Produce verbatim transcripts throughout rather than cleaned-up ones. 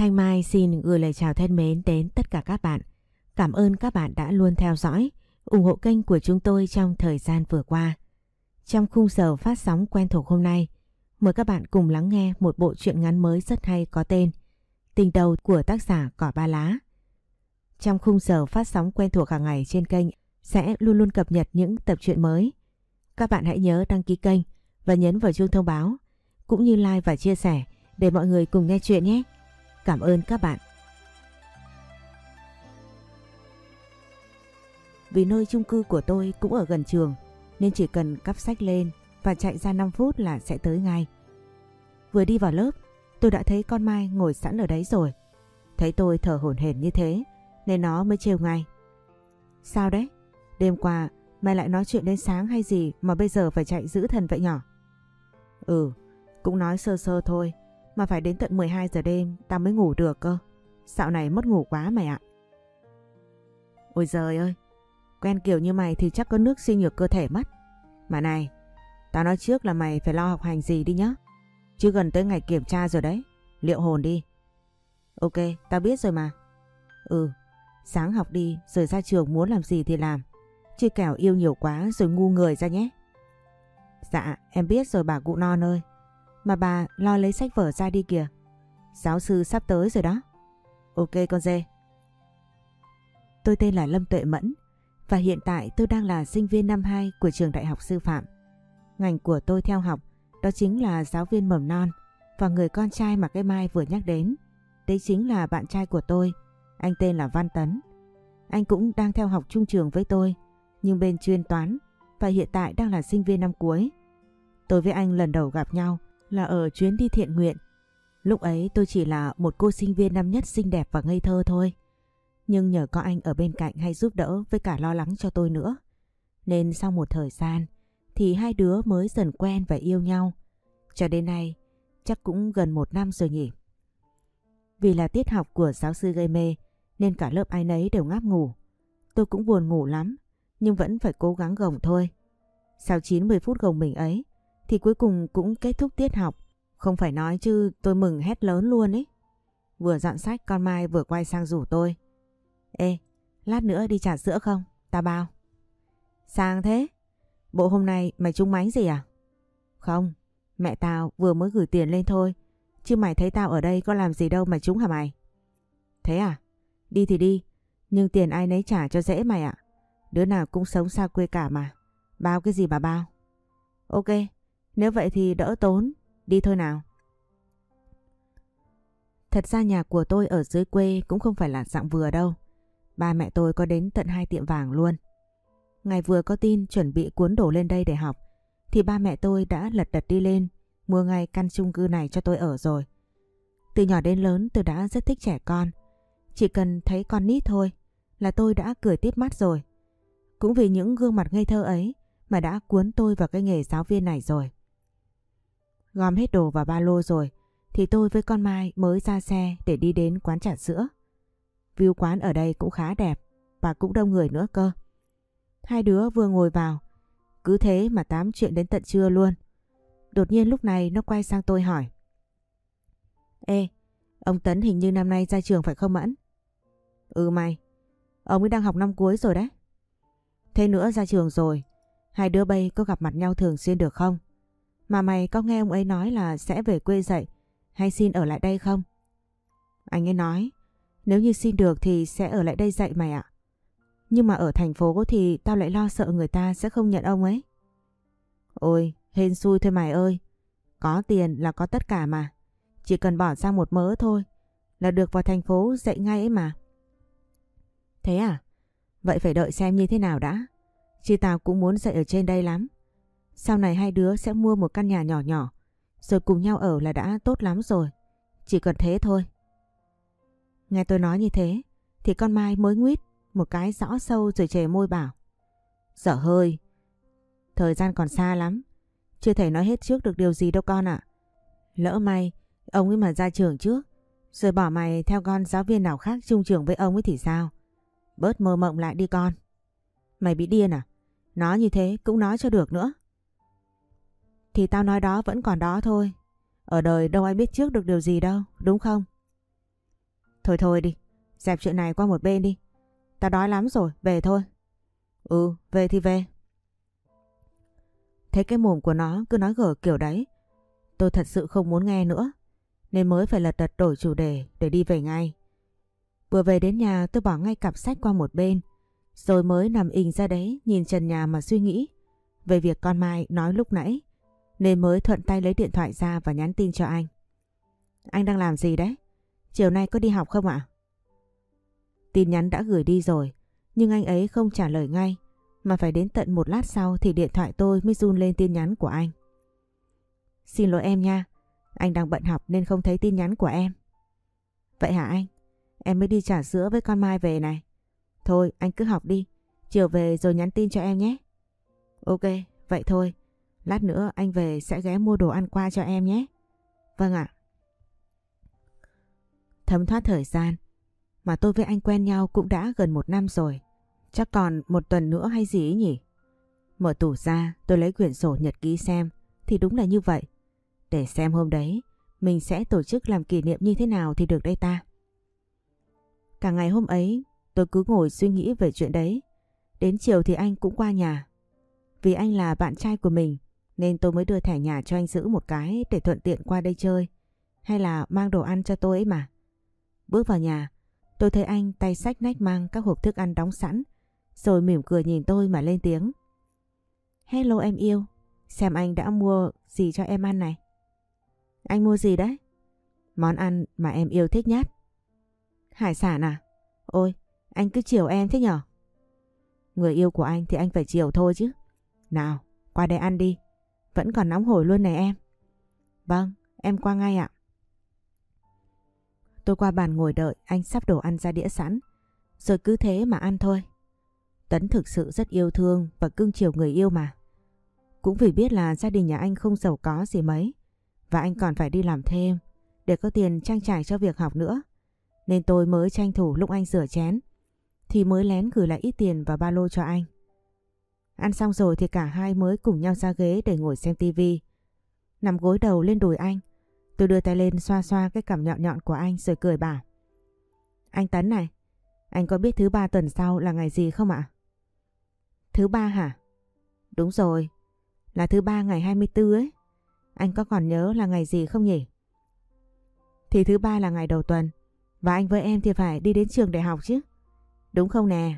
Thanh Mai xin gửi lời chào thân mến đến tất cả các bạn. Cảm ơn các bạn đã luôn theo dõi, ủng hộ kênh của chúng tôi trong thời gian vừa qua. Trong khung giờ phát sóng quen thuộc hôm nay, mời các bạn cùng lắng nghe một bộ truyện ngắn mới rất hay có tên Tình Đầu của tác giả Cỏ Ba Lá. Trong khung giờ phát sóng quen thuộc hàng ngày trên kênh sẽ luôn luôn cập nhật những tập truyện mới. Các bạn hãy nhớ đăng ký kênh và nhấn vào chuông thông báo, cũng như like và chia sẻ để mọi người cùng nghe chuyện nhé. Cảm ơn các bạn. Vì nơi chung cư của tôi cũng ở gần trường nên chỉ cần cắp sách lên và chạy ra năm phút là sẽ tới ngay. Vừa đi vào lớp, tôi đã thấy con Mai ngồi sẵn ở đấy rồi. Thấy tôi thở hổn hển như thế nên nó mới trêu ngay. Sao đấy? Đêm qua mày lại nói chuyện đến sáng hay gì mà bây giờ phải chạy giữ thần vậy nhở? Ừ, cũng nói sơ sơ thôi, mà phải đến tận mười hai giờ đêm tao mới ngủ được cơ. Dạo này mất ngủ quá mày ạ. Ôi giời ơi, quen kiểu như mày thì chắc có nước suy nhược cơ thể mất. Mà này, tao nói trước là mày phải lo học hành gì đi nhá. Chứ gần tới ngày kiểm tra rồi đấy, liệu hồn đi. Ok, tao biết rồi mà. Ừ, sáng học đi rồi ra trường muốn làm gì thì làm. Chứ kẻo yêu nhiều quá rồi ngu người ra nhé. Dạ, em biết rồi bà cụ non ơi. Mà bà lo lấy sách vở ra đi kìa. Giáo sư sắp tới rồi đó. Ok con dê. Tôi tên là Lâm Tuệ Mẫn và hiện tại tôi đang là sinh viên năm hai của trường Đại học Sư phạm. Ngành của tôi theo học đó chính là giáo viên mầm non, và người con trai mà cái Mai vừa nhắc đến, đấy chính là bạn trai của tôi, anh tên là Văn Tấn. Anh cũng đang theo học chung trường với tôi, nhưng bên chuyên toán, và hiện tại đang là sinh viên năm cuối. Tôi với anh lần đầu gặp nhau là ở chuyến đi thiện nguyện. Lúc ấy tôi chỉ là một cô sinh viên năm nhất xinh đẹp và ngây thơ thôi. Nhưng nhờ có anh ở bên cạnh hay giúp đỡ với cả lo lắng cho tôi nữa, nên sau một thời gian thì hai đứa mới dần quen và yêu nhau. Cho đến nay chắc cũng gần một năm rồi nhỉ. Vì là tiết học của giáo sư gây mê nên cả lớp ai nấy đều ngáp ngủ. Tôi cũng buồn ngủ lắm, nhưng vẫn phải cố gắng gồng thôi. Sau chín mươi phút gồng mình ấy thì cuối cùng cũng kết thúc tiết học. Không phải nói chứ tôi mừng hét lớn luôn ấy. Vừa dọn sách con Mai vừa quay sang rủ tôi. Ê, lát nữa đi trà sữa không? Tao bao. Sang thế? Bộ hôm nay mày trúng mánh gì à? Không, mẹ tao vừa mới gửi tiền lên thôi. Chứ mày thấy tao ở đây có làm gì đâu mà trúng hả mày? Thế à? Đi thì đi, nhưng tiền ai nấy trả cho dễ mày ạ. Đứa nào cũng sống xa quê cả mà. Bao cái gì mà bao? Ok, nếu vậy thì đỡ tốn. Đi thôi nào. Thật ra nhà của tôi ở dưới quê cũng không phải là dạng vừa đâu. Ba mẹ tôi có đến tận hai tiệm vàng luôn. Ngày vừa có tin chuẩn bị cuốn đổ lên đây để học thì ba mẹ tôi đã lật đật đi lên mua ngay căn chung cư này cho tôi ở rồi. Từ nhỏ đến lớn tôi đã rất thích trẻ con. Chỉ cần thấy con nít thôi là tôi đã cười tít mắt rồi. Cũng vì những gương mặt ngây thơ ấy mà đã cuốn tôi vào cái nghề giáo viên này rồi. Gom hết đồ vào ba lô rồi thì tôi với con Mai mới ra xe để đi đến quán trà sữa. View quán ở đây cũng khá đẹp và cũng đông người nữa cơ. Hai đứa vừa ngồi vào, cứ thế mà tám chuyện đến tận trưa luôn. Đột nhiên lúc này nó quay sang tôi hỏi. Ê, ông Tấn hình như năm nay ra trường phải không Mẫn? Ừ mày, ông ấy đang học năm cuối rồi đấy. Thế nữa ra trường rồi, hai đứa bay có gặp mặt nhau thường xuyên được không? Mà mày có nghe ông ấy nói là sẽ về quê dạy hay xin ở lại đây không? Anh ấy nói nếu như xin được thì sẽ ở lại đây dạy mày ạ. Nhưng mà ở thành phố thì tao lại lo sợ người ta sẽ không nhận ông ấy. Ôi, hên xui thôi mày ơi. Có tiền là có tất cả mà. Chỉ cần bỏ ra một mớ thôi là được vào thành phố dạy ngay ấy mà. Thế à? Vậy phải đợi xem như thế nào đã. Chứ tao cũng muốn dạy ở trên đây lắm. Sau này hai đứa sẽ mua một căn nhà nhỏ nhỏ rồi cùng nhau ở là đã tốt lắm rồi. Chỉ cần thế thôi. Nghe tôi nói như thế thì con Mai mới nguyết một cái rõ sâu rồi chề môi bảo. Dở hơi. Thời gian còn xa lắm. Chưa thể nói hết trước được điều gì đâu con ạ. Lỡ may ông ấy mà ra trường trước rồi bỏ mày theo con giáo viên nào khác chung trường với ông ấy thì sao? Bớt mơ mộng lại đi con. Mày bị điên à? Nói như thế cũng nói cho được nữa. Thì tao nói đó vẫn còn đó thôi. Ở đời đâu ai biết trước được điều gì đâu, đúng không? Thôi thôi đi, dẹp chuyện này qua một bên đi. Tao đói lắm rồi, về thôi. Ừ, về thì về. Thấy cái mồm của nó cứ nói gở kiểu đấy, tôi thật sự không muốn nghe nữa, nên mới phải lật đật đổi chủ đề để đi về ngay. Vừa về đến nhà tôi bỏ ngay cặp sách qua một bên, rồi mới nằm ình ra đấy nhìn trần nhà mà suy nghĩ về việc con Mai nói lúc nãy, nên mới thuận tay lấy điện thoại ra và nhắn tin cho anh. Anh đang làm gì đấy? Chiều nay có đi học không ạ? Tin nhắn đã gửi đi rồi, nhưng anh ấy không trả lời ngay, mà phải đến tận một lát sau thì điện thoại tôi mới rung lên tin nhắn của anh. Xin lỗi em nha, anh đang bận học nên không thấy tin nhắn của em. Vậy hả anh? Em mới đi trà sữa với con Mai về này. Thôi anh cứ học đi, chiều về rồi nhắn tin cho em nhé. Ok, vậy thôi, lát nữa anh về sẽ ghé mua đồ ăn qua cho em nhé. Vâng ạ. Thấm thoát thời gian, mà tôi với anh quen nhau cũng đã gần một năm rồi. Chắc còn một tuần nữa hay gì ấy nhỉ? Mở tủ ra tôi lấy quyển sổ nhật ký xem, thì đúng là như vậy. Để xem hôm đấy mình sẽ tổ chức làm kỷ niệm như thế nào thì được đây ta. Cả ngày hôm ấy tôi cứ ngồi suy nghĩ về chuyện đấy. Đến chiều thì anh cũng qua nhà. Vì anh là bạn trai của mình nên tôi mới đưa thẻ nhà cho anh giữ một cái để thuận tiện qua đây chơi, hay là mang đồ ăn cho tôi ấy mà. Bước vào nhà, tôi thấy anh tay xách nách mang các hộp thức ăn đóng sẵn, rồi mỉm cười nhìn tôi mà lên tiếng. Hello em yêu, xem anh đã mua gì cho em ăn này. Anh mua gì đấy? Món ăn mà em yêu thích nhất. Hải sản à? Ôi, anh cứ chiều em thế nhở? Người yêu của anh thì anh phải chiều thôi chứ. Nào, qua đây ăn đi. Vẫn còn nóng hổi luôn này em. Vâng, em qua ngay ạ. Tôi qua bàn ngồi đợi anh sắp đồ ăn ra đĩa sẵn, rồi cứ thế mà ăn thôi. Tấn thực sự rất yêu thương và cưng chiều người yêu mà. Cũng vì biết là gia đình nhà anh không giàu có gì mấy, và anh còn phải đi làm thêm để có tiền trang trải cho việc học nữa, nên tôi mới tranh thủ lúc anh rửa chén thì mới lén gửi lại ít tiền vào ba lô cho anh. Ăn xong rồi thì cả hai mới cùng nhau ra ghế để ngồi xem tivi. Nằm gối đầu lên đùi anh, tôi đưa tay lên xoa xoa cái cằm nhọn nhọn của anh rồi cười bảo. Anh Tấn này, anh có biết thứ ba tuần sau là ngày gì không ạ? Thứ ba hả? Đúng rồi, là thứ ba ngày hai mươi tư ấy. Anh có còn nhớ là ngày gì không nhỉ? Thì thứ ba là ngày đầu tuần, và anh với em thì phải đi đến trường để học chứ, đúng không nè?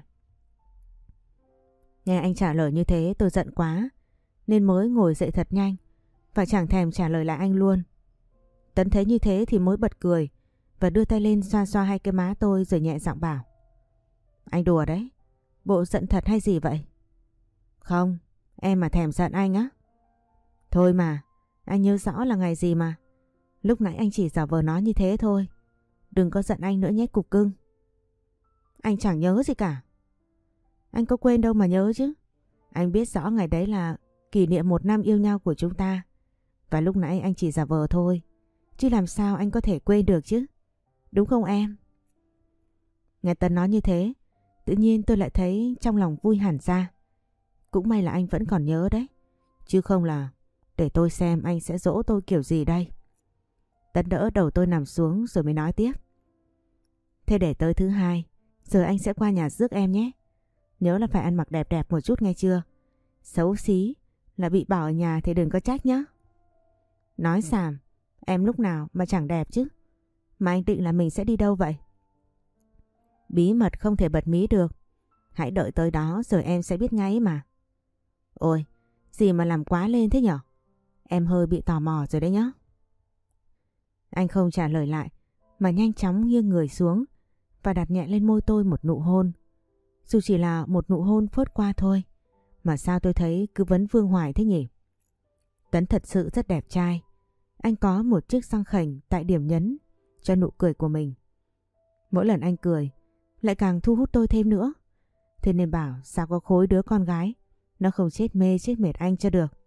Nghe anh trả lời như thế tôi giận quá, nên mới ngồi dậy thật nhanh và chẳng thèm trả lời lại anh luôn. Tấn thấy như thế thì mới bật cười và đưa tay lên xoa xoa hai cái má tôi rồi nhẹ giọng bảo. Anh đùa đấy, bộ giận thật hay gì vậy? Không, em mà thèm giận anh á. Thôi mà, anh nhớ rõ là ngày gì mà. Lúc nãy anh chỉ giả vờ nói như thế thôi. Đừng có giận anh nữa nhé cục cưng. Anh chẳng nhớ gì cả. Anh có quên đâu mà nhớ chứ. Anh biết rõ ngày đấy là kỷ niệm một năm yêu nhau của chúng ta. Và lúc nãy anh chỉ giả vờ thôi, chứ làm sao anh có thể quên được chứ. Đúng không em? Nghe Tấn nói như thế, tự nhiên tôi lại thấy trong lòng vui hẳn ra. Cũng may là anh vẫn còn nhớ đấy, chứ không là để tôi xem anh sẽ dỗ tôi kiểu gì đây. Tấn đỡ đầu tôi nằm xuống rồi mới nói tiếp. Thế để tới thứ hai, rồi anh sẽ qua nhà rước em nhé. Nhớ là phải ăn mặc đẹp đẹp một chút nghe chưa? Xấu xí là bị bỏ ở nhà thì đừng có trách nhé. Nói xàm, em lúc nào mà chẳng đẹp chứ. Mà anh định là mình sẽ đi đâu vậy? Bí mật không thể bật mí được. Hãy đợi tới đó rồi em sẽ biết ngay mà. Ôi, gì mà làm quá lên thế nhở? Em hơi bị tò mò rồi đấy nhá. Anh không trả lời lại, mà nhanh chóng nghiêng người xuống và đặt nhẹ lên môi tôi một nụ hôn. Dù chỉ là một nụ hôn phớt qua thôi, mà sao tôi thấy cứ vấn vương hoài thế nhỉ? Tấn thật sự rất đẹp trai. Anh có một chiếc răng khểnh tại điểm nhấn cho nụ cười của mình. Mỗi lần anh cười lại càng thu hút tôi thêm nữa. Thế nên bảo sao có khối đứa con gái nó không chết mê chết mệt anh cho được.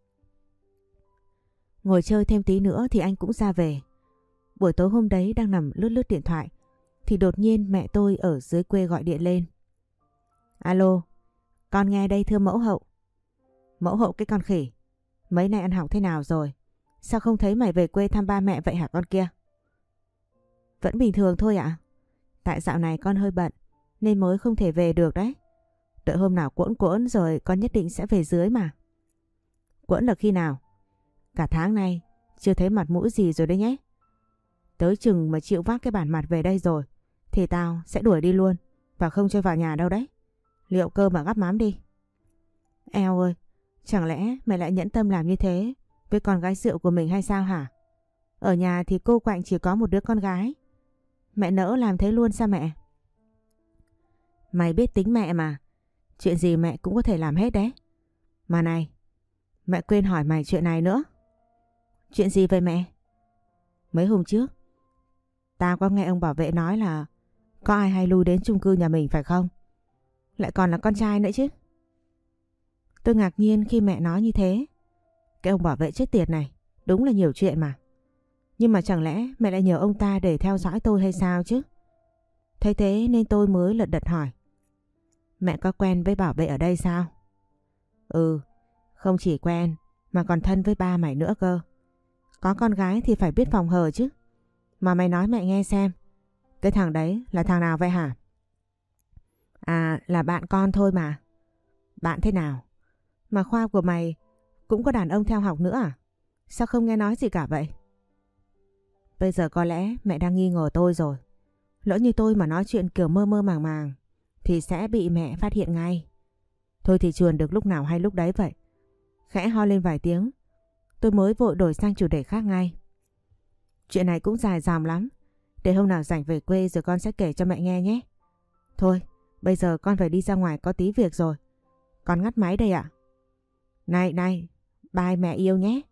Ngồi chơi thêm tí nữa thì anh cũng ra về. Buổi tối hôm đấy đang nằm lướt lướt điện thoại thì đột nhiên mẹ tôi ở dưới quê gọi điện lên. Alo, con nghe đây thưa mẫu hậu. Mẫu hậu cái con khỉ, mấy nay ăn học thế nào rồi? Sao không thấy mày về quê thăm ba mẹ vậy hả con kia? Vẫn bình thường thôi ạ. Tại dạo này con hơi bận nên mới không thể về được đấy. Đợi hôm nào cuỗn cuỗn rồi con nhất định sẽ về dưới mà. Cuỗn là khi nào? Cả tháng nay chưa thấy mặt mũi gì rồi đấy nhé. Tới chừng mà chịu vác cái bản mặt về đây rồi thì tao sẽ đuổi đi luôn và không cho vào nhà đâu đấy. Liệu cơm mà gắp mắm đi. Eo ơi, chẳng lẽ mẹ lại nhẫn tâm làm như thế với con gái rượu của mình hay sao hả? Ở nhà thì cô Quạnh chỉ có một đứa con gái. Mẹ nỡ làm thế luôn sao mẹ? Mày biết tính mẹ mà. Chuyện gì mẹ cũng có thể làm hết đấy. Mà này, mẹ quên hỏi mày chuyện này nữa. Chuyện gì vậy mẹ? Mấy hôm trước tao có nghe ông bảo vệ nói là có ai hay lui đến chung cư nhà mình phải không? Lại còn là con trai nữa chứ. Tôi ngạc nhiên khi mẹ nói như thế. Cái ông bảo vệ chết tiệt này đúng là nhiều chuyện mà. Nhưng mà chẳng lẽ mẹ lại nhờ ông ta để theo dõi tôi hay sao chứ? Thấy thế nên tôi mới lật đật hỏi. Mẹ có quen với bảo vệ ở đây sao? Ừ, không chỉ quen mà còn thân với ba mày nữa cơ. Có con gái thì phải biết phòng hờ chứ. Mà mày nói mẹ nghe xem. Cái thằng đấy là thằng nào vậy hả? À, là bạn con thôi mà. Bạn thế nào? Mà khoa của mày cũng có đàn ông theo học nữa à? Sao không nghe nói gì cả vậy? Bây giờ có lẽ mẹ đang nghi ngờ tôi rồi. Lỡ như tôi mà nói chuyện kiểu mơ mơ màng màng thì sẽ bị mẹ phát hiện ngay. Thôi thì chuồn được lúc nào hay lúc đấy vậy. Khẽ ho lên vài tiếng, tôi mới vội đổi sang chủ đề khác ngay. Chuyện này cũng dài dòng lắm. Để hôm nào rảnh về quê rồi con sẽ kể cho mẹ nghe nhé. Thôi, bây giờ con phải đi ra ngoài có tí việc rồi. Con ngắt máy đây ạ. Này này, bye mẹ yêu nhé.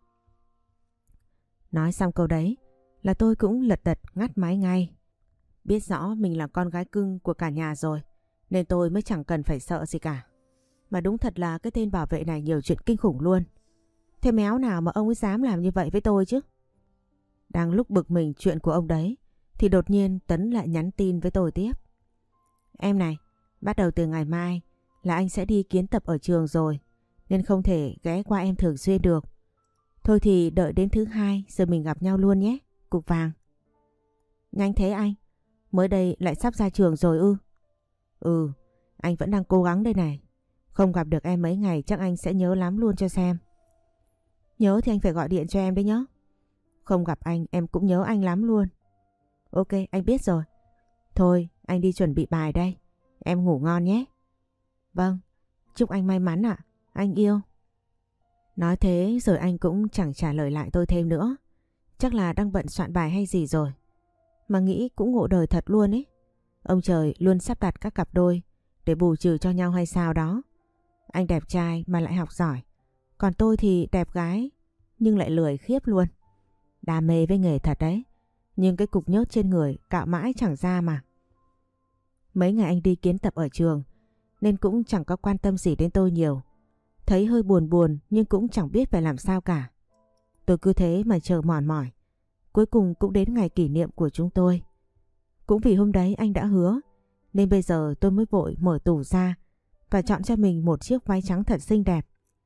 Nói xong câu đấy là tôi cũng lật đật ngắt máy ngay. Biết rõ mình là con gái cưng của cả nhà rồi nên tôi mới chẳng cần phải sợ gì cả. Mà đúng thật là cái tên bảo vệ này nhiều chuyện kinh khủng luôn. Thế méo nào mà ông ấy dám làm như vậy với tôi chứ? Đang lúc bực mình chuyện của ông đấy thì đột nhiên Tấn lại nhắn tin với tôi tiếp. Em này, bắt đầu từ ngày mai là anh sẽ đi kiến tập ở trường rồi nên không thể ghé qua em thường xuyên được. Thôi thì đợi đến thứ hai rồi mình gặp nhau luôn nhé, cục vàng. Nhanh thế anh, mới đây lại sắp ra trường rồi ư? Ừ, anh vẫn đang cố gắng đây này. Không gặp được em mấy ngày chắc anh sẽ nhớ lắm luôn cho xem. Nhớ thì anh phải gọi điện cho em đấy nhé. Không gặp anh em cũng nhớ anh lắm luôn. Ok, anh biết rồi. Thôi, anh đi chuẩn bị bài đây. Em ngủ ngon nhé. Vâng, chúc anh may mắn ạ. Anh yêu. Nói thế rồi anh cũng chẳng trả lời lại tôi thêm nữa. Chắc là đang bận soạn bài hay gì rồi. Mà nghĩ cũng ngộ đời thật luôn ấy. Ông trời luôn sắp đặt các cặp đôi để bù trừ cho nhau hay sao đó. Anh đẹp trai mà lại học giỏi. Còn tôi thì đẹp gái nhưng lại lười khiếp luôn. Đam mê với nghề thật đấy. Nhưng cái cục nhớt trên người cạo mãi chẳng ra mà. Mấy ngày anh đi kiến tập ở trường nên cũng chẳng có quan tâm gì đến tôi nhiều. Thấy hơi buồn buồn nhưng cũng chẳng biết phải làm sao cả. Tôi cứ thế mà chờ mòn mỏi. Cuối cùng cũng đến ngày kỷ niệm của chúng tôi. Cũng vì hôm đấy anh đã hứa nên bây giờ tôi mới vội mở tủ ra và chọn cho mình một chiếc váy trắng thật xinh đẹp.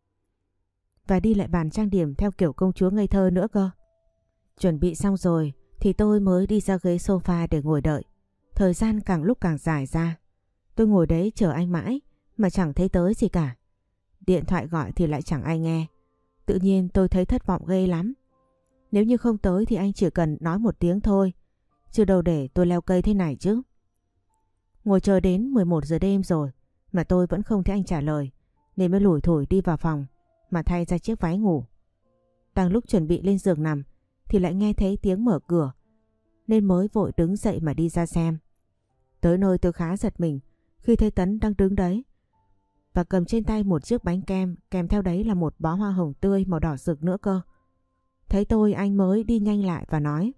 Và đi lại bàn trang điểm theo kiểu công chúa ngây thơ nữa cơ. Chuẩn bị xong rồi thì tôi mới đi ra ghế sofa để ngồi đợi. Thời gian càng lúc càng dài ra. Tôi ngồi đấy chờ anh mãi mà chẳng thấy tới gì cả. Điện thoại gọi thì lại chẳng ai nghe. Tự nhiên tôi thấy thất vọng ghê lắm. Nếu như không tới thì anh chỉ cần nói một tiếng thôi. Chứ đâu để tôi leo cây thế này chứ. Ngồi chờ đến mười một giờ đêm rồi mà tôi vẫn không thấy anh trả lời. Nên mới lủi thủi đi vào phòng mà thay ra chiếc váy ngủ. Đang lúc chuẩn bị lên giường nằm thì lại nghe thấy tiếng mở cửa. Nên mới vội đứng dậy mà đi ra xem. Tới nơi tôi khá giật mình khi thấy Tấn đang đứng đấy. Và cầm trên tay một chiếc bánh kem, kèm theo đấy là một bó hoa hồng tươi màu đỏ rực nữa cơ. Thấy tôi anh mới đi nhanh lại và nói.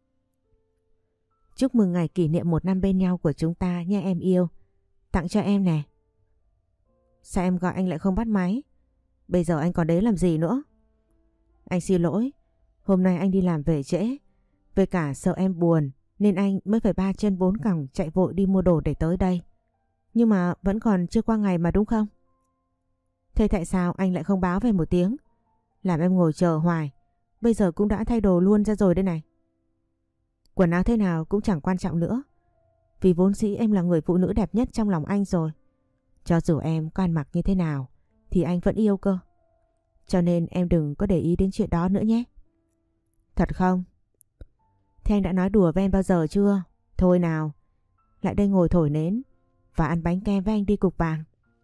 Chúc mừng ngày kỷ niệm một năm bên nhau của chúng ta nha em yêu. Tặng cho em nè. Sao em gọi anh lại không bắt máy? Bây giờ anh còn đấy làm gì nữa? Anh xin lỗi. Hôm nay anh đi làm về trễ. Với cả sợ em buồn nên anh mới phải ba chân bốn cẳng chạy vội đi mua đồ để tới đây. Nhưng mà vẫn còn chưa qua ngày mà đúng không? Thế tại sao anh lại không báo về một tiếng? Làm em ngồi chờ hoài. Bây giờ cũng đã thay đồ luôn ra rồi đây này. Quần áo thế nào cũng chẳng quan trọng nữa. Vì vốn dĩ em là người phụ nữ đẹp nhất trong lòng anh rồi. Cho dù em có ăn mặc như thế nào thì anh vẫn yêu cơ. Cho nên em đừng có để ý đến chuyện đó nữa nhé. Thật không? Thế anh đã nói đùa với em bao giờ chưa? Thôi nào, lại đây ngồi thổi nến và ăn bánh kem với anh đi cục vàng.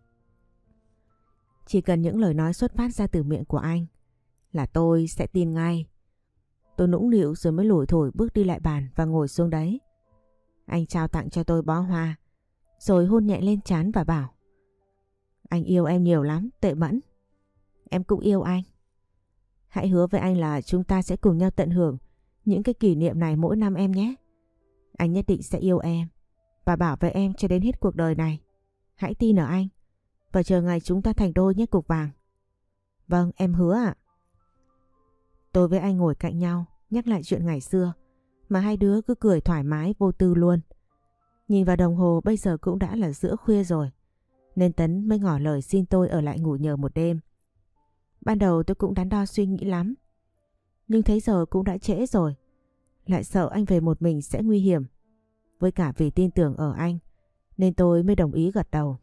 Chỉ cần những lời nói xuất phát ra từ miệng của anh là tôi sẽ tin ngay. Tôi nũng nịu rồi mới lủi thổi bước đi lại bàn và ngồi xuống đấy. Anh trao tặng cho tôi bó hoa, rồi hôn nhẹ lên trán và bảo: anh yêu em nhiều lắm, Tuệ Mẫn. Em cũng yêu anh. Hãy hứa với anh là chúng ta sẽ cùng nhau tận hưởng những cái kỷ niệm này mỗi năm em nhé. Anh nhất định sẽ yêu em và bảo vệ em cho đến hết cuộc đời này. Hãy tin ở anh và chờ ngày chúng ta thành đôi nhé cục vàng. Vâng, em hứa ạ. Tôi với anh ngồi cạnh nhau, nhắc lại chuyện ngày xưa, mà hai đứa cứ cười thoải mái vô tư luôn. Nhìn vào đồng hồ bây giờ cũng đã là giữa khuya rồi, nên Tấn mới ngỏ lời xin tôi ở lại ngủ nhờ một đêm. Ban đầu tôi cũng đắn đo suy nghĩ lắm, nhưng thấy giờ cũng đã trễ rồi, lại sợ anh về một mình sẽ nguy hiểm. Với cả vì tin tưởng ở anh nên tôi mới đồng ý gật đầu.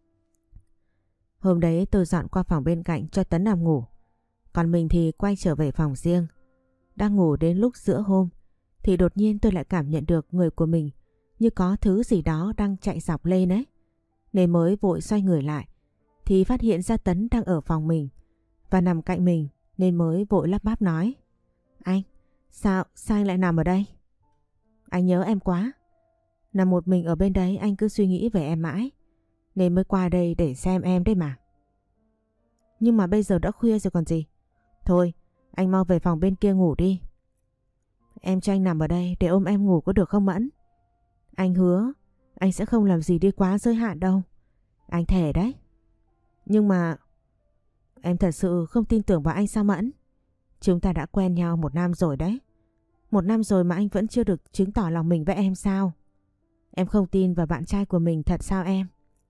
Hôm đấy tôi dọn qua phòng bên cạnh cho Tấn nằm ngủ, còn mình thì quay trở về phòng riêng. Đang ngủ đến lúc giữa hôm thì đột nhiên tôi lại cảm nhận được người của mình như có thứ gì đó đang chạy dọc lên ấy. Nên mới vội xoay người lại thì phát hiện ra Tấn đang ở phòng mình và nằm cạnh mình, nên mới vội lắp bắp nói: Anh, sao, sao anh lại nằm ở đây? Anh nhớ em quá. Nằm một mình ở bên đấy anh cứ suy nghĩ về em mãi, nên mới qua đây để xem em đấy mà. Nhưng mà bây giờ đã khuya rồi còn gì. Thôi, anh mau về phòng bên kia ngủ đi. Em cho anh nằm ở đây để ôm em ngủ có được không Mẫn? Anh hứa anh sẽ không làm gì đi quá giới hạn đâu. Anh thề đấy. Nhưng mà em thật sự không tin tưởng vào anh sao Mẫn? Chúng ta đã quen nhau một năm rồi đấy. Một năm rồi mà anh vẫn chưa được chứng tỏ lòng mình với em sao? Em không tin vào bạn trai của mình thật sao em?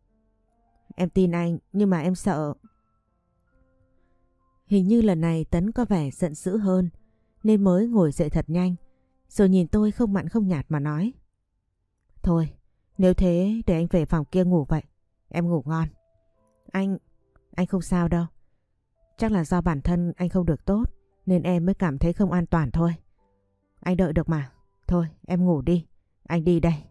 Em tin anh, nhưng mà em sợ. Hình như lần này Tấn có vẻ giận dữ hơn, nên mới ngồi dậy thật nhanh, rồi nhìn tôi không mặn không nhạt mà nói: Thôi, nếu thế để anh về phòng kia ngủ vậy. Em ngủ ngon. Anh, anh không sao đâu. Chắc là do bản thân anh không được tốt nên em mới cảm thấy không an toàn thôi. Anh đợi được mà. Thôi em ngủ đi, anh đi đây.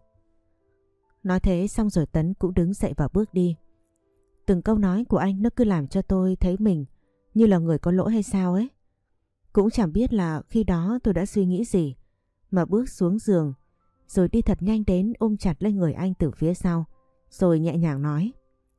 Nói thế xong rồi Tấn cũng đứng dậy và bước đi. Từng câu nói của anh nó cứ làm cho tôi thấy mình như là người có lỗi hay sao ấy. Cũng chẳng biết là khi đó tôi đã suy nghĩ gì mà bước xuống giường, rồi đi thật nhanh đến ôm chặt lấy người anh từ phía sau, rồi nhẹ nhàng nói: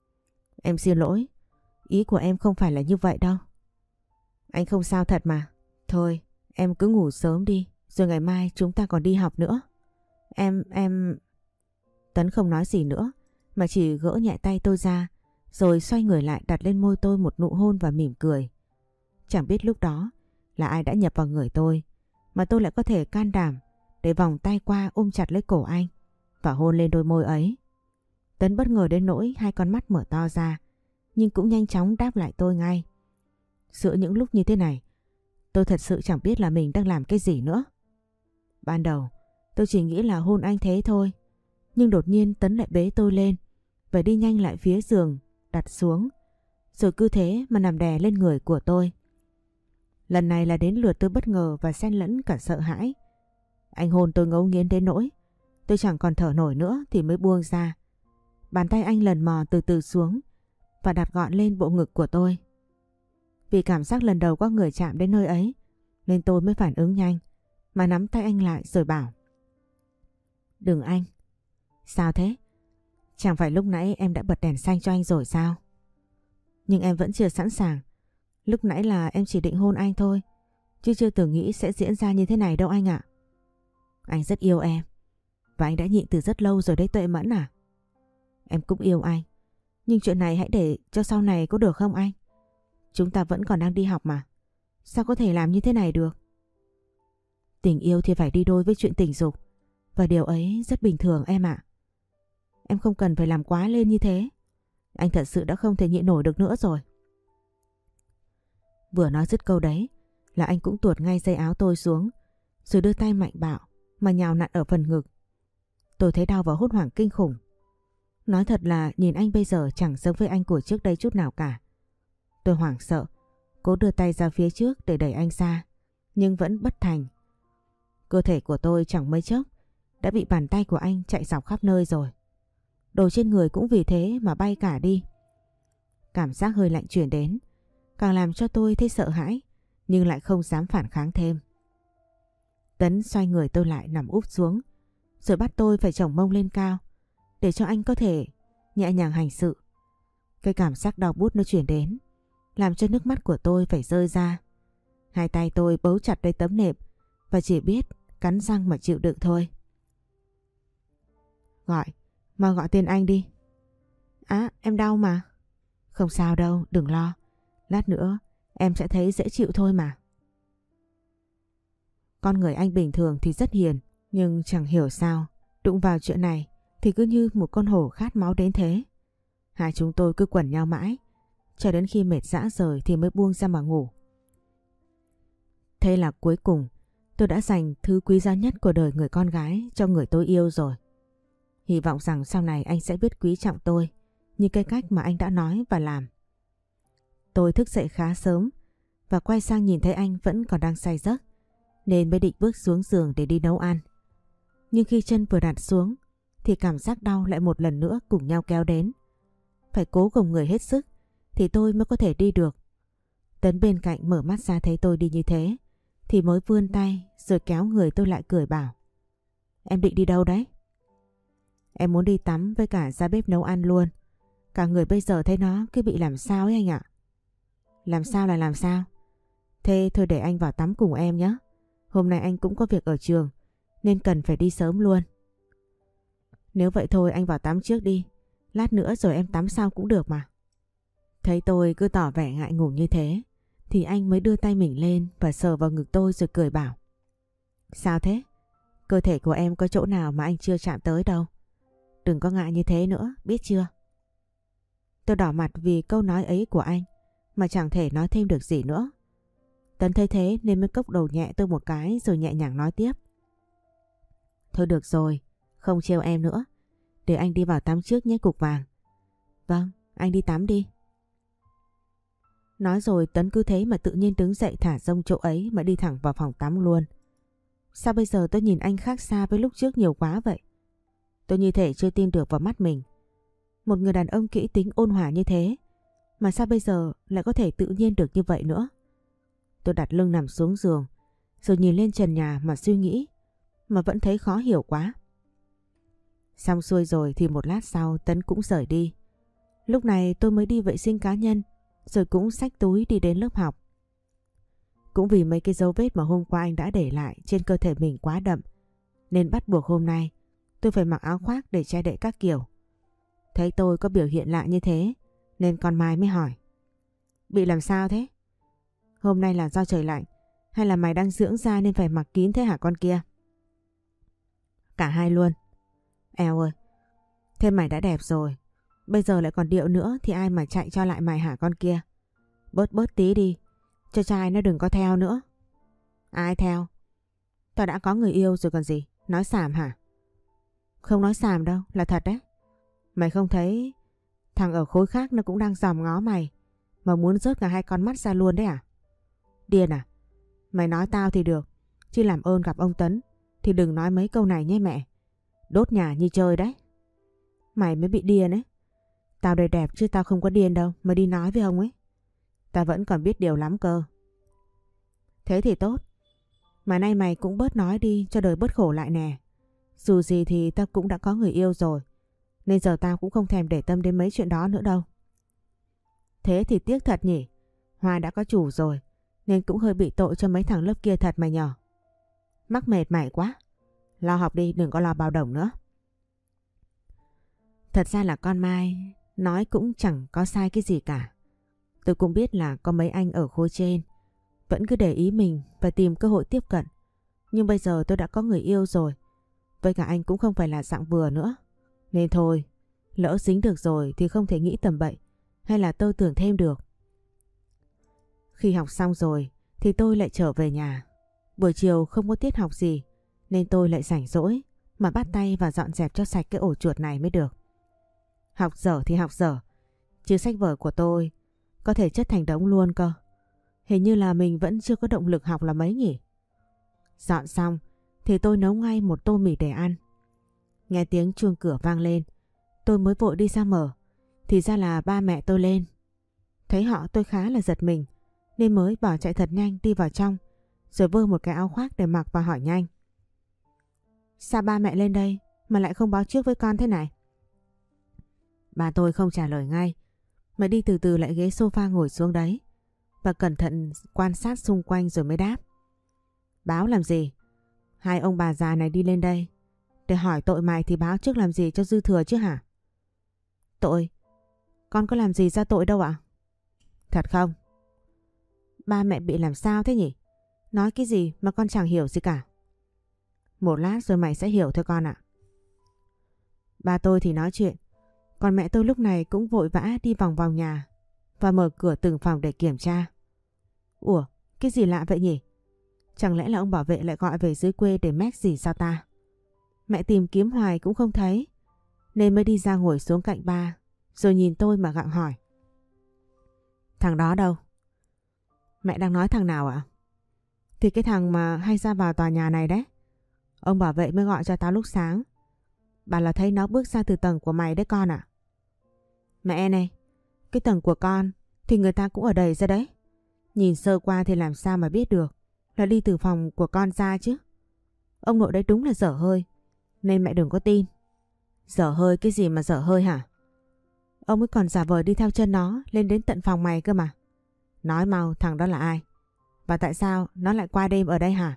Em xin lỗi, ý của em không phải là như vậy đâu. Anh không sao thật mà. Thôi em cứ ngủ sớm đi, rồi ngày mai chúng ta còn đi học nữa. Em, em... Tấn không nói gì nữa mà chỉ gỡ nhẹ tay tôi ra, rồi xoay người lại đặt lên môi tôi một nụ hôn và mỉm cười. Chẳng biết lúc đó là ai đã nhập vào người tôi mà tôi lại có thể can đảm để vòng tay qua ôm chặt lấy cổ anh và hôn lên đôi môi ấy. Tấn bất ngờ đến nỗi hai con mắt mở to ra, nhưng cũng nhanh chóng đáp lại tôi ngay. Giữa những lúc như thế này, tôi thật sự chẳng biết là mình đang làm cái gì nữa. Ban đầu tôi chỉ nghĩ là hôn anh thế thôi, nhưng đột nhiên Tấn lại bế tôi lên và đi nhanh lại phía giường, đặt xuống, rồi cứ thế mà nằm đè lên người của tôi. Lần này là đến lượt tôi bất ngờ và xen lẫn cả sợ hãi. Anh hôn tôi ngấu nghiến đến nỗi tôi chẳng còn thở nổi nữa thì mới buông ra. Bàn tay anh lần mò từ từ xuống và đặt gọn lên bộ ngực của tôi. Vì cảm giác lần đầu có người chạm đến nơi ấy nên tôi mới phản ứng nhanh mà nắm tay anh lại rồi bảo: Đừng anh. Sao thế? Chẳng phải lúc nãy em đã bật đèn xanh cho anh rồi sao? Nhưng em vẫn chưa sẵn sàng. Lúc nãy là em chỉ định hôn anh thôi, chứ chưa từng nghĩ sẽ diễn ra như thế này đâu anh ạ. Anh rất yêu em, và anh đã nhịn từ rất lâu rồi đấy Tuệ Mẫn à. Em cũng yêu anh, nhưng chuyện này hãy để cho sau này có được không anh? Chúng ta vẫn còn đang đi học mà, sao có thể làm như thế này được? Tình yêu thì phải đi đôi với chuyện tình dục, và điều ấy rất bình thường em ạ. Em không cần phải làm quá lên như thế. Anh thật sự đã không thể nhịn nổi được nữa rồi. Vừa nói dứt câu đấy là anh cũng tuột ngay dây áo tôi xuống, rồi đưa tay mạnh bạo mà nhào nặn ở phần ngực. Tôi thấy đau và hốt hoảng kinh khủng. Nói thật là nhìn anh bây giờ chẳng giống với anh của trước đây chút nào cả. Tôi hoảng sợ, cố đưa tay ra phía trước để đẩy anh ra, nhưng vẫn bất thành. Cơ thể của tôi chẳng mấy chốc đã bị bàn tay của anh chạy dọc khắp nơi rồi. Đồ trên người cũng vì thế mà bay cả đi. Cảm giác hơi lạnh truyền đến, càng làm cho tôi thấy sợ hãi, nhưng lại không dám phản kháng thêm. Tấn xoay người tôi lại nằm úp xuống, rồi bắt tôi phải chổng mông lên cao, để cho anh có thể nhẹ nhàng hành sự. Cái cảm giác đau buốt nó truyền đến, làm cho nước mắt của tôi phải rơi ra. Hai tay tôi bấu chặt lấy tấm nệm và chỉ biết cắn răng mà chịu đựng thôi. Gọi, mau gọi tên anh đi. Á, em đau mà. Không sao đâu, đừng lo. Lát nữa em sẽ thấy dễ chịu thôi mà. Con người anh bình thường thì rất hiền, nhưng chẳng hiểu sao đụng vào chuyện này thì cứ như một con hổ khát máu đến thế. Hai chúng tôi cứ quẩn nhau mãi, cho đến khi mệt rã rời thì mới buông ra mà ngủ. Thế là cuối cùng tôi đã dành thứ quý giá nhất của đời người con gái cho người tôi yêu rồi. Hy vọng rằng sau này anh sẽ biết quý trọng tôi như cái cách mà anh đã nói và làm. Tôi thức dậy khá sớm và quay sang nhìn thấy anh vẫn còn đang say giấc, nên mới định bước xuống giường để đi nấu ăn. Nhưng khi chân vừa đặt xuống thì cảm giác đau lại một lần nữa cùng nhau kéo đến. Phải cố gồng người hết sức thì tôi mới có thể đi được. Tấn bên cạnh mở mắt ra thấy tôi đi như thế thì mới vươn tay rồi kéo người tôi lại cười bảo: Em định đi đâu đấy? Em muốn đi tắm với cả ra bếp nấu ăn luôn. Cả người bây giờ thấy nó cứ bị làm sao ấy anh ạ. Làm sao là làm sao? Thế thôi để anh vào tắm cùng em nhé. Hôm nay anh cũng có việc ở trường nên cần phải đi sớm luôn. Nếu vậy thôi anh vào tắm trước đi. Lát nữa rồi em tắm sau cũng được mà. Thấy tôi cứ tỏ vẻ ngại ngùng như thế thì anh mới đưa tay mình lên và sờ vào ngực tôi rồi cười bảo: Sao thế? Cơ thể của em có chỗ nào mà anh chưa chạm tới đâu. Đừng có ngại như thế nữa, biết chưa? Tôi đỏ mặt vì câu nói ấy của anh mà chẳng thể nói thêm được gì nữa. Tấn thấy thế nên mới cốc đầu nhẹ tôi một cái rồi nhẹ nhàng nói tiếp: Thôi được rồi, không trêu em nữa. Để anh đi vào tắm trước nhé cục vàng. Vâng, anh đi tắm đi. Nói rồi Tấn cứ thế mà tự nhiên đứng dậy thả rông chỗ ấy mà đi thẳng vào phòng tắm luôn. Sao bây giờ tôi nhìn anh khác xa với lúc trước nhiều quá vậy? Tôi như thể chưa tin được vào mắt mình. Một người đàn ông kỹ tính ôn hòa như thế mà sao bây giờ lại có thể tự nhiên được như vậy nữa? Tôi đặt lưng nằm xuống giường rồi nhìn lên trần nhà mà suy nghĩ, mà vẫn thấy khó hiểu quá. Xong xuôi rồi thì một lát sau Tấn cũng rời đi. Lúc này tôi mới đi vệ sinh cá nhân rồi cũng xách túi đi đến lớp học. Cũng vì mấy cái dấu vết mà hôm qua anh đã để lại trên cơ thể mình quá đậm nên bắt buộc hôm nay tôi phải mặc áo khoác để che đậy các kiểu. Thấy tôi có biểu hiện lạ như thế nên con Mai mới hỏi: Bị làm sao thế? Hôm nay là do trời lạnh hay là mày đang dưỡng da nên phải mặc kín thế hả con kia? Cả hai luôn. Eo ơi, thế mày đã đẹp rồi, bây giờ lại còn điệu nữa thì ai mà chạy cho lại mày hả con kia? Bớt bớt tí đi, cho trai nó đừng có theo nữa. Ai theo? Tao đã có người yêu rồi còn gì, nói xàm hả? Không nói xàm đâu, là thật đấy. Mày không thấy thằng ở khối khác nó cũng đang dòm ngó mày mà muốn rớt cả hai con mắt ra luôn đấy à? Điên à? Mày nói tao thì được, chứ làm ơn gặp ông Tấn thì đừng nói mấy câu này nhé mẹ. Đốt nhà như chơi đấy. Mày mới bị điên ấy. Tao đây đẹp chứ tao không có điên đâu mà đi nói với ông ấy. Tao vẫn còn biết điều lắm cơ. Thế thì tốt. Mà nay mày cũng bớt nói đi cho đời bớt khổ lại nè. Dù gì thì tao cũng đã có người yêu rồi, nên giờ tao cũng không thèm để tâm đến mấy chuyện đó nữa đâu. Thế thì tiếc thật nhỉ. Hoa đã có chủ rồi nên cũng hơi bị tội cho mấy thằng lớp kia thật mày nhỏ. Mắc mệt mày quá. Lo học đi, đừng có lo bao đồng nữa. Thật ra là con Mai nói cũng chẳng có sai cái gì cả. Tôi cũng biết là có mấy anh ở khối trên vẫn cứ để ý mình và tìm cơ hội tiếp cận. Nhưng bây giờ tôi đã có người yêu rồi, với cả anh cũng không phải là dạng vừa nữa. Nên thôi, lỡ dính được rồi thì không thể nghĩ tầm bậy hay là tôi tưởng thêm được. Khi học xong rồi thì tôi lại trở về nhà. Buổi chiều không có tiết học gì nên tôi lại rảnh rỗi mà bắt tay và dọn dẹp cho sạch cái ổ chuột này mới được. Học dở thì học dở, chứ sách vở của tôi có thể chất thành đống luôn cơ. Hình như là mình vẫn chưa có động lực học là mấy nhỉ. Dọn xong thì tôi nấu ngay một tô mì để ăn. Nghe tiếng chuông cửa vang lên, tôi mới vội đi ra mở. Thì ra là ba mẹ tôi lên. Thấy họ tôi khá là giật mình, nên mới bỏ chạy thật nhanh đi vào trong, rồi vơ một cái áo khoác để mặc và hỏi nhanh. Sao ba mẹ lên đây mà lại không báo trước với con thế này? Bà tôi không trả lời ngay, mà đi từ từ lại ghế sofa ngồi xuống đấy và cẩn thận quan sát xung quanh rồi mới đáp. Báo làm gì? Hai ông bà già này đi lên đây để hỏi tội mày thì báo trước làm gì cho dư thừa chứ hả? Tội? Con có làm gì ra tội đâu ạ? Thật không? Ba mẹ bị làm sao thế nhỉ? Nói cái gì mà con chẳng hiểu gì cả. Một lát rồi mày sẽ hiểu thôi con ạ. Ba tôi thì nói chuyện, còn mẹ tôi lúc này cũng vội vã đi vòng vào nhà và mở cửa từng phòng để kiểm tra. Ủa, cái gì lạ vậy nhỉ? Chẳng lẽ là ông bảo vệ lại gọi về dưới quê để mét gì sao ta? Mẹ tìm kiếm hoài cũng không thấy, nên mới đi ra ngồi xuống cạnh ba, rồi nhìn tôi mà gặng hỏi. Thằng đó đâu? Mẹ đang nói thằng nào ạ? Thì cái thằng mà hay ra vào tòa nhà này đấy. Ông bảo vệ mới gọi cho tao lúc sáng. Bà là thấy nó bước ra từ tầng của mày đấy con ạ. Mẹ này, cái tầng của con thì người ta cũng ở đầy ra đấy. Nhìn sơ qua thì làm sao mà biết được là đi từ phòng của con ra chứ. Ông nội đấy đúng là dở hơi, nên mẹ đừng có tin. Dở hơi cái gì mà dở hơi hả? Ông ấy còn giả vờ đi theo chân nó lên đến tận phòng mày cơ mà. Nói mau thằng đó là ai? Và tại sao nó lại qua đêm ở đây hả?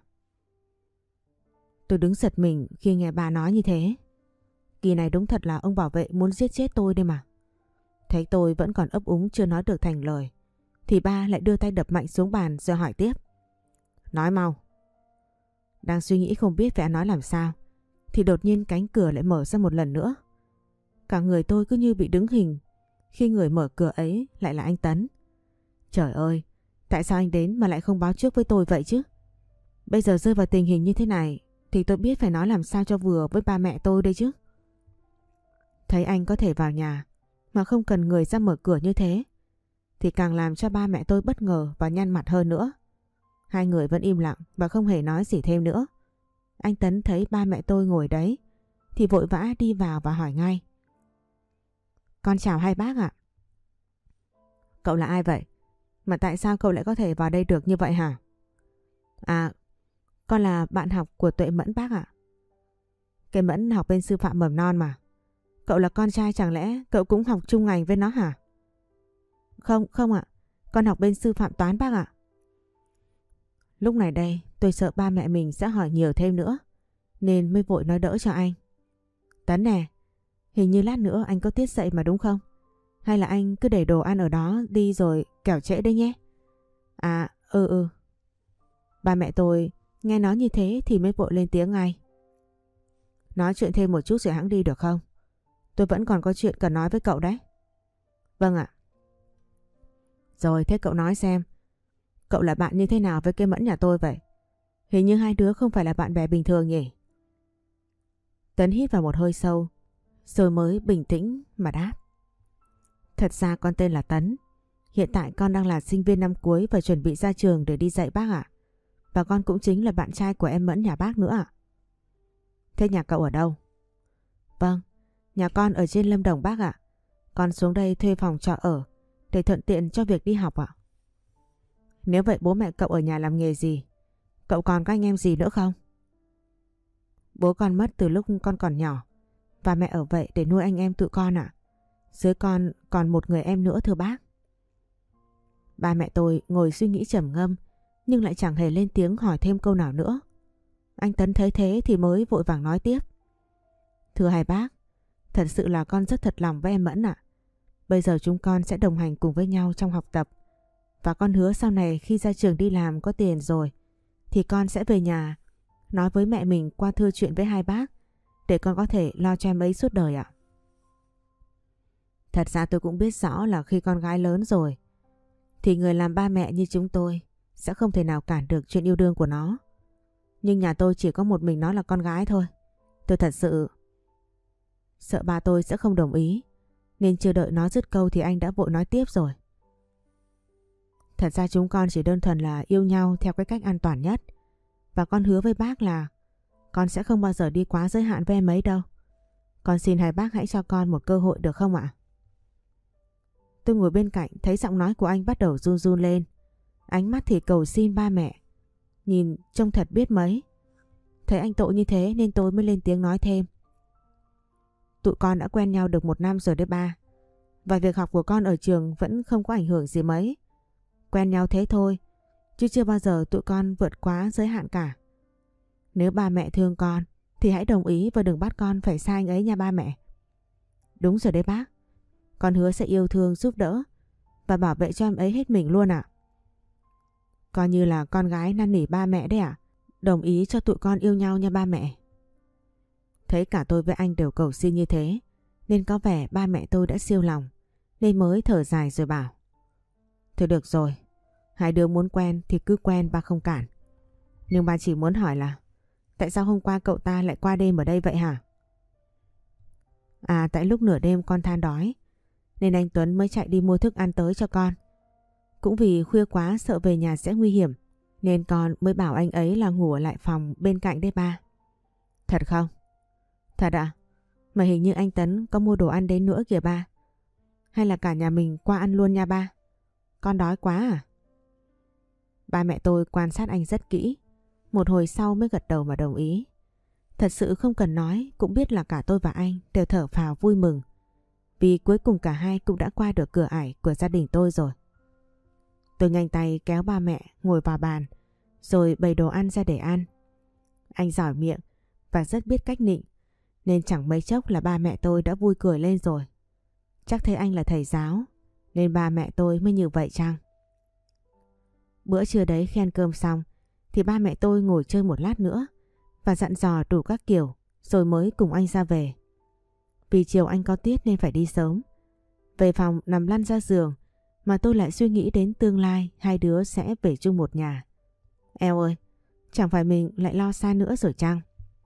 Tôi đứng giật mình khi nghe bà nói như thế. Kỳ này đúng thật là ông bảo vệ muốn giết chết tôi đây mà. Thấy tôi vẫn còn ấp úng chưa nói được thành lời, thì ba lại đưa tay đập mạnh xuống bàn rồi hỏi tiếp. Nói mau. Đang suy nghĩ không biết phải nói làm sao, thì đột nhiên cánh cửa lại mở ra một lần nữa. Cả người tôi cứ như bị đứng hình khi người mở cửa ấy lại là anh Tấn. Trời ơi, tại sao anh đến mà lại không báo trước với tôi vậy chứ? Bây giờ rơi vào tình hình như thế này thì tôi biết phải nói làm sao cho vừa với ba mẹ tôi đây chứ. Thấy anh có thể vào nhà mà không cần người ra mở cửa như thế, thì càng làm cho ba mẹ tôi bất ngờ và nhăn mặt hơn nữa. Hai người vẫn im lặng và không hề nói gì thêm nữa. Anh Tấn thấy ba mẹ tôi ngồi đấy thì vội vã đi vào và hỏi ngay. Con chào hai bác ạ. Cậu là ai vậy? Mà tại sao cậu lại có thể vào đây được như vậy hả? À, con là bạn học của Tuệ Mẫn bác ạ. Cái Mẫn học bên sư phạm mầm non mà. Cậu là con trai chẳng lẽ cậu cũng học chung ngành với nó hả? Không, không ạ. Con học bên sư phạm toán bác ạ. Lúc này đây tôi sợ ba mẹ mình sẽ hỏi nhiều thêm nữa, nên mới vội nói đỡ cho anh. Tấn nè, hình như lát nữa anh có tiết dạy mà đúng không? Hay là anh cứ để đồ ăn ở đó đi rồi kẻo trễ đấy nhé. À, ừ ừ. Ba mẹ tôi nghe nói như thế thì mới vội lên tiếng ngay. Nói chuyện thêm một chút rồi hẵng đi được không? Tôi vẫn còn có chuyện cần nói với cậu đấy. Vâng ạ. Rồi thế cậu nói xem, cậu là bạn như thế nào với cái Mẫn nhà tôi vậy? Hình như hai đứa không phải là bạn bè bình thường nhỉ? Tấn hít vào một hơi sâu, rồi mới bình tĩnh mà đáp. Thật ra con tên là Tấn. Hiện tại con đang là sinh viên năm cuối và chuẩn bị ra trường để đi dạy bác ạ. Và con cũng chính là bạn trai của em Mẫn nhà bác nữa ạ. Thế nhà cậu ở đâu? Vâng, nhà con ở trên Lâm Đồng bác ạ. Con xuống đây thuê phòng trọ ở để thuận tiện cho việc đi học ạ. Nếu vậy bố mẹ cậu ở nhà làm nghề gì? Cậu còn có anh em gì nữa không? Bố con mất từ lúc con còn nhỏ, và mẹ ở vậy để nuôi anh em tụi con ạ. Dưới con còn một người em nữa thưa bác. Ba mẹ tôi ngồi suy nghĩ trầm ngâm, nhưng lại chẳng hề lên tiếng hỏi thêm câu nào nữa. Anh Tấn thấy thế thì mới vội vàng nói tiếp. Thưa hai bác, thật sự là con rất thật lòng với em Mẫn ạ. Bây giờ chúng con sẽ đồng hành cùng với nhau trong học tập. Và con hứa sau này khi ra trường đi làm có tiền rồi thì con sẽ về nhà nói với mẹ mình qua thư chuyện với hai bác để con có thể lo cho em ấy suốt đời ạ. Thật ra tôi cũng biết rõ là khi con gái lớn rồi thì người làm ba mẹ như chúng tôi sẽ không thể nào cản được chuyện yêu đương của nó. Nhưng nhà tôi chỉ có một mình nó là con gái thôi, Tôi thật sự sợ ba tôi sẽ không đồng ý, nên chưa đợi nó dứt câu thì anh đã vội nói tiếp rồi. Thật ra chúng con chỉ đơn thuần là yêu nhau theo cái cách an toàn nhất. Và con hứa với bác là con sẽ không bao giờ đi quá giới hạn với em ấy đâu. Con xin hai bác hãy cho con một cơ hội được không ạ? Tôi ngồi bên cạnh thấy giọng nói của anh bắt đầu run run lên. Ánh mắt thì cầu xin ba mẹ. Nhìn trông thật biết mấy. Thấy anh tội như thế nên tôi mới lên tiếng nói thêm. Tụi con đã quen nhau được một năm rồi đấy ba. Và việc học của con ở trường vẫn không có ảnh hưởng gì mấy. Quen nhau thế thôi, chứ chưa bao giờ tụi con vượt quá giới hạn cả. Nếu ba mẹ thương con thì hãy đồng ý và đừng bắt con phải xa anh ấy nha ba mẹ. Đúng rồi đấy bác. Con hứa sẽ yêu thương giúp đỡ và bảo vệ cho em ấy hết mình luôn ạ. Coi như là con gái năn nỉ ba mẹ đấy ạ. Đồng ý cho tụi con yêu nhau nha ba mẹ. Thấy cả tôi với anh đều cầu xin như thế nên có vẻ ba mẹ tôi đã siêu lòng, nên mới thở dài rồi bảo. Thôi được rồi, hai đứa muốn quen thì cứ quen, ba không cản. Nhưng ba chỉ muốn hỏi là tại sao hôm qua cậu ta lại qua đêm ở đây vậy hả? À, tại lúc nửa đêm con than đói nên anh Tuấn mới chạy đi mua thức ăn tới cho con. Cũng vì khuya quá sợ về nhà sẽ nguy hiểm nên con mới bảo anh ấy là ngủ ở lại phòng bên cạnh đấy ba. Thật không? Thật ạ? À? Mà hình như anh Tấn có mua đồ ăn đến nữa kìa ba. Hay là cả nhà mình qua ăn luôn nha ba? Con đói quá à? Ba mẹ tôi quan sát anh rất kỹ. Một hồi sau mới gật đầu mà đồng ý. Thật sự không cần nói cũng biết là cả tôi và anh đều thở phào vui mừng. Vì cuối cùng cả hai cũng đã qua được cửa ải của gia đình tôi rồi. Tôi nhanh tay kéo ba mẹ ngồi vào bàn rồi bày đồ ăn ra để ăn. Anh giỏi miệng và rất biết cách nịnh nên chẳng mấy chốc là ba mẹ tôi đã vui cười lên rồi. Chắc thấy anh là thầy giáo nên ba mẹ tôi mới như vậy chăng? Bữa trưa đấy khi ăn cơm xong thì ba mẹ tôi ngồi chơi một lát nữa và dặn dò đủ các kiểu rồi mới cùng anh ra về. Vì chiều anh có tiết nên phải đi sớm. Về phòng nằm lăn ra giường mà tôi lại suy nghĩ đến tương lai hai đứa sẽ về chung một nhà. Eo ơi, chẳng phải mình lại lo xa nữa rồi chăng?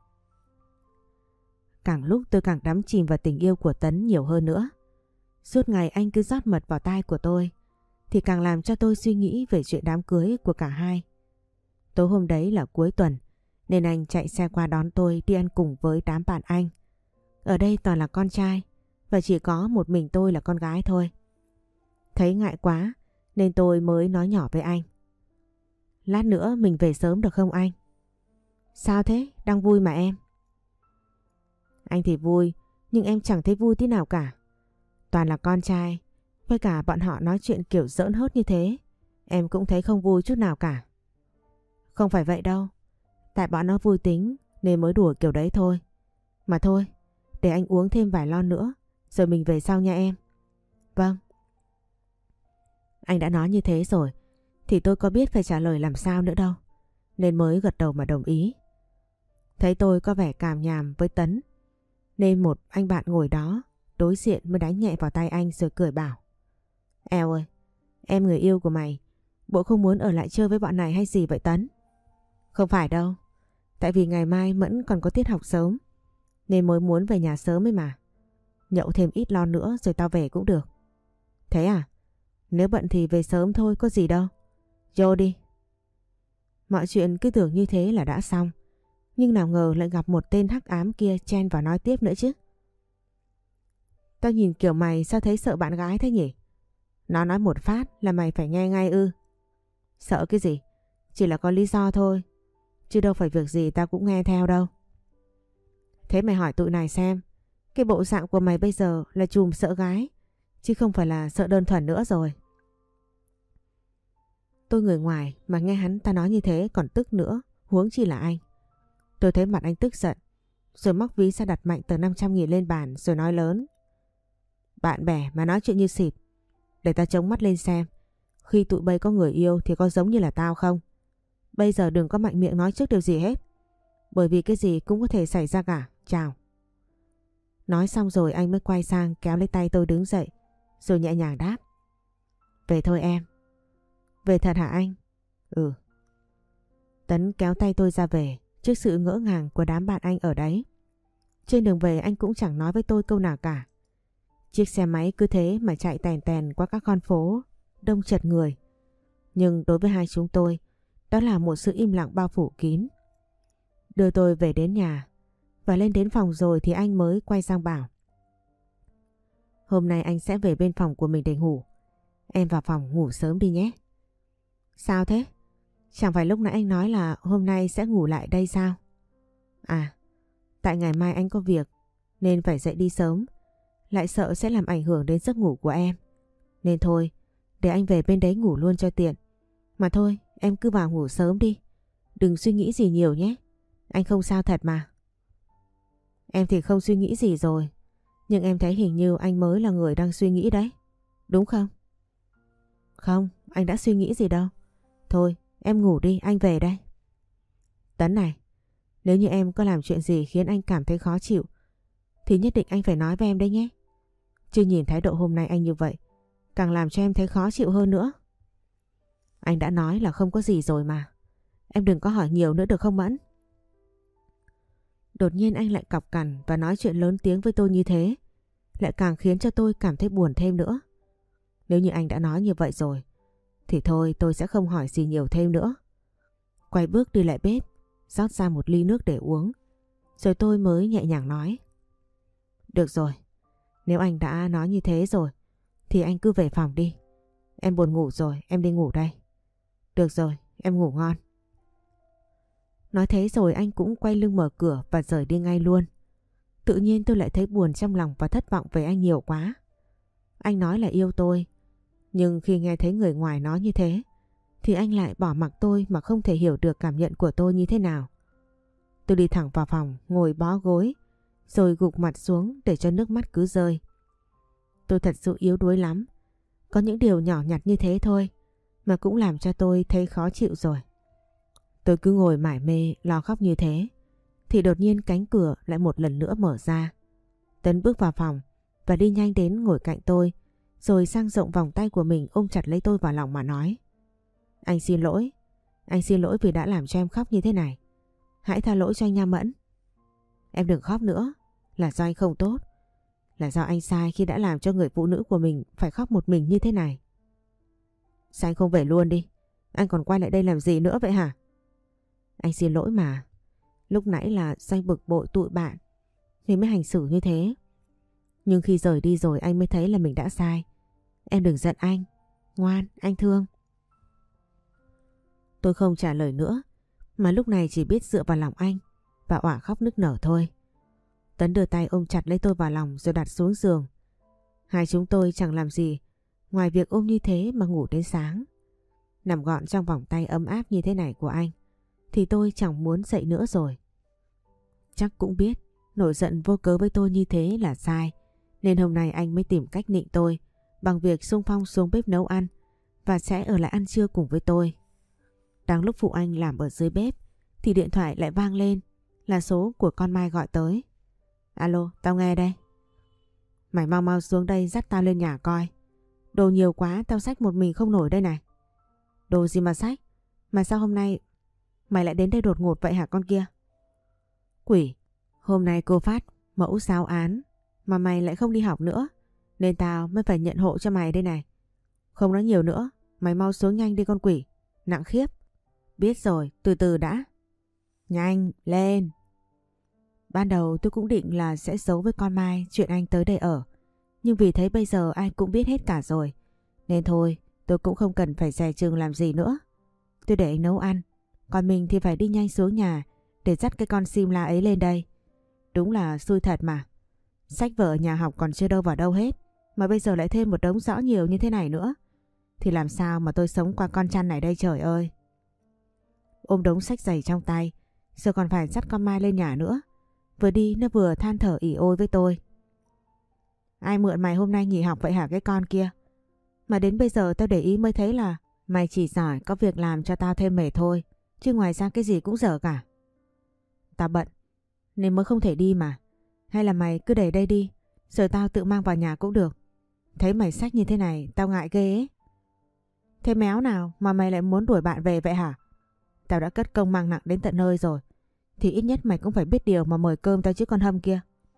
Càng lúc tôi càng đắm chìm vào tình yêu của Tấn nhiều hơn nữa. Suốt ngày anh cứ rót mật vào tai của tôi thì càng làm cho tôi suy nghĩ về chuyện đám cưới của cả hai. Tối hôm đấy là cuối tuần nên anh chạy xe qua đón tôi đi ăn cùng với đám bạn anh. Ở đây toàn là con trai và chỉ có một mình tôi là con gái thôi. Thấy ngại quá nên tôi mới nói nhỏ với anh. Lát nữa mình về sớm được không anh? Sao thế? Đang vui mà em. Anh thì vui nhưng em chẳng thấy vui tí nào cả. Toàn là con trai với cả bọn họ nói chuyện kiểu giỡn hớt như thế. Em cũng thấy không vui chút nào cả. Không phải vậy đâu. Tại bọn nó vui tính nên mới đùa kiểu đấy thôi. Mà thôi, để anh uống thêm vài lon nữa rồi mình về sau nha em. Vâng. Anh đã nói như thế rồi thì tôi có biết phải trả lời làm sao nữa đâu. Nên mới gật đầu mà đồng ý. Thấy tôi có vẻ càm nhàm với Tấn nên một anh bạn ngồi đó đối diện mới đánh nhẹ vào tay anh rồi cười bảo. Eo ơi, em người yêu của mày, bộ không muốn ở lại chơi với bọn này hay gì vậy Tấn? Không phải đâu, tại vì ngày mai Mẫn còn có tiết học sớm nên mới muốn về nhà sớm ấy mà. Nhậu thêm ít lon nữa rồi tao về cũng được. Thế à? Nếu bận thì về sớm thôi có gì đâu. Vô đi. Mọi chuyện cứ tưởng như thế là đã xong. Nhưng nào ngờ lại gặp một tên hắc ám kia chen vào nói tiếp nữa chứ. Tao nhìn kiểu mày sao thấy sợ bạn gái thế nhỉ? Nó nói một phát là mày phải nghe ngay ư? Sợ cái gì? Chỉ là có lý do thôi. Chứ đâu phải việc gì tao cũng nghe theo đâu. Thế mày hỏi tụi này xem. Cái bộ dạng của mày bây giờ là trùm sợ gái chứ không phải là sợ đơn thuần nữa rồi. Tôi người ngoài mà nghe hắn ta nói như thế còn tức nữa, huống chi là anh. Tôi thấy mặt anh tức giận, rồi móc ví ra đặt mạnh tờ năm trăm nghìn lên bàn rồi nói lớn. Bạn bè mà nói chuyện như xịt, để tao chống mắt lên xem. Khi tụi bay có người yêu thì có giống như là tao không? Bây giờ đừng có mạnh miệng nói trước điều gì hết. Bởi vì cái gì cũng có thể xảy ra cả. Chào. Nói xong rồi anh mới quay sang kéo lấy tay tôi đứng dậy, rồi nhẹ nhàng đáp. Về thôi em. Về thật hả anh? Ừ. Tấn kéo tay tôi ra về trước sự ngỡ ngàng của đám bạn anh ở đấy. Trên đường về anh cũng chẳng nói với tôi câu nào cả. Chiếc xe máy cứ thế mà chạy tèn tèn qua các con phố đông chật người. Nhưng đối với hai chúng tôi, đó là một sự im lặng bao phủ kín. Đưa tôi về đến nhà và lên đến phòng rồi thì anh mới quay sang bảo: hôm nay anh sẽ về bên phòng của mình để ngủ. Em vào phòng ngủ sớm đi nhé. Sao thế? Chẳng phải lúc nãy anh nói là hôm nay sẽ ngủ lại đây sao? À, tại ngày mai anh có việc nên phải dậy đi sớm. Lại sợ sẽ làm ảnh hưởng đến giấc ngủ của em. Nên thôi, để anh về bên đấy ngủ luôn cho tiện. Mà thôi, em cứ vào ngủ sớm đi. Đừng suy nghĩ gì nhiều nhé. Anh không sao thật mà. Em thì không suy nghĩ gì rồi. Nhưng em thấy hình như anh mới là người đang suy nghĩ đấy. Đúng không? Không, anh đã suy nghĩ gì đâu. Thôi, em ngủ đi, anh về đây. Tấn này, nếu như em có làm chuyện gì khiến anh cảm thấy khó chịu thì nhất định anh phải nói với em đấy nhé. Chứ nhìn thái độ hôm nay anh như vậy càng làm cho em thấy khó chịu hơn nữa. Anh đã nói là không có gì rồi mà. Em đừng có hỏi nhiều nữa được không Mẫn? Đột nhiên anh lại cọc cằn và nói chuyện lớn tiếng với tôi như thế, lại càng khiến cho tôi cảm thấy buồn thêm nữa. Nếu như anh đã nói như vậy rồi thì thôi, tôi sẽ không hỏi gì nhiều thêm nữa. Quay bước đi lại bếp, rót ra một ly nước để uống. Rồi tôi mới nhẹ nhàng nói: được rồi, nếu anh đã nói như thế rồi thì anh cứ về phòng đi. Em buồn ngủ rồi, em đi ngủ đây. Được rồi, em ngủ ngon. Nói thế rồi anh cũng quay lưng mở cửa và rời đi ngay luôn. Tự nhiên tôi lại thấy buồn trong lòng và thất vọng về anh nhiều quá. Anh nói là yêu tôi, nhưng khi nghe thấy người ngoài nói như thế thì anh lại bỏ mặc tôi mà không thể hiểu được cảm nhận của tôi như thế nào. Tôi đi thẳng vào phòng, ngồi bó gối, rồi gục mặt xuống để cho nước mắt cứ rơi. Tôi thật sự yếu đuối lắm. Có những điều nhỏ nhặt như thế thôi mà cũng làm cho tôi thấy khó chịu rồi. Tôi cứ ngồi mải mê lo khóc như thế thì đột nhiên cánh cửa lại một lần nữa mở ra. Tấn bước vào phòng và đi nhanh đến ngồi cạnh tôi, rồi sang rộng vòng tay của mình ôm chặt lấy tôi vào lòng mà nói: anh xin lỗi. Anh xin lỗi vì đã làm cho em khóc như thế này. Hãy tha lỗi cho anh nha Mẫn. Em đừng khóc nữa. Là do anh không tốt. Là do anh sai khi đã làm cho người phụ nữ của mình phải khóc một mình như thế này. Sao anh không về luôn đi? Anh còn quay lại đây làm gì nữa vậy hả? Anh xin lỗi mà. Lúc nãy là do anh bực bội tụi bạn nên mới hành xử như thế. Nhưng khi rời đi rồi anh mới thấy là mình đã sai. Em đừng giận anh. Ngoan, anh thương. Tôi không trả lời nữa, mà lúc này chỉ biết dựa vào lòng anh và òa khóc nức nở thôi. Tấn đưa tay ôm chặt lấy tôi vào lòng rồi đặt xuống giường. Hai chúng tôi chẳng làm gì ngoài việc ôm như thế mà ngủ đến sáng. Nằm gọn trong vòng tay ấm áp như thế này của anh thì tôi chẳng muốn dậy nữa rồi. Chắc cũng biết nổi giận vô cớ với tôi như thế là sai, nên hôm nay anh mới tìm cách nịnh tôi bằng việc xung phong xuống bếp nấu ăn và sẽ ở lại ăn trưa cùng với tôi. Đang lúc phụ anh làm ở dưới bếp thì điện thoại lại vang lên, là số của con Mai gọi tới. Alo, tao nghe đây. Mày mau mau xuống đây dắt tao lên nhà coi. Đồ nhiều quá, tao xách một mình không nổi đây này. Đồ gì mà xách? Mà sao hôm nay mày lại đến đây đột ngột vậy hả con kia? Quỷ, hôm nay cô phát mẫu giáo án mà mày lại không đi học nữa, nên tao mới phải nhận hộ cho mày đây này. Không nói nhiều nữa, mày mau xuống nhanh đi con quỷ, nặng khiếp. Biết rồi, từ từ đã. Nhanh, lên. Ban đầu tôi cũng định là sẽ giấu với con Mai chuyện anh tới đây ở. Nhưng vì thấy bây giờ ai cũng biết hết cả rồi, nên thôi tôi cũng không cần phải dè chừng làm gì nữa. Tôi để anh nấu ăn, còn mình thì phải đi nhanh xuống nhà để dắt cái con sim la ấy lên đây. Đúng là xui thật mà. Sách vở ở nhà học còn chưa đâu vào đâu hết, mà bây giờ lại thêm một đống rõ nhiều như thế này nữa. Thì làm sao mà tôi sống qua con chăn này đây trời ơi. Ôm đống sách giày trong tay, giờ còn phải dắt con Mai lên nhà nữa. Vừa đi nó vừa than thở ỉ ôi với tôi. Ai mượn mày hôm nay nghỉ học vậy hả cái con kia? Mà đến bây giờ tao để ý mới thấy là mày chỉ giỏi có việc làm cho tao thêm mệt thôi, chứ ngoài ra cái gì cũng dở cả. Tao bận nên mới không thể đi mà. Hay là mày cứ để đây đi, rồi tao tự mang vào nhà cũng được. Thấy mày xách như thế này tao ngại ghê ấy. Thế méo nào mà mày lại muốn đuổi bạn về vậy hả? Tao đã cất công mang nặng đến tận nơi rồi, thì ít nhất mày cũng phải biết điều mà mời cơm tao chứ con Hâm kia.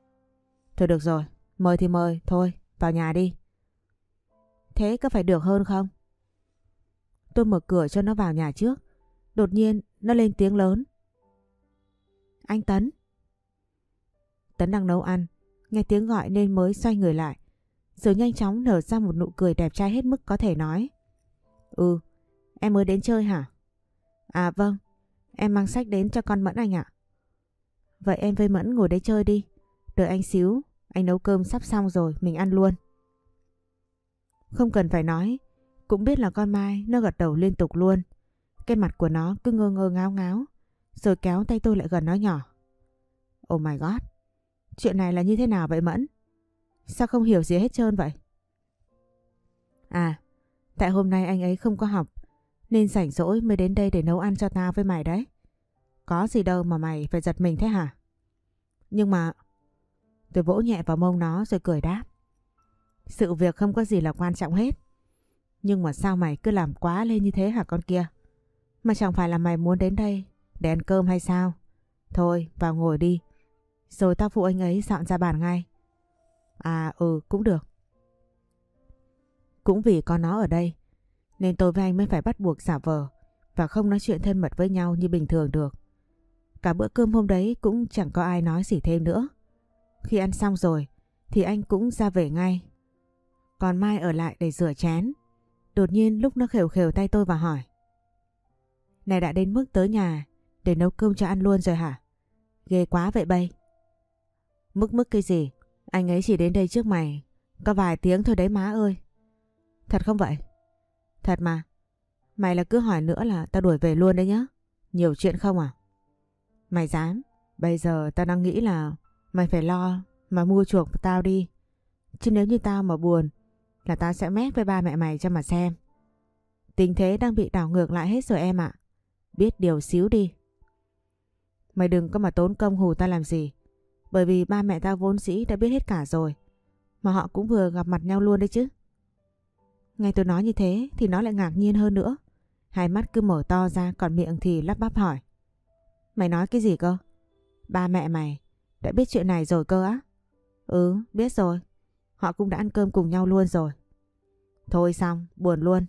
Thôi được rồi, mời thì mời, thôi, vào nhà đi. Thế có phải được hơn không? Tôi mở cửa cho nó vào nhà trước. Đột nhiên nó lên tiếng lớn. Anh Tấn. Tấn đang nấu ăn, nghe tiếng gọi nên mới xoay người lại, rồi nhanh chóng nở ra một nụ cười đẹp trai hết mức có thể nói. Ừ, em mới đến chơi hả? À vâng, em mang sách đến cho con Mẫn anh ạ. Vậy em với Mẫn ngồi đấy chơi đi, đợi anh xíu, anh nấu cơm sắp xong rồi, mình ăn luôn. Không cần phải nói, cũng biết là con Mai, nó gật đầu liên tục luôn. Cái mặt của nó cứ ngơ ngơ ngáo ngáo, rồi kéo tay tôi lại gần nói nhỏ. Oh my god, chuyện này là như thế nào vậy Mẫn? Sao không hiểu gì hết trơn vậy? À, tại hôm nay anh ấy không có học, nên rảnh rỗi mới đến đây để nấu ăn cho tao với mày đấy. Có gì đâu mà mày phải giật mình thế hả? Nhưng mà... Tôi vỗ nhẹ vào mông nó rồi cười đáp. Sự việc không có gì là quan trọng hết. Nhưng mà sao mày cứ làm quá lên như thế hả con kia? Mà chẳng phải là mày muốn đến đây để ăn cơm hay sao? Thôi vào ngồi đi, rồi tao phụ anh ấy dọn ra bàn ngay. À ừ cũng được. Cũng vì có nó ở đây nên tôi với anh mới phải bắt buộc giả vờ và không nói chuyện thân mật với nhau như bình thường được. Cả bữa cơm hôm đấy cũng chẳng có ai nói gì thêm nữa. Khi ăn xong rồi thì anh cũng ra về ngay. Còn Mai ở lại để rửa chén. Đột nhiên lúc nó khều khều tay tôi và hỏi. Này đã đến mức tới nhà để nấu cơm cho ăn luôn rồi hả? Ghê quá vậy bay. Mức mức cái gì? Anh ấy chỉ đến đây trước mày có vài tiếng thôi đấy má ơi. Thật không vậy? Thật mà. Mày là cứ hỏi nữa là tao đuổi về luôn đấy nhá. Nhiều chuyện không à? Mày dám? Bây giờ tao đang nghĩ là mày phải lo mà mua chuộc tao đi. Chứ nếu như tao mà buồn là tao sẽ mét với ba mẹ mày cho mà xem. Tình thế đang bị đảo ngược lại hết rồi em ạ. Biết điều xíu đi. Mày đừng có mà tốn công hù tao làm gì. Bởi vì ba mẹ tao vốn dĩ đã biết hết cả rồi. Mà họ cũng vừa gặp mặt nhau luôn đấy chứ. Nghe tôi nói như thế thì nó lại ngạc nhiên hơn nữa. Hai mắt cứ mở to ra, còn miệng thì lắp bắp hỏi. Mày nói cái gì cơ? Ba mẹ mày đã biết chuyện này rồi cơ á? Ừ, biết rồi. Họ cũng đã ăn cơm cùng nhau luôn rồi. Thôi xong, buồn luôn.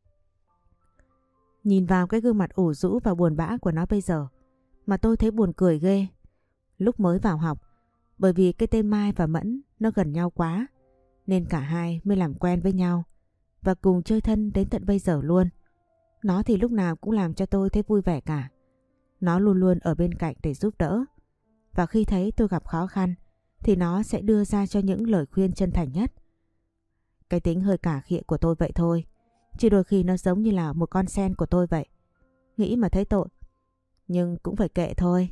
Nhìn vào cái gương mặt ủ rũ và buồn bã của nó bây giờ mà tôi thấy buồn cười ghê. Lúc mới vào học, bởi vì cái tên Mai và Mẫn nó gần nhau quá nên cả hai mới làm quen với nhau và cùng chơi thân đến tận bây giờ luôn. Nó thì lúc nào cũng làm cho tôi thấy vui vẻ cả. Nó luôn luôn ở bên cạnh để giúp đỡ. Và khi thấy tôi gặp khó khăn thì nó sẽ đưa ra cho những lời khuyên chân thành nhất. Cái tính hơi cả khịa của tôi vậy thôi. Chứ đôi khi nó giống như là một con sen của tôi vậy. Nghĩ mà thấy tội. Nhưng cũng phải kệ thôi.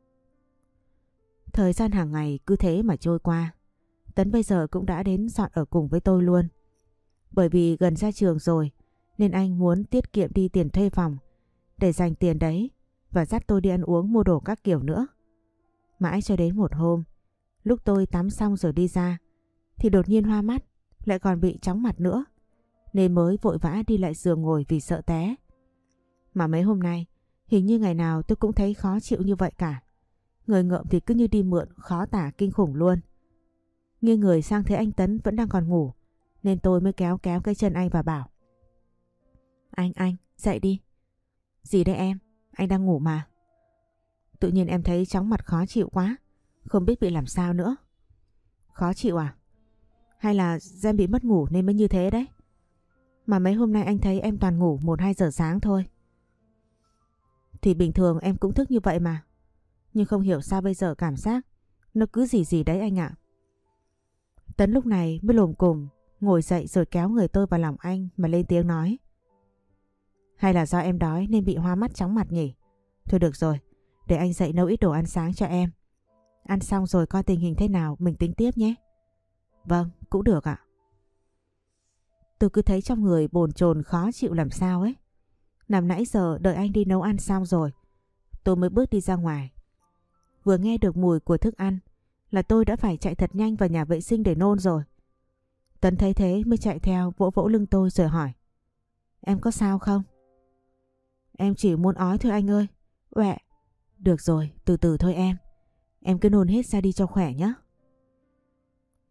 Thời gian hàng ngày cứ thế mà trôi qua. Tấn bây giờ cũng đã đến dọn ở cùng với tôi luôn. Bởi vì gần ra trường rồi nên anh muốn tiết kiệm đi tiền thuê phòng để dành tiền đấy và dắt tôi đi ăn uống mua đồ các kiểu nữa. Mãi cho đến một hôm, lúc tôi tắm xong rồi đi ra thì đột nhiên hoa mắt, lại còn bị chóng mặt nữa, nên mới vội vã đi lại giường ngồi vì sợ té. Mà mấy hôm nay hình như ngày nào tôi cũng thấy khó chịu như vậy cả. Người ngợm thì cứ như đi mượn, khó tả kinh khủng luôn. Nghiêng người sang thấy anh Tấn vẫn đang còn ngủ nên tôi mới kéo kéo cái chân anh và bảo. Anh, anh, dậy đi. Gì đây em? Anh đang ngủ mà. Tự nhiên em thấy chóng mặt khó chịu quá, không biết bị làm sao nữa. Khó chịu à? Hay là em bị mất ngủ nên mới như thế đấy? Mà mấy hôm nay anh thấy em toàn ngủ một hai giờ sáng thôi. Thì bình thường em cũng thức như vậy mà. Nhưng không hiểu sao bây giờ cảm giác nó cứ gì gì đấy anh ạ. Tấn lúc này mới lồm cồm ngồi dậy rồi kéo người tôi vào lòng anh mà lên tiếng nói. Hay là do em đói nên bị hoa mắt chóng mặt nhỉ? Thôi được rồi, để anh dậy nấu ít đồ ăn sáng cho em. Ăn xong rồi coi tình hình thế nào mình tính tiếp nhé. Vâng, cũng được ạ. Tôi cứ thấy trong người bồn chồn khó chịu làm sao ấy. Nằm nãy giờ đợi anh đi nấu ăn xong rồi tôi mới bước đi ra ngoài. Vừa nghe được mùi của thức ăn là tôi đã phải chạy thật nhanh vào nhà vệ sinh để nôn rồi. Tấn thấy thế mới chạy theo vỗ vỗ lưng tôi rồi hỏi. Em có sao không? Em chỉ muốn ói thôi anh ơi. Uẹ. Được rồi, từ từ thôi em. Em cứ nôn hết ra đi cho khỏe nhé.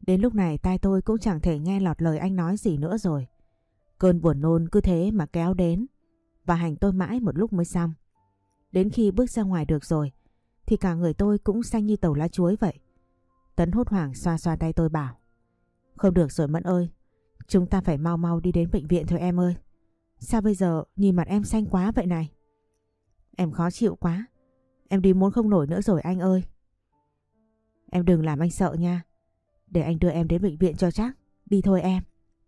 Đến lúc này tai tôi cũng chẳng thể nghe lọt lời anh nói gì nữa rồi. Cơn buồn nôn cứ thế mà kéo đến và hành tôi mãi một lúc mới xong. Đến khi bước ra ngoài được rồi thì cả người tôi cũng xanh như tàu lá chuối vậy. Tấn hốt hoảng xoa xoa tay tôi bảo: Không được rồi Mẫn ơi, chúng ta phải mau mau đi đến bệnh viện thôi em ơi. Sao bây giờ nhìn mặt em xanh quá vậy này? Em khó chịu quá, em đi muốn không nổi nữa rồi anh ơi. Em đừng làm anh sợ nha, để anh đưa em đến bệnh viện cho chắc. Đi thôi em.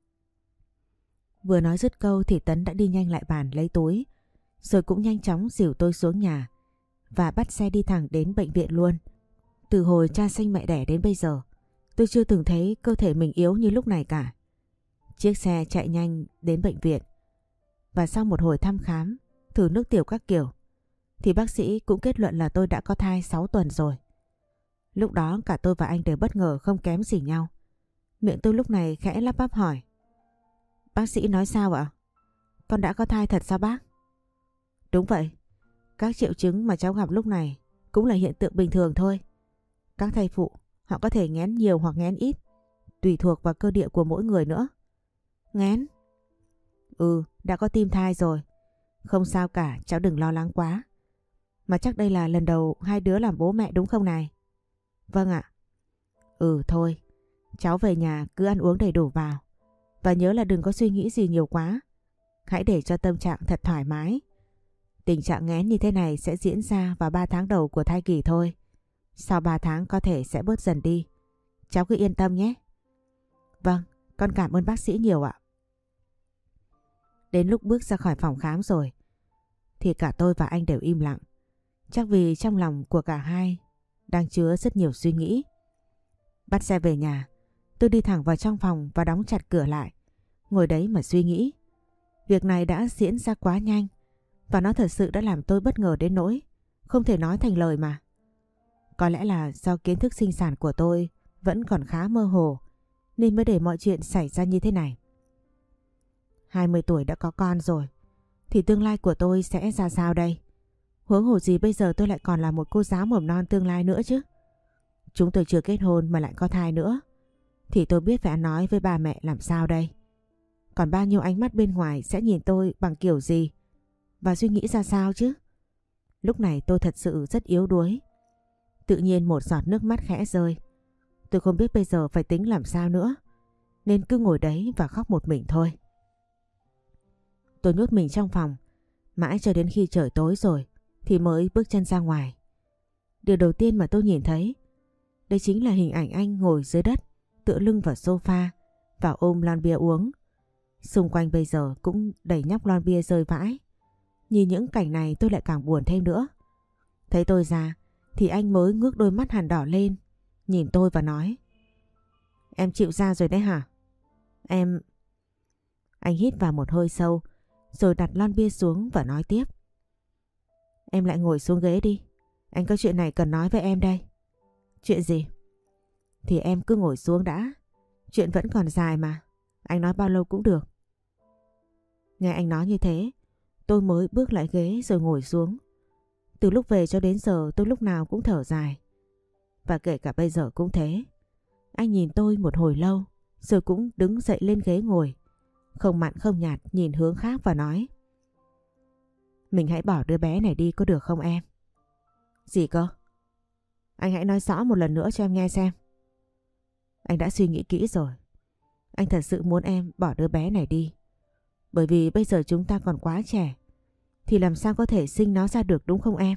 Vừa nói dứt câu thì Tấn đã đi nhanh lại bàn lấy túi, rồi cũng nhanh chóng dìu tôi xuống nhà và bắt xe đi thẳng đến bệnh viện luôn. Từ hồi cha sinh mẹ đẻ đến bây giờ, tôi chưa từng thấy cơ thể mình yếu như lúc này cả. Chiếc xe chạy nhanh đến bệnh viện và sau một hồi thăm khám, thử nước tiểu các kiểu thì bác sĩ cũng kết luận là tôi đã có thai sáu tuần rồi. Lúc đó cả tôi và anh đều bất ngờ không kém gì nhau. Miệng tôi lúc này khẽ lắp bắp hỏi: Bác sĩ nói sao ạ? Con đã có thai thật sao bác? Đúng vậy, các triệu chứng mà cháu gặp lúc này cũng là hiện tượng bình thường thôi. Các thai phụ họ có thể nghén nhiều hoặc nghén ít, tùy thuộc vào cơ địa của mỗi người nữa. Nghén? Ừ, đã có tim thai rồi. Không sao cả, cháu đừng lo lắng quá. Mà chắc đây là lần đầu hai đứa làm bố mẹ đúng không này? Vâng ạ. Ừ thôi, cháu về nhà cứ ăn uống đầy đủ vào. Và nhớ là đừng có suy nghĩ gì nhiều quá. Hãy để cho tâm trạng thật thoải mái. Tình trạng nghén như thế này sẽ diễn ra vào ba tháng đầu của thai kỳ thôi. Sau ba tháng có thể sẽ bớt dần đi. Cháu cứ yên tâm nhé. Vâng, con cảm ơn bác sĩ nhiều ạ. Đến lúc bước ra khỏi phòng khám rồi thì cả tôi và anh đều im lặng. Chắc vì trong lòng của cả hai đang chứa rất nhiều suy nghĩ. Bắt xe về nhà, tôi đi thẳng vào trong phòng và đóng chặt cửa lại. Ngồi đấy mà suy nghĩ. Việc này đã diễn ra quá nhanh và nó thật sự đã làm tôi bất ngờ đến nỗi không thể nói thành lời mà. Có lẽ là do kiến thức sinh sản của tôi vẫn còn khá mơ hồ nên mới để mọi chuyện xảy ra như thế này. hai mươi tuổi đã có con rồi thì tương lai của tôi sẽ ra sao đây? Huống hồ gì bây giờ tôi lại còn là một cô giáo mầm non tương lai nữa chứ. Chúng tôi chưa kết hôn mà lại có thai nữa thì tôi biết phải ăn nói với ba mẹ làm sao đây? Còn bao nhiêu ánh mắt bên ngoài sẽ nhìn tôi bằng kiểu gì và suy nghĩ ra sao chứ? Lúc này tôi thật sự rất yếu đuối. Tự nhiên một giọt nước mắt khẽ rơi. Tôi không biết bây giờ phải tính làm sao nữa nên cứ ngồi đấy và khóc một mình thôi. Tôi nhốt mình trong phòng mãi cho đến khi trời tối rồi thì mới bước chân ra ngoài. Điều đầu tiên mà tôi nhìn thấy đây chính là hình ảnh anh ngồi dưới đất, tựa lưng vào sofa và ôm lon bia uống. Xung quanh bây giờ cũng đầy nhóc lon bia rơi vãi. Nhìn những cảnh này tôi lại càng buồn thêm nữa. Thấy tôi ra thì anh mới ngước đôi mắt hằn đỏ lên, nhìn tôi và nói: Em chịu ra rồi đấy hả? Em... Anh hít vào một hơi sâu rồi đặt lon bia xuống và nói tiếp: Em lại ngồi xuống ghế đi. Anh có chuyện này cần nói với em đây. Chuyện gì? Thì em cứ ngồi xuống đã. Chuyện vẫn còn dài mà. Anh nói bao lâu cũng được. Nghe anh nói như thế, tôi mới bước lại ghế rồi ngồi xuống. Từ lúc về cho đến giờ tôi lúc nào cũng thở dài. Và kể cả bây giờ cũng thế. Anh nhìn tôi một hồi lâu rồi cũng đứng dậy lên ghế ngồi. Không mặn không nhạt nhìn hướng khác và nói: Mình hãy bỏ đứa bé này đi có được không em? Gì cơ? Anh hãy nói rõ một lần nữa cho em nghe xem. Anh đã suy nghĩ kỹ rồi. Anh thật sự muốn em bỏ đứa bé này đi. Bởi vì bây giờ chúng ta còn quá trẻ thì làm sao có thể sinh nó ra được đúng không em?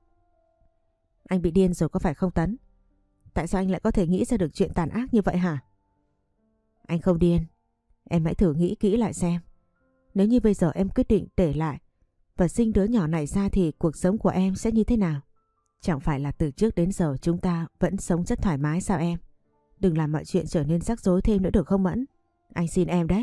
Anh bị điên rồi có phải không Tấn? Tại sao anh lại có thể nghĩ ra được chuyện tàn ác như vậy hả? Anh không điên. Em hãy thử nghĩ kỹ lại xem. Nếu như bây giờ em quyết định để lại và sinh đứa nhỏ này ra thì cuộc sống của em sẽ như thế nào? Chẳng phải là từ trước đến giờ chúng ta vẫn sống rất thoải mái sao em? Đừng làm mọi chuyện trở nên rắc rối thêm nữa được không Mẫn? Anh xin em đấy.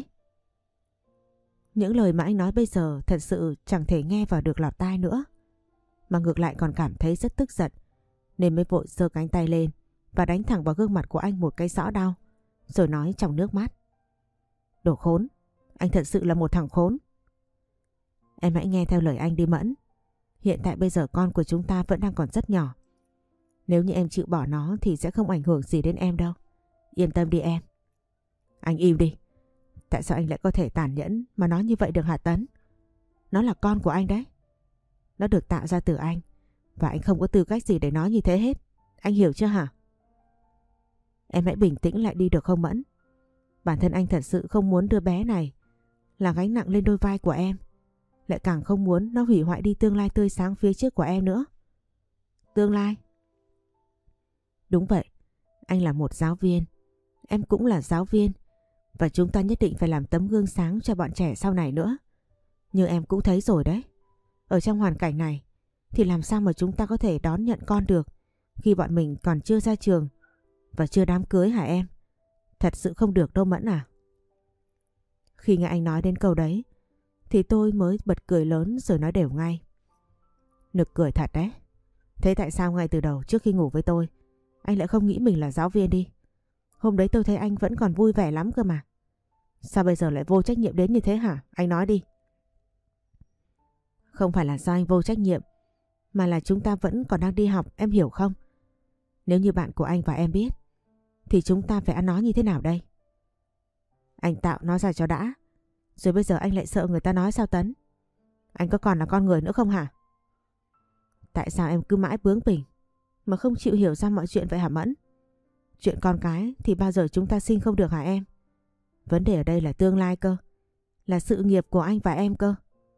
Những lời mà anh nói bây giờ thật sự chẳng thể nghe vào được lọt tai nữa. Mà ngược lại còn cảm thấy rất tức giận nên mới vội giơ cánh tay lên và đánh thẳng vào gương mặt của anh một cái rõ đau. Rồi nói trong nước mắt: Đồ khốn, anh thật sự là một thằng khốn. Em hãy nghe theo lời anh đi Mẫn. Hiện tại bây giờ con của chúng ta vẫn đang còn rất nhỏ. Nếu như em chịu bỏ nó thì sẽ không ảnh hưởng gì đến em đâu. Yên tâm đi em. Anh im đi. Tại sao anh lại có thể tàn nhẫn mà nói như vậy được hả Tấn? Nó là con của anh đấy. Nó được tạo ra từ anh. Và anh không có tư cách gì để nói như thế hết. Anh hiểu chưa hả? Em hãy bình tĩnh lại đi được không Mẫn? Bản thân anh thật sự không muốn đứa bé này là gánh nặng lên đôi vai của em. Lại càng không muốn nó hủy hoại đi tương lai tươi sáng phía trước của em nữa. Tương lai? Đúng vậy. Anh là một giáo viên. Em cũng là giáo viên. Và chúng ta nhất định phải làm tấm gương sáng cho bọn trẻ sau này nữa. Như em cũng thấy rồi đấy. Ở trong hoàn cảnh này thì làm sao mà chúng ta có thể đón nhận con được khi bọn mình còn chưa ra trường và chưa đám cưới hả em? Thật sự không được đâu Mẫn à. Khi nghe anh nói đến câu đấy thì tôi mới bật cười lớn rồi nói đều ngay. Nực cười thật đấy. Thế tại sao ngay từ đầu trước khi ngủ với tôi anh lại không nghĩ mình là giáo viên đi? Hôm đấy tôi thấy anh vẫn còn vui vẻ lắm cơ mà. Sao bây giờ lại vô trách nhiệm đến như thế hả? Anh nói đi. Không phải là do anh vô trách nhiệm, mà là chúng ta vẫn còn đang đi học, em hiểu không? Nếu như bạn của anh và em biết thì chúng ta phải ăn nói như thế nào đây? Anh tạo nó ra cho đã. Rồi bây giờ anh lại sợ người ta nói sao Tấn? Anh có còn là con người nữa không hả? Tại sao em cứ mãi bướng bỉnh mà không chịu hiểu ra mọi chuyện vậy hả Mẫn? Chuyện con cái thì bao giờ chúng ta sinh không được hả em? Vấn đề ở đây là tương lai cơ. Là sự nghiệp của anh và em cơ.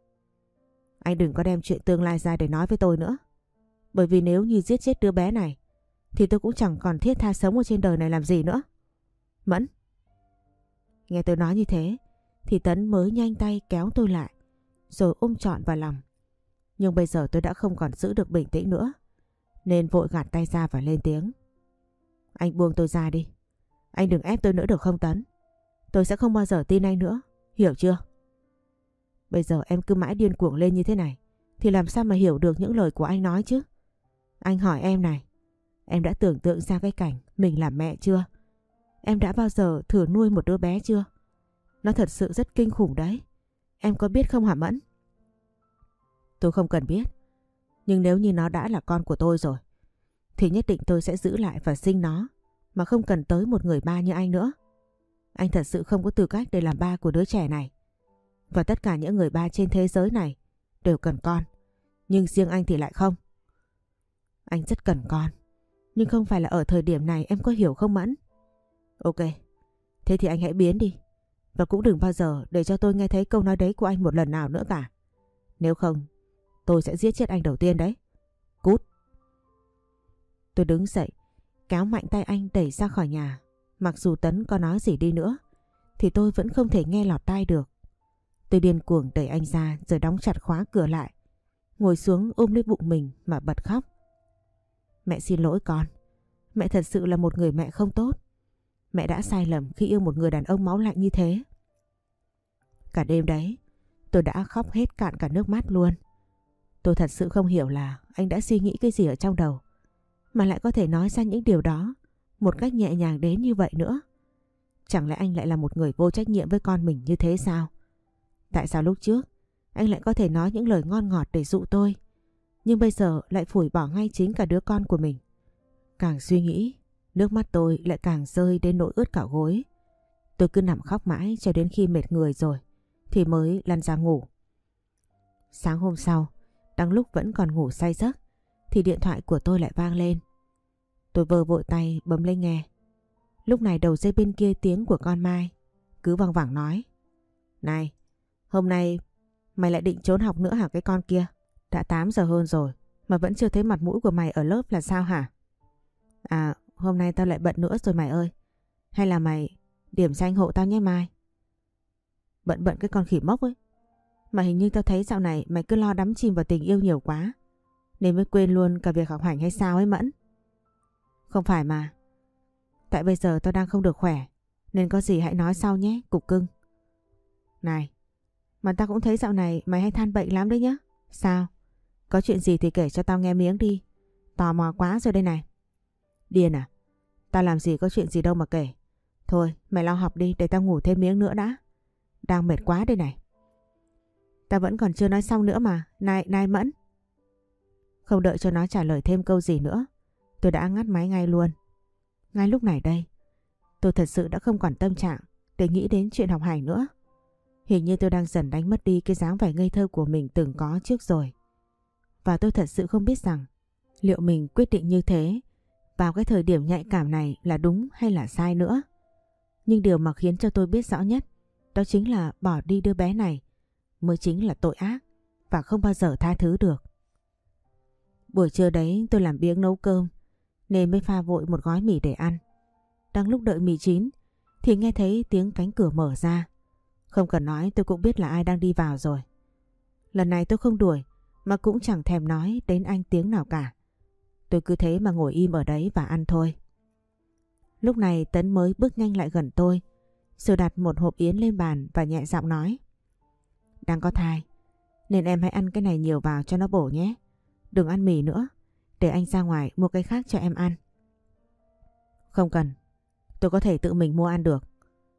Anh đừng có đem chuyện tương lai ra để nói với tôi nữa. Bởi vì nếu như giết chết đứa bé này thì tôi cũng chẳng còn thiết tha sống ở trên đời này làm gì nữa. Mẫn. Nghe tôi nói như thế thì Tấn mới nhanh tay kéo tôi lại rồi ôm trọn vào lòng. Nhưng bây giờ tôi đã không còn giữ được bình tĩnh nữa nên vội gạt tay ra và lên tiếng. Anh buông tôi ra đi. Anh đừng ép tôi nữa được không Tấn? Tôi sẽ không bao giờ tin anh nữa. Hiểu chưa? Bây giờ em cứ mãi điên cuồng lên như thế này thì làm sao mà hiểu được những lời của anh nói chứ? Anh hỏi em này, em đã tưởng tượng ra cái cảnh mình làm mẹ chưa? Em đã bao giờ thử nuôi một đứa bé chưa? Nó thật sự rất kinh khủng đấy. Em có biết không hả Mẫn? Tôi không cần biết. Nhưng nếu như nó đã là con của tôi rồi thì nhất định tôi sẽ giữ lại và sinh nó, mà không cần tới một người ba như anh nữa. Anh thật sự không có tư cách để làm ba của đứa trẻ này. Và tất cả những người ba trên thế giới này đều cần con. Nhưng riêng anh thì lại không. Anh rất cần con. Nhưng không phải là ở thời điểm này, em có hiểu không Mẫn? Ok. Thế thì anh hãy biến đi. Và cũng đừng bao giờ để cho tôi nghe thấy câu nói đấy của anh một lần nào nữa cả. Nếu không, tôi sẽ giết chết anh đầu tiên đấy. Cút. Tôi đứng dậy, kéo mạnh tay anh đẩy ra khỏi nhà. Mặc dù Tấn có nói gì đi nữa thì tôi vẫn không thể nghe lọt tai được. Tôi điên cuồng đẩy anh ra rồi đóng chặt khóa cửa lại. Ngồi xuống ôm lấy bụng mình mà bật khóc. Mẹ xin lỗi con. Mẹ thật sự là một người mẹ không tốt. Mẹ đã sai lầm khi yêu một người đàn ông máu lạnh như thế. Cả đêm đấy tôi đã khóc hết cạn cả nước mắt luôn. Tôi thật sự không hiểu là anh đã suy nghĩ cái gì ở trong đầu mà lại có thể nói ra những điều đó một cách nhẹ nhàng đến như vậy nữa. Chẳng lẽ anh lại là một người vô trách nhiệm với con mình như thế sao? Tại sao lúc trước anh lại có thể nói những lời ngon ngọt để dụ tôi, nhưng bây giờ lại phủi bỏ ngay chính cả đứa con của mình? Càng suy nghĩ, nước mắt tôi lại càng rơi đến nỗi ướt cả gối. Tôi cứ nằm khóc mãi cho đến khi mệt người rồi thì mới lăn ra ngủ. Sáng hôm sau, đang lúc vẫn còn ngủ say giấc thì điện thoại của tôi lại vang lên. Tôi vơ vội tay bấm lên nghe. Lúc này đầu dây bên kia tiếng của con Mai cứ văng vẳng nói: Này, hôm nay mày lại định trốn học nữa hả cái con kia? Đã tám giờ hơn rồi mà vẫn chưa thấy mặt mũi của mày ở lớp là sao hả? À, hôm nay tao lại bận nữa rồi mày ơi. Hay là mày điểm danh hộ tao nhé Mai. Bận bận cái con khỉ mốc ấy. Mà hình như tao thấy dạo này mày cứ lo đắm chìm vào tình yêu nhiều quá nên mới quên luôn cả việc học hành hay sao ấy Mẫn? Không phải mà. Tại bây giờ tao đang không được khỏe nên có gì hãy nói sau nhé, cục cưng. Này, mà tao cũng thấy dạo này mày hay than bệnh lắm đấy nhá. Sao? Có chuyện gì thì kể cho tao nghe miếng đi. Tò mò quá rồi đây này. Điên à? Tao làm gì có chuyện gì đâu mà kể. Thôi mày lo học đi để tao ngủ thêm miếng nữa đã. Đang mệt quá đây này. Tao vẫn còn chưa nói xong nữa mà. Này, này Mẫn. Không đợi cho nó trả lời thêm câu gì nữa, tôi đã ngắt máy ngay luôn. Ngay lúc này đây, Tôi thật sự đã không còn tâm trạng để nghĩ đến chuyện học hành nữa. Hình như tôi đang dần đánh mất đi cái dáng vẻ ngây thơ của mình từng có trước rồi. Và tôi thật sự không biết rằng liệu mình quyết định như thế vào cái thời điểm nhạy cảm này là đúng hay là sai nữa. Nhưng điều mà khiến cho tôi biết rõ nhất đó chính là bỏ đi đứa bé này mới chính là tội ác và không bao giờ tha thứ được. Buổi trưa đấy tôi làm biếng nấu cơm nên mới pha vội một gói mì để ăn. Đang lúc đợi mì chín thì nghe thấy tiếng cánh cửa mở ra. Không cần nói tôi cũng biết là ai đang đi vào rồi. Lần này tôi không đuổi mà cũng chẳng thèm nói đến anh tiếng nào cả. Tôi cứ thế mà ngồi im ở đấy và ăn thôi. Lúc này Tấn mới bước nhanh lại gần tôi, rồi đặt một hộp yến lên bàn và nhẹ giọng nói: Đang có thai nên em hãy ăn cái này nhiều vào cho nó bổ nhé. Đừng ăn mì nữa, để anh ra ngoài mua cái khác cho em ăn. Không cần, tôi có thể tự mình mua ăn được.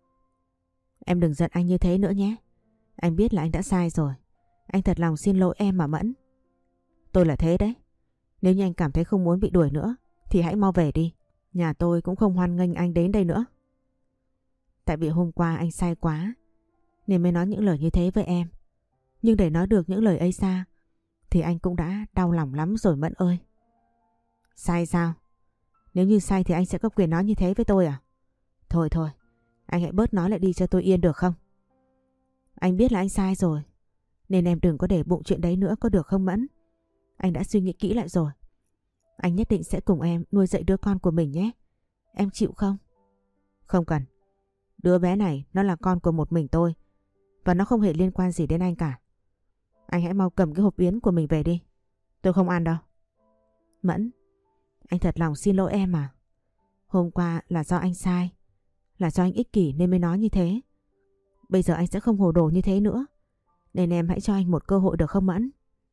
Em đừng giận anh như thế nữa nhé. Anh biết là anh đã sai rồi. Anh thật lòng xin lỗi em mà Mẫn. Tôi là thế đấy. Nếu như anh cảm thấy không muốn bị đuổi nữa thì hãy mau về đi. Nhà tôi cũng không hoan nghênh anh đến đây nữa. Tại vì hôm qua anh sai quá nên mới nói những lời như thế với em. Nhưng để nói được những lời ấy ra thì anh cũng đã đau lòng lắm rồi Mẫn ơi. Sai sao? Nếu như sai thì anh sẽ có quyền nói như thế với tôi à? Thôi thôi, anh hãy bớt nói lại đi cho tôi yên được không? Anh biết là anh sai rồi nên em đừng có để bụng chuyện đấy nữa có được không Mẫn? Anh đã suy nghĩ kỹ lại rồi. Anh nhất định sẽ cùng em nuôi dạy đứa con của mình nhé. Em chịu không? Không cần. Đứa bé này nó là con của một mình tôi và nó không hề liên quan gì đến anh cả. Anh hãy mau cầm cái hộp yến của mình về đi. Tôi không ăn đâu. Mẫn, anh thật lòng xin lỗi em mà. Hôm qua là do anh sai, là do anh ích kỷ nên mới nói như thế. Bây giờ anh sẽ không hồ đồ như thế nữa. Nên em hãy cho anh một cơ hội được không Mẫn?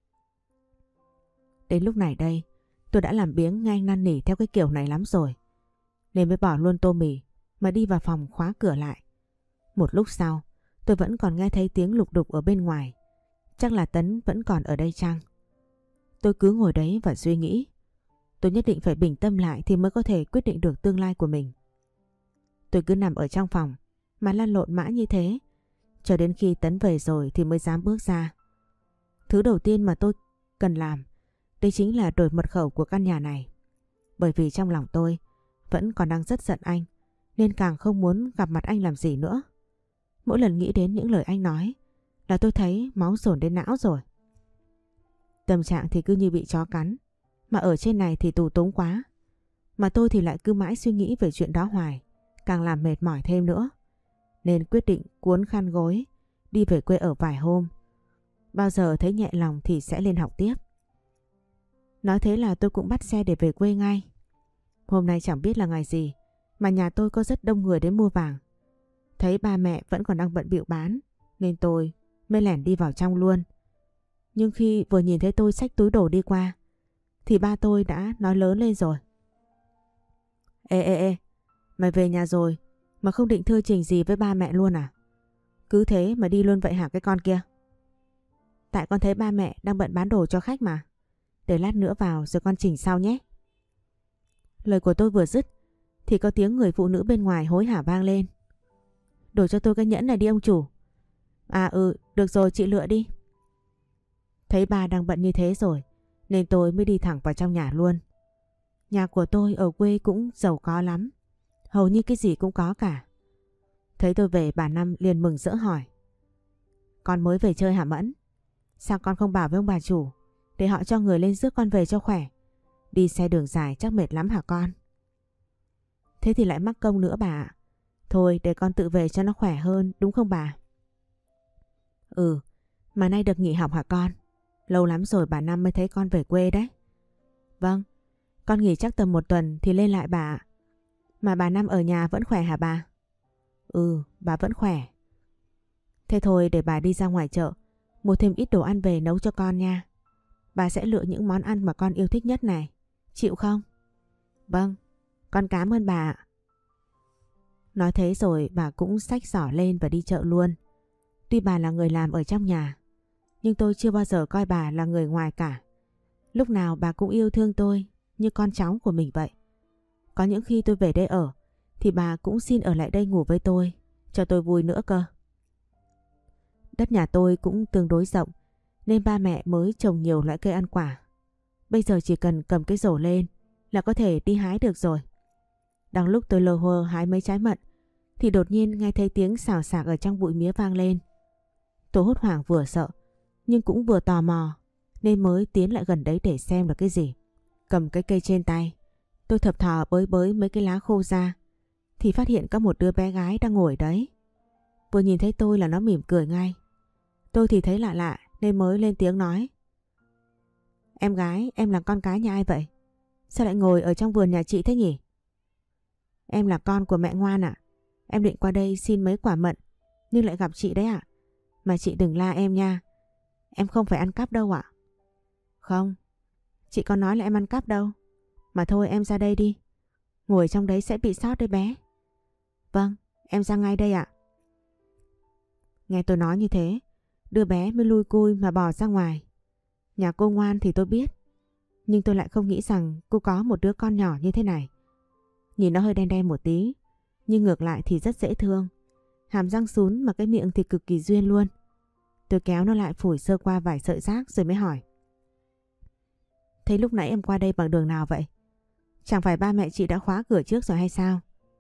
Đến lúc này đây, tôi đã làm biếng nghe anh năn nỉ theo cái kiểu này lắm rồi. Nên mới bỏ luôn tô mì mà đi vào phòng khóa cửa lại. Một lúc sau, tôi vẫn còn nghe thấy tiếng lục đục ở bên ngoài. Chắc là Tấn vẫn còn ở đây chăng? Tôi cứ ngồi đấy và suy nghĩ. Tôi nhất định phải bình tâm lại thì mới có thể quyết định được tương lai của mình. Tôi cứ nằm ở trong phòng mà lăn lộn mãi như thế, cho đến khi Tấn về rồi thì mới dám bước ra. Thứ đầu tiên mà tôi cần làm đây chính là đổi mật khẩu của căn nhà này. Bởi vì trong lòng tôi vẫn còn đang rất giận anh, nên càng không muốn gặp mặt anh làm gì nữa. Mỗi lần nghĩ đến những lời anh nói là tôi thấy máu dồn đến não rồi. Tâm trạng thì cứ như bị chó cắn, mà ở trên này thì tù túng quá. Mà tôi thì lại cứ mãi suy nghĩ về chuyện đó hoài, càng làm mệt mỏi thêm nữa. Nên quyết định cuốn khăn gối, đi về quê ở vài hôm. Bao giờ thấy nhẹ lòng thì sẽ lên học tiếp. Nói thế là tôi cũng bắt xe để về quê ngay. Hôm nay chẳng biết là ngày gì mà nhà tôi có rất đông người đến mua vàng. Thấy ba mẹ vẫn còn đang bận bịu bán nên tôi mới lẻn đi vào trong luôn. Nhưng khi vừa nhìn thấy tôi xách túi đồ đi qua thì ba tôi đã nói lớn lên rồi. Ê ê ê, mày về nhà rồi mà không định thưa trình gì với ba mẹ luôn à? Cứ thế mà đi luôn vậy hả cái con kia? Tại con thấy ba mẹ đang bận bán đồ cho khách mà. Để lát nữa vào rồi con chỉnh sau nhé. Lời của tôi vừa dứt thì có tiếng người phụ nữ bên ngoài hối hả vang lên. Đổi cho tôi cái nhẫn này đi ông chủ. À ừ, được rồi chị lựa đi. Thấy ba đang bận như thế rồi nên tôi mới đi thẳng vào trong nhà luôn. Nhà của tôi ở quê cũng giàu có lắm. Hầu như cái gì cũng có cả. Thấy tôi về bà Năm liền mừng rỡ hỏi. Con mới về chơi hả Mẫn? Sao con không bảo với ông bà chủ để họ cho người lên rước con về cho khỏe? Đi xe đường dài chắc mệt lắm hả con? Thế thì lại mắc công nữa bà ạ. Thôi để con tự về cho nó khỏe hơn đúng không bà? Ừ, mà nay được nghỉ học hả con? Lâu lắm rồi bà Năm mới thấy con về quê đấy. Vâng, con nghỉ chắc tầm một tuần thì lên lại bà ạ. Mà bà Năm ở nhà vẫn khỏe hả bà? Ừ, bà vẫn khỏe. Thế thôi để bà đi ra ngoài chợ mua thêm ít đồ ăn về nấu cho con nha. Bà sẽ lựa những món ăn mà con yêu thích nhất này. Chịu không? Vâng, con cảm ơn bà ạ. Nói thế rồi bà cũng xách giỏ lên và đi chợ luôn. Tuy bà là người làm ở trong nhà, nhưng tôi chưa bao giờ coi bà là người ngoài cả. Lúc nào bà cũng yêu thương tôi như con cháu của mình vậy. Có những khi tôi về đây ở thì bà cũng xin ở lại đây ngủ với tôi, cho tôi vui nữa cơ. Đất nhà tôi cũng tương đối rộng nên ba mẹ mới trồng nhiều loại cây ăn quả. Bây giờ chỉ cần cầm cái rổ lên là có thể đi hái được rồi. Đang lúc tôi lơ hơ hái mấy trái mận thì đột nhiên nghe thấy tiếng xào xạc ở trong bụi mía vang lên. Tôi hốt hoảng vừa sợ nhưng cũng vừa tò mò nên mới tiến lại gần đấy để xem là cái gì. Cầm cái cây trên tay, tôi thập thò bới bới mấy cái lá khô ra thì phát hiện có một đứa bé gái đang ngồi đấy. Vừa nhìn thấy tôi là nó mỉm cười ngay. Tôi thì thấy lạ lạ nên mới lên tiếng nói: Em gái, em là con cái nhà ai vậy? Sao lại ngồi ở trong vườn nhà chị thế nhỉ? Em là con của mẹ Ngoan ạ. Em định qua đây xin mấy quả mận nhưng lại gặp chị đấy ạ. Mà chị đừng la em nha. Em không phải ăn cắp đâu ạ. Không, chị có nói là em ăn cắp đâu. Mà thôi em ra đây đi. Ngồi trong đấy sẽ bị sót đấy bé. Vâng, em ra ngay đây ạ. Nghe tôi nói như thế, đứa bé mới lui cui mà bò ra ngoài. Nhà cô Ngoan thì tôi biết, nhưng tôi lại không nghĩ rằng cô có một đứa con nhỏ như thế này. Nhìn nó hơi đen đen một tí, nhưng ngược lại thì rất dễ thương. Hàm răng sún mà cái miệng thì cực kỳ duyên luôn. Tôi kéo nó lại phủi sơ qua vài sợi rác rồi mới hỏi: Thế lúc nãy em qua đây bằng đường nào vậy? Chẳng phải ba mẹ chị đã khóa cửa trước rồi hay sao?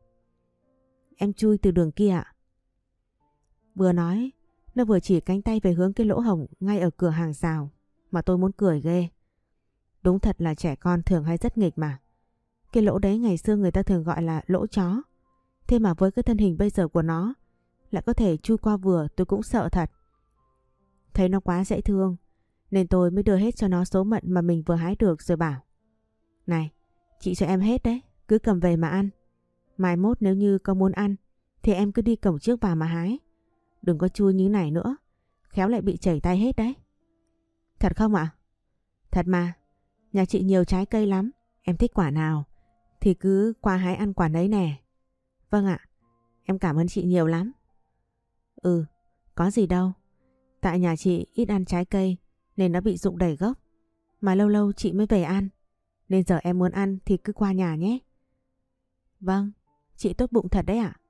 Em chui từ đường kia ạ. Vừa nói, nó vừa chỉ cánh tay về hướng cái lỗ hổng ngay ở cửa hàng rào mà tôi muốn cười ghê. Đúng thật là trẻ con thường hay rất nghịch mà. Cái lỗ đấy ngày xưa người ta thường gọi là lỗ chó. Thế mà với cái thân hình bây giờ của nó lại có thể chui qua vừa, tôi cũng sợ thật. Thấy nó quá dễ thương nên tôi mới đưa hết cho nó số mận mà mình vừa hái được rồi bảo: Này, chị cho em hết đấy, cứ cầm về mà ăn. Mai mốt nếu như có muốn ăn thì em cứ đi cổng trước vào mà hái. Đừng có chui như này nữa, khéo lại bị chảy tay hết đấy. Thật không ạ? Thật mà, nhà chị nhiều trái cây lắm. Em thích quả nào thì cứ qua hái ăn quả nấy nè. Vâng ạ, em cảm ơn chị nhiều lắm. Ừ, có gì đâu. Tại nhà chị ít ăn trái cây nên nó bị rụng đầy gốc. Mà lâu lâu chị mới về ăn, nên giờ em muốn ăn thì cứ qua nhà nhé. Vâng, chị tốt bụng thật đấy ạ.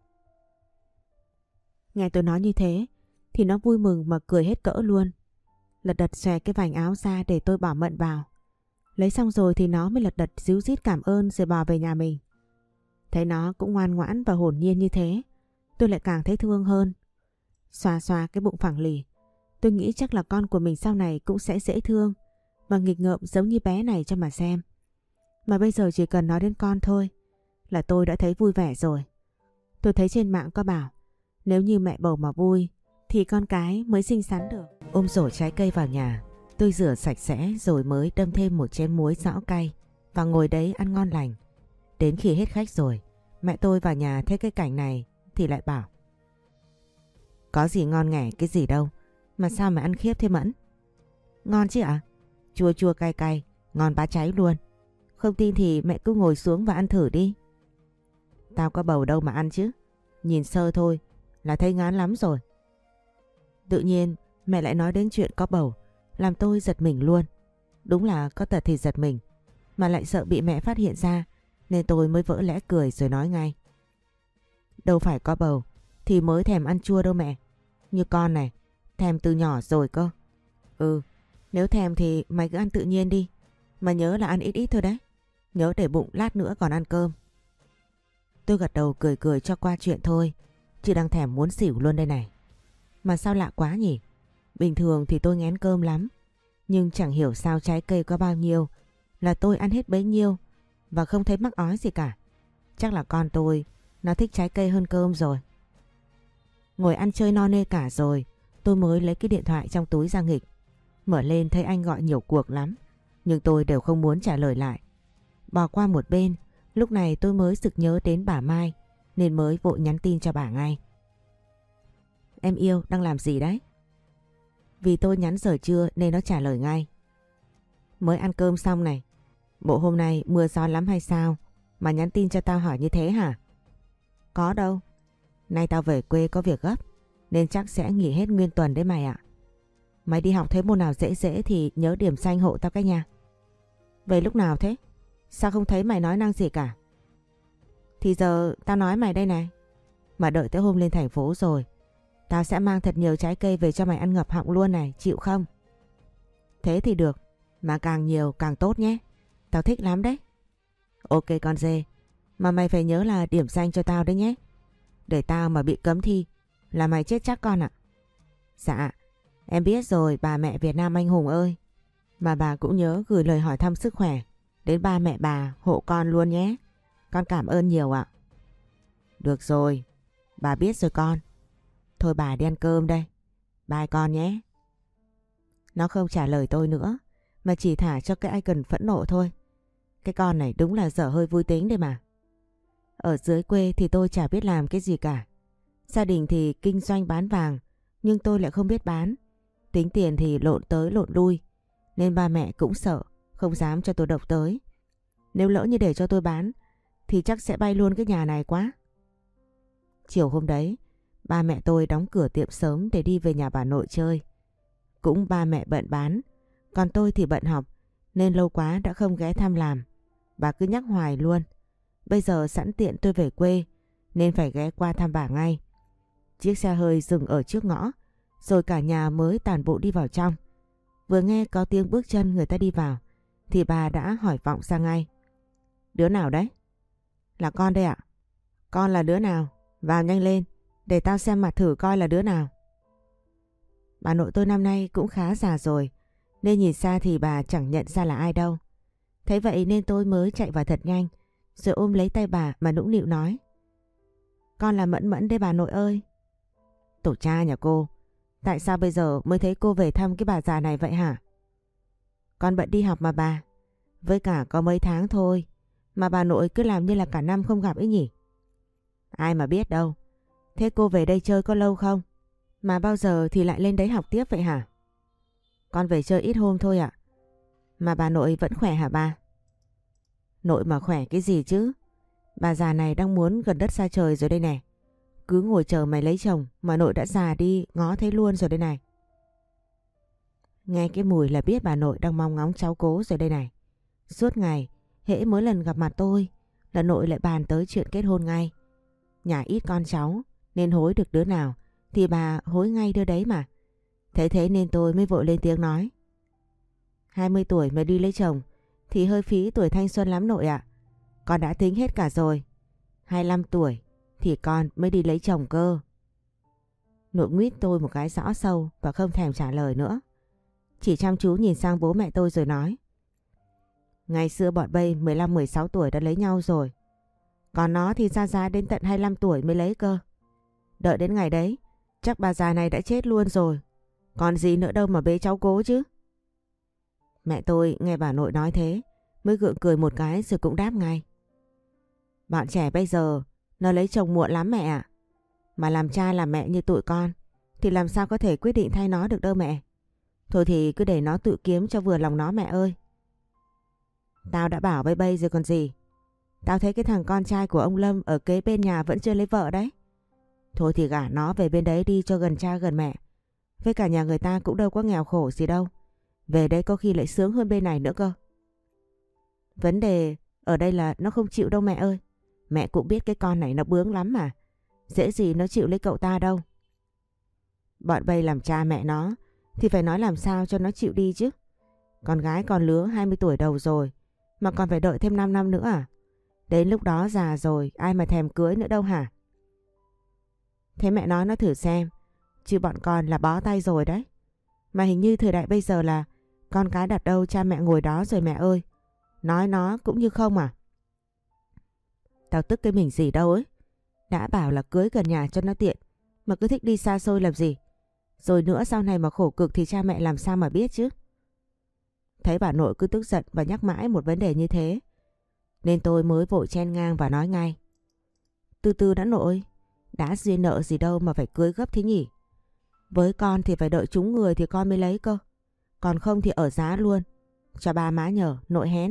Nghe tôi nói như thế thì nó vui mừng mà cười hết cỡ luôn. Lật đật xòe cái vành áo ra để tôi bỏ mận vào. Lấy xong rồi thì nó mới lật đật ríu rít cảm ơn rồi bò về nhà mình. Thấy nó cũng ngoan ngoãn và hồn nhiên như thế, tôi lại càng thấy thương hơn. Xoa xoa cái bụng phẳng lì, tôi nghĩ chắc là con của mình sau này cũng sẽ dễ thương và nghịch ngợm giống như bé này cho mà xem. Mà bây giờ chỉ cần nói đến con thôi là tôi đã thấy vui vẻ rồi. Tôi thấy trên mạng có bảo nếu như mẹ bầu mà vui thì con cái mới xinh xắn được. Ôm rổ trái cây vào nhà, tôi rửa sạch sẽ rồi mới đâm thêm một chén muối rõ cay và ngồi đấy ăn ngon lành. Đến khi hết khách rồi, mẹ tôi vào nhà thấy cái cảnh này thì lại bảo: Có gì ngon nghẻ cái gì đâu, mà sao mà ăn khiếp thế Mẫn? Ngon chứ ạ? Chua chua cay cay, ngon bá cháy luôn. Không tin thì mẹ cứ ngồi xuống và ăn thử đi. Tao có bầu đâu mà ăn chứ, nhìn sơ thôi là thấy ngán lắm rồi. Tự nhiên mẹ lại nói đến chuyện có bầu, làm tôi giật mình luôn. Đúng là có tật thì giật mình, mà lại sợ bị mẹ phát hiện ra, nên tôi mới vỡ lẽ cười rồi nói ngay: Đâu phải có bầu thì mới thèm ăn chua đâu mẹ. Như con này, thèm từ nhỏ rồi cơ. Ừ, nếu thèm thì mày cứ ăn tự nhiên đi. Mà nhớ là ăn ít ít thôi đấy. Nhớ để bụng lát nữa còn ăn cơm. Tôi gật đầu cười cười cho qua chuyện thôi, chứ đang thèm muốn xỉu luôn đây này. Mà sao lạ quá nhỉ? Bình thường thì tôi ngén cơm lắm, nhưng chẳng hiểu sao trái cây có bao nhiêu là tôi ăn hết bấy nhiêu và không thấy mắc ói gì cả. Chắc là con tôi nó thích trái cây hơn cơm rồi. Ngồi ăn chơi no nê cả rồi, tôi mới lấy cái điện thoại trong túi ra nghịch. Mở lên thấy anh gọi nhiều cuộc lắm, nhưng tôi đều không muốn trả lời lại. Bỏ qua một bên, lúc này tôi mới sực nhớ đến bà Mai nên mới vội nhắn tin cho bà ngay: Em yêu đang làm gì đấy? Vì tôi nhắn giờ trưa nên nó trả lời ngay: Mới ăn cơm xong này. Bộ hôm nay mưa gió lắm hay sao mà nhắn tin cho tao hỏi như thế hả? Có đâu, nay tao về quê có việc gấp nên chắc sẽ nghỉ hết nguyên tuần đấy mày ạ. Mày đi học thấy môn nào dễ dễ thì nhớ điểm danh hộ tao cái nha. Về lúc nào thế? Sao không thấy mày nói năng gì cả? Thì Thì giờ tao nói mày đây này. Mà đợi tới hôm lên thành phố rồi, tao sẽ mang thật nhiều trái cây về cho mày ăn ngập họng luôn này, chịu không? Thế thì được, mà càng nhiều càng tốt nhé. Tao thích lắm đấy. Ok con dê, mà mày phải nhớ là điểm danh cho tao đấy nhé. Để tao mà bị cấm thi là mày chết chắc con ạ. Dạ, em biết rồi bà mẹ Việt Nam anh hùng ơi. Mà bà cũng nhớ gửi lời hỏi thăm sức khỏe đến ba mẹ bà hộ con luôn nhé. Con cảm ơn nhiều ạ. Được rồi, bà biết rồi con. Thôi bà đi ăn cơm đây. Bye con nhé. Nó không trả lời tôi nữa, mà chỉ thả cho cái icon phẫn nộ thôi. Cái con này đúng là dở hơi vui tính đấy mà. Ở dưới quê thì tôi chả biết làm cái gì cả. Gia đình thì kinh doanh bán vàng, nhưng tôi lại không biết bán. Tính tiền thì lộn tới lộn lui, nên ba mẹ cũng sợ, không dám cho tôi độc tới. Nếu lỡ như để cho tôi bán, thì chắc sẽ bay luôn cái nhà này quá. Chiều hôm đấy, ba mẹ tôi đóng cửa tiệm sớm để đi về nhà bà nội chơi. Cũng ba mẹ bận bán, còn tôi thì bận học, nên lâu quá đã không ghé thăm làm. Bà cứ nhắc hoài luôn. Bây giờ sẵn tiện tôi về quê, nên phải ghé qua thăm bà ngay. Chiếc xe hơi dừng ở trước ngõ, rồi cả nhà mới tản bộ đi vào trong. Vừa nghe có tiếng bước chân người ta đi vào, thì bà đã hỏi vọng ra ngay. Đứa nào đấy? Là con đây ạ. Con là đứa nào? Vào nhanh lên, để tao xem mặt thử coi là đứa nào. Bà nội tôi năm nay cũng khá già rồi, nên nhìn xa thì bà chẳng nhận ra là ai đâu. Thấy vậy nên tôi mới chạy vào thật nhanh, rồi ôm lấy tay bà mà nũng nịu nói. Con là Mẫn Mẫn đấy bà nội ơi. Tổ cha nhà cô, tại sao bây giờ mới thấy cô về thăm cái bà già này vậy hả? Con bận đi học mà bà, với cả có mấy tháng thôi, mà bà nội cứ làm như là cả năm không gặp ấy nhỉ? Ai mà biết đâu. Thế cô về đây chơi có lâu không? Mà bao giờ thì lại lên đấy học tiếp vậy hả? Con về chơi ít hôm thôi ạ. Mà bà nội vẫn khỏe hả bà? Nội mà khỏe cái gì chứ? Bà già này đang muốn gần đất xa trời rồi đây nè. Cứ ngồi chờ mày lấy chồng mà nội đã già đi ngó thấy luôn rồi đây này. Nghe cái mùi là biết bà nội đang mong ngóng cháu cố rồi đây này. Suốt ngày, hễ mỗi lần gặp mặt tôi là nội lại bàn tới chuyện kết hôn ngay. Nhà ít con cháu nên hối được đứa nào thì bà hối ngay đứa đấy mà. Thế thế nên tôi mới vội lên tiếng nói. hai mươi tuổi mà đi lấy chồng thì hơi phí tuổi thanh xuân lắm nội ạ. Con đã tính hết cả rồi. hai mươi lăm tuổi thì con mới đi lấy chồng cơ. Nội nguyết tôi một cái rõ sâu và không thèm trả lời nữa. Chỉ chăm chú nhìn sang bố mẹ tôi rồi nói. Ngày xưa bọn bay mười lăm mười sáu tuổi đã lấy nhau rồi. Còn nó thì ra giá đến tận hai mươi lăm tuổi mới lấy cơ. Đợi đến ngày đấy, chắc bà già này đã chết luôn rồi. Còn gì nữa đâu mà bế cháu cố chứ. Mẹ tôi nghe bà nội nói thế, mới gượng cười một cái rồi cũng đáp ngay. Bọn trẻ bây giờ, nó lấy chồng muộn lắm mẹ ạ. Mà làm cha làm mẹ như tụi con, thì làm sao có thể quyết định thay nó được đâu mẹ. Thôi thì cứ để nó tự kiếm cho vừa lòng nó mẹ ơi. Tao đã bảo bây bây rồi còn gì. Tao thấy cái thằng con trai của ông Lâm ở kế bên nhà vẫn chưa lấy vợ đấy. Thôi thì gả nó về bên đấy đi cho gần cha gần mẹ. Với cả nhà người ta cũng đâu có nghèo khổ gì đâu. Về đây có khi lại sướng hơn bên này nữa cơ. Vấn đề ở đây là nó không chịu đâu mẹ ơi. Mẹ cũng biết cái con này nó bướng lắm mà. Dễ gì nó chịu lấy cậu ta đâu. Bọn bây làm cha mẹ nó thì phải nói làm sao cho nó chịu đi chứ. Con gái con lứa hai mươi tuổi đầu rồi, mà còn phải đợi thêm năm năm nữa à? Đến lúc đó già rồi ai mà thèm cưới nữa đâu hả? Thế mẹ nói nó thử xem, chứ bọn con là bó tay rồi đấy. Mà hình như thời đại bây giờ là con cái đặt đâu cha mẹ ngồi đó rồi mẹ ơi. Nói nó cũng như không à. Tao tức cái mình gì đâu ấy. Đã bảo là cưới gần nhà cho nó tiện, mà cứ thích đi xa xôi làm gì. Rồi nữa sau này mà khổ cực thì cha mẹ làm sao mà biết chứ. Thấy bà nội cứ tức giận và nhắc mãi một vấn đề như thế, nên tôi mới vội chen ngang và nói ngay. Từ từ đã nội, đã duyên nợ gì đâu mà phải cưới gấp thế nhỉ. Với con thì phải đợi trúng người thì con mới lấy cơ. Còn không thì ở giá luôn. Cho ba má nhờ, nội hén.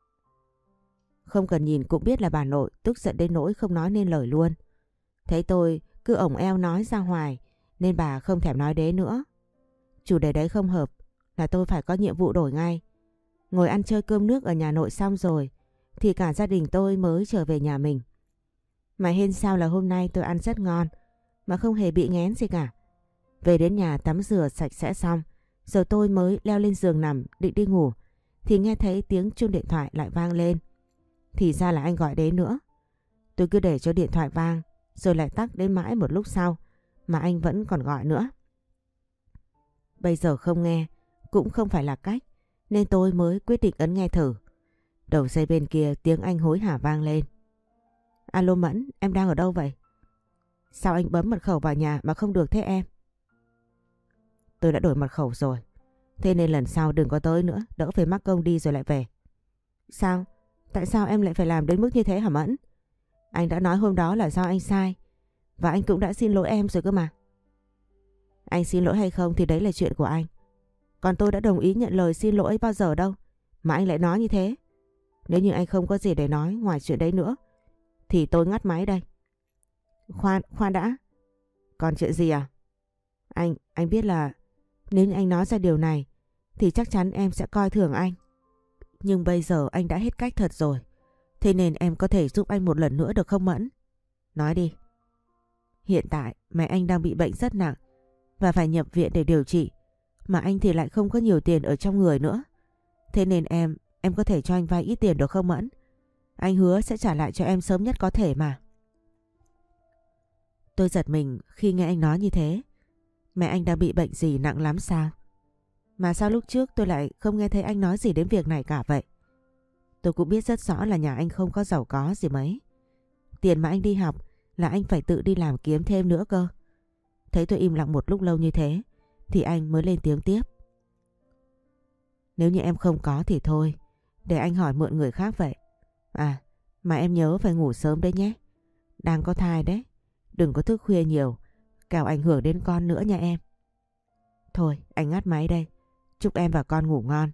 Không cần nhìn cũng biết là bà nội tức giận đến nỗi không nói nên lời luôn. Thấy tôi cứ ổng eo nói ra hoài, nên bà không thèm nói đế nữa. Chủ đề đấy không hợp là tôi phải có nhiệm vụ đổi ngay. Ngồi ăn chơi cơm nước ở nhà nội xong rồi thì cả gia đình tôi mới trở về nhà mình. Mà hên sao là hôm nay tôi ăn rất ngon mà không hề bị nghén gì cả. Về đến nhà tắm rửa sạch sẽ xong, giờ tôi mới leo lên giường nằm định đi ngủ thì nghe thấy tiếng chuông điện thoại lại vang lên. Thì ra là anh gọi đến nữa. Tôi cứ để cho điện thoại vang rồi lại tắt đến mãi một lúc sau mà anh vẫn còn gọi nữa. Bây giờ không nghe cũng không phải là cách nên tôi mới quyết định ấn nghe thử. Đầu dây bên kia tiếng anh hối hả vang lên. Alo Mẫn, em đang ở đâu vậy? Sao anh bấm mật khẩu vào nhà mà không được thế em? Tôi đã đổi mật khẩu rồi. Thế nên lần sau đừng có tới nữa, đỡ phải mắc công đi rồi lại về. Sao? Tại sao em lại phải làm đến mức như thế hả Mẫn? Anh đã nói hôm đó là do anh sai. Và anh cũng đã xin lỗi em rồi cơ mà. Anh xin lỗi hay không thì đấy là chuyện của anh. Còn tôi đã đồng ý nhận lời xin lỗi bao giờ đâu mà anh lại nói như thế. Nếu như anh không có gì để nói ngoài chuyện đấy nữa thì tôi ngắt máy đây. Khoan, khoan đã. Còn chuyện gì à? Anh, anh biết là nếu như anh nói ra điều này thì chắc chắn em sẽ coi thường anh. Nhưng bây giờ anh đã hết cách thật rồi. Thế nên em có thể giúp anh một lần nữa được không Mẫn? Nói đi. Hiện tại mẹ anh đang bị bệnh rất nặng và phải nhập viện để điều trị. Mà anh thì lại không có nhiều tiền ở trong người nữa. Thế nên em, em có thể cho anh vay ít tiền được không Mẫn? Anh hứa sẽ trả lại cho em sớm nhất có thể mà. Tôi giật mình khi nghe anh nói như thế. Mẹ anh đang bị bệnh gì nặng lắm sao? Mà sao lúc trước tôi lại không nghe thấy anh nói gì đến việc này cả vậy? Tôi cũng biết rất rõ là nhà anh không có giàu có gì mấy. Tiền mà anh đi học là anh phải tự đi làm kiếm thêm nữa cơ. Thấy tôi im lặng một lúc lâu như thế thì anh mới lên tiếng tiếp. Nếu như em không có thì thôi, để anh hỏi mượn người khác vậy. À, mà em nhớ phải ngủ sớm đấy nhé. Đang có thai đấy, đừng có thức khuya nhiều, kẻo ảnh hưởng đến con nữa nha em. Thôi, anh ngắt máy đây. Chúc em và con ngủ ngon.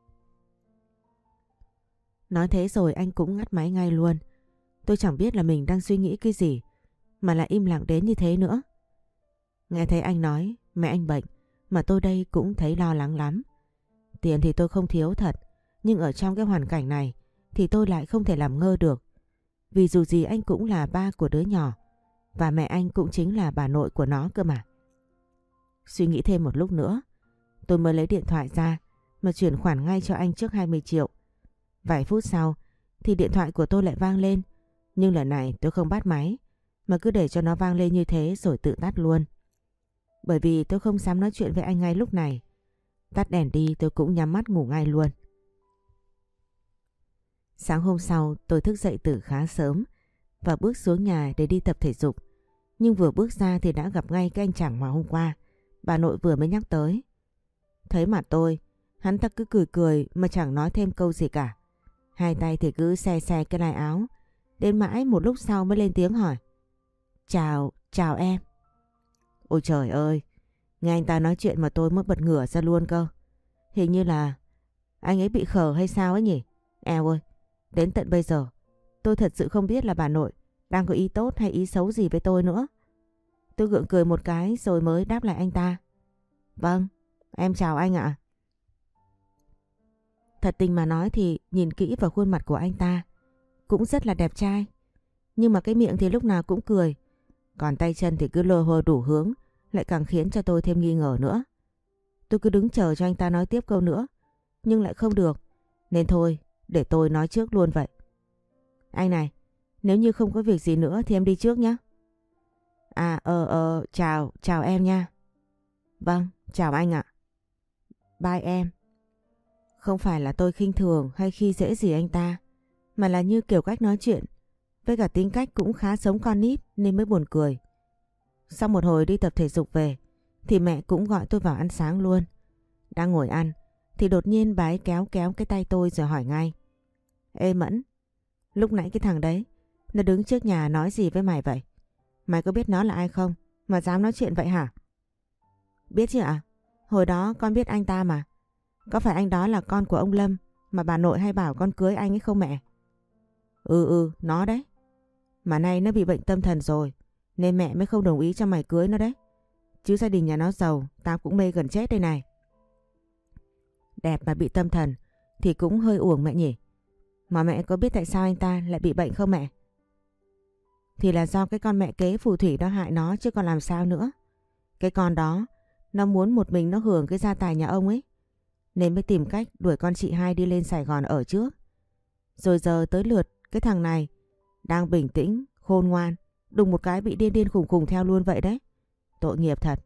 Nói thế rồi anh cũng ngắt máy ngay luôn. Tôi chẳng biết là mình đang suy nghĩ cái gì mà lại im lặng đến như thế nữa. Nghe thấy anh nói mẹ anh bệnh mà tôi đây cũng thấy lo lắng lắm. Tiền thì tôi không thiếu thật, nhưng ở trong cái hoàn cảnh này thì tôi lại không thể làm ngơ được. Vì dù gì anh cũng là ba của đứa nhỏ và mẹ anh cũng chính là bà nội của nó cơ mà. Suy nghĩ thêm một lúc nữa, tôi mới lấy điện thoại ra mà chuyển khoản ngay cho anh trước hai mươi triệu. Vài phút sau thì điện thoại của tôi lại vang lên, nhưng lần này tôi không bắt máy mà cứ để cho nó vang lên như thế rồi tự tắt luôn. Bởi vì tôi không dám nói chuyện với anh ngay lúc này. Tắt đèn đi tôi cũng nhắm mắt ngủ ngay luôn. Sáng hôm sau tôi thức dậy từ khá sớm và bước xuống nhà để đi tập thể dục. Nhưng vừa bước ra thì đã gặp ngay cái anh chàng mà hôm qua bà nội vừa mới nhắc tới. Thấy mặt tôi, hắn ta cứ cười cười mà chẳng nói thêm câu gì cả. Hai tay thì cứ xe xe cái lai áo. Đến mãi một lúc sau mới lên tiếng hỏi. Chào, chào em. Ôi trời ơi, nghe anh ta nói chuyện mà tôi mới bật ngửa ra luôn cơ. Hình như là anh ấy bị khờ hay sao ấy nhỉ? Eo ơi, đến tận bây giờ tôi thật sự không biết là bà nội đang có ý tốt hay ý xấu gì với tôi nữa. Tôi gượng cười một cái rồi mới đáp lại anh ta. Vâng, em chào anh ạ. Thật tình mà nói thì nhìn kỹ vào khuôn mặt của anh ta cũng rất là đẹp trai. Nhưng mà cái miệng thì lúc nào cũng cười. Còn tay chân thì cứ lơ hơ đủ hướng, lại càng khiến cho tôi thêm nghi ngờ nữa. Tôi cứ đứng chờ cho anh ta nói tiếp câu nữa, nhưng lại không được. Nên thôi, để tôi nói trước luôn vậy. Anh này, nếu như không có việc gì nữa thì em đi trước nhé. À ờ ờ, chào, chào em nha. Vâng, chào anh ạ. Bye em. Không phải là tôi khinh thường hay khi dễ gì anh ta, mà là như kiểu cách nói chuyện với cả tính cách cũng khá giống con nít nên mới buồn cười. Sau một hồi đi tập thể dục về thì mẹ cũng gọi tôi vào ăn sáng luôn. Đang ngồi ăn thì đột nhiên bà ấy kéo kéo cái tay tôi rồi hỏi ngay. Ê Mẫn, lúc nãy cái thằng đấy nó đứng trước nhà nói gì với mày vậy? Mày có biết nó là ai không mà dám nói chuyện vậy hả? Biết chứ ạ? Hồi đó con biết anh ta mà. Có phải anh đó là con của ông Lâm mà bà nội hay bảo con cưới anh ấy không mẹ? Ừ ừ, nó đấy. Mà nay nó bị bệnh tâm thần rồi nên mẹ mới không đồng ý cho mày cưới nó đấy. Chứ gia đình nhà nó giàu, tao cũng mê gần chết đây này. Đẹp mà bị tâm thần thì cũng hơi uổng mẹ nhỉ. Mà mẹ có biết tại sao anh ta lại bị bệnh không mẹ? thì là do cái con mẹ kế phù thủy đó hại nó chứ còn làm sao nữa. Cái con đó, nó muốn một mình nó hưởng cái gia tài nhà ông ấy. Nên mới tìm cách đuổi con chị hai đi lên Sài Gòn ở trước. Rồi giờ tới lượt cái thằng này, đang bình tĩnh, khôn ngoan, đùng một cái bị điên điên khùng khùng theo luôn vậy đấy. Tội nghiệp thật.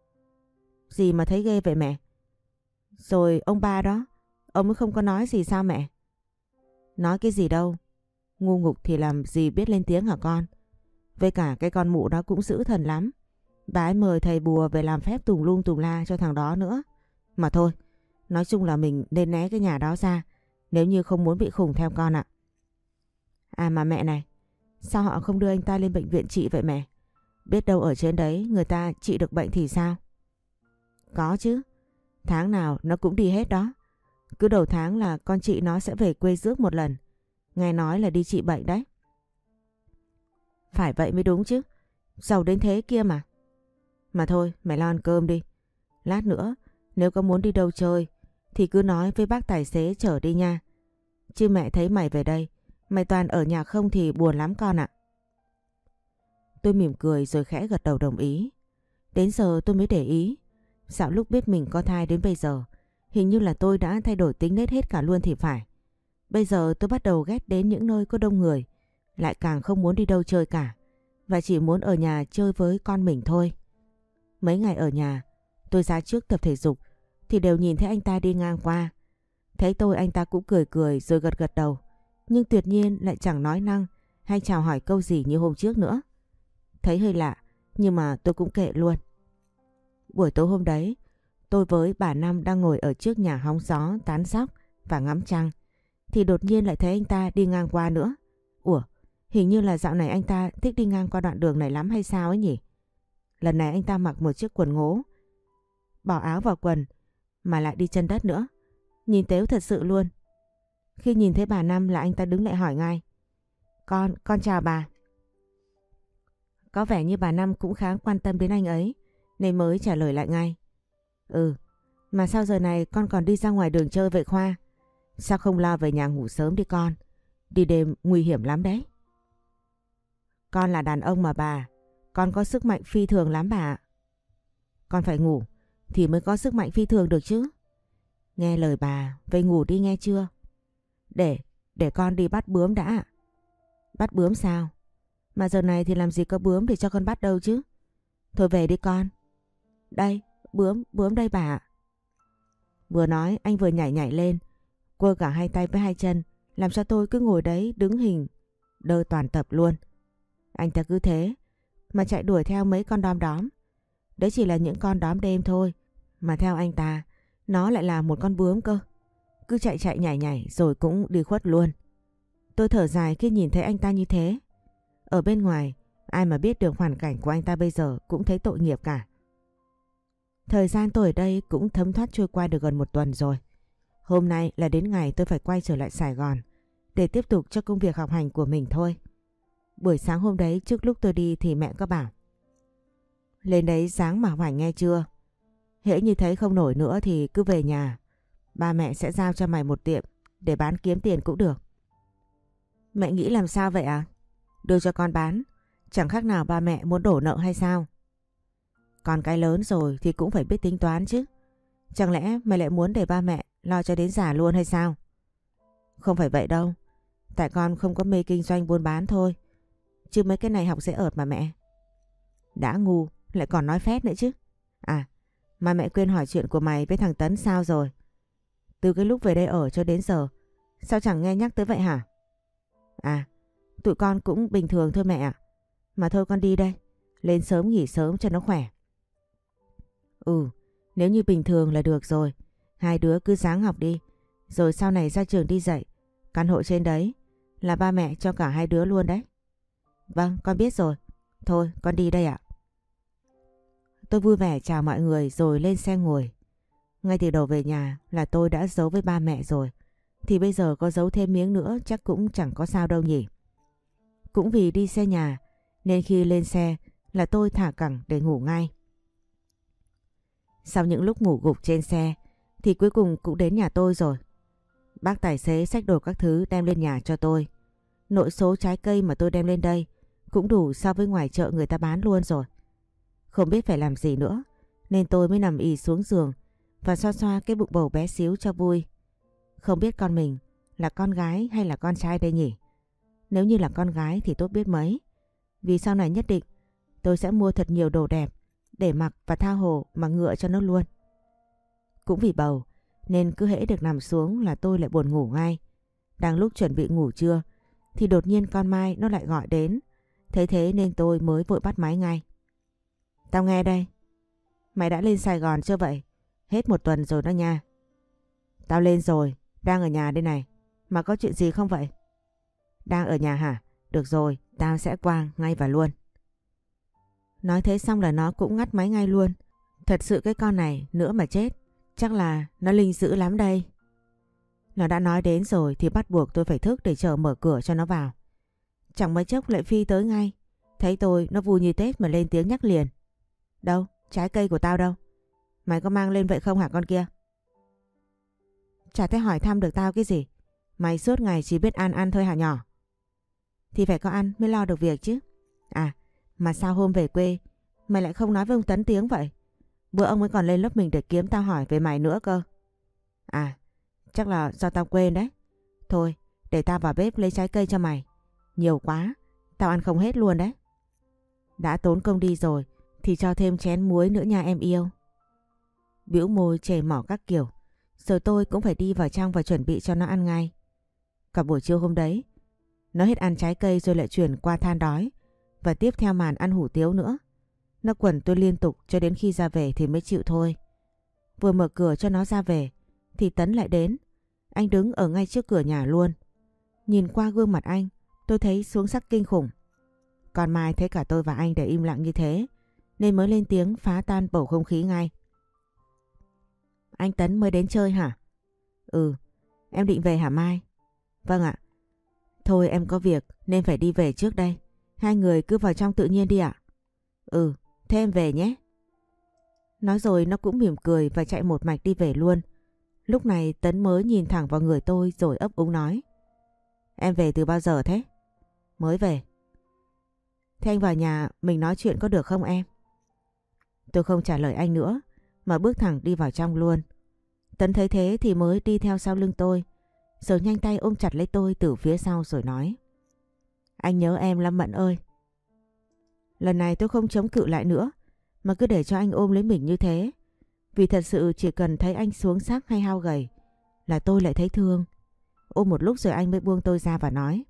Gì mà thấy ghê vậy mẹ? Rồi ông ba đó, ông ấy không có nói gì sao mẹ? Nói cái gì đâu. Ngu ngục thì làm gì biết lên tiếng hả con? Với cả cái con mụ đó cũng dữ thần lắm. Bà ấy mời thầy bùa về làm phép tùm lum tùm la cho thằng đó nữa. Mà thôi, nói chung là mình nên né cái nhà đó ra, nếu như không muốn bị khùng theo con ạ. À mà mẹ này, sao họ không đưa anh ta lên bệnh viện trị vậy mẹ? Biết đâu ở trên đấy người ta trị được bệnh thì sao? Có chứ, tháng nào nó cũng đi hết đó. Cứ đầu tháng là con chị nó sẽ về quê rước một lần. Nghe nói là đi trị bệnh đấy. Phải vậy mới đúng chứ, giàu đến thế kia mà. Mà thôi, mày lo ăn cơm đi. Lát nữa, nếu có muốn đi đâu chơi, thì cứ nói với bác tài xế chở đi nha. Chứ mẹ thấy mày về đây, mày toàn ở nhà không thì buồn lắm con ạ. Tôi mỉm cười rồi khẽ gật đầu đồng ý. Đến giờ tôi mới để ý, dạo lúc biết mình có thai đến bây giờ, hình như là tôi đã thay đổi tính nết hết cả luôn thì phải. Bây giờ tôi bắt đầu ghét đến những nơi có đông người, lại càng không muốn đi đâu chơi cả, và chỉ muốn ở nhà chơi với con mình thôi. Mấy ngày ở nhà, tôi ra trước tập thể dục thì đều nhìn thấy anh ta đi ngang qua. Thấy tôi anh ta cũng cười cười rồi gật gật đầu, nhưng tuyệt nhiên lại chẳng nói năng hay chào hỏi câu gì như hôm trước nữa. Thấy hơi lạ, nhưng mà tôi cũng kệ luôn. Buổi tối hôm đấy, tôi với bà Năm đang ngồi ở trước nhà hóng gió tán dóc và ngắm trăng, thì đột nhiên lại thấy anh ta đi ngang qua nữa. Ủa, hình như là dạo này anh ta thích đi ngang qua đoạn đường này lắm hay sao ấy nhỉ? Lần này anh ta mặc một chiếc quần ngố, bỏ áo vào quần mà lại đi chân đất nữa. Nhìn tếu thật sự luôn. Khi nhìn thấy bà Năm là anh ta đứng lại hỏi ngay. Con, con chào bà. Có vẻ như bà Năm cũng khá quan tâm đến anh ấy, nên mới trả lời lại ngay. Ừ, mà sao giờ này con còn đi ra ngoài đường chơi vậy Khoa? Sao không lo về nhà ngủ sớm đi con? Đi đêm nguy hiểm lắm đấy. Con là đàn ông mà bà, con có sức mạnh phi thường lắm bà ạ. Con phải ngủ thì mới có sức mạnh phi thường được chứ. Nghe lời bà, về ngủ đi nghe chưa? Để, để con đi bắt bướm đã. Bắt bướm sao? Mà giờ này thì làm gì có bướm để cho con bắt đâu chứ. Thôi về đi con. Đây, bướm, bướm đây bà ạ. Vừa nói anh vừa nhảy nhảy lên, quơ cả hai tay với hai chân, làm cho tôi cứ ngồi đấy đứng hình đơ toàn tập luôn. Anh ta cứ thế mà chạy đuổi theo mấy con đom đóm. Đấy chỉ là những con đóm đêm thôi, mà theo anh ta nó lại là một con bướm cơ. Cứ chạy chạy nhảy nhảy rồi cũng đi khuất luôn. Tôi thở dài khi nhìn thấy anh ta như thế. Ở bên ngoài, ai mà biết được hoàn cảnh của anh ta bây giờ cũng thấy tội nghiệp cả. Thời gian tôi ở đây cũng thấm thoát trôi qua được gần một tuần rồi. Hôm nay là đến ngày tôi phải quay trở lại Sài Gòn để tiếp tục cho công việc học hành của mình thôi. Buổi sáng hôm đấy trước lúc tôi đi thì mẹ có bảo: lên đấy sáng mà học hành nghe chưa? Hễ như thấy không nổi nữa thì cứ về nhà. Ba mẹ sẽ giao cho mày một tiệm để bán kiếm tiền cũng được. Mẹ nghĩ làm sao vậy à? Đưa cho con bán, chẳng khác nào ba mẹ muốn đổ nợ hay sao? Con cái lớn rồi thì cũng phải biết tính toán chứ. Chẳng lẽ mày lại muốn để ba mẹ lo cho đến già luôn hay sao? Không phải vậy đâu. Tại con không có mê kinh doanh buôn bán thôi. Chứ mấy cái này học dễ ợt mà mẹ. Đã ngu lại còn nói phét nữa chứ. À, mà mẹ quên hỏi chuyện của mày với thằng Tấn sao rồi? Từ cái lúc về đây ở cho đến giờ, sao chẳng nghe nhắc tới vậy hả? À, tụi con cũng bình thường thôi mẹ ạ. Mà thôi con đi đây. Lên sớm nghỉ sớm cho nó khỏe. Ừ, nếu như bình thường là được rồi. Hai đứa cứ ráng học đi. Rồi sau này ra trường đi dạy. Căn hộ trên đấy là ba mẹ cho cả hai đứa luôn đấy. Vâng, con biết rồi. Thôi, con đi đây ạ. Tôi vui vẻ chào mọi người rồi lên xe ngồi. Ngay từ đầu về nhà là tôi đã giấu với ba mẹ rồi. Thì bây giờ có giấu thêm miếng nữa chắc cũng chẳng có sao đâu nhỉ. Cũng vì đi xe nhà nên khi lên xe là tôi thả cẳng để ngủ ngay. Sau những lúc ngủ gục trên xe thì cuối cùng cũng đến nhà tôi rồi. Bác tài xế xách đồ các thứ đem lên nhà cho tôi. Nội số trái cây mà tôi đem lên đây cũng đủ so với ngoài chợ người ta bán luôn rồi. Không biết phải làm gì nữa nên tôi mới nằm ì xuống giường và xoa xoa cái bụng bầu bé xíu cho vui. Không biết con mình là con gái hay là con trai đây nhỉ? Nếu như là con gái thì tốt biết mấy. Vì sau này nhất định tôi sẽ mua thật nhiều đồ đẹp để mặc và tha hồ mà ngựa cho nó luôn. Cũng vì bầu nên cứ hễ được nằm xuống là tôi lại buồn ngủ ngay. Đang lúc chuẩn bị ngủ trưa thì đột nhiên con Mai nó lại gọi đến. Thấy thế nên tôi mới vội bắt máy ngay. Tao nghe đây. Mày đã lên Sài Gòn chưa vậy? Hết một tuần rồi đó nha. Tao lên rồi, đang ở nhà đây này. Mà có chuyện gì không vậy? Đang ở nhà hả? Được rồi, tao sẽ qua ngay và luôn. Nói thế xong là nó cũng ngắt máy ngay luôn. Thật sự cái con này nữa mà chết. Chắc là nó linh dữ lắm đây. Nó đã nói đến rồi thì bắt buộc tôi phải thức để chờ mở cửa cho nó vào. Chẳng mấy chốc lại phi tới ngay. Thấy tôi nó vui như Tết mà lên tiếng nhắc liền. Đâu? Trái cây của tao đâu? Mày có mang lên vậy không hả con kia? Chả thấy hỏi thăm được tao cái gì. Mày suốt ngày chỉ biết ăn ăn thôi hả nhỏ? Thì phải có ăn mới lo được việc chứ. À, mà sao hôm về quê mày lại không nói với ông Tấn tiếng vậy? Bữa ông ấy còn lên lớp mình để kiếm tao hỏi về mày nữa cơ. À, chắc là do tao quên đấy. Thôi, để tao vào bếp lấy trái cây cho mày. Nhiều quá, tao ăn không hết luôn đấy. Đã tốn công đi rồi thì cho thêm chén muối nữa nha em yêu. Bĩu môi chề mỏ các kiểu. Rồi tôi cũng phải đi vào trong và chuẩn bị cho nó ăn ngay. Cả buổi trưa hôm đấy nó hết ăn trái cây rồi lại chuyển qua than đói. Và tiếp theo màn ăn hủ tiếu nữa. Nó quẩn tôi liên tục cho đến khi ra về thì mới chịu thôi. Vừa mở cửa cho nó ra về thì Tấn lại đến. Anh đứng ở ngay trước cửa nhà luôn. Nhìn qua gương mặt anh tôi thấy xuống sắc kinh khủng. Còn Mai thấy cả tôi và anh để im lặng như thế nên mới lên tiếng phá tan bầu không khí ngay. Anh Tấn mới đến chơi hả? Ừ, em định về hả Mai? Vâng ạ. Thôi em có việc nên phải đi về trước đây. Hai người cứ vào trong tự nhiên đi ạ. Ừ, thế em về nhé. Nói rồi nó cũng mỉm cười và chạy một mạch đi về luôn. Lúc này Tấn mới nhìn thẳng vào người tôi rồi ấp úng nói. Em về từ bao giờ thế? Mới về. Thế anh vào nhà mình nói chuyện có được không em? Tôi không trả lời anh nữa mà bước thẳng đi vào trong luôn. Tấn thấy thế thì mới đi theo sau lưng tôi, rồi nhanh tay ôm chặt lấy tôi từ phía sau rồi nói. Anh nhớ em lắm Mẫn ơi. Lần này tôi không chống cự lại nữa mà cứ để cho anh ôm lấy mình như thế. Vì thật sự chỉ cần thấy anh xuống sắc hay hao gầy là tôi lại thấy thương. Ôm một lúc rồi anh mới buông tôi ra và nói.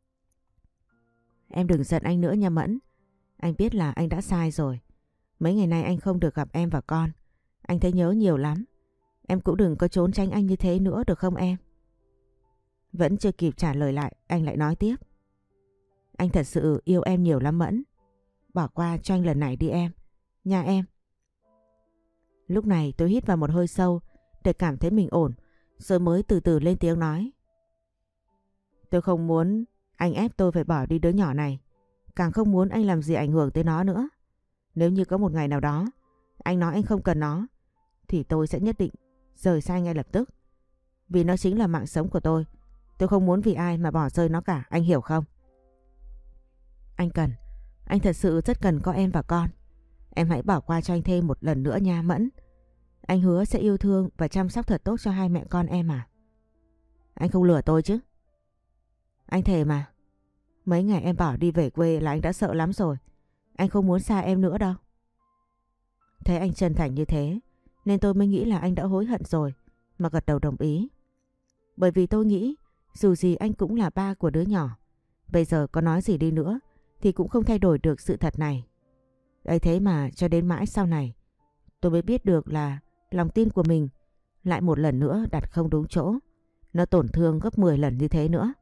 Em đừng giận anh nữa nha Mẫn. Anh biết là anh đã sai rồi. Mấy ngày nay anh không được gặp em và con. Anh thấy nhớ nhiều lắm. Em cũng đừng có trốn tránh anh như thế nữa được không em? Vẫn chưa kịp trả lời lại, anh lại nói tiếp. Anh thật sự yêu em nhiều lắm Mẫn. Bỏ qua cho anh lần này đi em. Nha em. Lúc này tôi hít vào một hơi sâu để cảm thấy mình ổn, rồi mới từ từ lên tiếng nói. Tôi không muốn anh ép tôi phải bỏ đi đứa nhỏ này. Càng không muốn anh làm gì ảnh hưởng tới nó nữa. Nếu như có một ngày nào đó anh nói anh không cần nó thì tôi sẽ nhất định rời xa ngay lập tức. Vì nó chính là mạng sống của tôi. Tôi không muốn vì ai mà bỏ rơi nó cả, anh hiểu không? Anh cần, anh thật sự rất cần có em và con. Em hãy bỏ qua cho anh thêm một lần nữa nha Mẫn. Anh hứa sẽ yêu thương và chăm sóc thật tốt cho hai mẹ con em à. Anh không lừa tôi chứ? Anh thề mà. Mấy ngày em bỏ đi về quê là anh đã sợ lắm rồi. Anh không muốn xa em nữa đâu. Thấy anh chân thành như thế nên tôi mới nghĩ là anh đã hối hận rồi mà gật đầu đồng ý. Bởi vì tôi nghĩ dù gì anh cũng là ba của đứa nhỏ. Bây giờ có nói gì đi nữa thì cũng không thay đổi được sự thật này. Ấy thế mà cho đến mãi sau này tôi mới biết được là lòng tin của mình lại một lần nữa đặt không đúng chỗ. Nó tổn thương gấp mười lần như thế nữa.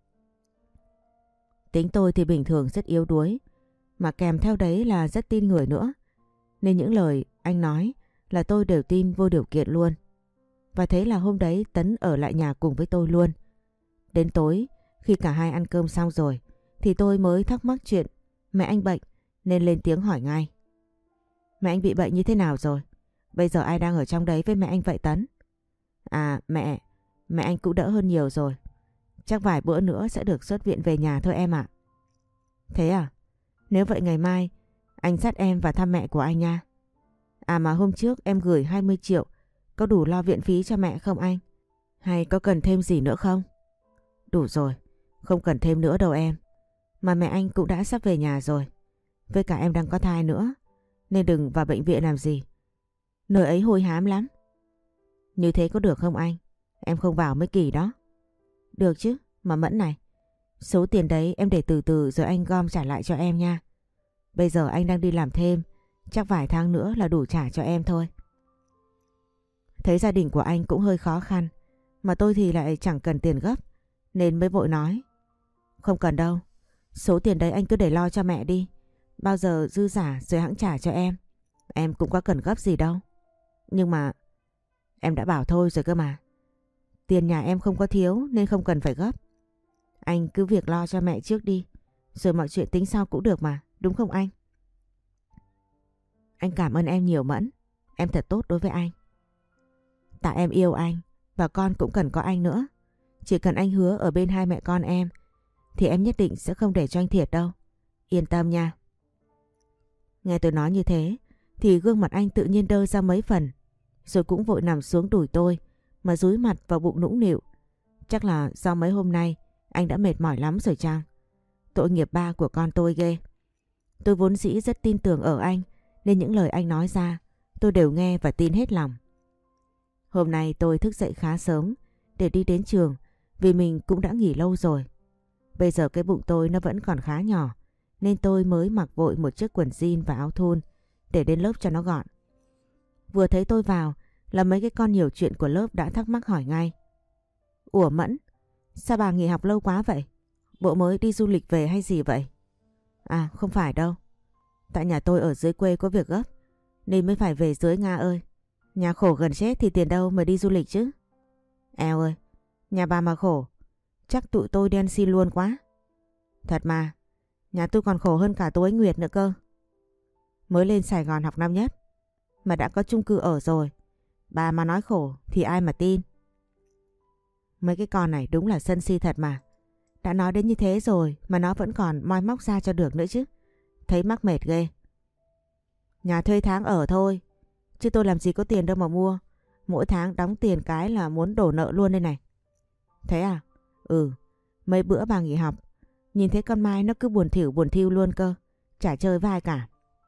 Tính tôi thì bình thường rất yếu đuối, mà kèm theo đấy là rất tin người nữa. Nên những lời anh nói là tôi đều tin vô điều kiện luôn. Và thế là hôm đấy Tấn ở lại nhà cùng với tôi luôn. Đến tối khi cả hai ăn cơm xong rồi thì tôi mới thắc mắc chuyện mẹ anh bệnh nên lên tiếng hỏi ngay. Mẹ anh bị bệnh như thế nào rồi? Bây giờ ai đang ở trong đấy với mẹ anh vậy Tấn? À mẹ, mẹ anh cũng đỡ hơn nhiều rồi. Chắc vài bữa nữa sẽ được xuất viện về nhà thôi em ạ. Thế à? Nếu vậy ngày mai anh dắt em vào thăm mẹ của anh nha. À mà hôm trước em gửi hai mươi triệu, có đủ lo viện phí cho mẹ không anh? Hay có cần thêm gì nữa không? Đủ rồi, không cần thêm nữa đâu em. Mà mẹ anh cũng đã sắp về nhà rồi. Với cả em đang có thai nữa, nên đừng vào bệnh viện làm gì. Nơi ấy hôi hám lắm. Như thế có được không anh? Em không vào mới kỳ đó. Được chứ, mà Mẫn này, số tiền đấy em để từ từ rồi anh gom trả lại cho em nha. Bây giờ anh đang đi làm thêm, chắc vài tháng nữa là đủ trả cho em thôi. Thấy gia đình của anh cũng hơi khó khăn, mà tôi thì lại chẳng cần tiền gấp, nên mới vội nói. Không cần đâu, số tiền đấy anh cứ để lo cho mẹ đi. Bao giờ dư giả rồi hẵng trả cho em. Em cũng có cần gấp gì đâu. Nhưng mà em đã bảo thôi rồi cơ mà. Tiền nhà em không có thiếu nên không cần phải gấp. Anh cứ việc lo cho mẹ trước đi, rồi mọi chuyện tính sau cũng được mà, đúng không anh? Anh cảm ơn em nhiều Mẫn. Em thật tốt đối với anh. Tại em yêu anh, và con cũng cần có anh nữa. Chỉ cần anh hứa ở bên hai mẹ con em, thì em nhất định sẽ không để cho anh thiệt đâu. Yên tâm nha. Nghe tôi nói như thế, thì gương mặt anh tự nhiên đơ ra mấy phần, rồi cũng vội nằm xuống đùi tôi, mà dúi mặt vào bụng nũng nịu. Chắc là do mấy hôm nay anh đã mệt mỏi lắm rồi chăng? Tội nghiệp ba của con tôi ghê. Tôi vốn dĩ rất tin tưởng ở anh, nên những lời anh nói ra tôi đều nghe và tin hết lòng. Hôm nay tôi thức dậy khá sớm để đi đến trường, vì mình cũng đã nghỉ lâu rồi. Bây giờ cái bụng tôi nó vẫn còn khá nhỏ, nên tôi mới mặc vội một chiếc quần jean và áo thun để đến lớp cho nó gọn. Vừa thấy tôi vào là mấy cái con nhiều chuyện của lớp đã thắc mắc hỏi ngay. Ủa Mẫn, sao bà nghỉ học lâu quá vậy? Bộ mới đi du lịch về hay gì vậy? À không phải đâu. Tại nhà tôi ở dưới quê có việc gấp, nên mới phải về dưới Nga ơi. Nhà khổ gần chết thì tiền đâu mà đi du lịch chứ. Eo ơi, nhà bà mà khổ, chắc tụi tôi đi ăn xin luôn quá. Thật mà, nhà tôi còn khổ hơn cả tôi ấy Nguyệt nữa cơ. Mới lên Sài Gòn học năm nhất, mà đã có chung cư ở rồi. Bà mà nói khổ thì ai mà tin. Mấy cái con này đúng là sân si thật mà. Đã nói đến như thế rồi mà nó vẫn còn moi móc ra cho được nữa chứ. Thấy mắc mệt ghê. Nhà thuê tháng ở thôi, chứ tôi làm gì có tiền đâu mà mua. Mỗi tháng đóng tiền cái là muốn đổ nợ luôn đây này. Thế à? Ừ, mấy bữa bà nghỉ học, nhìn thấy con Mai nó cứ buồn thỉu buồn thiu luôn cơ. Chả chơi với ai cả.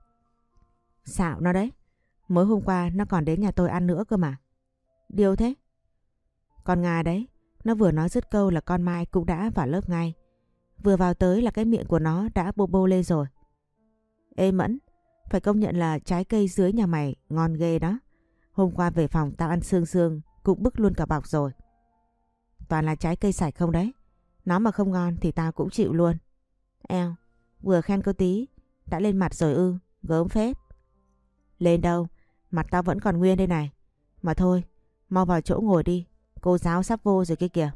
Xạo nó đấy. Mới hôm qua nó còn đến nhà tôi ăn nữa cơ mà. Điều thế? Con Nga đấy, nó vừa nói dứt câu là con Mai cũng đã vào lớp ngay. Vừa vào tới là cái miệng của nó đã bô bô lên rồi. Ê Mẫn, phải công nhận là trái cây dưới nhà mày ngon ghê đó. Hôm qua về phòng tao ăn sương sương cũng bứt luôn cả bọc rồi. Toàn là trái cây sạch không đấy. Nó mà không ngon thì tao cũng chịu luôn. Eo, vừa khen cô tí đã lên mặt rồi ư, gớm phết. Lên đâu, mặt tao vẫn còn nguyên đây này. Mà thôi, mau vào chỗ ngồi đi, cô giáo sắp vô rồi kia kìa.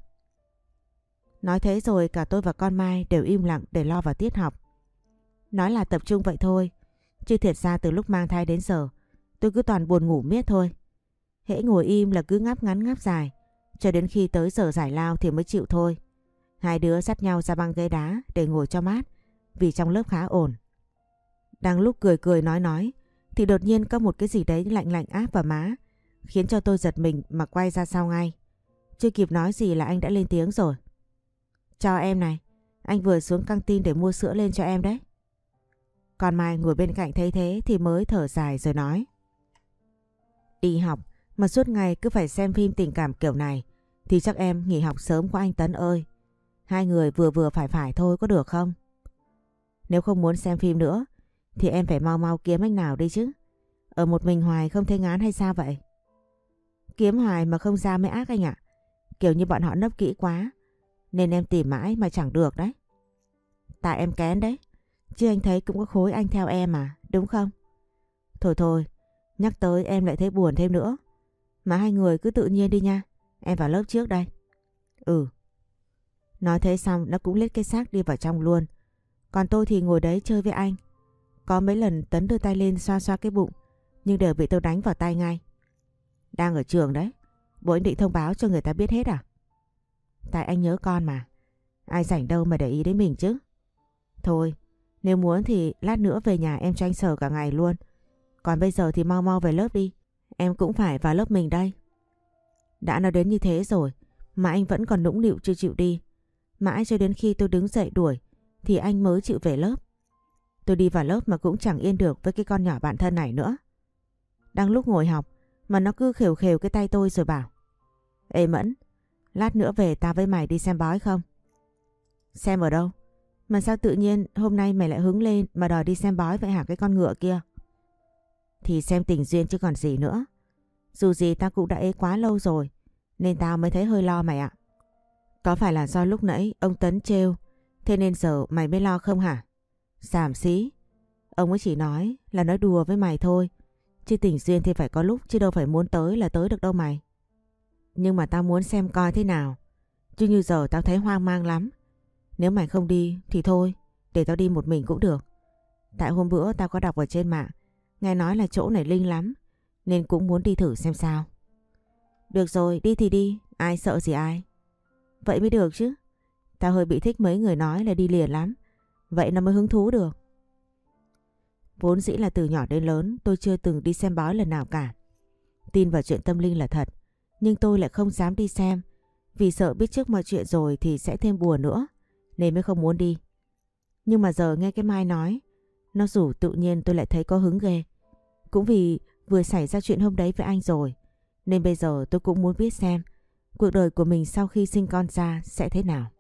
Nói thế rồi cả tôi và con Mai đều im lặng để lo vào tiết học. Nói là tập trung vậy thôi, chứ thiệt ra từ lúc mang thai đến giờ tôi cứ toàn buồn ngủ miết thôi. Hễ ngồi im là cứ ngáp ngắn ngáp dài, cho đến khi tới giờ giải lao thì mới chịu thôi. Hai đứa dắt nhau ra băng ghế đá để ngồi cho mát, vì trong lớp khá ổn. Đang lúc cười cười nói nói thì đột nhiên có một cái gì đấy lạnh lạnh áp vào má, khiến cho tôi giật mình mà quay ra sau ngay. Chưa kịp nói gì là anh đã lên tiếng rồi. Chào em này, anh vừa xuống căng tin để mua sữa lên cho em đấy. Còn Mai ngồi bên cạnh thấy thế thì mới thở dài rồi nói. Đi học mà suốt ngày cứ phải xem phim tình cảm kiểu này thì chắc em nghỉ học sớm quá anh Tấn ơi. Hai người vừa vừa phải phải thôi có được không? Nếu không muốn xem phim nữa thì em phải mau mau kiếm anh nào đi chứ. Ở một mình hoài không thấy ngán hay sao vậy? Kiếm hoài mà không ra mới ác anh ạ. Kiểu như bọn họ nấp kỹ quá, nên em tìm mãi mà chẳng được đấy. Tại em kén đấy, chứ anh thấy cũng có khối anh theo em mà, đúng không? Thôi thôi, nhắc tới em lại thấy buồn thêm nữa. Mà hai người cứ tự nhiên đi nha, em vào lớp trước đây. Ừ. Nói thế xong nó cũng lết cái xác đi vào trong luôn. Còn tôi thì ngồi đấy chơi với anh. Có mấy lần Tấn đưa tay lên xoa xoa cái bụng, nhưng đều bị tôi đánh vào tay ngay. Đang ở trường đấy, bộ anh định thông báo cho người ta biết hết à? Tại anh nhớ con mà, ai rảnh đâu mà để ý đến mình chứ. Thôi, Nếu muốn thì lát nữa về nhà em cho anh sờ cả ngày luôn. Còn bây giờ thì mau mau về lớp đi. Em cũng phải vào lớp mình đây. Đã nói đến như thế rồi mà anh vẫn còn nũng nịu chưa chịu đi. Mãi cho đến khi tôi đứng dậy đuổi thì anh mới chịu về lớp. Tôi đi vào lớp mà cũng chẳng yên được với cái con nhỏ bạn thân này nữa. Đang lúc ngồi học mà nó cứ khều khều cái tay tôi rồi bảo: Ê Mẫn, lát nữa về tao với mày đi xem bói không? Xem ở đâu? Mà sao tự nhiên hôm nay mày lại hứng lên mà đòi đi xem bói vậy hả cái con ngựa kia? Thì xem tình duyên chứ còn gì nữa. Dù gì tao cũng đã ế quá lâu rồi nên tao mới thấy hơi lo mày ạ. Có phải là do lúc nãy ông Tấn trêu thế nên giờ mày mới lo không hả? Xàm xí. Ông ấy chỉ nói là nói đùa với mày thôi. Chứ tình duyên thì phải có lúc chứ đâu phải muốn tới là tới được đâu mày. Nhưng mà tao muốn xem coi thế nào. Chứ như giờ tao thấy hoang mang lắm. Nếu mày không đi thì thôi, để tao đi một mình cũng được. Tại hôm bữa tao có đọc ở trên mạng, nghe nói là chỗ này linh lắm, nên cũng muốn đi thử xem sao. Được rồi, đi thì đi, ai sợ gì ai. Vậy mới được chứ. Tao hơi bị thích mấy người nói là đi liền lắm. Vậy nó mới hứng thú được. Vốn dĩ là từ nhỏ đến lớn tôi chưa từng đi xem bói lần nào cả. Tin vào chuyện tâm linh là thật, nhưng tôi lại không dám đi xem. Vì sợ biết trước mọi chuyện rồi thì sẽ thêm buồn nữa, nên mới không muốn đi. Nhưng mà giờ nghe cái Mai nói, nó rủ tự nhiên tôi lại thấy có hứng ghê. Cũng vì vừa xảy ra chuyện hôm đấy với anh rồi, nên bây giờ tôi cũng muốn biết xem cuộc đời của mình sau khi sinh con ra sẽ thế nào.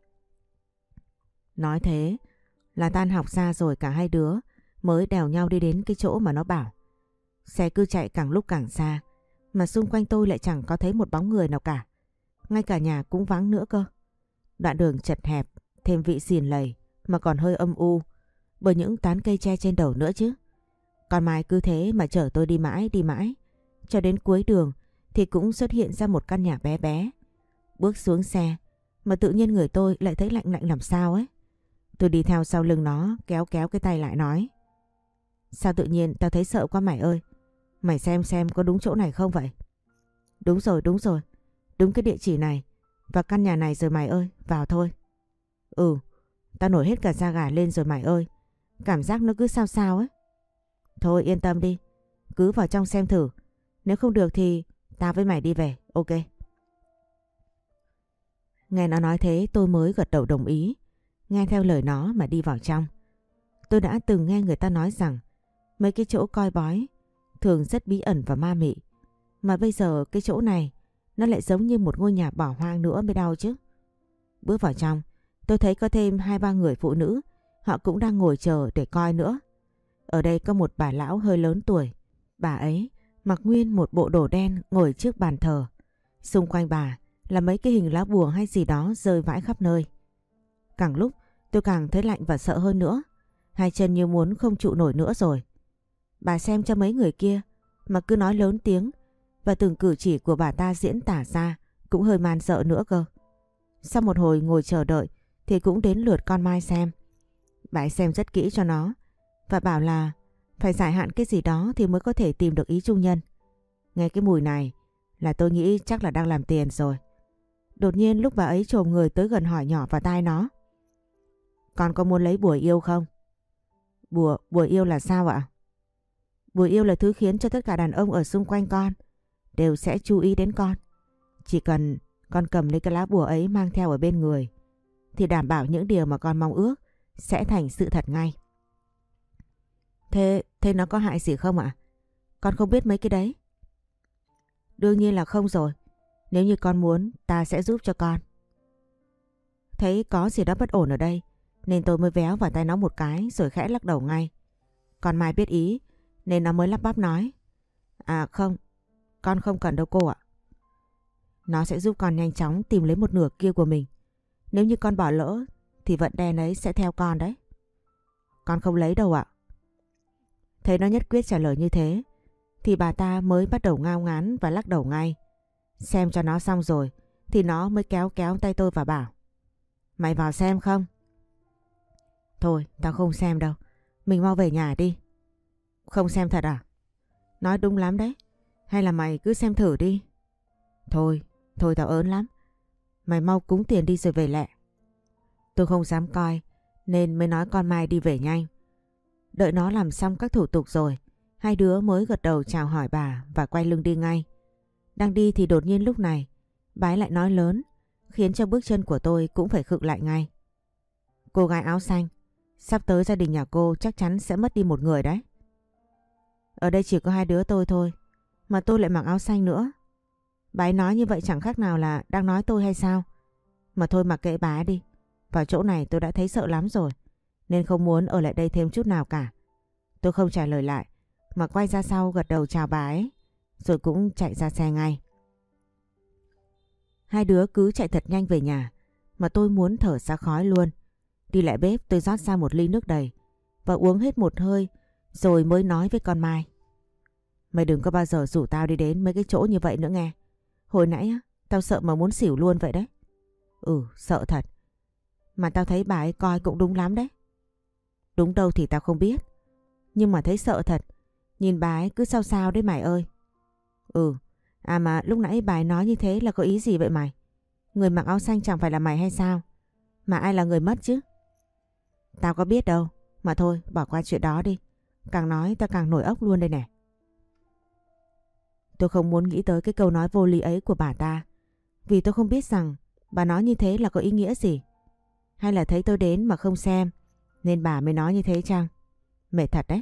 Nói thế là tan học ra rồi cả hai đứa mới đèo nhau đi đến cái chỗ mà nó bảo. Xe cứ chạy càng lúc càng xa, mà xung quanh tôi lại chẳng có thấy một bóng người nào cả. Ngay cả nhà cũng vắng nữa cơ. Đoạn đường chật hẹp, thêm vị xìn lầy mà còn hơi âm u bởi những tán cây tre trên đầu nữa chứ. Còn Mai cứ thế mà chở tôi đi mãi đi mãi. Cho đến cuối đường thì cũng xuất hiện ra một căn nhà bé bé. Bước xuống xe mà tự nhiên người tôi lại thấy lạnh lạnh làm sao ấy. Tôi đi theo sau lưng nó, kéo kéo cái tay lại nói: Sao tự nhiên tao thấy sợ quá mày ơi. Mày xem xem có đúng chỗ này không vậy? Đúng rồi, đúng rồi. Đúng cái địa chỉ này và căn nhà này rồi mày ơi, vào thôi. Ừ, tao nổi hết cả da gà lên rồi mày ơi. Cảm giác nó cứ sao sao ấy. Thôi yên tâm đi, cứ vào trong xem thử. Nếu không được thì tao với mày đi về, ok. Nghe nó nói thế tôi mới gật đầu đồng ý, nghe theo lời nó mà đi vào trong. Tôi đã từng nghe người ta nói rằng mấy cái chỗ coi bói thường rất bí ẩn và ma mị. Mà bây giờ cái chỗ này nó lại giống như một ngôi nhà bỏ hoang nữa mới đau chứ. Bước vào trong, tôi thấy có thêm hai ba người phụ nữ, họ cũng đang ngồi chờ để coi nữa. Ở đây có một bà lão hơi lớn tuổi. Bà ấy mặc nguyên một bộ đồ đen ngồi trước bàn thờ. Xung quanh bà là mấy cái hình lá bùa hay gì đó rơi vãi khắp nơi. Càng lúc tôi càng thấy lạnh và sợ hơn nữa. Hai chân như muốn không trụ nổi nữa rồi. Bà xem cho mấy người kia mà cứ nói lớn tiếng, và từng cử chỉ của bà ta diễn tả ra cũng hơi man sợ nữa cơ. Sau một hồi ngồi chờ đợi thì cũng đến lượt con Mai xem. Bà ấy xem rất kỹ cho nó và bảo là phải giải hạn cái gì đó thì mới có thể tìm được ý chung nhân. Nghe cái mùi này là tôi nghĩ chắc là đang làm tiền rồi. Đột nhiên lúc bà ấy chồm người tới gần hỏi nhỏ vào tai nó: Con có muốn lấy bùa yêu không? Bùa, bùa yêu là sao ạ? Bùa yêu là thứ khiến cho tất cả đàn ông ở xung quanh con đều sẽ chú ý đến con. Chỉ cần con cầm lấy cái lá bùa ấy mang theo ở bên người thì đảm bảo những điều mà con mong ước sẽ thành sự thật ngay. Thế, thế nó có hại gì không ạ? Con không biết mấy cái đấy. Đương nhiên là không rồi. Nếu như con muốn, ta sẽ giúp cho con. Thấy có gì đó bất ổn ở đây nên tôi mới véo vào tay nó một cái rồi khẽ lắc đầu ngay. Còn Mai biết ý nên nó mới lắp bắp nói: À không, con không cần đâu cô ạ. Nó sẽ giúp con nhanh chóng tìm lấy một nửa kia của mình. Nếu như con bỏ lỡ thì vận đen ấy sẽ theo con đấy. Con không lấy đâu ạ. Thấy nó nhất quyết trả lời như thế thì bà ta mới bắt đầu ngao ngán và lắc đầu ngay. Xem cho nó xong rồi thì nó mới kéo kéo tay tôi và bảo: Mày vào xem không? Thôi tao không xem đâu, mình mau về nhà đi. Không xem thật à? Nói đúng lắm đấy. Hay là mày cứ xem thử đi. Thôi, thôi tao ớn lắm. Mày mau cúng tiền đi rồi về lẹ. Tôi không dám coi nên mới nói con Mai đi về nhanh. Đợi nó làm xong các thủ tục rồi, hai đứa mới gật đầu chào hỏi bà và quay lưng đi ngay. Đang đi thì đột nhiên lúc này, bà ấy lại nói lớn, khiến cho bước chân của tôi cũng phải khựng lại ngay. Cô gái áo xanh, sắp tới gia đình nhà cô chắc chắn sẽ mất đi một người đấy. Ở đây chỉ có hai đứa tôi thôi, mà tôi lại mặc áo xanh nữa. Bà ấy nói như vậy chẳng khác nào là đang nói tôi hay sao? Mà thôi mặc kệ bà ấy đi. Vào chỗ này tôi đã thấy sợ lắm rồi, nên không muốn ở lại đây thêm chút nào cả. Tôi không trả lời lại, mà quay ra sau gật đầu chào bà ấy, rồi cũng chạy ra xe ngay. Hai đứa cứ chạy thật nhanh về nhà, mà tôi muốn thở ra khói luôn. Đi lại bếp tôi rót ra một ly nước đầy và uống hết một hơi, rồi mới nói với con Mai. Mày đừng có bao giờ rủ tao đi đến mấy cái chỗ như vậy nữa nghe. Hồi nãy á, tao sợ mà muốn xỉu luôn vậy đấy. Ừ, sợ thật. Mà tao thấy bà ấy coi cũng đúng lắm đấy. Đúng đâu thì tao không biết, nhưng mà thấy sợ thật. Nhìn bà ấy cứ sao sao đấy mày ơi. Ừ, à mà lúc nãy bà ấy nói như thế là có ý gì vậy mày? Người mặc áo xanh chẳng phải là mày hay sao? Mà ai là người mất chứ? Tao có biết đâu. Mà thôi bỏ qua chuyện đó đi. Càng nói tao càng nổi ốc luôn đây nè. Tôi không muốn nghĩ tới cái câu nói vô lý ấy của bà ta, vì tôi không biết rằng bà nói như thế là có ý nghĩa gì. Hay là thấy tôi đến mà không xem nên bà mới nói như thế chăng? Mệt thật đấy.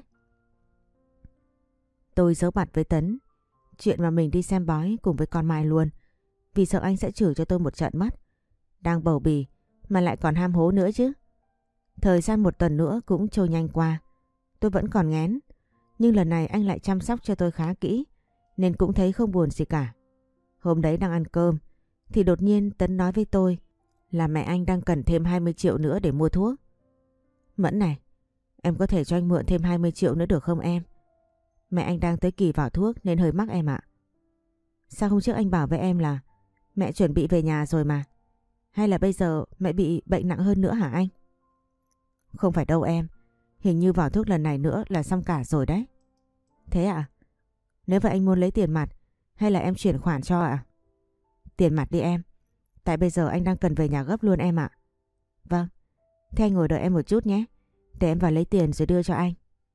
Tôi giấu mặt với Tấn chuyện mà mình đi xem bói cùng với con Mai luôn, vì sợ anh sẽ chửi cho tôi một trận mất. Đang bầu bì mà lại còn ham hố nữa chứ. Thời gian một tuần nữa cũng trôi nhanh qua. Tôi vẫn còn nghén, nhưng lần này anh lại chăm sóc cho tôi khá kỹ, nên cũng thấy không buồn gì cả. Hôm đấy đang ăn cơm thì đột nhiên Tấn nói với tôi là mẹ anh đang cần thêm hai mươi triệu nữa để mua thuốc. Mẫn này, em có thể cho anh mượn thêm hai mươi triệu nữa được không em? Mẹ anh đang tới kỳ vào thuốc nên hơi mắc em ạ. Sao hôm trước anh bảo với em là mẹ chuẩn bị về nhà rồi mà? Hay là bây giờ mẹ bị bệnh nặng hơn nữa hả anh? Không phải đâu em, hình như vào thuốc lần này nữa là xong cả rồi đấy. Thế ạ? À? Nếu vậy anh muốn lấy tiền mặt hay là em chuyển khoản cho ạ? À? Tiền mặt đi em, tại bây giờ anh đang cần về nhà gấp luôn em ạ. Vâng, thế anh ngồi đợi em một chút nhé, để em vào lấy tiền rồi đưa cho anh.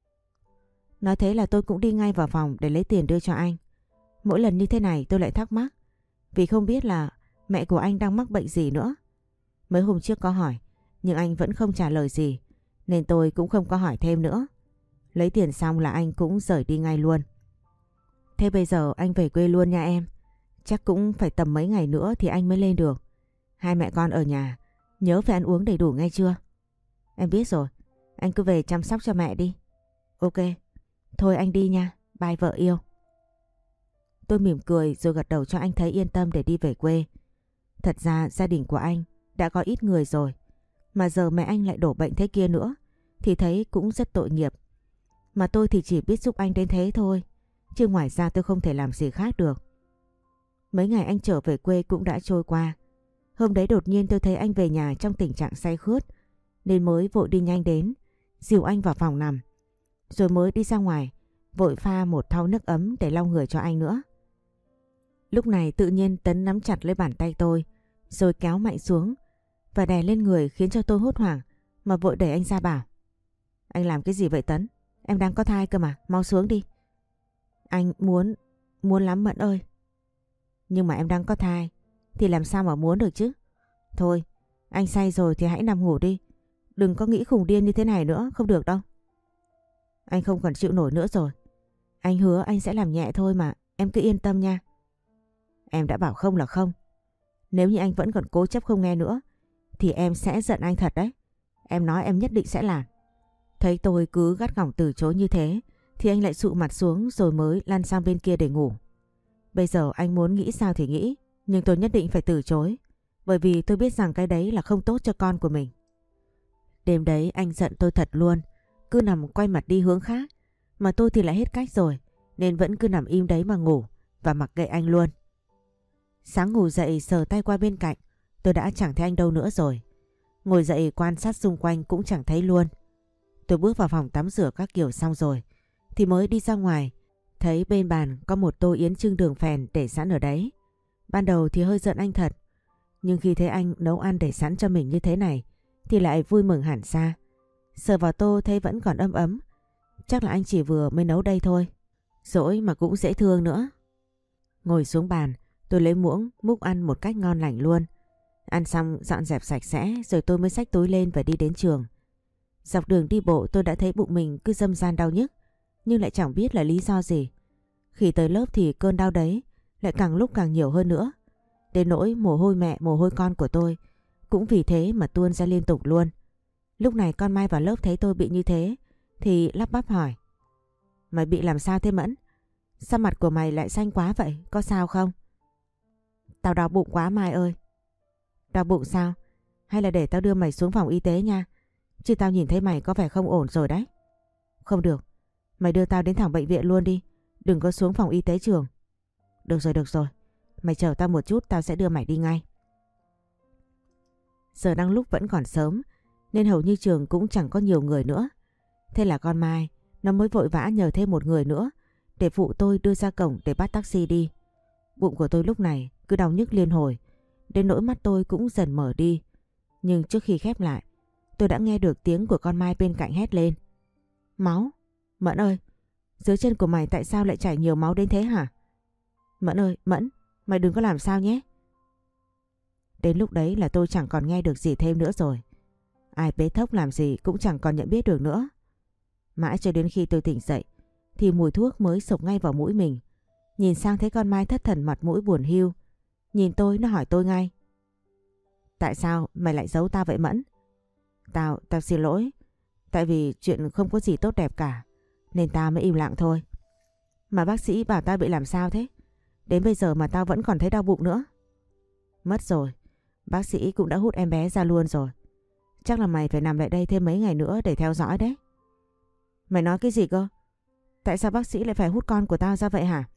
Nói thế là tôi cũng đi ngay vào phòng để lấy tiền đưa cho anh. Mỗi lần như thế này tôi lại thắc mắc, vì không biết là mẹ của anh đang mắc bệnh gì nữa. Mấy hôm trước có hỏi, nhưng anh vẫn không trả lời gì, nên tôi cũng không có hỏi thêm nữa. Lấy tiền xong là anh cũng rời đi ngay luôn. Thế bây giờ anh về quê luôn nha em. Chắc cũng phải tầm mấy ngày nữa thì anh mới lên được. Hai mẹ con ở nhà, nhớ phải ăn uống đầy đủ nghe chưa? Em biết rồi, anh cứ về chăm sóc cho mẹ đi. Ok, thôi anh đi nha, bye vợ yêu. Tôi mỉm cười rồi gật đầu cho anh thấy yên tâm để đi về quê. Thật ra gia đình của anh đã có ít người rồi, mà giờ mẹ anh lại đổ bệnh thế kia nữa, thì thấy cũng rất tội nghiệp. Mà tôi thì chỉ biết giúp anh đến thế thôi, chứ ngoài ra tôi không thể làm gì khác được. Mấy ngày anh trở về quê cũng đã trôi qua. Hôm đấy đột nhiên tôi thấy anh về nhà trong tình trạng say khướt, nên mới vội đi nhanh đến, dìu anh vào phòng nằm. Rồi mới đi ra ngoài, vội pha một thau nước ấm để lau người cho anh nữa. Lúc này tự nhiên Tấn nắm chặt lấy bàn tay tôi, rồi kéo mạnh xuống và đè lên người khiến cho tôi hốt hoảng, mà vội đẩy anh ra bảo. Anh làm cái gì vậy Tấn? Em đang có thai cơ mà, mau xuống đi. Anh muốn, muốn lắm Mẫn ơi. Nhưng mà em đang có thai, thì làm sao mà muốn được chứ? Thôi, anh say rồi thì hãy nằm ngủ đi. Đừng có nghĩ khùng điên như thế này nữa, không được đâu. Anh không còn chịu nổi nữa rồi. Anh hứa anh sẽ làm nhẹ thôi mà, em cứ yên tâm nha. Em đã bảo không là không. Nếu như anh vẫn còn cố chấp không nghe nữa, thì em sẽ giận anh thật đấy. Em nói em nhất định sẽ làm. Thấy tôi cứ gắt gỏng từ chối như thế, thì anh lại sụ mặt xuống rồi mới lăn sang bên kia để ngủ. Bây giờ anh muốn nghĩ sao thì nghĩ, nhưng tôi nhất định phải từ chối, bởi vì tôi biết rằng cái đấy là không tốt cho con của mình. Đêm đấy anh giận tôi thật luôn, cứ nằm quay mặt đi hướng khác, mà tôi thì lại hết cách rồi, nên vẫn cứ nằm im đấy mà ngủ và mặc kệ anh luôn. Sáng ngủ dậy sờ tay qua bên cạnh, tôi đã chẳng thấy anh đâu nữa rồi. Ngồi dậy quan sát xung quanh cũng chẳng thấy luôn. Tôi bước vào phòng tắm rửa các kiểu xong rồi, thì mới đi ra ngoài, thấy bên bàn có một tô yến chưng đường phèn để sẵn ở đấy. Ban đầu thì hơi giận anh thật, nhưng khi thấy anh nấu ăn để sẵn cho mình như thế này, thì lại vui mừng hẳn ra. Sờ vào tô thấy vẫn còn ấm ấm, Chắc là anh chỉ vừa mới nấu đây thôi. Dỗi mà cũng dễ thương nữa. Ngồi xuống bàn, tôi lấy muỗng múc ăn một cách ngon lành luôn. Ăn xong dọn dẹp sạch sẽ rồi tôi mới xách túi lên và đi đến trường. Dọc đường đi bộ tôi đã thấy bụng mình cứ dâm ran đau nhức, nhưng lại chẳng biết là lý do gì. Khi tới lớp thì cơn đau đấy lại càng lúc càng nhiều hơn nữa. Đến nỗi mồ hôi mẹ mồ hôi con của tôi cũng vì thế mà tuôn ra liên tục luôn. Lúc này con Mai vào lớp thấy tôi bị như thế thì lắp bắp hỏi: Mày bị làm sao thế Mẫn? Sao mặt của mày lại xanh quá vậy? Có sao không? Tao đau bụng quá Mai ơi. Đau bụng sao? Hay là để tao đưa mày xuống phòng y tế nha. Chứ tao nhìn thấy mày có vẻ không ổn rồi đấy. Không được. Mày đưa tao đến thẳng bệnh viện luôn đi. Đừng có xuống phòng y tế trường. Được rồi được rồi. Mày chờ tao một chút, tao sẽ đưa mày đi ngay. Giờ đang lúc vẫn còn sớm nên hầu như trường cũng chẳng có nhiều người nữa. Thế là con Mai nó mới vội vã nhờ thêm một người nữa để phụ tôi đưa ra cổng để bắt taxi đi. Bụng của tôi lúc này cứ đau nhức liên hồi, đến nỗi mắt tôi cũng dần mở đi. Nhưng trước khi khép lại, tôi đã nghe được tiếng của con Mai bên cạnh hét lên: Máu! Mẫn ơi! Dưới chân của mày tại sao lại chảy nhiều máu đến thế hả? Mẫn ơi! Mẫn! Mày đừng có làm sao nhé! Đến lúc đấy là tôi chẳng còn nghe được gì thêm nữa rồi. Ai bế thốc làm gì cũng chẳng còn nhận biết được nữa. Mãi cho đến khi tôi tỉnh dậy thì mùi thuốc mới sộc ngay vào mũi mình. Nhìn sang thấy con Mai thất thần mặt mũi buồn hiu. Nhìn tôi nó hỏi tôi ngay: Tại sao mày lại giấu tao vậy Mẫn? Tao, tao xin lỗi. Tại vì chuyện không có gì tốt đẹp cả nên tao mới im lặng thôi. Mà bác sĩ bảo tao bị làm sao thế? Đến bây giờ mà tao vẫn còn thấy đau bụng nữa. Mất rồi. Bác sĩ cũng đã hút em bé ra luôn rồi. Chắc là mày phải nằm lại đây thêm mấy ngày nữa để theo dõi đấy. Mày nói cái gì cơ? Tại sao bác sĩ lại phải hút con của tao ra vậy hả?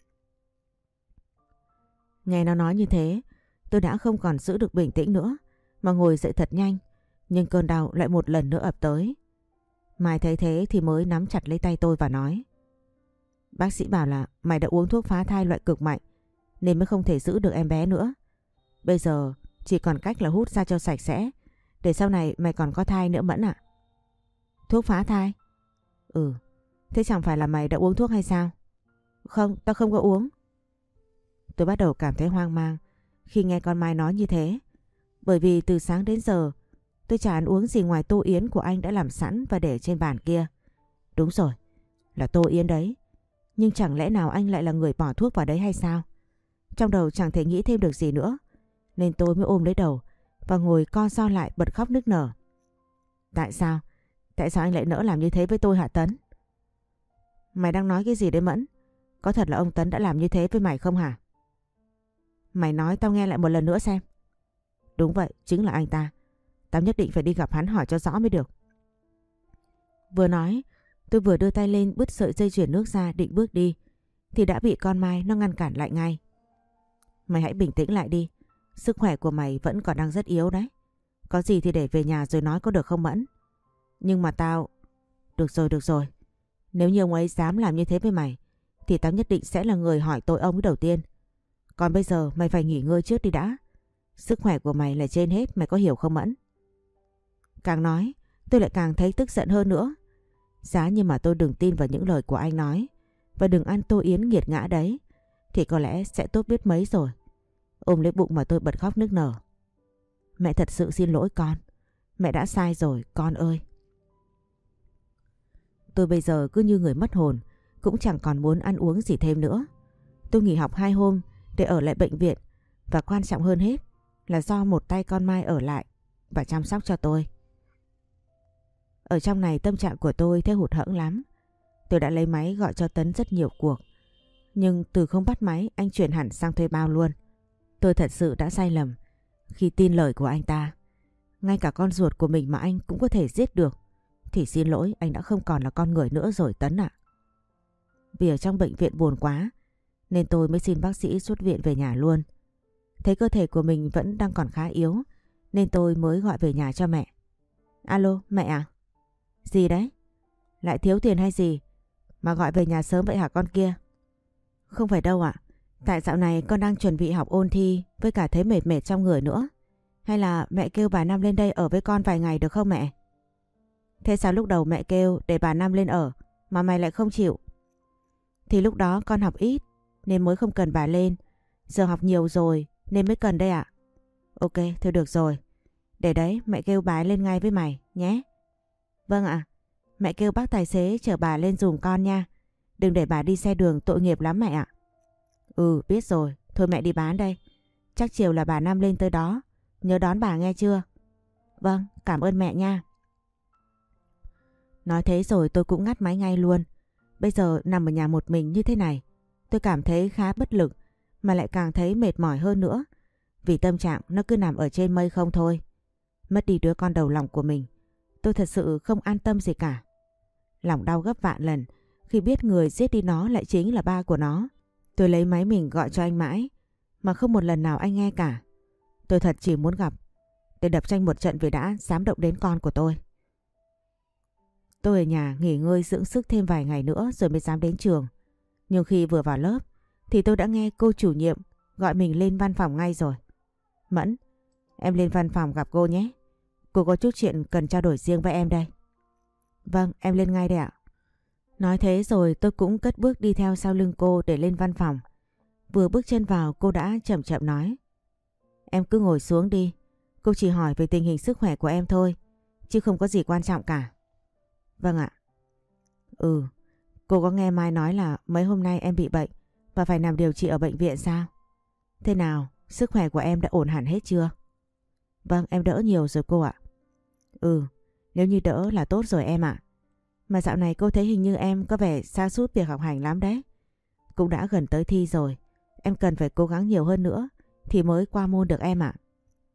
Nghe nó nói như thế, tôi đã không còn giữ được bình tĩnh nữa mà ngồi dậy thật nhanh. Nhưng cơn đau lại một lần nữa ập tới. Mai thấy thế thì mới nắm chặt lấy tay tôi và nói: Bác sĩ bảo là mày đã uống thuốc phá thai loại cực mạnh nên mới không thể giữ được em bé nữa. Bây giờ chỉ còn cách là hút ra cho sạch sẽ, để sau này mày còn có thai nữa Mẫn ạ. Thuốc phá thai? Ừ. Thế chẳng phải là mày đã uống thuốc hay sao? Không, tao không có uống. Tôi bắt đầu cảm thấy hoang mang khi nghe con Mai nói như thế. Bởi vì từ sáng đến giờ tôi chả ăn uống gì ngoài tô yến của anh đã làm sẵn và để trên bàn kia. Đúng rồi, là tô yến đấy. Nhưng chẳng lẽ nào anh lại là người bỏ thuốc vào đấy hay sao? Trong đầu chẳng thể nghĩ thêm được gì nữa, nên tôi mới ôm lấy đầu và ngồi co ro lại bật khóc nức nở. Tại sao? Tại sao anh lại nỡ làm như thế với tôi hả Tấn? Mày đang nói cái gì đấy Mẫn? Có thật là ông Tấn đã làm như thế với mày không hả? Mày nói tao nghe lại một lần nữa xem. Đúng vậy, chính là anh ta. Tao nhất định phải đi gặp hắn hỏi cho rõ mới được. Vừa nói, tôi vừa đưa tay lên bứt sợi dây chuyền nước ra định bước đi thì đã bị con Mai nó ngăn cản lại ngay. Mày hãy bình tĩnh lại đi. Sức khỏe của mày vẫn còn đang rất yếu đấy. Có gì thì để về nhà rồi nói có được không Mẫn? Nhưng mà tao... Được rồi, được rồi. Nếu như ông ấy dám làm như thế với mày thì tao nhất định sẽ là người hỏi tội ông ấy đầu tiên. Còn bây giờ mày phải nghỉ ngơi trước đi đã. Sức khỏe của mày là trên hết, mày có hiểu không Mẫn? Càng nói tôi lại càng thấy tức giận hơn nữa. Giá như mà tôi đừng tin vào những lời của anh nói và đừng ăn tô yến nghiệt ngã đấy thì có lẽ sẽ tốt biết mấy rồi. Ôm lấy bụng mà tôi bật khóc nức nở. Mẹ thật sự xin lỗi con. Mẹ đã sai rồi con ơi. Tôi bây giờ cứ như người mất hồn, cũng chẳng còn muốn ăn uống gì thêm nữa. Tôi nghỉ học hai hôm để ở lại bệnh viện, và quan trọng hơn hết là do một tay con Mai ở lại và chăm sóc cho tôi. Ở trong này tâm trạng của tôi thế hụt hẫng lắm. Tôi đã lấy máy gọi cho Tấn rất nhiều cuộc, nhưng từ không bắt máy anh chuyển hẳn sang thuê bao luôn. Tôi thật sự đã sai lầm khi tin lời của anh ta. Ngay cả con ruột của mình mà anh cũng có thể giết được thì xin lỗi, anh đã không còn là con người nữa rồi Tấn ạ. Vì ở trong bệnh viện buồn quá nên tôi mới xin bác sĩ xuất viện về nhà luôn. Thấy cơ thể của mình vẫn đang còn khá yếu nên tôi mới gọi về nhà cho mẹ. Alo, mẹ à? Gì đấy? Lại thiếu tiền hay gì mà gọi về nhà sớm vậy hả con kia? Không phải đâu ạ. Tại dạo này con đang chuẩn bị học ôn thi với cả thấy mệt mệt trong người nữa. Hay là mẹ kêu bà Năm lên đây ở với con vài ngày được không mẹ? Thế sao lúc đầu mẹ kêu để bà Năm lên ở mà mày lại không chịu. Thì lúc đó con học ít nên mới không cần bà lên. Giờ học nhiều rồi nên mới cần đây ạ. Ok, thôi được rồi. Để đấy, mẹ kêu bà ấy lên ngay với mày nhé. Vâng ạ. Mẹ kêu bác tài xế chở bà lên giùm con nha. Đừng để bà đi xe đường, tội nghiệp lắm mẹ ạ. Ừ, biết rồi. Thôi mẹ đi bán đây. Chắc chiều là bà Năm lên tới đó. Nhớ đón bà nghe chưa? Vâng, cảm ơn mẹ nha. Nói thế rồi tôi cũng ngắt máy ngay luôn. Bây giờ nằm ở nhà một mình như thế này, tôi cảm thấy khá bất lực, mà lại càng thấy mệt mỏi hơn nữa. Vì tâm trạng nó cứ nằm ở trên mây không thôi. Mất đi đứa con đầu lòng của mình, tôi thật sự không an tâm gì cả. Lòng đau gấp vạn lần khi biết người giết đi nó lại chính là ba của nó. Tôi lấy máy mình gọi cho anh mãi, mà không một lần nào anh nghe cả. Tôi thật chỉ muốn gặp để đập tranh một trận vì đã dám động đến con của tôi. Tôi ở nhà nghỉ ngơi dưỡng sức thêm vài ngày nữa rồi mới dám đến trường. Nhưng khi vừa vào lớp thì tôi đã nghe cô chủ nhiệm gọi mình lên văn phòng ngay rồi. Mẫn, em lên văn phòng gặp cô nhé. Cô có chút chuyện cần trao đổi riêng với em đây. Vâng, em lên ngay đây ạ. Nói thế rồi tôi cũng cất bước đi theo sau lưng cô để lên văn phòng. Vừa bước chân vào cô đã chậm chậm nói. Em cứ ngồi xuống đi. Cô chỉ hỏi về tình hình sức khỏe của em thôi, chứ không có gì quan trọng cả. Vâng ạ. Ừ, cô có nghe Mai nói là mấy hôm nay em bị bệnh và phải nằm điều trị ở bệnh viện sao? Thế nào, sức khỏe của em đã ổn hẳn hết chưa? Vâng, em đỡ nhiều rồi cô ạ. Ừ, nếu như đỡ là tốt rồi em ạ. Mà dạo này cô thấy hình như em có vẻ sa sút việc học hành lắm đấy. Cũng đã gần tới thi rồi, em cần phải cố gắng nhiều hơn nữa thì mới qua môn được em ạ.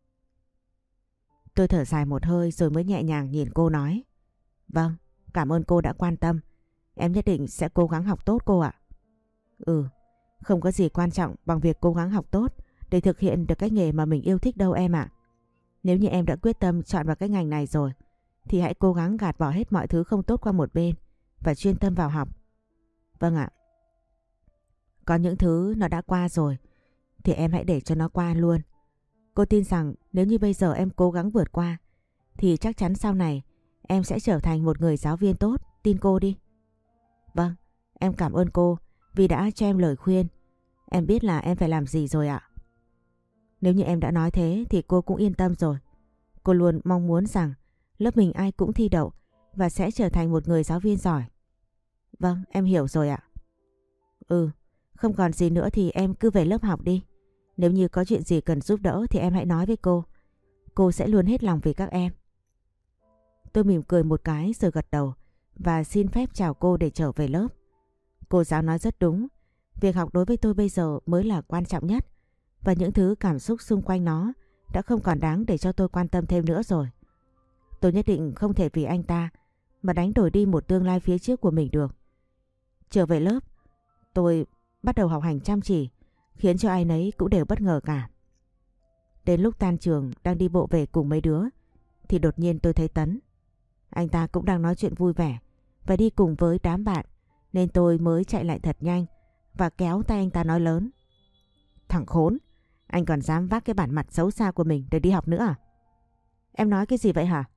Tôi thở dài một hơi rồi mới nhẹ nhàng nhìn cô nói. Vâng, cảm ơn cô đã quan tâm. Em nhất định sẽ cố gắng học tốt cô ạ. Ừ, không có gì quan trọng bằng việc cố gắng học tốt để thực hiện được cái nghề mà mình yêu thích đâu em ạ. Nếu như em đã quyết tâm chọn vào cái ngành này rồi thì hãy cố gắng gạt bỏ hết mọi thứ không tốt qua một bên và chuyên tâm vào học. Vâng ạ. Có những thứ nó đã qua rồi thì em hãy để cho nó qua luôn. Cô tin rằng nếu như bây giờ em cố gắng vượt qua thì chắc chắn sau này em sẽ trở thành một người giáo viên tốt, tin cô đi. Vâng, em cảm ơn cô vì đã cho em lời khuyên. Em biết là em phải làm gì rồi ạ. Nếu như em đã nói thế thì cô cũng yên tâm rồi. Cô luôn mong muốn rằng lớp mình ai cũng thi đậu và sẽ trở thành một người giáo viên giỏi. Vâng, em hiểu rồi ạ. Ừ, không còn gì nữa thì em cứ về lớp học đi. Nếu như có chuyện gì cần giúp đỡ thì em hãy nói với cô. Cô sẽ luôn hết lòng vì các em. Tôi mỉm cười một cái rồi gật đầu và xin phép chào cô để trở về lớp. Cô giáo nói rất đúng. Việc học đối với tôi bây giờ mới là quan trọng nhất. Và những thứ cảm xúc xung quanh nó đã không còn đáng để cho tôi quan tâm thêm nữa rồi. Tôi nhất định không thể vì anh ta mà đánh đổi đi một tương lai phía trước của mình được. Trở về lớp, tôi bắt đầu học hành chăm chỉ, khiến cho ai nấy cũng đều bất ngờ cả. Đến lúc tan trường đang đi bộ về cùng mấy đứa thì đột nhiên tôi thấy Tấn. Anh ta cũng đang nói chuyện vui vẻ và đi cùng với đám bạn, nên tôi mới chạy lại thật nhanh và kéo tay anh ta nói lớn. Thằng khốn, anh còn dám vác cái bản mặt xấu xa của mình để đi học nữa à? Em nói cái gì vậy hả?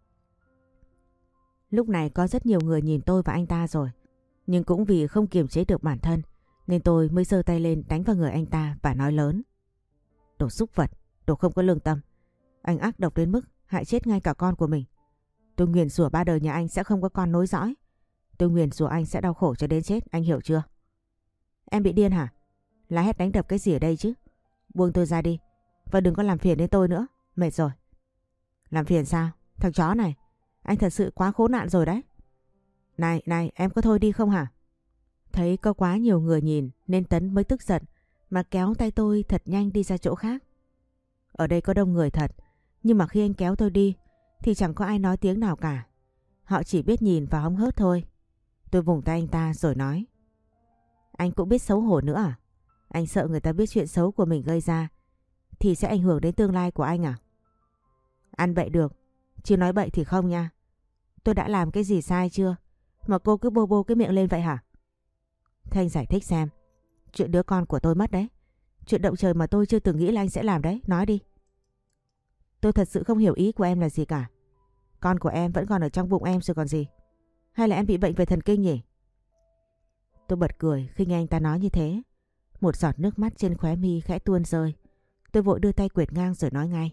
Lúc này có rất nhiều người nhìn tôi và anh ta rồi, nhưng cũng vì không kiềm chế được bản thân nên tôi mới giơ tay lên đánh vào người anh ta và nói lớn. Đồ súc vật, đồ không có lương tâm. Anh ác độc đến mức hại chết ngay cả con của mình. Tôi nguyền rủa ba đời nhà anh sẽ không có con nối dõi. Tôi nguyền rủa anh sẽ đau khổ cho đến chết, anh hiểu chưa? Em bị điên hả? La hét đánh đập cái gì ở đây chứ? Buông tôi ra đi và đừng có làm phiền đến tôi nữa, mệt rồi. Làm phiền sao? Thằng chó này, anh thật sự quá khốn nạn rồi đấy. Này, này, em có thôi đi không hả? Thấy có quá nhiều người nhìn nên Tấn mới tức giận mà kéo tay tôi thật nhanh đi ra chỗ khác. Ở đây có đông người thật, nhưng mà khi anh kéo tôi đi thì chẳng có ai nói tiếng nào cả. Họ chỉ biết nhìn và hóng hớt thôi. Tôi vùng tay anh ta rồi nói. Anh cũng biết xấu hổ nữa à? Anh sợ người ta biết chuyện xấu của mình gây ra thì sẽ ảnh hưởng đến tương lai của anh à? Ăn bậy được, chứ nói bậy thì không nha. Tôi đã làm cái gì sai chưa mà cô cứ bô bô cái miệng lên vậy hả? Thế anh giải thích xem. Chuyện đứa con của tôi mất đấy, chuyện động trời mà tôi chưa từng nghĩ là anh sẽ làm đấy, nói đi. Tôi thật sự không hiểu ý của em là gì cả. Con của em vẫn còn ở trong bụng em rồi còn gì. Hay là em bị bệnh về thần kinh nhỉ? Tôi bật cười khi nghe anh ta nói như thế. Một giọt nước mắt trên khóe mi khẽ tuôn rơi. Tôi vội đưa tay quệt ngang rồi nói ngay.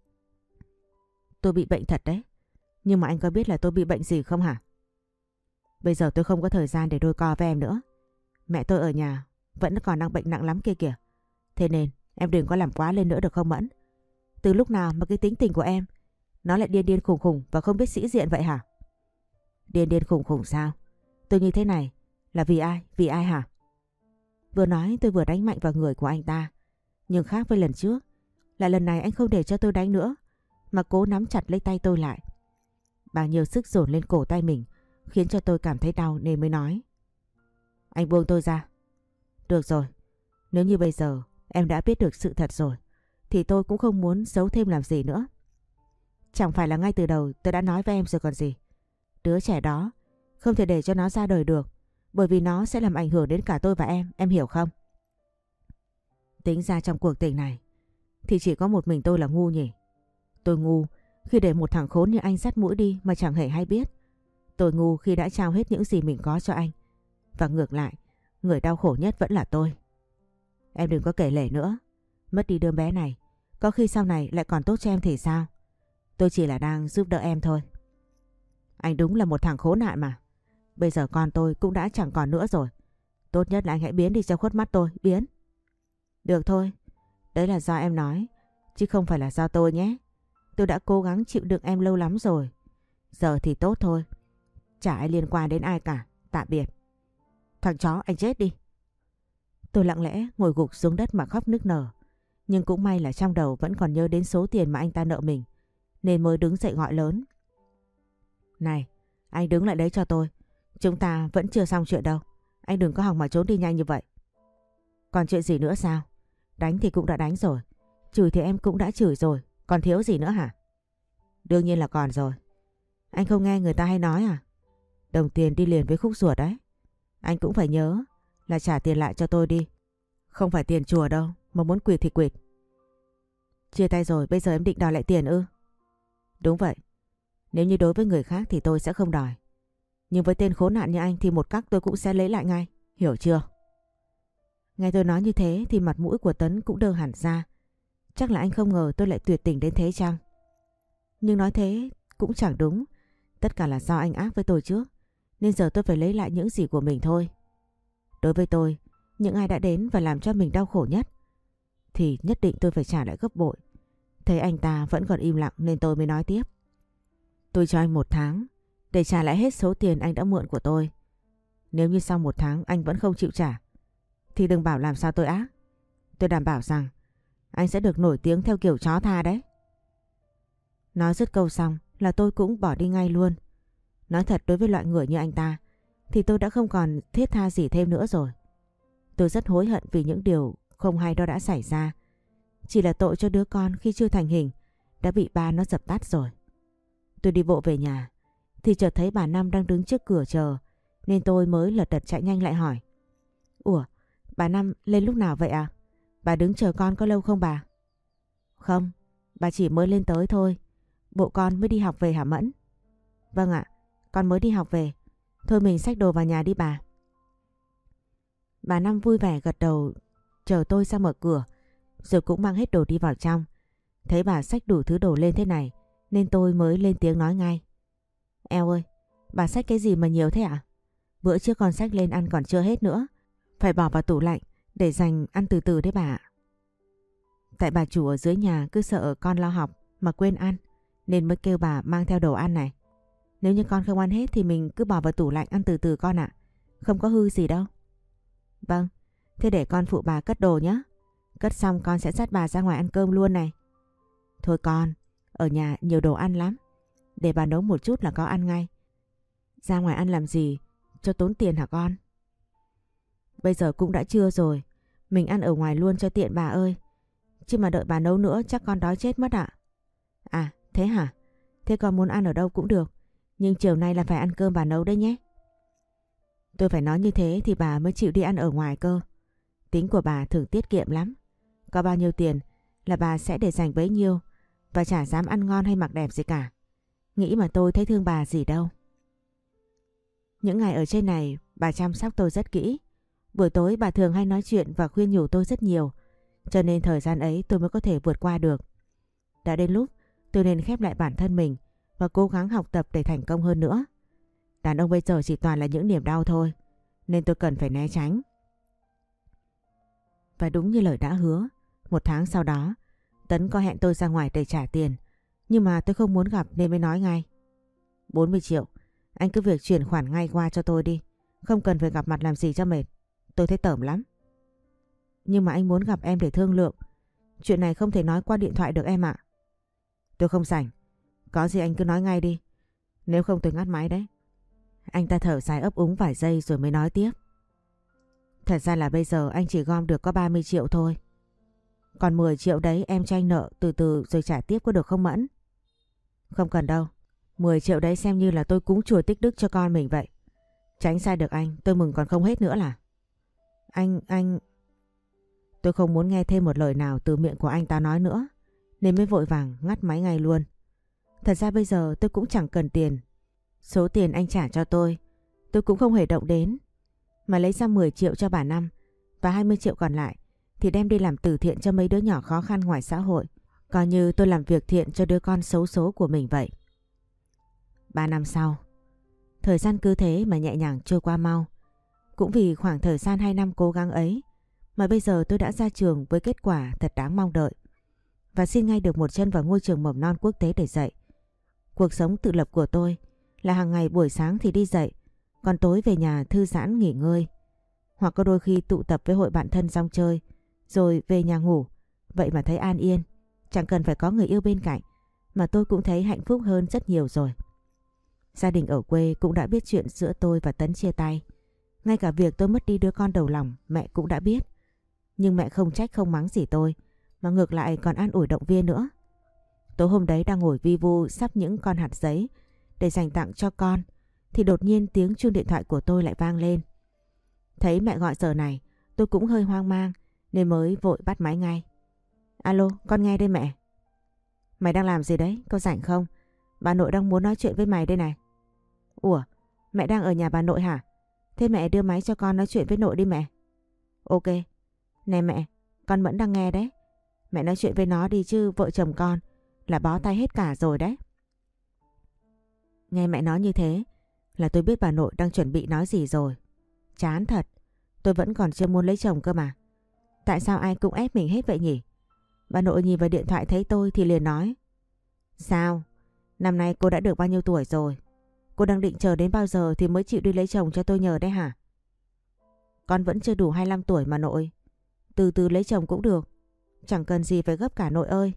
Tôi bị bệnh thật đấy. Nhưng mà anh có biết là tôi bị bệnh gì không hả? Bây giờ tôi không có thời gian để đôi co với em nữa. Mẹ tôi ở nhà vẫn còn đang bệnh nặng lắm kia kìa. Thế nên em đừng có làm quá lên nữa được không Mẫn? Từ lúc nào mà cái tính tình của em nó lại điên điên khùng khùng và không biết sĩ diện vậy hả? Điên điên khùng khùng sao? Tôi như thế này là vì ai? Vì ai hả? Vừa nói tôi vừa đánh mạnh vào người của anh ta. Nhưng khác với lần trước, là lần này anh không để cho tôi đánh nữa, mà cố nắm chặt lấy tay tôi lại. Bao nhiêu sức dồn lên cổ tay mình khiến cho tôi cảm thấy đau nên mới nói. Anh buông tôi ra. Được rồi, nếu như bây giờ em đã biết được sự thật rồi, thì tôi cũng không muốn giấu thêm làm gì nữa. Chẳng phải là ngay từ đầu tôi đã nói với em rồi còn gì. Đứa trẻ đó không thể để cho nó ra đời được, bởi vì nó sẽ làm ảnh hưởng đến cả tôi và em, em hiểu không? Tính ra trong cuộc tình này thì chỉ có một mình tôi là ngu nhỉ. Tôi ngu khi để một thằng khốn như anh dắt mũi đi mà chẳng hề hay biết. Tôi ngu khi đã trao hết những gì mình có cho anh. Và ngược lại, người đau khổ nhất vẫn là tôi. Em đừng có kể lể nữa. Mất đi đứa bé này, có khi sau này lại còn tốt cho em thì sao? Tôi chỉ là đang giúp đỡ em thôi. Anh đúng là một thằng khốn nạn mà. Bây giờ con tôi cũng đã chẳng còn nữa rồi. Tốt nhất là anh hãy biến đi cho khuất mắt tôi, biến. Được thôi, đấy là do em nói, chứ không phải là do tôi nhé. Tôi đã cố gắng chịu đựng em lâu lắm rồi. Giờ thì tốt thôi. Chả ai liên quan đến ai cả. Tạm biệt. Thằng chó, anh chết đi. Tôi lặng lẽ ngồi gục xuống đất mà khóc nức nở. Nhưng cũng may là trong đầu vẫn còn nhớ đến số tiền mà anh ta nợ mình, nên mới đứng dậy gọi lớn. Này, anh đứng lại đấy cho tôi. Chúng ta vẫn chưa xong chuyện đâu. Anh đừng có hòng mà trốn đi nhanh như vậy. Còn chuyện gì nữa sao? Đánh thì cũng đã đánh rồi. Chửi thì em cũng đã chửi rồi. Còn thiếu gì nữa hả? Đương nhiên là còn rồi. Anh không nghe người ta hay nói à? Đồng tiền đi liền với khúc ruột đấy. Anh cũng phải nhớ là trả tiền lại cho tôi đi. Không phải tiền chùa đâu, mà muốn quỵt thì quỵt. Chia tay rồi, bây giờ em định đòi lại tiền ư? Đúng vậy. Nếu như đối với người khác thì tôi sẽ không đòi. Nhưng với tên khốn nạn như anh thì một cách tôi cũng sẽ lấy lại ngay. Hiểu chưa? Nghe tôi nói như thế thì mặt mũi của Tấn cũng đơ hẳn ra. Chắc là anh không ngờ tôi lại tuyệt tình đến thế chăng? Nhưng nói thế cũng chẳng đúng. Tất cả là do anh ác với tôi trước, nên giờ tôi phải lấy lại những gì của mình thôi. Đối với tôi, những ai đã đến và làm cho mình đau khổ nhất thì nhất định tôi phải trả lại gấp bội. Thấy anh ta vẫn còn im lặng nên tôi mới nói tiếp. Tôi cho anh một tháng để trả lại hết số tiền anh đã mượn của tôi. Nếu như sau một tháng anh vẫn không chịu trả thì đừng bảo làm sao tôi ác. Tôi đảm bảo rằng anh sẽ được nổi tiếng theo kiểu chó tha đấy. Nói dứt câu xong là tôi cũng bỏ đi ngay luôn. Nói thật, đối với loại người như anh ta thì tôi đã không còn thiết tha gì thêm nữa rồi. Tôi rất hối hận vì những điều không hay đó đã xảy ra. Chỉ là tội cho đứa con khi chưa thành hình đã bị ba nó dập tắt rồi. Tôi đi bộ về nhà thì chợt thấy bà Năm đang đứng trước cửa chờ, nên tôi mới lật đật chạy nhanh lại hỏi. Ủa, bà Năm lên lúc nào vậy à? Bà đứng chờ con có lâu không bà? Không, bà chỉ mới lên tới thôi. Bộ con mới đi học về hả Mẫn? Vâng ạ, con mới đi học về. Thôi mình xách đồ vào nhà đi bà. Bà Năm vui vẻ gật đầu chờ tôi ra mở cửa, rồi cũng mang hết đồ đi vào trong. Thấy bà xách đủ thứ đồ lên thế này nên tôi mới lên tiếng nói ngay. Eo ơi, bà xách cái gì mà nhiều thế ạ? Bữa trước con xách lên ăn còn chưa hết nữa, phải bỏ vào tủ lạnh để dành ăn từ từ đấy bà ạ. Tại bà chủ ở dưới nhà cứ sợ con lo học mà quên ăn, nên mới kêu bà mang theo đồ ăn này. Nếu như con không ăn hết thì mình cứ bỏ vào tủ lạnh ăn từ từ con ạ. Không có hư gì đâu. Vâng, thế để con phụ bà cất đồ nhé. Cất xong con sẽ dắt bà ra ngoài ăn cơm luôn này. Thôi con, ở nhà nhiều đồ ăn lắm. Để bà nấu một chút là có ăn ngay. Ra ngoài ăn làm gì cho tốn tiền hả con? Bây giờ cũng đã trưa rồi, mình ăn ở ngoài luôn cho tiện bà ơi. Chứ mà đợi bà nấu nữa chắc con đói chết mất ạ. À thế hả? Thế con muốn ăn ở đâu cũng được, nhưng chiều nay là phải ăn cơm bà nấu đấy nhé. Tôi phải nói như thế thì bà mới chịu đi ăn ở ngoài cơ. Tính của bà thường tiết kiệm lắm. Có bao nhiêu tiền là bà sẽ để dành bấy nhiêu, và chả dám ăn ngon hay mặc đẹp gì cả. Nghĩ mà tôi thấy thương bà gì đâu. Những ngày ở trên này bà chăm sóc tôi rất kỹ. Buổi tối bà thường hay nói chuyện và khuyên nhủ tôi rất nhiều. Cho nên thời gian ấy tôi mới có thể vượt qua được. Đã đến lúc tôi nên khép lại bản thân mình và cố gắng học tập để thành công hơn nữa. Đàn ông bây giờ chỉ toàn là những niềm đau thôi, nên tôi cần phải né tránh. Và đúng như lời đã hứa, một tháng sau đó, Tấn có hẹn tôi ra ngoài để trả tiền. Nhưng mà tôi không muốn gặp nên mới nói ngay. bốn mươi triệu, anh cứ việc chuyển khoản ngay qua cho tôi đi. Không cần phải gặp mặt làm gì cho mệt. Tôi thấy tởm lắm. Nhưng mà anh muốn gặp em để thương lượng. Chuyện này không thể nói qua điện thoại được em ạ. Tôi không rảnh. Có gì anh cứ nói ngay đi. Nếu không tôi ngắt máy đấy. Anh ta thở dài ấp úng vài giây rồi mới nói tiếp. Thật ra là bây giờ anh chỉ gom được có ba mươi triệu thôi. Còn mười triệu đấy em cho anh nợ từ từ rồi trả tiếp có được không Mẫn? Không cần đâu. mười triệu đấy xem như là tôi cúng chùa tích đức cho con mình vậy. Tránh sai được anh, tôi mừng còn không hết nữa là. Anh, anh... Tôi không muốn nghe thêm một lời nào từ miệng của anh ta nói nữa, nên mới vội vàng ngắt máy ngay luôn. Thật ra bây giờ tôi cũng chẳng cần tiền. Số tiền anh trả cho tôi, tôi cũng không hề động đến. Mà lấy ra mười triệu cho bà Năm và hai mươi triệu còn lại thì đem đi làm từ thiện cho mấy đứa nhỏ khó khăn ngoài xã hội. Coi như tôi làm việc thiện cho đứa con xấu số của mình vậy. Ba năm sau, thời gian cứ thế mà nhẹ nhàng trôi qua mau. Cũng vì khoảng thời gian hai năm cố gắng ấy mà bây giờ tôi đã ra trường với kết quả thật đáng mong đợi. Và xin ngay được một chân vào ngôi trường mầm non quốc tế để dạy. Cuộc sống tự lập của tôi là hàng ngày buổi sáng thì đi dạy, còn tối về nhà thư giãn nghỉ ngơi. Hoặc có đôi khi tụ tập với hội bạn thân rong chơi, rồi về nhà ngủ. Vậy mà thấy an yên, chẳng cần phải có người yêu bên cạnh, mà tôi cũng thấy hạnh phúc hơn rất nhiều rồi. Gia đình ở quê cũng đã biết chuyện giữa tôi và Tấn chia tay. Ngay cả việc tôi mất đi đứa con đầu lòng mẹ cũng đã biết. Nhưng mẹ không trách không mắng gì tôi, mà ngược lại còn an ủi động viên nữa. Tối hôm đấy đang ngồi vi vu sắp những con hạt giấy để dành tặng cho con, thì đột nhiên tiếng chuông điện thoại của tôi lại vang lên. Thấy mẹ gọi giờ này, tôi cũng hơi hoang mang nên mới vội bắt máy ngay. Alo, con nghe đây mẹ. Mày đang làm gì đấy, có rảnh không? Bà nội đang muốn nói chuyện với mày đây này. Ủa, mẹ đang ở nhà bà nội hả? Thế mẹ đưa máy cho con nói chuyện với nội đi mẹ. Ok. Nè mẹ, con Mẫn đang nghe đấy. Mẹ nói chuyện với nó đi chứ vợ chồng con là bó tay hết cả rồi đấy. Nghe mẹ nói như thế là tôi biết bà nội đang chuẩn bị nói gì rồi. Chán thật, tôi vẫn còn chưa muốn lấy chồng cơ mà. Tại sao ai cũng ép mình hết vậy nhỉ? Bà nội nhìn vào điện thoại thấy tôi thì liền nói. Sao? Năm nay cô đã được bao nhiêu tuổi rồi? Cô đang định chờ đến bao giờ thì mới chịu đi lấy chồng cho tôi nhờ đấy hả? Con vẫn chưa đủ hai mươi lăm tuổi mà nội. Từ từ lấy chồng cũng được. Chẳng cần gì phải gấp cả nội ơi.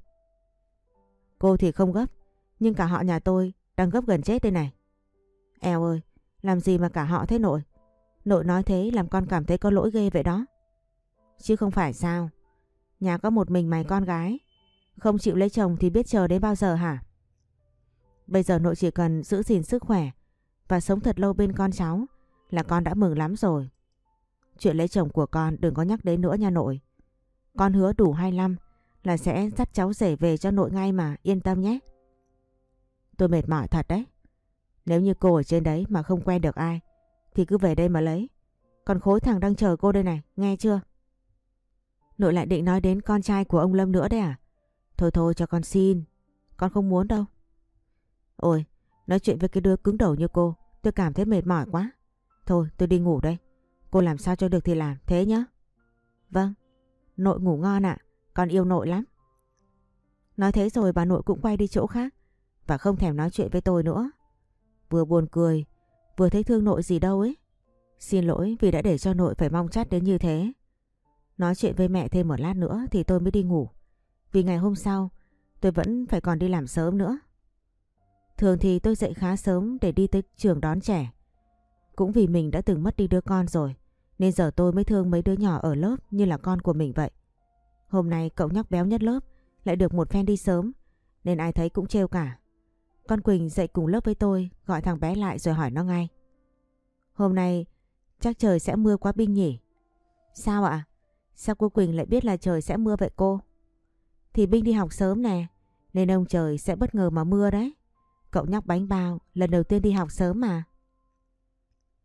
Cô thì không gấp, nhưng cả họ nhà tôi đang gấp gần chết đây này. Eo ơi, làm gì mà cả họ thế nội? Nội nói thế làm con cảm thấy có lỗi ghê vậy đó. Chứ không phải sao? Nhà có một mình mày con gái, không chịu lấy chồng thì biết chờ đến bao giờ hả? Bây giờ nội chỉ cần giữ gìn sức khỏe và sống thật lâu bên con cháu là con đã mừng lắm rồi. Chuyện lấy chồng của con đừng có nhắc đến nữa nha nội. Con hứa đủ hai mươi lăm là sẽ dắt cháu rể về cho nội ngay mà, yên tâm nhé. Tôi mệt mỏi thật đấy. Nếu như cô ở trên đấy mà không quen được ai thì cứ về đây mà lấy. Còn khối thằng đang chờ cô đây này, nghe chưa? Nội lại định nói đến con trai của ông Lâm nữa đấy à? Thôi thôi cho con xin, con không muốn đâu. Ôi, nói chuyện với cái đứa cứng đầu như cô, tôi cảm thấy mệt mỏi quá. Thôi tôi đi ngủ đây. Cô làm sao cho được thì làm, thế nhá. Vâng, nội ngủ ngon ạ, con yêu nội lắm. Nói thế rồi bà nội cũng quay đi chỗ khác và không thèm nói chuyện với tôi nữa. Vừa buồn cười, vừa thấy thương nội gì đâu ấy. Xin lỗi vì đã để cho nội phải mong chắt đến như thế. Nói chuyện với mẹ thêm một lát nữa thì tôi mới đi ngủ. Vì ngày hôm sau tôi vẫn phải còn đi làm sớm nữa. Thường thì tôi dậy khá sớm để đi tới trường đón trẻ. Cũng vì mình đã từng mất đi đứa con rồi, nên giờ tôi mới thương mấy đứa nhỏ ở lớp như là con của mình vậy. Hôm nay cậu nhóc béo nhất lớp lại được một phen đi sớm, nên ai thấy cũng trêu cả. Con Quỳnh dậy cùng lớp với tôi, gọi thằng bé lại rồi hỏi nó ngay. Hôm nay chắc trời sẽ mưa quá Binh nhỉ? Sao ạ? Sao cô Quỳnh lại biết là trời sẽ mưa vậy cô? Thì Binh đi học sớm nè, nên ông trời sẽ bất ngờ mà mưa đấy. Cậu nhóc bánh bao lần đầu tiên đi học sớm mà.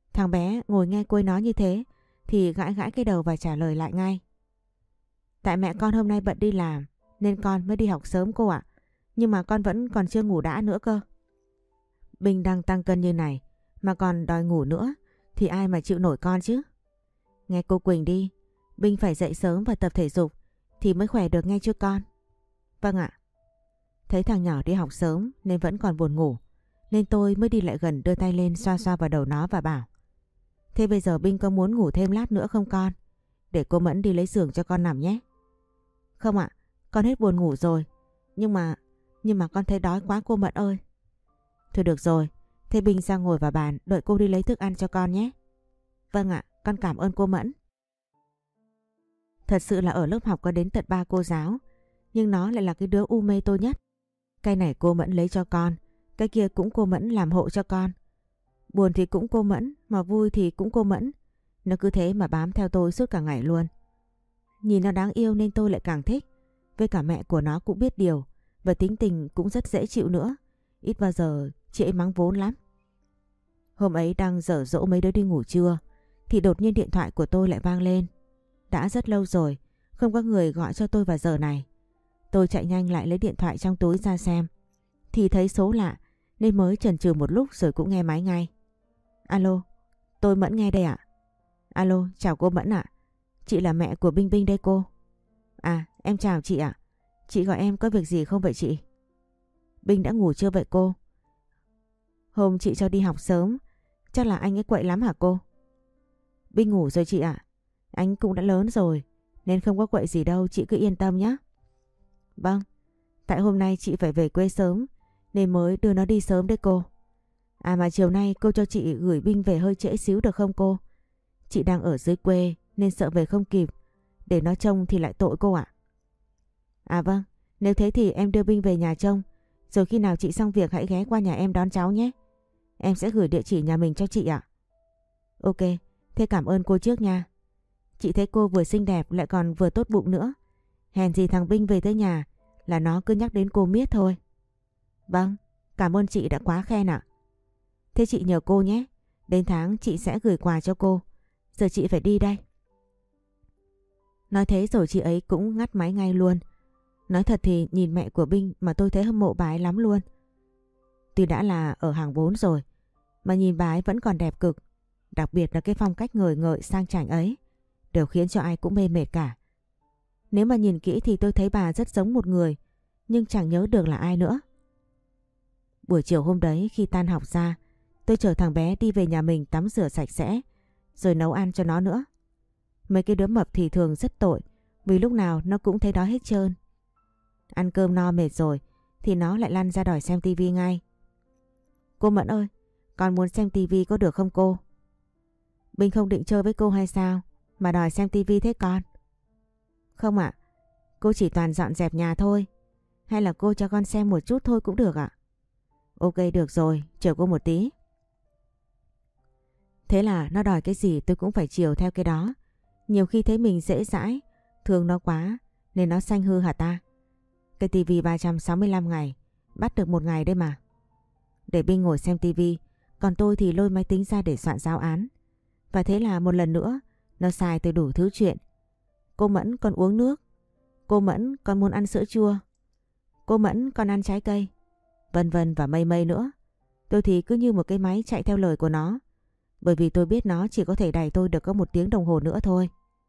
Thằng bé ngồi nghe cô ấy nói như thế thì gãi gãi cái đầu và trả lời lại ngay. Tại mẹ con hôm nay bận đi làm nên con mới đi học sớm cô ạ. Nhưng mà con vẫn còn chưa ngủ đã nữa cơ. Bình đang tăng cân như này mà còn đòi ngủ nữa thì ai mà chịu nổi con chứ. Nghe cô Quỳnh đi, Bình phải dậy sớm và tập thể dục thì mới khỏe được nghe chưa con. Vâng ạ. Thấy thằng nhỏ đi học sớm nên vẫn còn buồn ngủ, nên tôi mới đi lại gần đưa tay lên xoa xoa vào đầu nó và bảo: Thế bây giờ Bình có muốn ngủ thêm lát nữa không con? Để cô Mẫn đi lấy giường cho con nằm nhé. Không ạ, con hết buồn ngủ rồi. Nhưng mà, nhưng mà con thấy đói quá cô Mẫn ơi. Thôi được rồi, thế Bình ra ngồi vào bàn đợi cô đi lấy thức ăn cho con nhé. Vâng ạ, con cảm ơn cô Mẫn. Thật sự là ở lớp học có đến tận ba cô giáo, nhưng nó lại là cái đứa u mê tôi nhất. Cái này cô Mẫn lấy cho con, cái kia cũng cô Mẫn làm hộ cho con. Buồn thì cũng cô Mẫn, mà vui thì cũng cô Mẫn. Nó cứ thế mà bám theo tôi suốt cả ngày luôn. Nhìn nó đáng yêu nên tôi lại càng thích. Với cả mẹ của nó cũng biết điều, và tính tình cũng rất dễ chịu nữa. Ít bao giờ chị ấy mắng vốn lắm. Hôm ấy đang dở dỗ mấy đứa đi ngủ trưa thì đột nhiên điện thoại của tôi lại vang lên. Đã rất lâu rồi không có người gọi cho tôi vào giờ này. Tôi chạy nhanh lại lấy điện thoại trong túi ra xem thì thấy số lạ nên mới chần chừ một lúc rồi cũng nghe máy ngay. Alo, tôi Mẫn nghe đây ạ. Alo, chào cô Mẫn ạ. Chị là mẹ của Bình Bình đây cô. À, em chào chị ạ. Chị gọi em có việc gì không vậy chị? Bình đã ngủ chưa vậy cô? Hôm chị cho đi học sớm, chắc là anh ấy quậy lắm hả cô? Bình ngủ rồi chị ạ. Anh cũng đã lớn rồi nên không có quậy gì đâu, chị cứ yên tâm nhé. Vâng, tại hôm nay chị phải về quê sớm nên mới đưa nó đi sớm đấy cô. À mà chiều nay cô cho chị gửi Bình về hơi trễ xíu được không cô? Chị đang ở dưới quê nên sợ về không kịp, để nó trông thì lại tội cô ạ. À vâng, nếu thế thì em đưa Bình về nhà trông, rồi khi nào chị xong việc hãy ghé qua nhà em đón cháu nhé. Em sẽ gửi địa chỉ nhà mình cho chị ạ. Ok, thế cảm ơn cô trước nha. Chị thấy cô vừa xinh đẹp lại còn vừa tốt bụng nữa. Hèn gì thằng Bình về tới nhà là nó cứ nhắc đến cô miết thôi. Vâng, cảm ơn chị đã quá khen ạ. Thế chị nhờ cô nhé, đến tháng chị sẽ gửi quà cho cô. Giờ chị phải đi đây. Nói thế rồi chị ấy cũng ngắt máy ngay luôn. Nói thật thì nhìn mẹ của Bình mà tôi thấy hâm mộ bà ấy lắm luôn. Tuy đã là ở hàng bốn rồi mà nhìn bà ấy vẫn còn đẹp cực. Đặc biệt là cái phong cách ngời ngợi sang chảnh ấy đều khiến cho ai cũng mê mệt cả. Nếu mà nhìn kỹ thì tôi thấy bà rất giống một người, nhưng chẳng nhớ được là ai nữa. Buổi chiều hôm đấy khi tan học ra, tôi chở thằng bé đi về nhà mình tắm rửa sạch sẽ, rồi nấu ăn cho nó nữa. Mấy cái đứa mập thì thường rất tội, vì lúc nào nó cũng thấy đói hết trơn. Ăn cơm no mệt rồi thì nó lại lăn ra đòi xem tivi ngay. Cô Mẫn ơi, con muốn xem tivi có được không cô? Bình không định chơi với cô hay sao mà đòi xem tivi thế con? Không ạ, cô chỉ toàn dọn dẹp nhà thôi. Hay là cô cho con xem một chút thôi cũng được ạ? Ok được rồi, chờ cô một tí. Thế là nó đòi cái gì tôi cũng phải chiều theo cái đó. Nhiều khi thấy mình dễ dãi, thương nó quá nên nó sanh hư hả ta? Cái tivi ba trăm sáu mươi lăm ngày, bắt được một ngày đấy mà. Để Bình ngồi xem tivi, còn tôi thì lôi máy tính ra để soạn giáo án. Và thế là một lần nữa, nó xài từ đủ thứ chuyện. Cô Mẫn con uống nước. Cô Mẫn con muốn ăn sữa chua. Cô Mẫn con ăn trái cây. Vân vân và mây mây nữa. Tôi thì cứ như một cái máy chạy theo lời của nó. Bởi vì tôi biết nó chỉ có thể đẩy tôi được có một tiếng đồng hồ nữa thôi.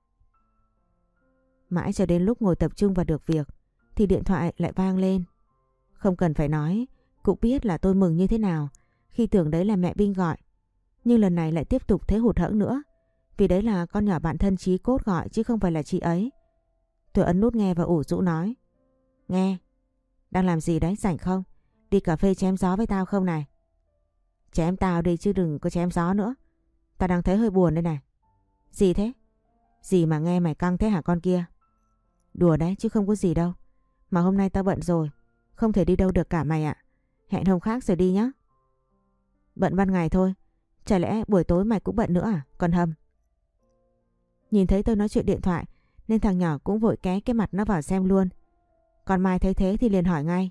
Mãi cho đến lúc ngồi tập trung vào được việc thì điện thoại lại vang lên. Không cần phải nói, cũng biết là tôi mừng như thế nào khi tưởng đấy là mẹ Bình gọi. Nhưng lần này lại tiếp tục thấy hụt hẫng nữa, vì đấy là con nhỏ bạn thân chí cốt gọi chứ không phải là chị ấy. Tôi ấn nút nghe và ủ rũ nói: Nghe, đang làm gì đấy, rảnh không? Đi cà phê chém gió với tao không này? Chém tao đi chứ đừng có chém gió nữa. Tao đang thấy hơi buồn đây này. Gì thế? Gì mà nghe mày căng thế hả con kia? Đùa đấy chứ không có gì đâu. Mà hôm nay tao bận rồi, không thể đi đâu được cả mày ạ. Hẹn hôm khác rồi đi nhé. Bận ban ngày thôi, chả lẽ buổi tối mày cũng bận nữa à, con Hâm? Nhìn thấy tôi nói chuyện điện thoại nên thằng nhỏ cũng vội ké cái mặt nó vào xem luôn. Còn Mai thấy thế thì liền hỏi ngay: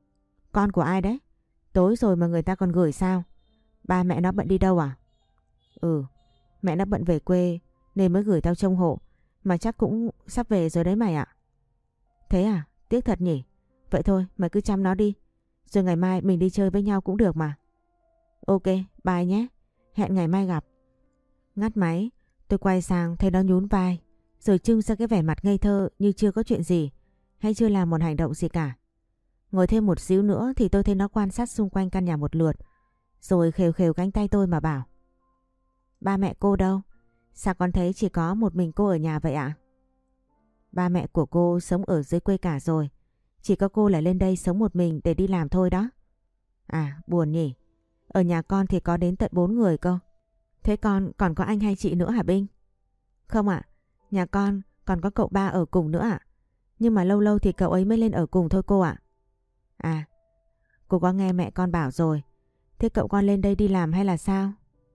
Con của ai đấy? Tối rồi mà người ta còn gửi sao? Ba mẹ nó bận đi đâu à? Ừ, mẹ nó bận về quê nên mới gửi tao trông hộ. Mà chắc cũng sắp về rồi đấy mày ạ. Thế à, tiếc thật nhỉ. Vậy thôi, mày cứ chăm nó đi. Rồi ngày mai mình đi chơi với nhau cũng được mà. Ok, bye nhé. Hẹn ngày mai gặp. Ngắt máy, tôi quay sang thấy nó nhún vai, rồi trưng ra cái vẻ mặt ngây thơ như chưa có chuyện gì, hay chưa làm một hành động gì cả. Ngồi thêm một xíu nữa thì tôi thấy nó quan sát xung quanh căn nhà một lượt, rồi khều khều cánh tay tôi mà bảo: Ba mẹ cô đâu? Sao con thấy chỉ có một mình cô ở nhà vậy ạ? Ba mẹ của cô sống ở dưới quê cả rồi. Chỉ có cô là lên đây sống một mình để đi làm thôi đó. À, buồn nhỉ. Ở nhà con thì có đến tận bốn người cơ. Thế con còn có anh hay chị nữa hả Binh? Không ạ, nhà con còn có cậu ba ở cùng nữa ạ. Nhưng mà lâu lâu thì cậu ấy mới lên ở cùng thôi cô ạ. À, cô có nghe mẹ con bảo rồi. Thế cậu con lên đây đi làm hay là sao?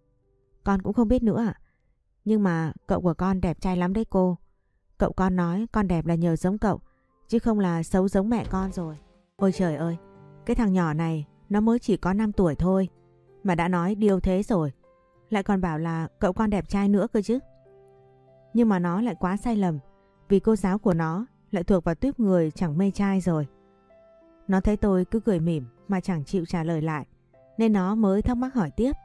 Con cũng không biết nữa ạ. Nhưng mà cậu của con đẹp trai lắm đấy cô. Cậu con nói con đẹp là nhờ giống cậu, chứ không là xấu giống mẹ con rồi. Ôi trời ơi, cái thằng nhỏ này nó mới chỉ có năm tuổi thôi mà đã nói điều thế rồi. Lại còn bảo là cậu con đẹp trai nữa cơ chứ. Nhưng mà nó lại quá sai lầm, vì cô giáo của nó lại thuộc vào tuýp người chẳng mê trai rồi. Nó thấy tôi cứ cười mỉm mà chẳng chịu trả lời lại, nên nó mới thắc mắc hỏi tiếp: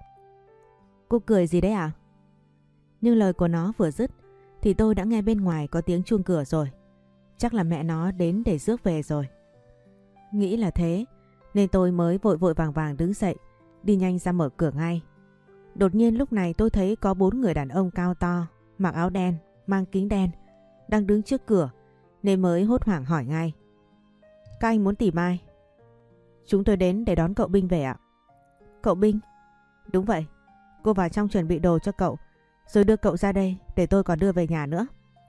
Cô cười gì đấy à? Nhưng lời của nó vừa dứt thì tôi đã nghe bên ngoài có tiếng chuông cửa rồi. Chắc là mẹ nó đến để rước về rồi. Nghĩ là thế nên tôi mới vội vội vàng vàng đứng dậy, đi nhanh ra mở cửa ngay. Đột nhiên lúc này tôi thấy có bốn người đàn ông cao to, mặc áo đen, mang kính đen, đang đứng trước cửa, nên mới hốt hoảng hỏi ngay: Các anh muốn tìm ai? Chúng tôi đến để đón cậu Binh về ạ. Cậu Binh? Đúng vậy. Cô vào trong chuẩn bị đồ cho cậu, rồi đưa cậu ra đây để tôi còn đưa về nhà nữa.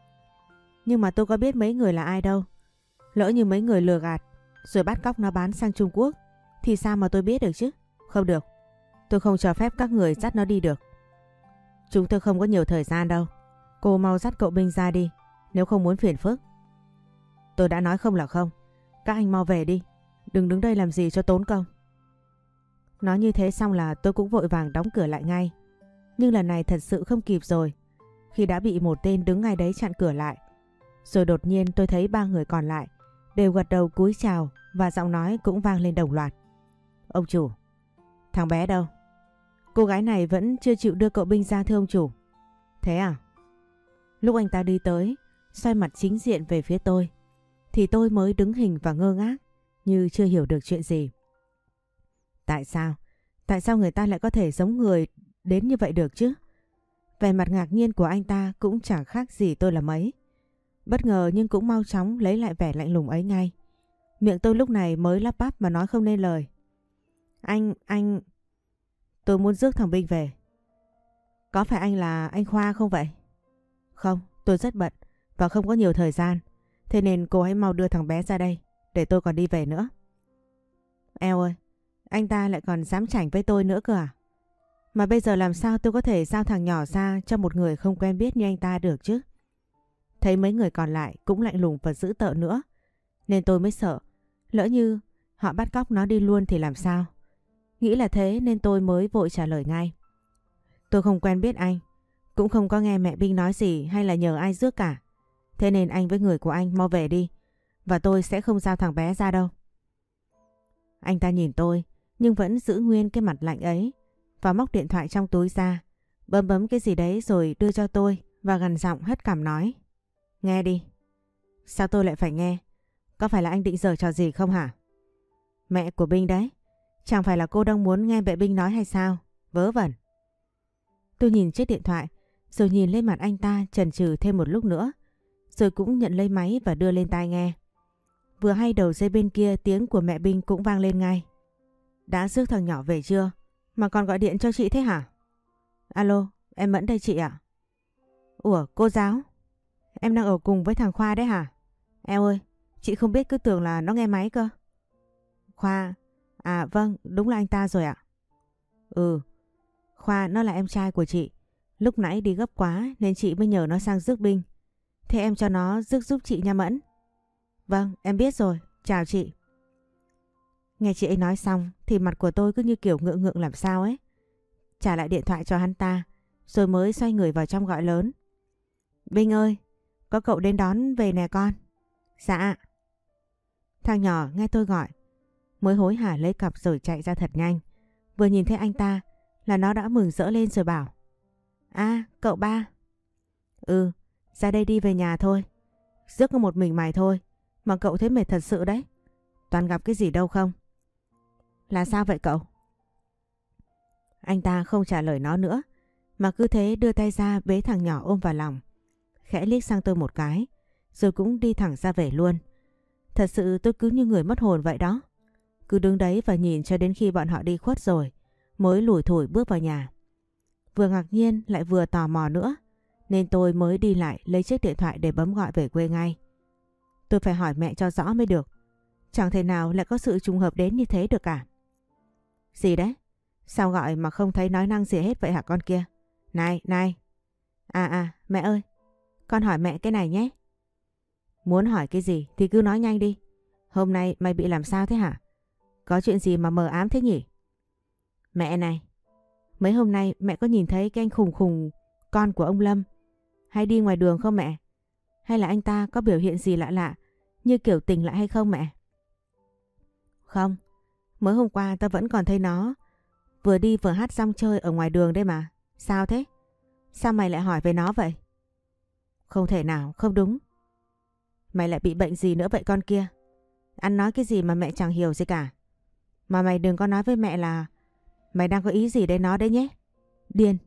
Nhưng mà tôi có biết mấy người là ai đâu. Lỡ như mấy người lừa gạt rồi bắt cóc nó bán sang Trung Quốc thì sao mà tôi biết được chứ? Không được. Tôi không cho phép các người dắt nó đi được. Chúng tôi không có nhiều thời gian đâu. Cô mau dắt cậu Binh ra đi, nếu không muốn phiền phức. Tôi đã nói không là không. Các anh mau về đi, đừng đứng đây làm gì cho tốn công. Nói như thế xong là tôi cũng vội vàng đóng cửa lại ngay. Nhưng lần này thật sự không kịp rồi, khi đã bị một tên đứng ngay đấy chặn cửa lại. Rồi đột nhiên tôi thấy ba người còn lại đều gật đầu cúi chào, và giọng nói cũng vang lên đồng loạt: Ông chủ. Thằng bé đâu? Cô gái này vẫn chưa chịu đưa cậu Binh ra thưa ông chủ. Thế à? Lúc anh ta đi tới, xoay mặt chính diện về phía tôi, thì tôi mới đứng hình và ngơ ngác, như chưa hiểu được chuyện gì. Tại sao? Tại sao người ta lại có thể giống người đến như vậy được chứ? Vẻ mặt ngạc nhiên của anh ta cũng chẳng khác gì tôi là mấy. Bất ngờ nhưng cũng mau chóng lấy lại vẻ lạnh lùng ấy ngay. Miệng tôi lúc này mới lắp bắp mà nói không nên lời. Anh, anh... Tôi muốn rước thằng Binh về. Có phải anh là anh Khoa không vậy? Không, tôi rất bận và không có nhiều thời gian. Thế nên cô hãy mau đưa thằng bé ra đây, để tôi còn đi về nữa. Eo ơi, anh ta lại còn dám chảnh với tôi nữa cơ à? Mà bây giờ làm sao tôi có thể giao thằng nhỏ ra cho một người không quen biết như anh ta được chứ? Thấy mấy người còn lại cũng lạnh lùng và dữ tợn nữa, nên tôi mới sợ. Lỡ như họ bắt cóc nó đi luôn thì làm sao? Nghĩ là thế nên tôi mới vội trả lời ngay: Tôi không quen biết anh, cũng không có nghe mẹ Binh nói gì hay là nhờ ai rước cả. Thế nên anh với người của anh mau về đi, và tôi sẽ không giao thằng bé ra đâu. Anh ta nhìn tôi nhưng vẫn giữ nguyên cái mặt lạnh ấy, và móc điện thoại trong túi ra, bấm bấm cái gì đấy rồi đưa cho tôi, và gằn giọng hất cằm nói: Nghe đi. Sao tôi lại phải nghe? Có phải là anh định giở trò gì không hả? Mẹ của Binh đấy. Chẳng phải là cô đang muốn nghe mẹ Binh nói hay sao? Vớ vẩn. Tôi nhìn chiếc điện thoại, rồi nhìn lên mặt anh ta chần chừ thêm một lúc nữa, rồi cũng nhận lấy máy và đưa lên tai nghe. Vừa hay đầu dây bên kia tiếng của mẹ Binh cũng vang lên ngay. Đã rước thằng nhỏ về chưa? Mà còn gọi điện cho chị thế hả? Alo, em Mẫn đây chị ạ. Ủa, cô giáo? Em đang ở cùng với thằng Khoa đấy hả? Eo ơi, chị không biết, cứ tưởng là nó nghe máy cơ. Khoa, à vâng, đúng là anh ta rồi ạ. Ừ, Khoa nó là em trai của chị. Lúc nãy đi gấp quá nên chị mới nhờ nó sang rước Binh. Thế em cho nó rước giúp chị nha Mẫn. Vâng, em biết rồi, chào chị. Nghe chị ấy nói xong thì mặt của tôi cứ như kiểu ngượng ngượng làm sao ấy. Trả lại điện thoại cho hắn ta rồi mới xoay người vào trong gọi lớn. Binh ơi, có cậu đến đón về nè con. Dạ. Thằng nhỏ nghe tôi gọi mới hối hả lấy cặp rồi chạy ra thật nhanh. Vừa nhìn thấy anh ta là nó đã mừng rỡ lên rồi bảo: À, cậu ba. Ừ, ra đây đi về nhà thôi. Rước có một mình mày thôi mà cậu thấy mệt thật sự đấy. Toàn gặp cái gì đâu không? Là sao vậy cậu? Anh ta không trả lời nó nữa mà cứ thế đưa tay ra bế thằng nhỏ ôm vào lòng, khẽ liếc sang tôi một cái rồi cũng đi thẳng ra về luôn. Thật sự tôi cứ như người mất hồn vậy đó. Cứ đứng đấy và nhìn cho đến khi bọn họ đi khuất rồi mới lủi thủi bước vào nhà. Vừa ngạc nhiên lại vừa tò mò nữa nên tôi mới đi lại lấy chiếc điện thoại để bấm gọi về quê ngay. Tôi phải hỏi mẹ cho rõ mới được. Chẳng thể nào lại có sự trùng hợp đến như thế được cả. Gì đấy? Sao gọi mà không thấy nói năng gì hết vậy hả con kia? Này, này. À à, mẹ ơi. Con hỏi mẹ cái này nhé. Muốn hỏi cái gì thì cứ nói nhanh đi. Hôm nay mày bị làm sao thế hả? Có chuyện gì mà mờ ám thế nhỉ? Mẹ này, mấy hôm nay mẹ có nhìn thấy cái anh khùng khùng con của ông Lâm hay đi ngoài đường không mẹ? Hay là anh ta có biểu hiện gì lạ lạ như kiểu tỉnh lại hay không mẹ? Không, mới hôm qua ta vẫn còn thấy nó vừa đi vừa hát rong chơi ở ngoài đường đây mà. Sao thế? Sao mày lại hỏi về nó vậy? Không thể nào, không đúng. Mày lại bị bệnh gì nữa vậy con kia? Ăn nói cái gì mà mẹ chẳng hiểu gì cả. Mà mày đừng có nói với mẹ là mày đang có ý gì đến nó đấy nhé. Điên.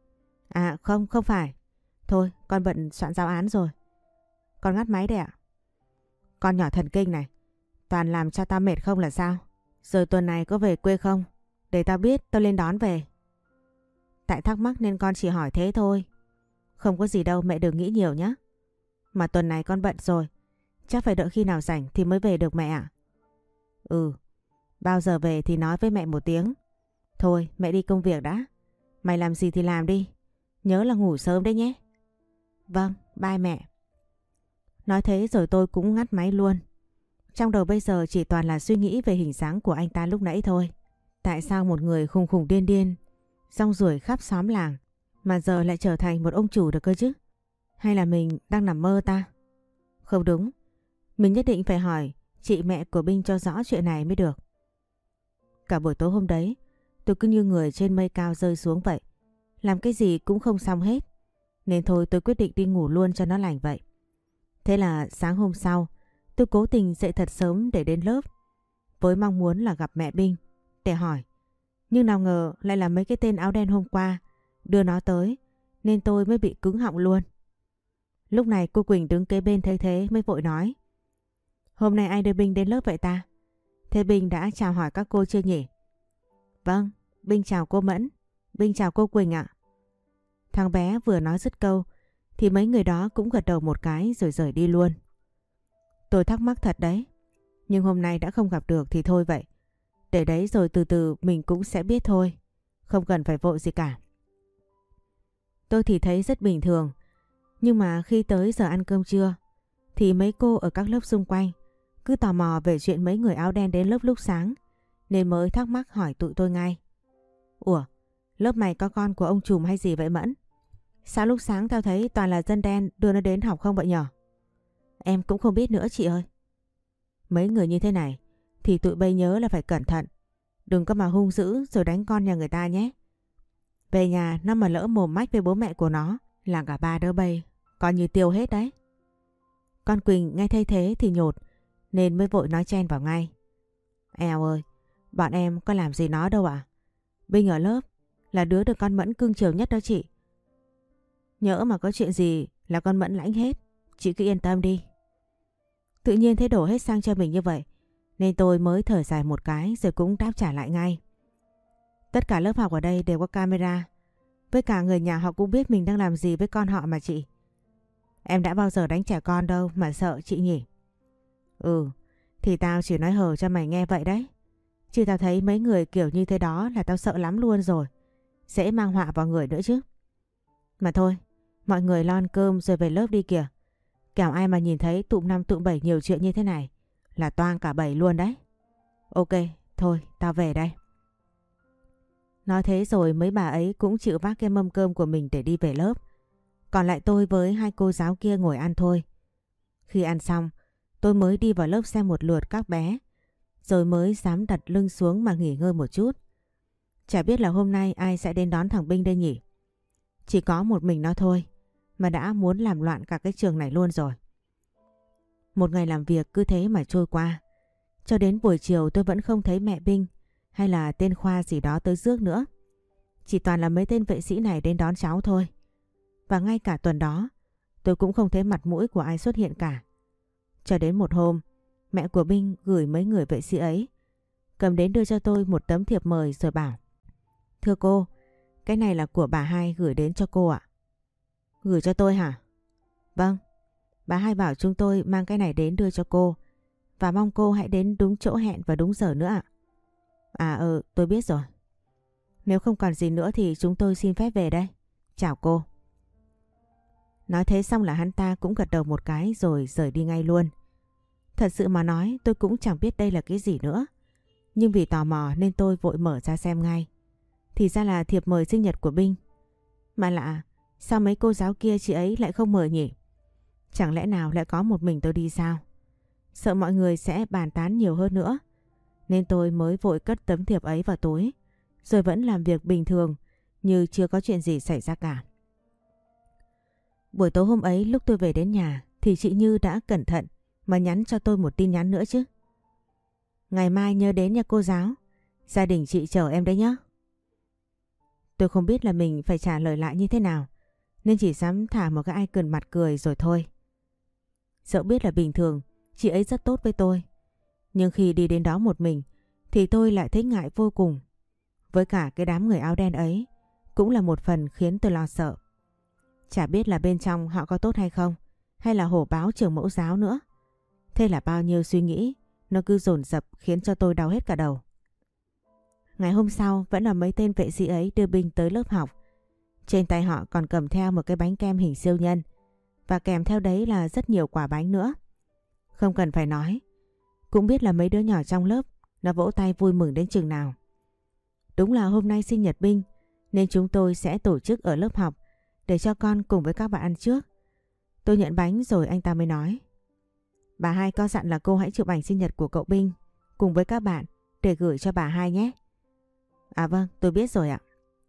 À không, không phải. Thôi, con bận soạn giáo án rồi. Con ngắt máy đây ạ. Con nhỏ thần kinh này, toàn làm cho tao mệt không là sao? Rồi tuần này có về quê không? Để tao biết tao lên đón về. Tại thắc mắc nên con chỉ hỏi thế thôi. Không có gì đâu, mẹ đừng nghĩ nhiều nhé. Mà tuần này con bận rồi, chắc phải đợi khi nào rảnh thì mới về được mẹ ạ. Ừ, bao giờ về thì nói với mẹ một tiếng. Thôi mẹ đi công việc đã. Mày làm gì thì làm đi. Nhớ là ngủ sớm đấy nhé. Vâng, bye mẹ. Nói thế rồi tôi cũng ngắt máy luôn. Trong đầu bây giờ chỉ toàn là suy nghĩ về hình dáng của anh ta lúc nãy thôi. Tại sao một người khùng khùng điên điên, rong ruổi khắp xóm làng mà giờ lại trở thành một ông chủ được cơ chứ? Hay là mình đang nằm mơ ta? Không đúng, mình nhất định phải hỏi chị mẹ của Binh cho rõ chuyện này mới được. Cả buổi tối hôm đấy, tôi cứ như người trên mây cao rơi xuống vậy. Làm cái gì cũng không xong hết. Nên thôi tôi quyết định đi ngủ luôn cho nó lành vậy. Thế là sáng hôm sau, tôi cố tình dậy thật sớm để đến lớp, với mong muốn là gặp mẹ Binh để hỏi. Nhưng nào ngờ lại là mấy cái tên áo đen hôm qua đưa nó tới, nên tôi mới bị cứng họng luôn. Lúc này cô Quỳnh đứng kế bên thấy thế mới vội nói: Hôm nay ai đưa Binh đến lớp vậy ta? Thế Binh đã chào hỏi các cô chưa nhỉ? Vâng, Binh chào cô Mẫn. Binh chào cô Quỳnh ạ. Thằng bé vừa nói dứt câu thì mấy người đó cũng gật đầu một cái rồi rời đi luôn. Tôi thắc mắc thật đấy. Nhưng hôm nay đã không gặp được thì thôi vậy. Để đấy rồi từ từ mình cũng sẽ biết thôi. Không cần phải vội gì cả. Tôi thì thấy rất bình thường. Nhưng mà khi tới giờ ăn cơm trưa thì mấy cô ở các lớp xung quanh cứ tò mò về chuyện mấy người áo đen đến lớp lúc sáng, nên mới thắc mắc hỏi tụi tôi ngay. Ủa, lớp mày có con của ông trùm hay gì vậy Mẫn? Sao lúc sáng tao thấy toàn là dân đen đưa nó đến học không vậy nhở? Em cũng không biết nữa chị ơi. Mấy người như thế này thì tụi bay nhớ là phải cẩn thận. Đừng có mà hung dữ rồi đánh con nhà người ta nhé. Về nhà nó mà lỡ mồm mách với bố mẹ của nó là cả ba đứa bay coi như tiêu hết đấy. Con Quỳnh nghe thấy thế thì nhột nên mới vội nói chen vào ngay. Eo ơi, bọn em có làm gì nó đâu ạ. À? Binh ở lớp là đứa được con Mẫn cưng chiều nhất đó chị. Nhỡ mà có chuyện gì là con Mẫn lãnh hết. Chị cứ yên tâm đi. Tự nhiên thấy đổ hết sang cho mình như vậy nên tôi mới thở dài một cái rồi cũng đáp trả lại ngay. Tất cả lớp học ở đây đều có camera. Với cả người nhà họ cũng biết mình đang làm gì với con họ mà chị. Em đã bao giờ đánh trẻ con đâu mà sợ chị nhỉ? Ừ, thì tao chỉ nói hờ cho mày nghe vậy đấy. Chứ tao thấy mấy người kiểu như thế đó là tao sợ lắm luôn rồi. Dễ mang họa vào người nữa chứ. Mà thôi, mọi người lo ăn cơm rồi về lớp đi kìa. Kẻo ai mà nhìn thấy tụm năm tụm bảy nhiều chuyện như thế này là toang cả bầy luôn đấy. Ok, thôi tao về đây. Nói thế rồi mấy bà ấy cũng chịu vác cái mâm cơm của mình để đi về lớp. Còn lại tôi với hai cô giáo kia ngồi ăn thôi. Khi ăn xong, tôi mới đi vào lớp xem một lượt các bé, rồi mới dám đặt lưng xuống mà nghỉ ngơi một chút. Chả biết là hôm nay ai sẽ đến đón thằng Binh đây nhỉ? Chỉ có một mình nó thôi, mà đã muốn làm loạn cả cái trường này luôn rồi. Một ngày làm việc cứ thế mà trôi qua. Cho đến buổi chiều tôi vẫn không thấy mẹ Binh hay là tên Khoa gì đó tới rước nữa. Chỉ toàn là mấy tên vệ sĩ này đến đón cháu thôi. Và ngay cả tuần đó, tôi cũng không thấy mặt mũi của ai xuất hiện cả. Cho đến một hôm, mẹ của Binh gửi mấy người vệ sĩ ấy, cầm đến đưa cho tôi một tấm thiệp mời rồi bảo: Thưa cô, cái này là của bà Hai gửi đến cho cô ạ. Gửi cho tôi hả? Vâng, bà Hai bảo chúng tôi mang cái này đến đưa cho cô, và mong cô hãy đến đúng chỗ hẹn và đúng giờ nữa ạ. À ừ, tôi biết rồi. Nếu không còn gì nữa thì chúng tôi xin phép về đây. Chào cô. Nói thế xong là hắn ta cũng gật đầu một cái rồi rời đi ngay luôn. Thật sự mà nói tôi cũng chẳng biết đây là cái gì nữa. Nhưng vì tò mò nên tôi vội mở ra xem ngay. Thì ra là thiệp mời sinh nhật của Binh. Mà lạ, sao mấy cô giáo kia chị ấy lại không mời nhỉ? Chẳng lẽ nào lại có một mình tôi đi sao? Sợ mọi người sẽ bàn tán nhiều hơn nữa, nên tôi mới vội cất tấm thiệp ấy vào túi, rồi vẫn làm việc bình thường như chưa có chuyện gì xảy ra cả. Buổi tối hôm ấy lúc tôi về đến nhà thì chị Như đã cẩn thận mà nhắn cho tôi một tin nhắn nữa chứ. Ngày mai nhớ đến nha cô giáo, gia đình chị chờ em đấy nhé. Tôi không biết là mình phải trả lời lại như thế nào, nên chỉ dám thả một cái icon mặt cười rồi thôi. Dẫu biết là bình thường chị ấy rất tốt với tôi, nhưng khi đi đến đó một mình thì tôi lại thấy ngại vô cùng. Với cả cái đám người áo đen ấy cũng là một phần khiến tôi lo sợ. Chả biết là bên trong họ có tốt hay không, hay là hổ báo trường mẫu giáo nữa. Thế là bao nhiêu suy nghĩ nó cứ dồn dập khiến cho tôi đau hết cả đầu. Ngày hôm sau vẫn là mấy tên vệ sĩ ấy đưa Binh tới lớp học. Trên tay họ còn cầm theo một cái bánh kem hình siêu nhân, và kèm theo đấy là rất nhiều quả bánh nữa. Không cần phải nói, cũng biết là mấy đứa nhỏ trong lớp nó vỗ tay vui mừng đến chừng nào. Đúng là hôm nay sinh nhật Binh, nên chúng tôi sẽ tổ chức ở lớp học để cho con cùng với các bạn ăn trước. Tôi nhận bánh rồi anh ta mới nói: Bà Hai có dặn là cô hãy chụp ảnh sinh nhật của cậu Binh cùng với các bạn để gửi cho bà Hai nhé. À vâng, tôi biết rồi ạ.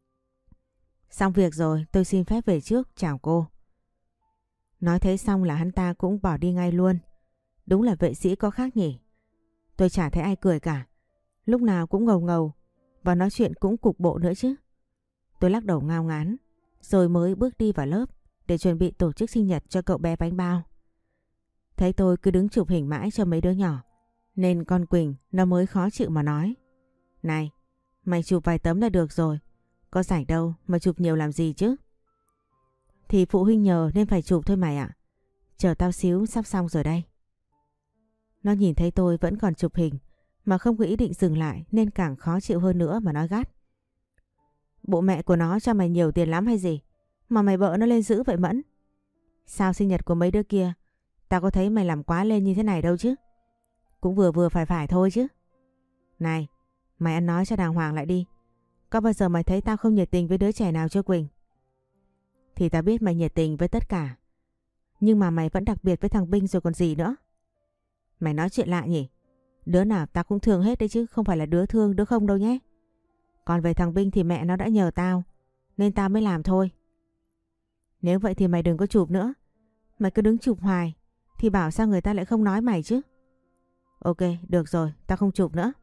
Xong việc rồi, tôi xin phép về trước, chào cô. Nói thế xong là hắn ta cũng bỏ đi ngay luôn. Đúng là vệ sĩ có khác nhỉ. Tôi chả thấy ai cười cả, lúc nào cũng ngầu ngầu, và nói chuyện cũng cục bộ nữa chứ. Tôi lắc đầu ngao ngán, rồi mới bước đi vào lớp để chuẩn bị tổ chức sinh nhật cho cậu bé bánh bao. Thấy tôi cứ đứng chụp hình mãi cho mấy đứa nhỏ, nên con Quỳnh nó mới khó chịu mà nói: Này, mày chụp vài tấm là được rồi, có rảnh đâu mà chụp nhiều làm gì chứ. Thì phụ huynh nhờ nên phải chụp thôi mày ạ. Chờ tao xíu, sắp xong rồi đây. Nó nhìn thấy tôi vẫn còn chụp hình mà không có ý định dừng lại, nên càng khó chịu hơn nữa mà nói gắt: Bộ mẹ của nó cho mày nhiều tiền lắm hay gì mà mày bợ nó lên dữ vậy Mẫn? Sao sinh nhật của mấy đứa kia tao có thấy mày làm quá lên như thế này đâu chứ. Cũng vừa vừa phải phải thôi chứ. Này, mày ăn nói cho đàng hoàng lại đi. Có bao giờ mày thấy tao không nhiệt tình với đứa trẻ nào chưa Quỳnh? Thì tao biết mày nhiệt tình với tất cả, nhưng mà mày vẫn đặc biệt với thằng Binh rồi còn gì nữa. Mày nói chuyện lạ nhỉ. Đứa nào tao cũng thương hết đấy chứ không phải là đứa thương đứa không đâu nhé. Còn về thằng Binh thì mẹ nó đã nhờ tao, nên tao mới làm thôi. Nếu vậy thì mày đừng có chụp nữa. Mày cứ đứng chụp hoài thì bảo sao người ta lại không nói mày chứ. Ok, được rồi, tao không chụp nữa.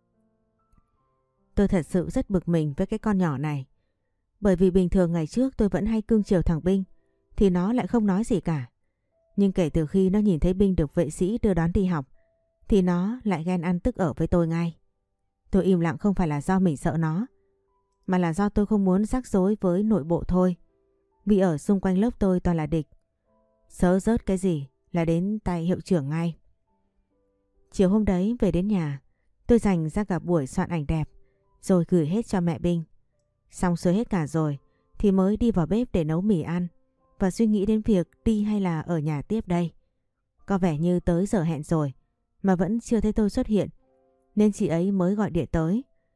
Tôi thật sự rất bực mình với cái con nhỏ này. Bởi vì bình thường ngày trước tôi vẫn hay cưng chiều thằng Binh thì nó lại không nói gì cả. Nhưng kể từ khi nó nhìn thấy Binh được vệ sĩ đưa đón đi học thì nó lại ghen ăn tức ở với tôi ngay. Tôi im lặng không phải là do mình sợ nó, mà là do tôi không muốn rắc rối với nội bộ thôi. Vì ở xung quanh lớp tôi toàn là địch. Sớ rớt cái gì là đến tay hiệu trưởng ngay. Chiều hôm đấy về đến nhà, tôi dành ra cả buổi soạn ảnh đẹp rồi gửi hết cho mẹ Binh. Xong xuôi hết cả rồi thì mới đi vào bếp để nấu mì ăn và suy nghĩ đến việc đi hay là ở nhà tiếp đây. Có vẻ như tới giờ hẹn rồi mà vẫn chưa thấy tôi xuất hiện, nên chị ấy mới gọi điện tới.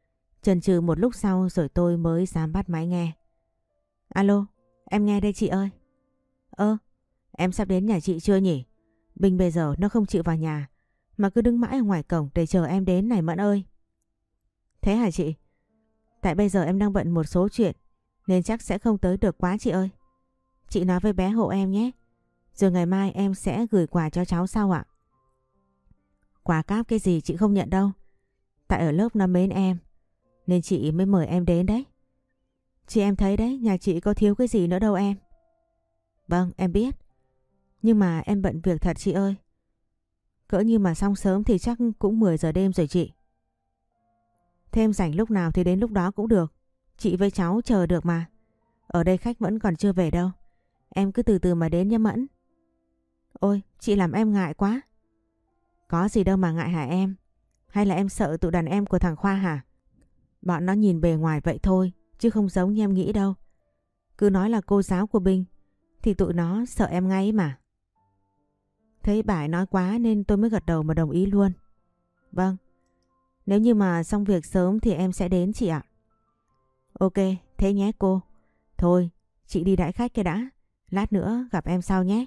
Chần chừ một lúc sau rồi tôi mới dám bắt máy nghe. Alo, em nghe đây chị ơi. Ơ, em sắp đến nhà chị chưa nhỉ? Bình bây giờ nó không chịu vào nhà mà cứ đứng mãi ở ngoài cổng để chờ em đến này Mẫn ơi. Thế hả chị? Tại bây giờ em đang bận một số chuyện nên chắc sẽ không tới được quá chị ơi. Chị nói với bé hộ em nhé. Rồi ngày mai em sẽ gửi quà cho cháu sau ạ. Quà cáp cái gì chị không nhận đâu. Tại ở lớp nó mến em nên chị mới mời em đến đấy. Chị em thấy đấy, nhà chị có thiếu cái gì nữa đâu em. Vâng, em biết. Nhưng mà em bận việc thật chị ơi. Cỡ như mà xong sớm thì chắc cũng mười giờ đêm rồi chị. Thêm rảnh lúc nào thì đến lúc đó cũng được. Chị với cháu chờ được mà. Ở đây khách vẫn còn chưa về đâu. Em cứ từ từ mà đến nhé Mẫn. Ôi, chị làm em ngại quá. Có gì đâu mà ngại hả em? Hay là em sợ tụi đàn em của thằng Khoa hả? Bọn nó nhìn bề ngoài vậy thôi, chứ không giống như em nghĩ đâu. Cứ nói là cô giáo của Bình thì tụi nó sợ em ngay mà. Thấy bà ấy nói quá nên tôi mới gật đầu mà đồng ý luôn. Vâng, nếu như mà xong việc sớm thì em sẽ đến chị ạ. Ok, thế nhé cô. Thôi, chị đi đãi khách cái đã. Lát nữa gặp em sau nhé.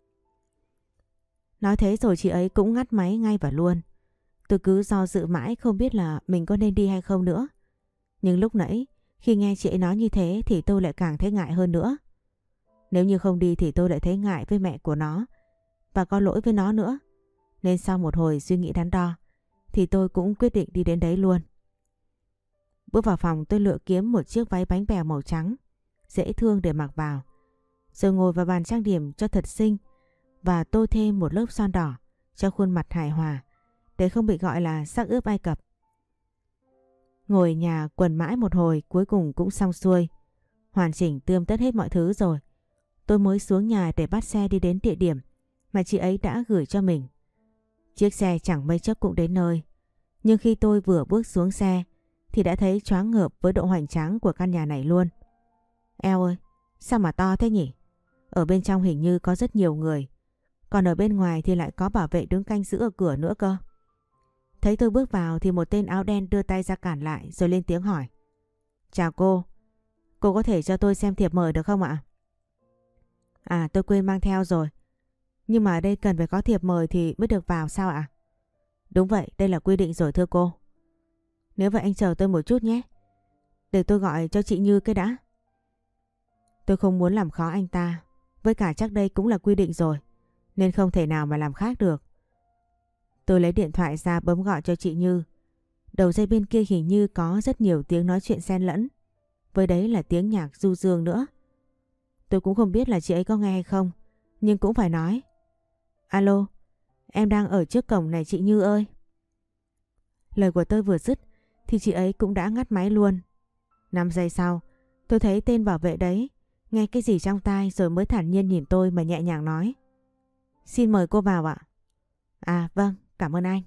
Nói thế rồi chị ấy cũng ngắt máy ngay và luôn. Tôi cứ do dự mãi không biết là mình có nên đi hay không nữa. Nhưng lúc nãy khi nghe chị ấy nói như thế thì tôi lại càng thấy ngại hơn nữa. Nếu như không đi thì tôi lại thấy ngại với mẹ của nó và có lỗi với nó nữa. Nên sau một hồi suy nghĩ đắn đo thì tôi cũng quyết định đi đến đấy luôn. Bước vào phòng tôi lựa kiếm một chiếc váy bánh bèo màu trắng dễ thương để mặc vào. Rồi ngồi vào bàn trang điểm cho thật xinh và tô thêm một lớp son đỏ cho khuôn mặt hài hòa để không bị gọi là sắc ướp Ai Cập. Ngồi nhà quần mãi một hồi cuối cùng cũng xong xuôi. Hoàn chỉnh tươm tất hết mọi thứ rồi. Tôi mới xuống nhà để bắt xe đi đến địa điểm mà chị ấy đã gửi cho mình. Chiếc xe chẳng mấy chốc cũng đến nơi. Nhưng khi tôi vừa bước xuống xe thì đã thấy choáng ngợp với độ hoành tráng của căn nhà này luôn. Eo ơi, sao mà to thế nhỉ? Ở bên trong hình như có rất nhiều người. Còn ở bên ngoài thì lại có bảo vệ đứng canh giữ ở cửa nữa cơ. Thấy tôi bước vào thì một tên áo đen đưa tay ra cản lại rồi lên tiếng hỏi. Chào cô, cô có thể cho tôi xem thiệp mời được không ạ? À, tôi quên mang theo rồi. Nhưng mà ở đây cần phải có thiệp mời thì mới được vào sao ạ? Đúng vậy, đây là quy định rồi thưa cô. Nếu vậy anh chờ tôi một chút nhé. Để tôi gọi cho chị Như cái đã. Tôi không muốn làm khó anh ta. Với cả chắc đây cũng là quy định rồi nên không thể nào mà làm khác được. Tôi lấy điện thoại ra bấm gọi cho chị Như. Đầu dây bên kia hình như có rất nhiều tiếng nói chuyện xen lẫn. Với đấy là tiếng nhạc du dương nữa. Tôi cũng không biết là chị ấy có nghe hay không, nhưng cũng phải nói. Alo, em đang ở trước cổng này chị Như ơi. Lời của tôi vừa dứt thì chị ấy cũng đã ngắt máy luôn. năm giây sau, tôi thấy tên bảo vệ đấy nghe cái gì trong tai rồi mới thản nhiên nhìn tôi mà nhẹ nhàng nói. Xin mời cô vào ạ. À vâng, cảm ơn anh.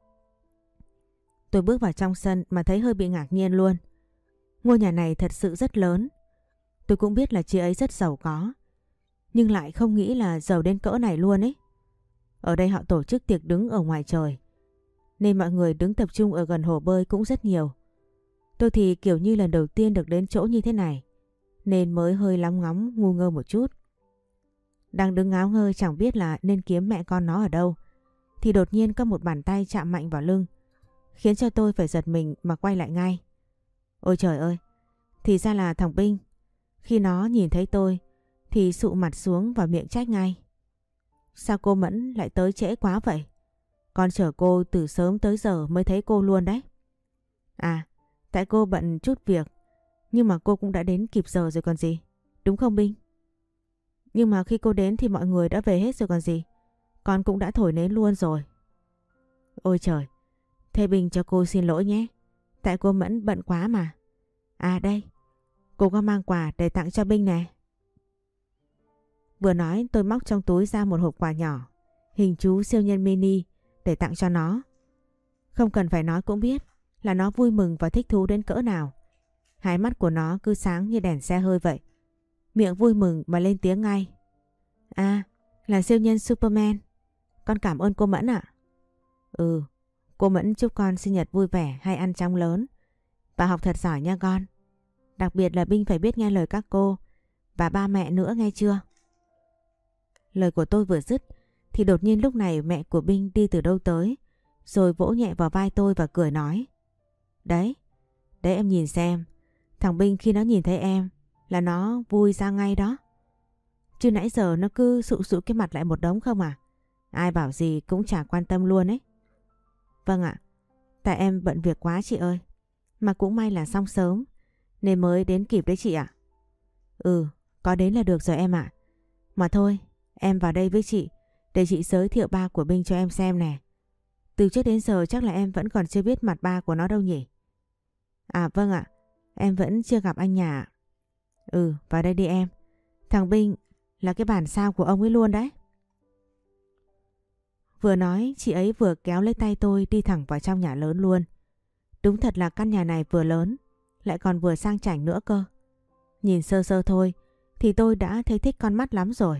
Tôi bước vào trong sân mà thấy hơi bị ngạc nhiên luôn. Ngôi nhà này thật sự rất lớn. Tôi cũng biết là chị ấy rất giàu có, nhưng lại không nghĩ là giàu đến cỡ này luôn ấy. Ở đây họ tổ chức tiệc đứng ở ngoài trời, nên mọi người đứng tập trung ở gần hồ bơi cũng rất nhiều. Tôi thì kiểu như lần đầu tiên được đến chỗ như thế này, nên mới hơi lóng ngóng ngu ngơ một chút. Đang đứng ngáo ngơ chẳng biết là nên kiếm mẹ con nó ở đâu, thì đột nhiên có một bàn tay chạm mạnh vào lưng, khiến cho tôi phải giật mình mà quay lại ngay. Ôi trời ơi, thì ra là thằng Binh. Khi nó nhìn thấy tôi thì sụ mặt xuống và miệng trách ngay. Sao cô Mẫn lại tới trễ quá vậy? Con chở cô từ sớm tới giờ mới thấy cô luôn đấy. À, tại cô bận chút việc, nhưng mà cô cũng đã đến kịp giờ rồi còn gì. Đúng không Binh? Nhưng mà khi cô đến thì mọi người đã về hết rồi còn gì. Con cũng đã thổi nến luôn rồi. Ôi trời, thế Bình cho cô xin lỗi nhé. Tại cô Mẫn bận quá mà. À đây, cô có mang quà để tặng cho Binh nè. Vừa nói tôi móc trong túi ra một hộp quà nhỏ, hình chú siêu nhân mini để tặng cho nó. Không cần phải nói cũng biết là nó vui mừng và thích thú đến cỡ nào. Hai mắt của nó cứ sáng như đèn xe hơi vậy. Miệng vui mừng mà lên tiếng ngay. À, là siêu nhân Superman. Con cảm ơn cô Mẫn ạ. Ừ, cô Mẫn chúc con sinh nhật vui vẻ hay ăn chóng lớn Và học thật giỏi nha con. Đặc biệt là Binh phải biết nghe lời các cô và ba mẹ nữa nghe chưa? Lời của tôi vừa dứt thì đột nhiên lúc này mẹ của Binh đi từ đâu tới, rồi vỗ nhẹ vào vai tôi và cười nói. Đấy, đấy em nhìn xem, thằng Binh khi nó nhìn thấy em là nó vui ra ngay đó. Chứ nãy giờ nó cứ sụ sụ cái mặt lại một đống không à? Ai bảo gì cũng chả quan tâm luôn ấy. Vâng ạ, tại em bận việc quá chị ơi. Mà cũng may là xong sớm nên mới đến kịp đấy chị ạ. Ừ, có đến là được rồi em ạ. Mà thôi, em vào đây với chị để chị giới thiệu ba của Binh cho em xem nè. Từ trước đến giờ chắc là em vẫn còn chưa biết mặt ba của nó đâu nhỉ? À vâng ạ, em vẫn chưa gặp anh nhà ạ. Ừ, vào đây đi em. Thằng Binh là cái bản sao của ông ấy luôn đấy. Vừa nói chị ấy vừa kéo lấy tay tôi đi thẳng vào trong nhà lớn luôn. Đúng thật là căn nhà này vừa lớn lại còn vừa sang chảnh nữa cơ. Nhìn sơ sơ thôi thì tôi đã thấy thích con mắt lắm rồi.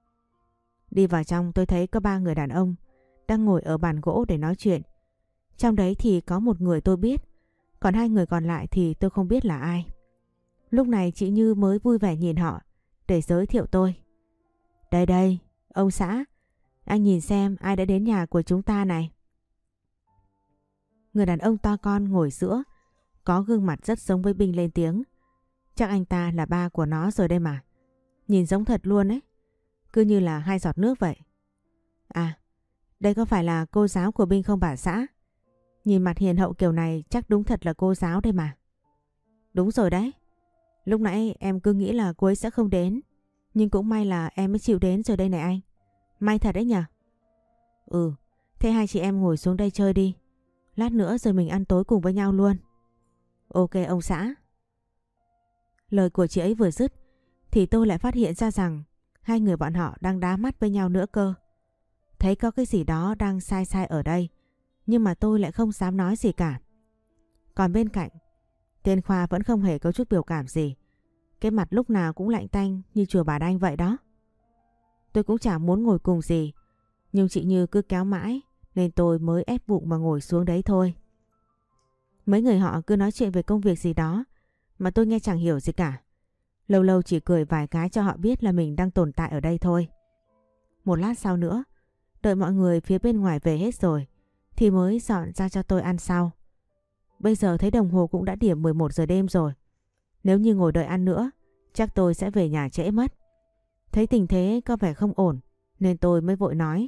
Đi vào trong tôi thấy có ba người đàn ông đang ngồi ở bàn gỗ để nói chuyện. Trong đấy thì có một người tôi biết, còn hai người còn lại thì tôi không biết là ai. Lúc này chị Như mới vui vẻ nhìn họ để giới thiệu tôi. Đây đây, ông xã, anh nhìn xem ai đã đến nhà của chúng ta này. Người đàn ông to con ngồi giữa, có gương mặt rất giống với Binh lên tiếng. Chắc anh ta là ba của nó rồi đây mà. Nhìn giống thật luôn ấy, cứ như là hai giọt nước vậy. À, đây có phải là cô giáo của Binh không bà xã? Nhìn mặt hiền hậu kiểu này chắc đúng thật là cô giáo đây mà. Đúng rồi đấy. Lúc nãy em cứ nghĩ là cô ấy sẽ không đến, nhưng cũng may là em mới chịu đến rồi đây này anh. May thật đấy nhở? Ừ, thế hai chị em ngồi xuống đây chơi đi. Lát nữa rồi mình ăn tối cùng với nhau luôn. Ok ông xã. Lời của chị ấy vừa dứt thì tôi lại phát hiện ra rằng hai người bọn họ đang đá mắt với nhau nữa cơ. Thấy có cái gì đó đang sai sai ở đây, nhưng mà tôi lại không dám nói gì cả. Còn bên cạnh, tên Khoa vẫn không hề có chút biểu cảm gì. Cái mặt lúc nào cũng lạnh tanh như chùa Bà Đanh vậy đó. Tôi cũng chả muốn ngồi cùng gì, nhưng chị Như cứ kéo mãi nên tôi mới ép bụng mà ngồi xuống đấy thôi. Mấy người họ cứ nói chuyện về công việc gì đó mà tôi nghe chẳng hiểu gì cả. Lâu lâu chỉ cười vài cái cho họ biết là mình đang tồn tại ở đây thôi. Một lát sau nữa, đợi mọi người phía bên ngoài về hết rồi thì mới dọn ra cho tôi ăn sau. Bây giờ thấy đồng hồ cũng đã điểm mười một giờ đêm rồi. Nếu như ngồi đợi ăn nữa, chắc tôi sẽ về nhà trễ mất. Thấy tình thế có vẻ không ổn nên tôi mới vội nói.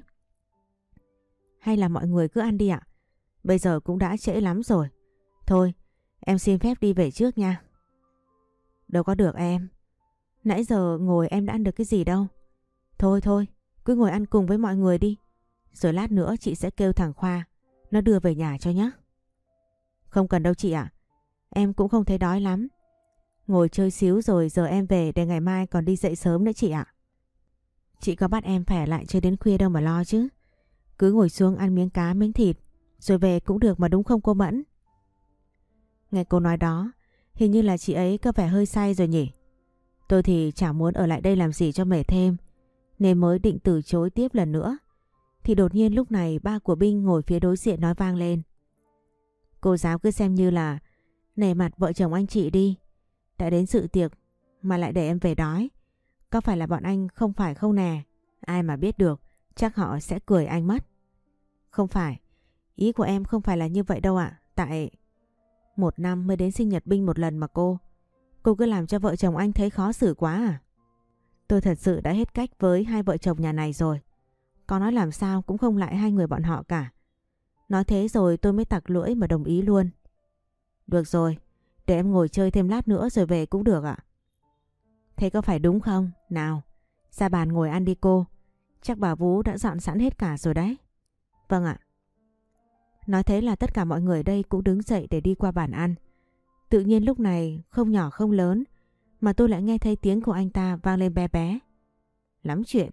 Hay là mọi người cứ ăn đi ạ. Bây giờ cũng đã trễ lắm rồi. Thôi, em xin phép đi về trước nha. Đâu có được em. Nãy giờ ngồi em đã ăn được cái gì đâu. Thôi thôi, cứ ngồi ăn cùng với mọi người đi. Rồi lát nữa chị sẽ kêu thằng Khoa nó đưa về nhà cho nhé. Không cần đâu chị ạ. Em cũng không thấy đói lắm. Ngồi chơi xíu rồi giờ em về để ngày mai còn đi dậy sớm nữa chị ạ. Chị có bắt em phải lại chơi đến khuya đâu mà lo chứ. Cứ ngồi xuống ăn miếng cá miếng thịt rồi về cũng được mà đúng không cô Mẫn? Nghe cô nói đó, hình như là chị ấy có vẻ hơi say rồi nhỉ. Tôi thì chả muốn ở lại đây làm gì cho mệt thêm, nên mới định từ chối tiếp lần nữa. Thì đột nhiên lúc này ba của Binh ngồi phía đối diện nói vang lên. Cô giáo cứ xem như là nể mặt vợ chồng anh chị đi. Đã đến dự tiệc mà lại để em về đói. Có phải là bọn anh không phải không nè? Ai mà biết được, chắc họ sẽ cười anh mất. Không phải, ý của em không phải là như vậy đâu ạ. Tại một năm mới đến sinh nhật Binh một lần mà cô. Cô cứ làm cho vợ chồng anh thấy khó xử quá à? Tôi thật sự đã hết cách với hai vợ chồng nhà này rồi. Có nói làm sao cũng không lại hai người bọn họ cả. Nói thế rồi tôi mới tặc lưỡi mà đồng ý luôn. Được rồi, để em ngồi chơi thêm lát nữa rồi về cũng được ạ. Thế có phải đúng không? Nào, ra bàn ngồi ăn đi cô. Chắc bà Vú đã dọn sẵn hết cả rồi đấy. Vâng ạ. Nói thế là tất cả mọi người đây cũng đứng dậy để đi qua bàn ăn. Tự nhiên lúc này không nhỏ không lớn mà tôi lại nghe thấy tiếng của anh ta vang lên bé bé. Lắm chuyện.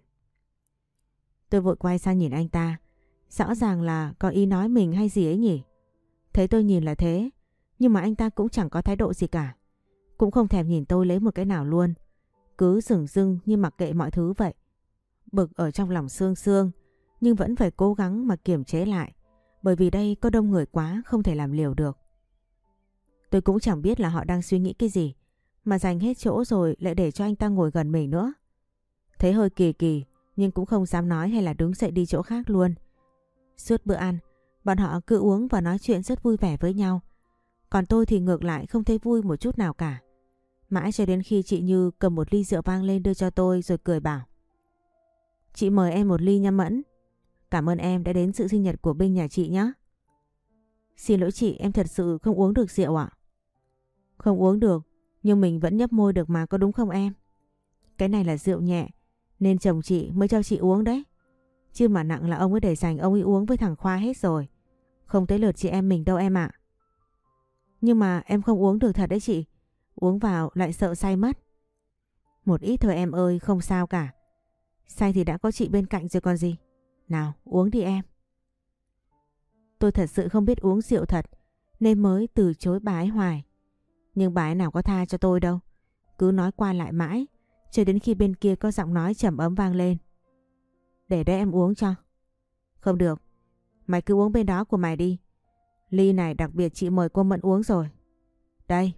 Tôi vội quay sang nhìn anh ta. Rõ ràng là có ý nói mình hay gì ấy nhỉ. Thấy tôi nhìn là thế, nhưng mà anh ta cũng chẳng có thái độ gì cả. Cũng không thèm nhìn tôi lấy một cái nào luôn. Cứ dửng dưng như mặc kệ mọi thứ vậy. Bực ở trong lòng xương xương, nhưng vẫn phải cố gắng mà kiềm chế lại. Bởi vì đây có đông người quá không thể làm liều được. Tôi cũng chẳng biết là họ đang suy nghĩ cái gì mà giành hết chỗ rồi lại để cho anh ta ngồi gần mình nữa. Thấy hơi kỳ kỳ nhưng cũng không dám nói hay là đứng dậy đi chỗ khác luôn. Suốt bữa ăn, bọn họ cứ uống và nói chuyện rất vui vẻ với nhau. Còn tôi thì ngược lại không thấy vui một chút nào cả. Mãi cho đến khi chị Như cầm một ly rượu vang lên đưa cho tôi rồi cười bảo: "Chị mời em một ly nha Mẫn. Cảm ơn em đã đến sự sinh nhật của Binh nhà chị nhé." "Xin lỗi chị, em thật sự không uống được rượu ạ." "Không uống được, nhưng mình vẫn nhấp môi được mà, có đúng không em? Cái này là rượu nhẹ, nên chồng chị mới cho chị uống đấy. Chứ mà nặng là ông ấy để dành ông ấy uống với thằng Khoa hết rồi. Không tới lượt chị em mình đâu em ạ." "Nhưng mà em không uống được thật đấy chị. Uống vào lại sợ say mất." "Một ít thôi em ơi, không sao cả. Say thì đã có chị bên cạnh rồi còn gì. Nào uống đi em." Tôi thật sự không biết uống rượu thật nên mới từ chối bà ấy hoài. Nhưng bà ấy nào có tha cho tôi đâu. Cứ nói qua lại mãi cho đến khi bên kia có giọng nói trầm ấm vang lên: "Để đây em uống cho." "Không được, mày cứ uống bên đó của mày đi. Ly này đặc biệt chị mời cô Mẫn uống rồi. Đây."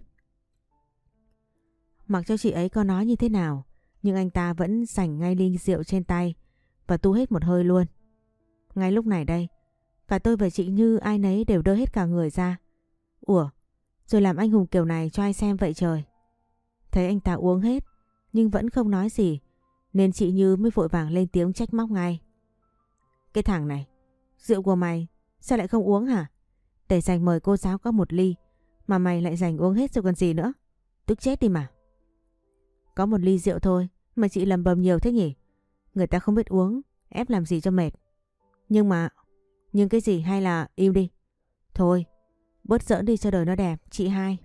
Mặc cho chị ấy có nói như thế nào, nhưng anh ta vẫn giành ngay ly rượu trên tay và tu hết một hơi luôn. Ngay lúc này đây, cả tôi và chị Như ai nấy đều đơ hết cả người ra. Ủa, rồi làm anh hùng kiểu này cho ai xem vậy trời? Thấy anh ta uống hết nhưng vẫn không nói gì, nên chị Như mới vội vàng lên tiếng trách móc ngay: "Cái thằng này, rượu của mày sao lại không uống hả? Để dành mời cô giáo có một ly mà mày lại dành uống hết rồi còn gì nữa. Tức chết đi mà." "Có một ly rượu thôi mà chị lầm bầm nhiều thế nhỉ? Người ta không biết uống, ép làm gì cho mệt." Nhưng mà... Nhưng cái gì, hay là im đi. Thôi, bớt giỡn đi cho đời nó đẹp, chị hai."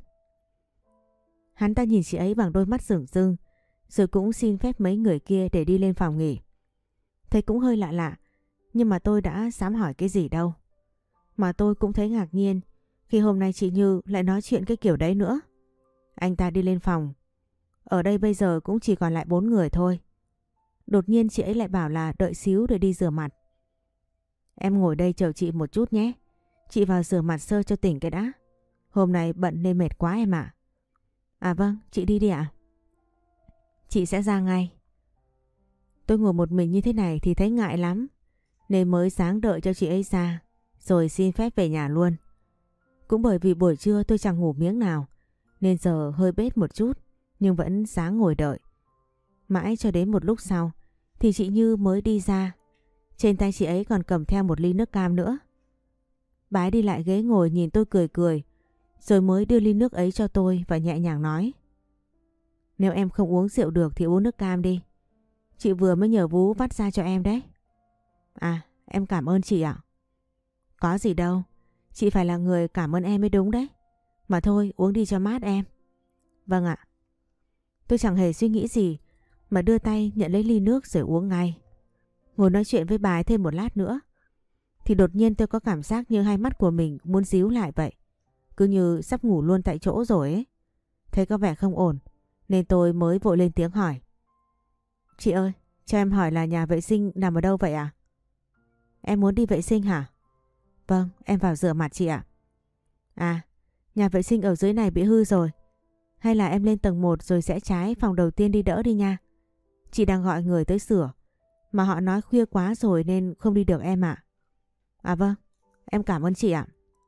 Hắn ta nhìn chị ấy bằng đôi mắt rửng rưng, rồi cũng xin phép mấy người kia để đi lên phòng nghỉ. Thấy cũng hơi lạ lạ, nhưng mà tôi đã dám hỏi cái gì đâu. Mà tôi cũng thấy ngạc nhiên khi hôm nay chị Như lại nói chuyện cái kiểu đấy nữa. Anh ta đi lên phòng. Ở đây bây giờ cũng chỉ còn lại bốn người thôi. Đột nhiên chị ấy lại bảo là đợi xíu để đi rửa mặt. "Em ngồi đây chờ chị một chút nhé. Chị vào rửa mặt sơ cho tỉnh cái đã. Hôm nay bận nên mệt quá em ạ." "À vâng, chị đi đi ạ." "Chị sẽ ra ngay." Tôi ngồi một mình như thế này thì thấy ngại lắm, nên mới sáng đợi cho chị ấy ra, rồi xin phép về nhà luôn. Cũng bởi vì buổi trưa tôi chẳng ngủ miếng nào, nên giờ hơi bết một chút, nhưng vẫn sáng ngồi đợi. Mãi cho đến một lúc sau thì chị Như mới đi ra. Trên tay chị ấy còn cầm theo một ly nước cam nữa. Bà ấy đi lại ghế ngồi nhìn tôi cười cười, rồi mới đưa ly nước ấy cho tôi và nhẹ nhàng nói: "Nếu em không uống rượu được thì uống nước cam đi. Chị vừa mới nhờ Vú vắt ra cho em đấy." "À, em cảm ơn chị ạ." "Có gì đâu, chị phải là người cảm ơn em mới đúng đấy. Mà thôi, uống đi cho mát em." "Vâng ạ." Tôi chẳng hề suy nghĩ gì mà đưa tay nhận lấy ly nước rồi uống ngay. Ngồi nói chuyện với bà ấy thêm một lát nữa thì đột nhiên tôi có cảm giác như hai mắt của mình muốn díu lại vậy. Cứ như sắp ngủ luôn tại chỗ rồi ấy. Thấy có vẻ không ổn nên tôi mới vội lên tiếng hỏi: "Chị ơi, cho em hỏi là nhà vệ sinh nằm ở đâu vậy ạ?" "Em muốn đi vệ sinh hả?" "Vâng, em vào rửa mặt chị ạ." "À, nhà vệ sinh ở dưới này bị hư rồi. Hay là em lên tầng một rồi rẽ trái phòng đầu tiên đi đỡ đi nha. Chị đang gọi người tới sửa, mà họ nói khuya quá rồi nên không đi được em ạ." "À vâng, em cảm ơn chị ạ."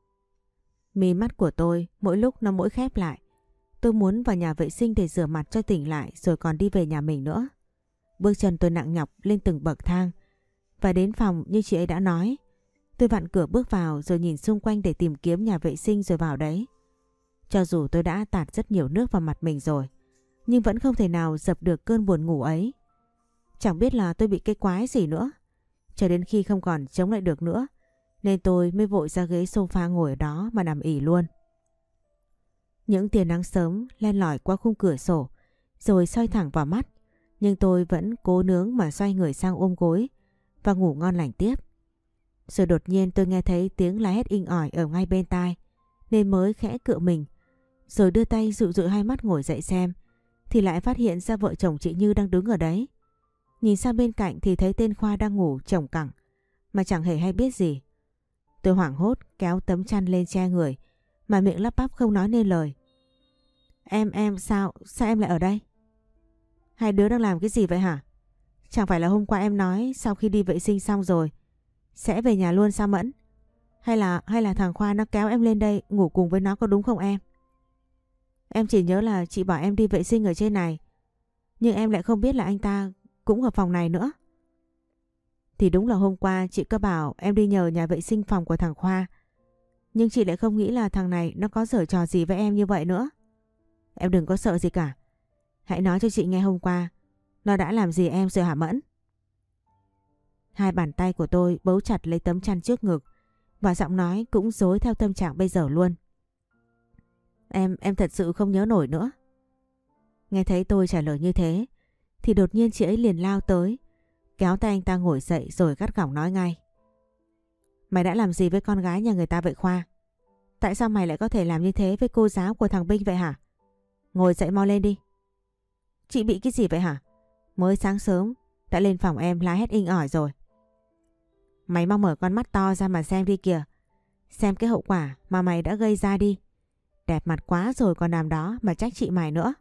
Mí mắt của tôi mỗi lúc nó mỗi khép lại. Tôi muốn vào nhà vệ sinh để rửa mặt cho tỉnh lại rồi còn đi về nhà mình nữa. Bước chân tôi nặng nhọc lên từng bậc thang và đến phòng như chị ấy đã nói. Tôi vặn cửa bước vào rồi nhìn xung quanh để tìm kiếm nhà vệ sinh rồi vào đấy. Cho dù tôi đã tạt rất nhiều nước vào mặt mình rồi, nhưng vẫn không thể nào dập được cơn buồn ngủ ấy. Chẳng biết là tôi bị cái quái gì nữa. Cho đến khi không còn chống lại được nữa, nên tôi mới vội ra ghế sofa ngồi ở đó mà nằm ỉ luôn. Những tia nắng sớm len lỏi qua khung cửa sổ rồi soi thẳng vào mắt, nhưng tôi vẫn cố nướng mà xoay người sang ôm gối và ngủ ngon lành tiếp. Rồi đột nhiên tôi nghe thấy tiếng la hét inh ỏi ở ngay bên tai, nên mới khẽ cựa mình, rồi đưa tay dụi dụi hai mắt ngồi dậy xem, thì lại phát hiện ra vợ chồng chị Như đang đứng ở đấy. Nhìn sang bên cạnh thì thấy tên Khoa đang ngủ chồng cẳng mà chẳng hề hay biết gì. Tôi hoảng hốt kéo tấm chăn lên che người mà miệng lắp bắp không nói nên lời. Em, em, sao, sao em lại ở đây? Hai đứa đang làm cái gì vậy hả? Chẳng phải là hôm qua em nói sau khi đi vệ sinh xong rồi sẽ về nhà luôn sao Mẫn? Hay là, hay là thằng Khoa nó kéo em lên đây ngủ cùng với nó có đúng không em? Em chỉ nhớ là chị bảo em đi vệ sinh ở trên này, nhưng em lại không biết là anh ta cũng ở phòng này nữa. Thì đúng là hôm qua chị có bảo em đi nhờ nhà vệ sinh phòng của thằng Khoa, nhưng chị lại không nghĩ là thằng này nó có giở trò gì với em như vậy nữa. Em đừng có sợ gì cả. Hãy nói cho chị nghe hôm qua nó đã làm gì em rồi hả Mẫn? Hai bàn tay của tôi bấu chặt lấy tấm chăn trước ngực và giọng nói cũng rối theo tâm trạng bây giờ luôn. Em, em thật sự không nhớ nổi nữa. Nghe thấy tôi trả lời như thế thì đột nhiên chị ấy liền lao tới, kéo tay anh ta ngồi dậy rồi gắt gỏng nói ngay. Mày đã làm gì với con gái nhà người ta vậy Khoa? Tại sao mày lại có thể làm như thế với cô giáo của thằng Binh vậy hả? Ngồi dậy mau lên đi. Chị bị cái gì vậy hả? Mới sáng sớm đã lên phòng em la hét inh ỏi rồi. Mày mau mở con mắt to ra mà xem đi kìa. Xem cái hậu quả mà mày đã gây ra đi. Đẹp mặt quá rồi còn làm đó mà trách chị mày nữa.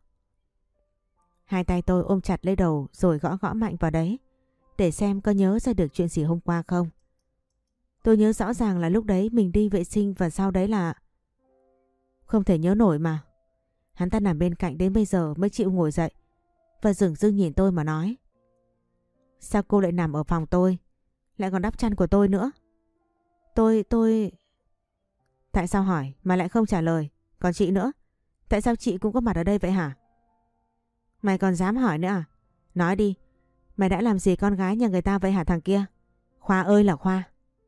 Hai tay tôi ôm chặt lấy đầu rồi gõ gõ mạnh vào đấy để xem có nhớ ra được chuyện gì hôm qua không. Tôi nhớ rõ ràng là lúc đấy mình đi vệ sinh và sau đấy là... Không thể nhớ nổi mà. Hắn ta nằm bên cạnh đến bây giờ mới chịu ngồi dậy và dửng dưng nhìn tôi mà nói. Sao cô lại nằm ở phòng tôi, lại còn đắp chăn của tôi nữa? Tôi, tôi... Tại sao hỏi mà lại không trả lời? Còn chị nữa, tại sao chị cũng có mặt ở đây vậy hả? Mày còn dám hỏi nữa à? Nói đi, mày đã làm gì con gái nhà người ta vậy hả thằng kia? Khoa ơi là Khoa.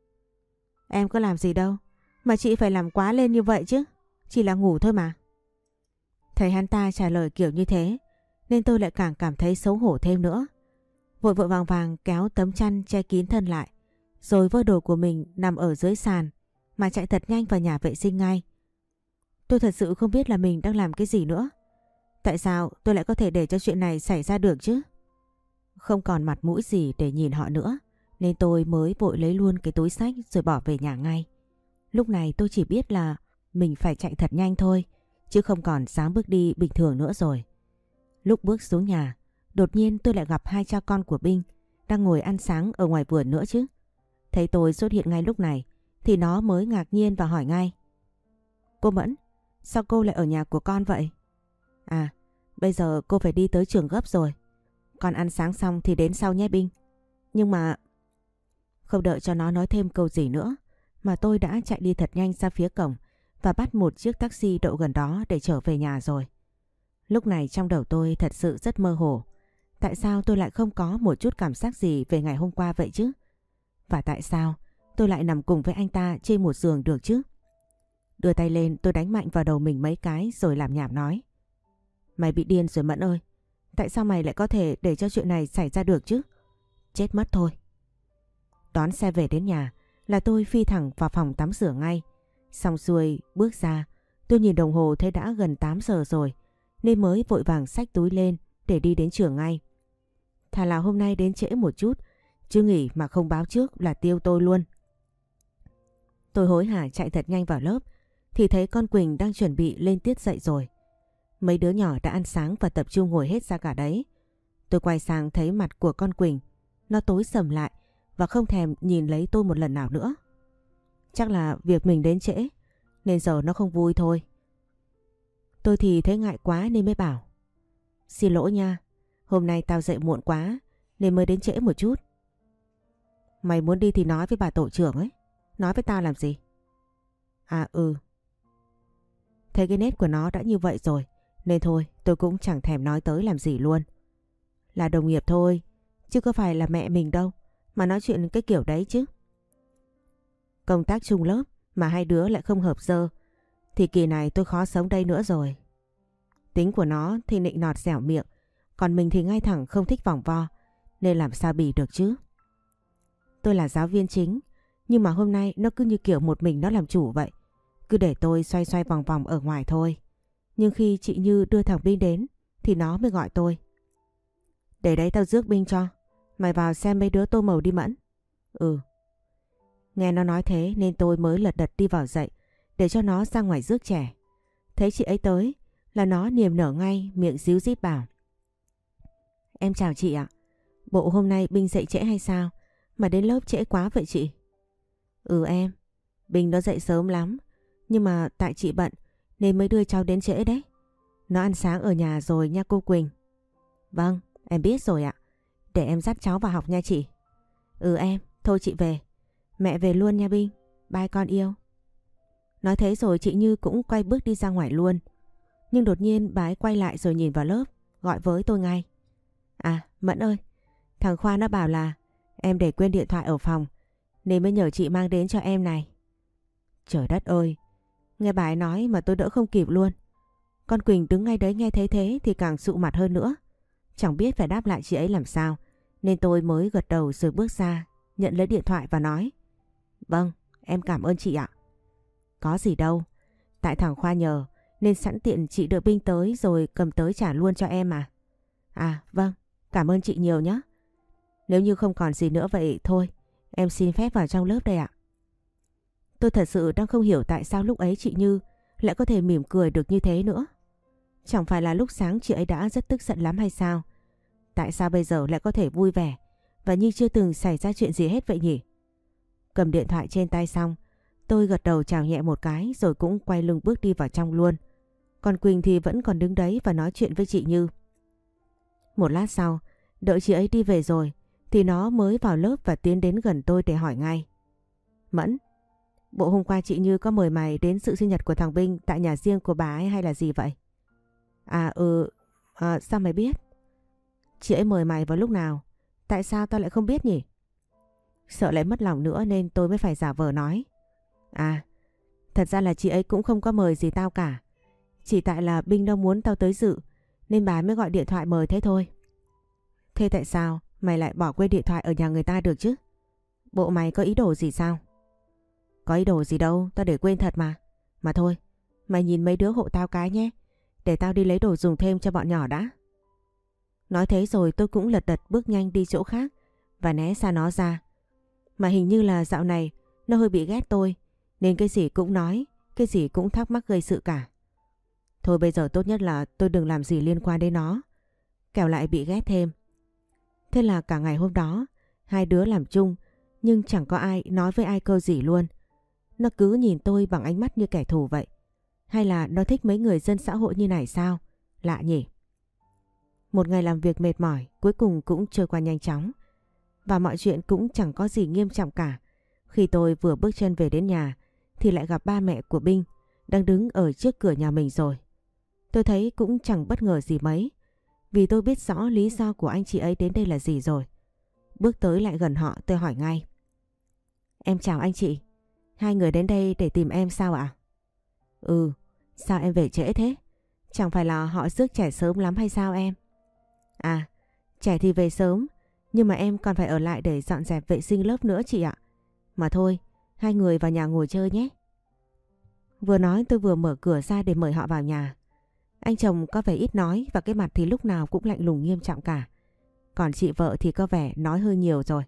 Em có làm gì đâu mà chị phải làm quá lên như vậy chứ. Chỉ là ngủ thôi mà. Thấy hắn ta trả lời kiểu như thế nên tôi lại càng cảm thấy xấu hổ thêm nữa. Vội vội vàng vàng kéo tấm chăn che kín thân lại, rồi vơ đồ của mình nằm ở dưới sàn mà chạy thật nhanh vào nhà vệ sinh ngay. Tôi thật sự không biết là mình đang làm cái gì nữa. Tại sao tôi lại có thể để cho chuyện này xảy ra được chứ? Không còn mặt mũi gì để nhìn họ nữa nên tôi mới vội lấy luôn cái túi xách rồi bỏ về nhà ngay. Lúc này tôi chỉ biết là mình phải chạy thật nhanh thôi, chứ không còn dám bước đi bình thường nữa rồi. Lúc bước xuống nhà, đột nhiên tôi lại gặp hai cha con của Binh đang ngồi ăn sáng ở ngoài vườn nữa chứ. Thấy tôi xuất hiện ngay lúc này thì nó mới ngạc nhiên và hỏi ngay. Cô Mẫn, sao cô lại ở nhà của con vậy? À, bây giờ cô phải đi tới trường gấp rồi. Con ăn sáng xong thì đến sau nhé Binh. Nhưng mà... Không đợi cho nó nói thêm câu gì nữa mà tôi đã chạy đi thật nhanh ra phía cổng và bắt một chiếc taxi đậu gần đó để trở về nhà rồi. Lúc này trong đầu tôi thật sự rất mơ hồ. Tại sao tôi lại không có một chút cảm giác gì về ngày hôm qua vậy chứ? Và tại sao tôi lại nằm cùng với anh ta trên một giường được chứ? Đưa tay lên tôi đánh mạnh vào đầu mình mấy cái rồi làm nhảm nói. Mày bị điên rồi Mẫn ơi. Tại sao mày lại có thể để cho chuyện này xảy ra được chứ? Chết mất thôi. Đón xe về đến nhà là tôi phi thẳng vào phòng tắm rửa ngay. Xong xuôi bước ra, tôi nhìn đồng hồ thấy đã gần tám giờ rồi nên mới vội vàng xách túi lên để đi đến trường ngay. Thà là hôm nay đến trễ một chút, chứ nghỉ mà không báo trước là tiêu tôi luôn. Tôi hối hả chạy thật nhanh vào lớp thì thấy con Quỳnh đang chuẩn bị lên tiết dậy rồi. Mấy đứa nhỏ đã ăn sáng và tập trung ngồi hết ra cả đấy. Tôi quay sang thấy mặt của con Quỳnh, nó tối sầm lại và không thèm nhìn lấy tôi một lần nào nữa. Chắc là việc mình đến trễ nên giờ nó không vui thôi. Tôi thì thấy ngại quá nên mới bảo. Xin lỗi nha, hôm nay tao dậy muộn quá nên mới đến trễ một chút. Mày muốn đi thì nói với bà tổ trưởng ấy. Nói với tao làm gì? À ừ. Thấy cái nét của nó đã như vậy rồi nên thôi tôi cũng chẳng thèm nói tới làm gì luôn. Là đồng nghiệp thôi, chứ có phải là mẹ mình đâu mà nói chuyện cái kiểu đấy chứ. Công tác chung lớp mà hai đứa lại không hợp dơ thì kỳ này tôi khó sống đây nữa rồi. Tính của nó thì nịnh nọt dẻo miệng, còn mình thì ngay thẳng không thích vòng vo nên làm sao bì được chứ. Tôi là giáo viên chính nhưng mà hôm nay nó cứ như kiểu một mình nó làm chủ vậy. Cứ để tôi xoay xoay vòng vòng ở ngoài thôi. Nhưng khi chị Như đưa thằng Binh đến thì nó mới gọi tôi. Để đấy tao rước Binh cho. Mày vào xem mấy đứa tô màu đi Mẫn. Ừ. Nghe nó nói thế nên tôi mới lật đật đi vào dậy để cho nó ra ngoài rước trẻ. Thấy chị ấy tới là nó niềm nở ngay, miệng díu dít bảo: Em chào chị ạ. Bộ hôm nay Binh dậy trễ hay sao mà đến lớp trễ quá vậy chị? Ừ em, Binh nó dậy sớm lắm, nhưng mà tại chị bận nên mới đưa cháu đến trễ đấy. Nó ăn sáng ở nhà rồi nha cô Quỳnh. Vâng, em biết rồi ạ. Để em dắt cháu vào học nha chị. Ừ em, thôi chị về. Mẹ về luôn nha Binh. Bye con yêu. Nói thế rồi chị Như cũng quay bước đi ra ngoài luôn. Nhưng đột nhiên bà ấy quay lại rồi nhìn vào lớp, gọi với tôi ngay. À Mẫn ơi, thằng Khoa nó bảo là em để quên điện thoại ở phòng nên mới nhờ chị mang đến cho em này. Trời đất ơi, nghe bà ấy nói mà tôi đỡ không kịp luôn. Con Quỳnh đứng ngay đấy nghe thấy thế thì càng sụ mặt hơn nữa. Chẳng biết phải đáp lại chị ấy làm sao, nên tôi mới gật đầu rồi bước ra, nhận lấy điện thoại và nói: Vâng, em cảm ơn chị ạ. Có gì đâu, tại thằng Khoa nhờ nên sẵn tiện chị đợi Binh tới rồi cầm tới trả luôn cho em mà. À vâng, cảm ơn chị nhiều nhé. Nếu như không còn gì nữa vậy thôi, em xin phép vào trong lớp đây ạ. Tôi thật sự đang không hiểu tại sao lúc ấy chị Như lại có thể mỉm cười được như thế nữa. Chẳng phải là lúc sáng chị ấy đã rất tức giận lắm hay sao? Tại sao bây giờ lại có thể vui vẻ và như chưa từng xảy ra chuyện gì hết vậy nhỉ? Cầm điện thoại trên tay xong, tôi gật đầu chào nhẹ một cái rồi cũng quay lưng bước đi vào trong luôn. Còn Quỳnh thì vẫn còn đứng đấy và nói chuyện với chị Như. Một lát sau, đợi chị ấy đi về rồi thì nó mới vào lớp và tiến đến gần tôi để hỏi ngay: Mẫn, bộ hôm qua chị Như có mời mày đến sự sinh nhật của thằng Binh tại nhà riêng của bà ấy hay là gì vậy? À ừ, à, sao mày biết? Chị ấy mời mày vào lúc nào? Tại sao tao lại không biết nhỉ? Sợ lại mất lòng nữa nên tôi mới phải giả vờ nói: À, thật ra là chị ấy cũng không có mời gì tao cả. Chỉ tại là Binh đâu muốn tao tới dự nên bà mới gọi điện thoại mời thế thôi. Thế tại sao mày lại bỏ quên điện thoại ở nhà người ta được chứ? Bộ mày có ý đồ gì sao? Có ý đồ gì đâu, tao để quên thật mà. Mà thôi, mày nhìn mấy đứa hộ tao cái nhé, để tao đi lấy đồ dùng thêm cho bọn nhỏ đã. Nói thế rồi tôi cũng lật đật bước nhanh đi chỗ khác và né xa nó ra. Mà hình như là dạo này nó hơi bị ghét tôi, nên cái gì cũng nói, cái gì cũng thắc mắc gây sự cả. Thôi bây giờ tốt nhất là tôi đừng làm gì liên quan đến nó, kẻo lại bị ghét thêm. Thế là cả ngày hôm đó, hai đứa làm chung nhưng chẳng có ai nói với ai câu gì luôn. Nó cứ nhìn tôi bằng ánh mắt như kẻ thù vậy. Hay là nó thích mấy người dân xã hội như này sao? Lạ nhỉ? Một ngày làm việc mệt mỏi cuối cùng cũng trôi qua nhanh chóng. Và mọi chuyện cũng chẳng có gì nghiêm trọng cả. Khi tôi vừa bước chân về đến nhà thì lại gặp ba mẹ của Binh đang đứng ở trước cửa nhà mình rồi. Tôi thấy cũng chẳng bất ngờ gì mấy, vì tôi biết rõ lý do của anh chị ấy đến đây là gì rồi. Bước tới lại gần họ, tôi hỏi ngay: Em chào anh chị, hai người đến đây để tìm em sao ạ? Ừ, sao em về trễ thế? Chẳng phải là họ rước trẻ sớm lắm hay sao em? À, trẻ thì về sớm, nhưng mà em còn phải ở lại để dọn dẹp vệ sinh lớp nữa chị ạ. Mà thôi, hai người vào nhà ngồi chơi nhé. Vừa nói tôi vừa mở cửa ra để mời họ vào nhà. Anh chồng có vẻ ít nói và cái mặt thì lúc nào cũng lạnh lùng nghiêm trọng cả. Còn chị vợ thì có vẻ nói hơi nhiều rồi.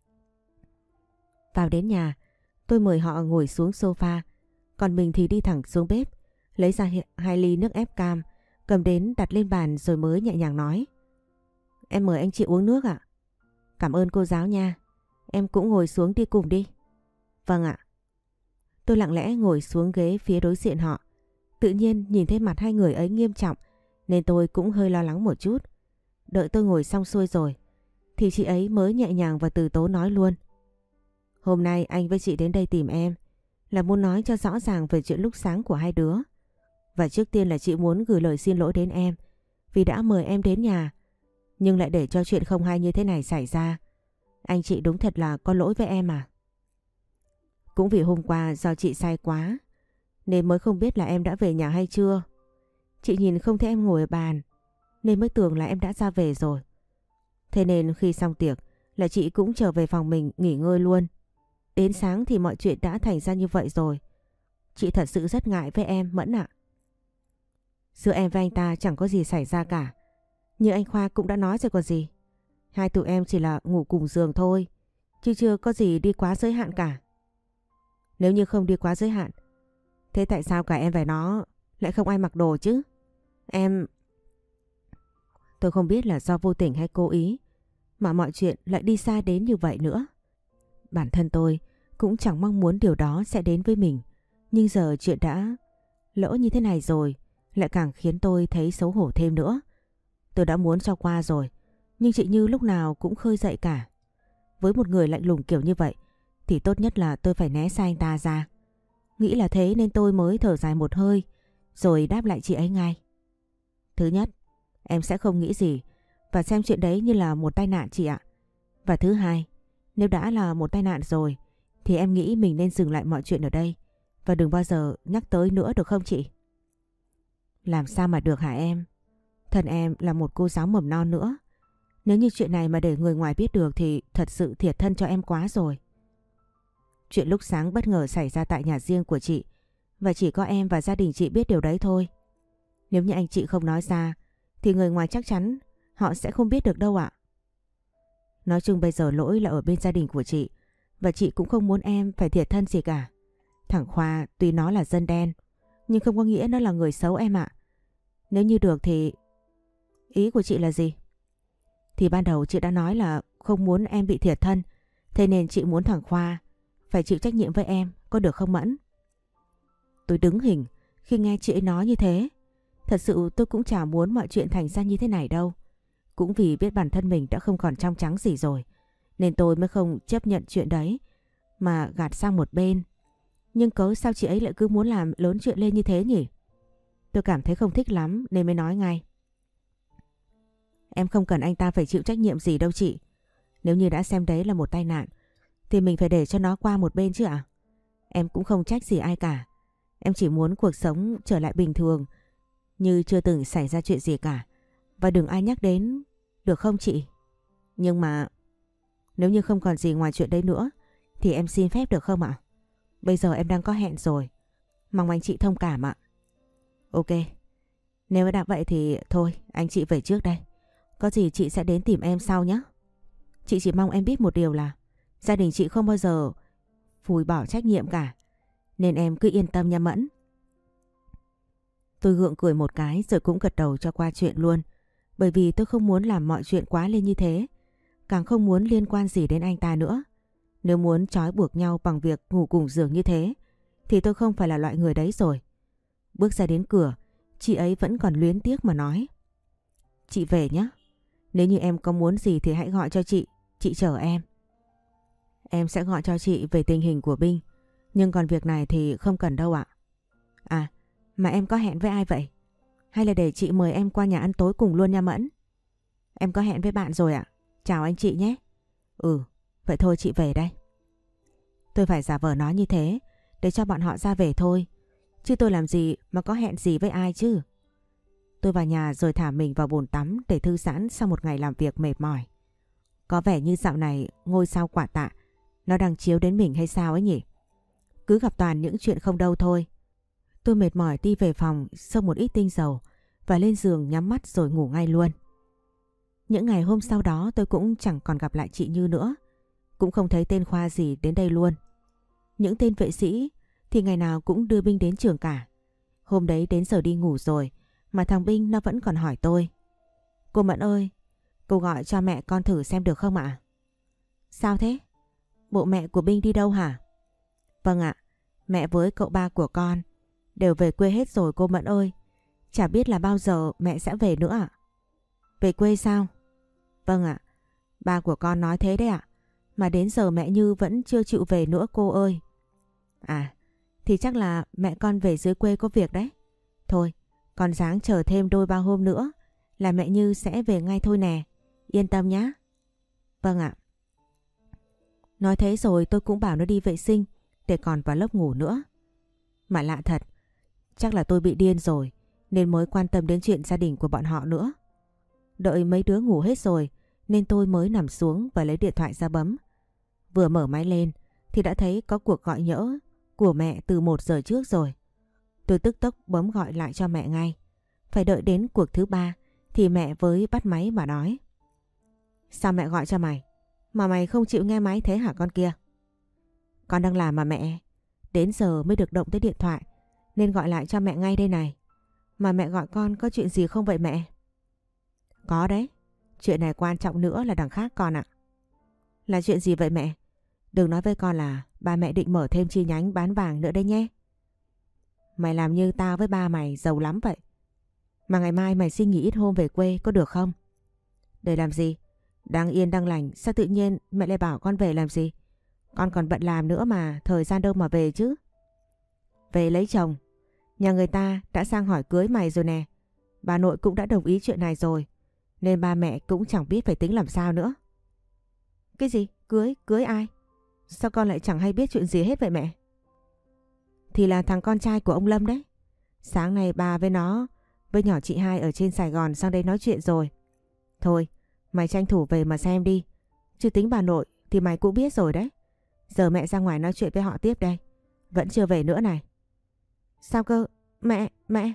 Vào đến nhà, tôi mời họ ngồi xuống sofa, còn mình thì đi thẳng xuống bếp, lấy ra hai ly nước ép cam, cầm đến đặt lên bàn rồi mới nhẹ nhàng nói: Em mời anh chị uống nước ạ. Cảm ơn cô giáo nha, em cũng ngồi xuống đi cùng đi. Vâng ạ. Tôi lặng lẽ ngồi xuống ghế phía đối diện họ. Tự nhiên nhìn thấy mặt hai người ấy nghiêm trọng nên tôi cũng hơi lo lắng một chút. Đợi tôi ngồi xong xuôi rồi thì chị ấy mới nhẹ nhàng và từ tốn nói luôn: Hôm nay anh với chị đến đây tìm em là muốn nói cho rõ ràng về chuyện lúc sáng của hai đứa. Và trước tiên là chị muốn gửi lời xin lỗi đến em vì đã mời em đến nhà nhưng lại để cho chuyện không hay như thế này xảy ra. Anh chị đúng thật là có lỗi với em à. Cũng vì hôm qua do chị say quá nên mới không biết là em đã về nhà hay chưa. Chị nhìn không thấy em ngồi ở bàn nên mới tưởng là em đã ra về rồi. Thế nên khi xong tiệc là chị cũng trở về phòng mình nghỉ ngơi luôn. Đến sáng thì mọi chuyện đã thành ra như vậy rồi. Chị thật sự rất ngại với em Mẫn ạ. Giữa em và anh ta chẳng có gì xảy ra cả. Như anh Khoa cũng đã nói rồi còn gì. Hai tụi em chỉ là ngủ cùng giường thôi, chứ chưa có gì đi quá giới hạn cả. Nếu như không đi quá giới hạn Thế tại sao cả em và nó lại không ai mặc đồ chứ? Em... Tôi không biết là do vô tình hay cố ý mà mọi chuyện lại đi xa đến như vậy nữa. Bản thân tôi cũng chẳng mong muốn điều đó sẽ đến với mình. Nhưng giờ chuyện đã lỡ như thế này rồi, lại càng khiến tôi thấy xấu hổ thêm nữa. Tôi đã muốn cho qua rồi, nhưng chị Như lúc nào cũng khơi dậy cả. Với một người lạnh lùng kiểu như vậy thì tốt nhất là tôi phải né xa anh ta ra. Nghĩ là thế nên tôi mới thở dài một hơi rồi đáp lại chị ấy ngay. Thứ nhất, em sẽ không nghĩ gì và xem chuyện đấy như là một tai nạn chị ạ. Và thứ hai, nếu đã là một tai nạn rồi thì em nghĩ mình nên dừng lại mọi chuyện ở đây và đừng bao giờ nhắc tới nữa được không chị? Làm sao mà được hả em? Thân em là một cô giáo mầm non nữa. Nếu như chuyện này mà để người ngoài biết được thì thật sự thiệt thân cho em quá rồi. Chuyện lúc sáng bất ngờ xảy ra tại nhà riêng của chị và chỉ có em và gia đình chị biết điều đấy thôi. Nếu như anh chị không nói ra thì người ngoài chắc chắn họ sẽ không biết được đâu ạ. Nói chung bây giờ lỗi là ở bên gia đình của chị và chị cũng không muốn em phải thiệt thân gì cả. Thằng Khoa tuy nó là dân đen nhưng không có nghĩa nó là người xấu em ạ. Nếu như được thì... Ý của chị là gì? Thì ban đầu chị đã nói là không muốn em bị thiệt thân, thế nên chị muốn thằng Khoa phải chịu trách nhiệm với em, có được không Mẫn? Tôi đứng hình khi nghe chị ấy nói như thế. Thật sự tôi cũng chả muốn mọi chuyện thành ra như thế này đâu. Cũng vì biết bản thân mình đã không còn trong trắng gì rồi, nên tôi mới không chấp nhận chuyện đấy mà gạt sang một bên. Nhưng cớ sao chị ấy lại cứ muốn làm lớn chuyện lên như thế nhỉ? Tôi cảm thấy không thích lắm nên mới nói ngay. Em không cần anh ta phải chịu trách nhiệm gì đâu chị. Nếu như đã xem đấy là một tai nạn thì mình phải để cho nó qua một bên chứ ạ. Em cũng không trách gì ai cả. Em chỉ muốn cuộc sống trở lại bình thường, như chưa từng xảy ra chuyện gì cả. Và đừng ai nhắc đến, được không chị? Nhưng mà nếu như không còn gì ngoài chuyện đấy nữa thì em xin phép được không ạ? Bây giờ em đang có hẹn rồi. Mong anh chị thông cảm ạ. Ok. Nếu đã vậy thì thôi anh chị về trước đây. Có gì chị sẽ đến tìm em sau nhé. Chị chỉ mong em biết một điều là gia đình chị không bao giờ phủi bỏ trách nhiệm cả. Nên em cứ yên tâm nha Mẫn. Tôi gượng cười một cái rồi cũng gật đầu cho qua chuyện luôn. Bởi vì tôi không muốn làm mọi chuyện quá lên như thế. Càng không muốn liên quan gì đến anh ta nữa. Nếu muốn trói buộc nhau bằng việc ngủ cùng giường như thế thì tôi không phải là loại người đấy rồi. Bước ra đến cửa, chị ấy vẫn còn luyến tiếc mà nói. Chị về nhé. Nếu như em có muốn gì thì hãy gọi cho chị. Chị chờ em. Em sẽ gọi cho chị về tình hình của Binh. Nhưng còn việc này thì không cần đâu ạ. À, mà em có hẹn với ai vậy? Hay là để chị mời em qua nhà ăn tối cùng luôn nha Mẫn? Em có hẹn với bạn rồi ạ. Chào anh chị nhé. Ừ, vậy thôi chị về đây. Tôi phải giả vờ nói như thế để cho bọn họ ra về thôi. Chứ tôi làm gì mà có hẹn gì với ai chứ. Tôi vào nhà rồi thả mình vào bồn tắm để thư giãn sau một ngày làm việc mệt mỏi. Có vẻ như dạo này ngôi sao Quả Tạ nó đang chiếu đến mình hay sao ấy nhỉ? Cứ gặp toàn những chuyện không đâu thôi. Tôi mệt mỏi đi về phòng xông một ít tinh dầu và lên giường nhắm mắt rồi ngủ ngay luôn. Những ngày hôm sau đó tôi cũng chẳng còn gặp lại chị Như nữa. Cũng không thấy tên Khoa gì đến đây luôn. Những tên vệ sĩ thì ngày nào cũng đưa Binh đến trường cả. Hôm đấy đến giờ đi ngủ rồi mà thằng Binh nó vẫn còn hỏi tôi. Cô Mẫn ơi, cô gọi cho mẹ con thử xem được không ạ? Sao thế? Bộ mẹ của Binh đi đâu hả? Vâng ạ, mẹ với cậu ba của con đều về quê hết rồi cô Mẫn ơi. Chả biết là bao giờ mẹ sẽ về nữa ạ. Về quê sao? Vâng ạ, ba của con nói thế đấy ạ. Mà đến giờ mẹ Như vẫn chưa chịu về nữa cô ơi. À, thì chắc là mẹ con về dưới quê có việc đấy. Thôi, con ráng chờ thêm đôi ba hôm nữa là mẹ Như sẽ về ngay thôi nè. Yên tâm nhá. Vâng ạ. Nói thế rồi tôi cũng bảo nó đi vệ sinh để còn vào lớp ngủ nữa. Mà lạ thật, chắc là tôi bị điên rồi nên mới quan tâm đến chuyện gia đình của bọn họ nữa. Đợi mấy đứa ngủ hết rồi nên tôi mới nằm xuống và lấy điện thoại ra bấm. Vừa mở máy lên thì đã thấy có cuộc gọi nhỡ của mẹ từ một giờ trước rồi. Tôi tức tốc bấm gọi lại cho mẹ ngay. Phải đợi đến cuộc thứ ba thì mẹ mới bắt máy mà nói. Sao mẹ gọi cho mày? Mà mày không chịu nghe máy thế hả con kia? Con đang làm mà mẹ. Đến giờ mới được động tới điện thoại nên gọi lại cho mẹ ngay đây này. Mà mẹ gọi con có chuyện gì không vậy mẹ? Có đấy, chuyện này quan trọng nữa là đằng khác con ạ. Là chuyện gì vậy mẹ? Đừng nói với con là ba mẹ định mở thêm chi nhánh bán vàng nữa đấy nhé. Mày làm như tao với ba mày giàu lắm vậy. Mà ngày mai mày xin nghỉ ít hôm về quê có được không? Để làm gì? Đang yên đang lành, sao tự nhiên mẹ lại bảo con về làm gì? Con còn bận làm nữa mà, thời gian đâu mà về chứ. Về lấy chồng. Nhà người ta đã sang hỏi cưới mày rồi nè. Bà nội cũng đã đồng ý chuyện này rồi. Nên ba mẹ cũng chẳng biết phải tính làm sao nữa. Cái gì? Cưới? Cưới ai? Sao con lại chẳng hay biết chuyện gì hết vậy mẹ? Thì là thằng con trai của ông Lâm đấy. Sáng nay bà với nó với nhỏ chị hai ở trên Sài Gòn sang đây nói chuyện rồi. Thôi, mày tranh thủ về mà xem đi. Chứ tính bà nội thì mày cũng biết rồi đấy. Giờ mẹ ra ngoài nói chuyện với họ tiếp đây. Vẫn chưa về nữa này. Sao cơ? Mẹ, mẹ.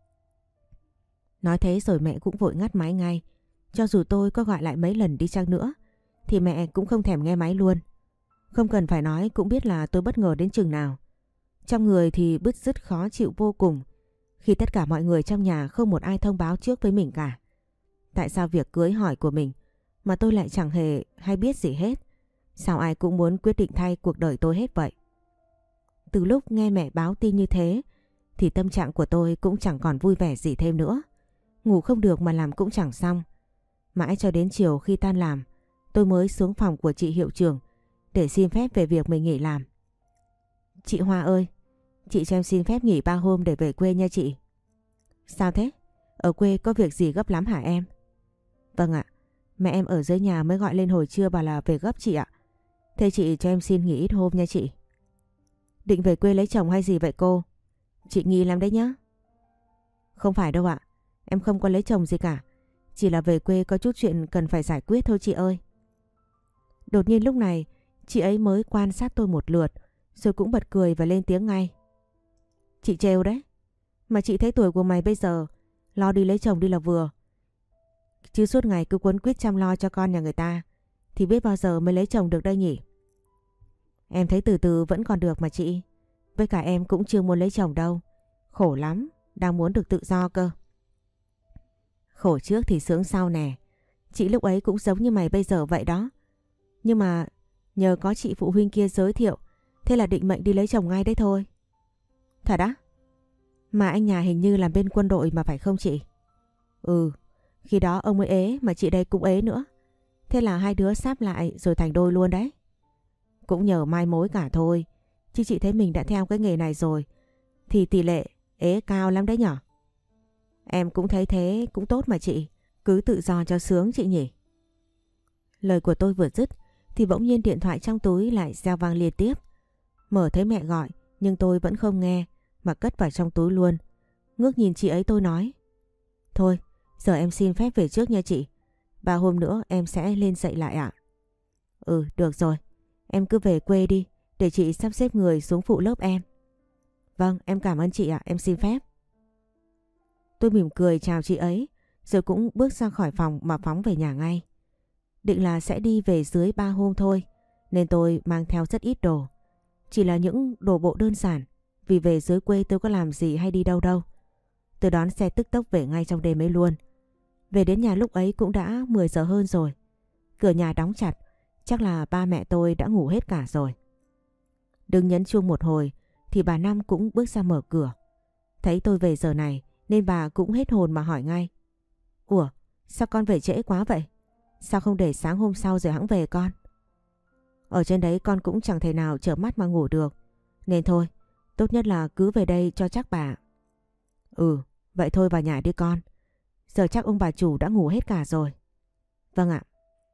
Nói thế rồi mẹ cũng vội ngắt máy ngay. Cho dù tôi có gọi lại mấy lần đi chăng nữa thì mẹ cũng không thèm nghe máy luôn. Không cần phải nói cũng biết là tôi bất ngờ đến chừng nào. Trong người thì bứt rứt khó chịu vô cùng khi tất cả mọi người trong nhà không một ai thông báo trước với mình cả. Tại sao việc cưới hỏi của mình mà tôi lại chẳng hề hay biết gì hết? Sao ai cũng muốn quyết định thay cuộc đời tôi hết vậy? Từ lúc nghe mẹ báo tin như thế thì tâm trạng của tôi cũng chẳng còn vui vẻ gì thêm nữa. Ngủ không được mà làm cũng chẳng xong. Mãi cho đến chiều khi tan làm, tôi mới xuống phòng của chị hiệu trưởng để xin phép về việc mình nghỉ làm. Chị Hoa ơi, chị cho em xin phép nghỉ ba hôm để về quê nha chị. Sao thế? Ở quê có việc gì gấp lắm hả em? Vâng ạ, mẹ em ở dưới nhà mới gọi lên hồi trưa bảo là về gấp chị ạ. Thế chị cho em xin nghỉ ít hôm nha chị. Định về quê lấy chồng hay gì vậy cô? Chị nghi lắm đấy nhá. Không phải đâu ạ, em không có lấy chồng gì cả. Chỉ là về quê có chút chuyện cần phải giải quyết thôi chị ơi. Đột nhiên lúc này, chị ấy mới quan sát tôi một lượt, rồi cũng bật cười và lên tiếng ngay. Chị trêu đấy. Mà chị thấy tuổi của mày bây giờ, lo đi lấy chồng đi là vừa. Chứ suốt ngày cứ quấn quýt chăm lo cho con nhà người ta, thì biết bao giờ mới lấy chồng được đây nhỉ? Em thấy từ từ vẫn còn được mà chị. Với cả em cũng chưa muốn lấy chồng đâu. Khổ lắm, đang muốn được tự do cơ. Khổ trước thì sướng sau nè. Chị lúc ấy cũng giống như mày bây giờ vậy đó. Nhưng mà nhờ có chị phụ huynh kia giới thiệu, thế là định mệnh đi lấy chồng ngay đấy thôi. Thật á? Mà anh nhà hình như làm bên quân đội mà phải không chị? Ừ, khi đó ông ấy ế mà chị đây cũng ế nữa. Thế là hai đứa sáp lại rồi thành đôi luôn đấy. Cũng nhờ mai mối cả thôi. Chứ chị thấy mình đã theo cái nghề này rồi thì tỷ lệ ế cao lắm đấy nhở. Em cũng thấy thế cũng tốt mà chị. Cứ tự do cho sướng chị nhỉ. Lời của tôi vừa dứt thì bỗng nhiên điện thoại trong túi lại reo vang liên tiếp. Mở thấy mẹ gọi nhưng tôi vẫn không nghe mà cất vào trong túi luôn. Ngước nhìn chị ấy tôi nói. Thôi giờ em xin phép về trước nha chị. Ba hôm nữa em sẽ lên dạy lại ạ. Ừ được rồi. Em cứ về quê đi để chị sắp xếp người xuống phụ lớp em. Vâng em cảm ơn chị ạ, em xin phép. Tôi mỉm cười chào chị ấy rồi cũng bước ra khỏi phòng mà phóng về nhà ngay. Định là sẽ đi về dưới ba hôm thôi nên tôi mang theo rất ít đồ. Chỉ là những đồ bộ đơn giản vì về dưới quê tôi có làm gì hay đi đâu đâu. Tôi đón xe tức tốc về ngay trong đêm ấy luôn. Về đến nhà lúc ấy cũng đã mười giờ hơn rồi. Cửa nhà đóng chặt, chắc là ba mẹ tôi đã ngủ hết cả rồi. Đứng nhấn chuông một hồi thì bà Năm cũng bước ra mở cửa. Thấy tôi về giờ này nên bà cũng hết hồn mà hỏi ngay. Ủa, sao con về trễ quá vậy? Sao không để sáng hôm sau rồi hẵng về con? Ở trên đấy con cũng chẳng thể nào chợp mắt mà ngủ được. Nên thôi, tốt nhất là cứ về đây cho chắc bà. Ừ, vậy thôi vào nhà đi con. Giờ chắc ông bà chủ đã ngủ hết cả rồi. Vâng ạ.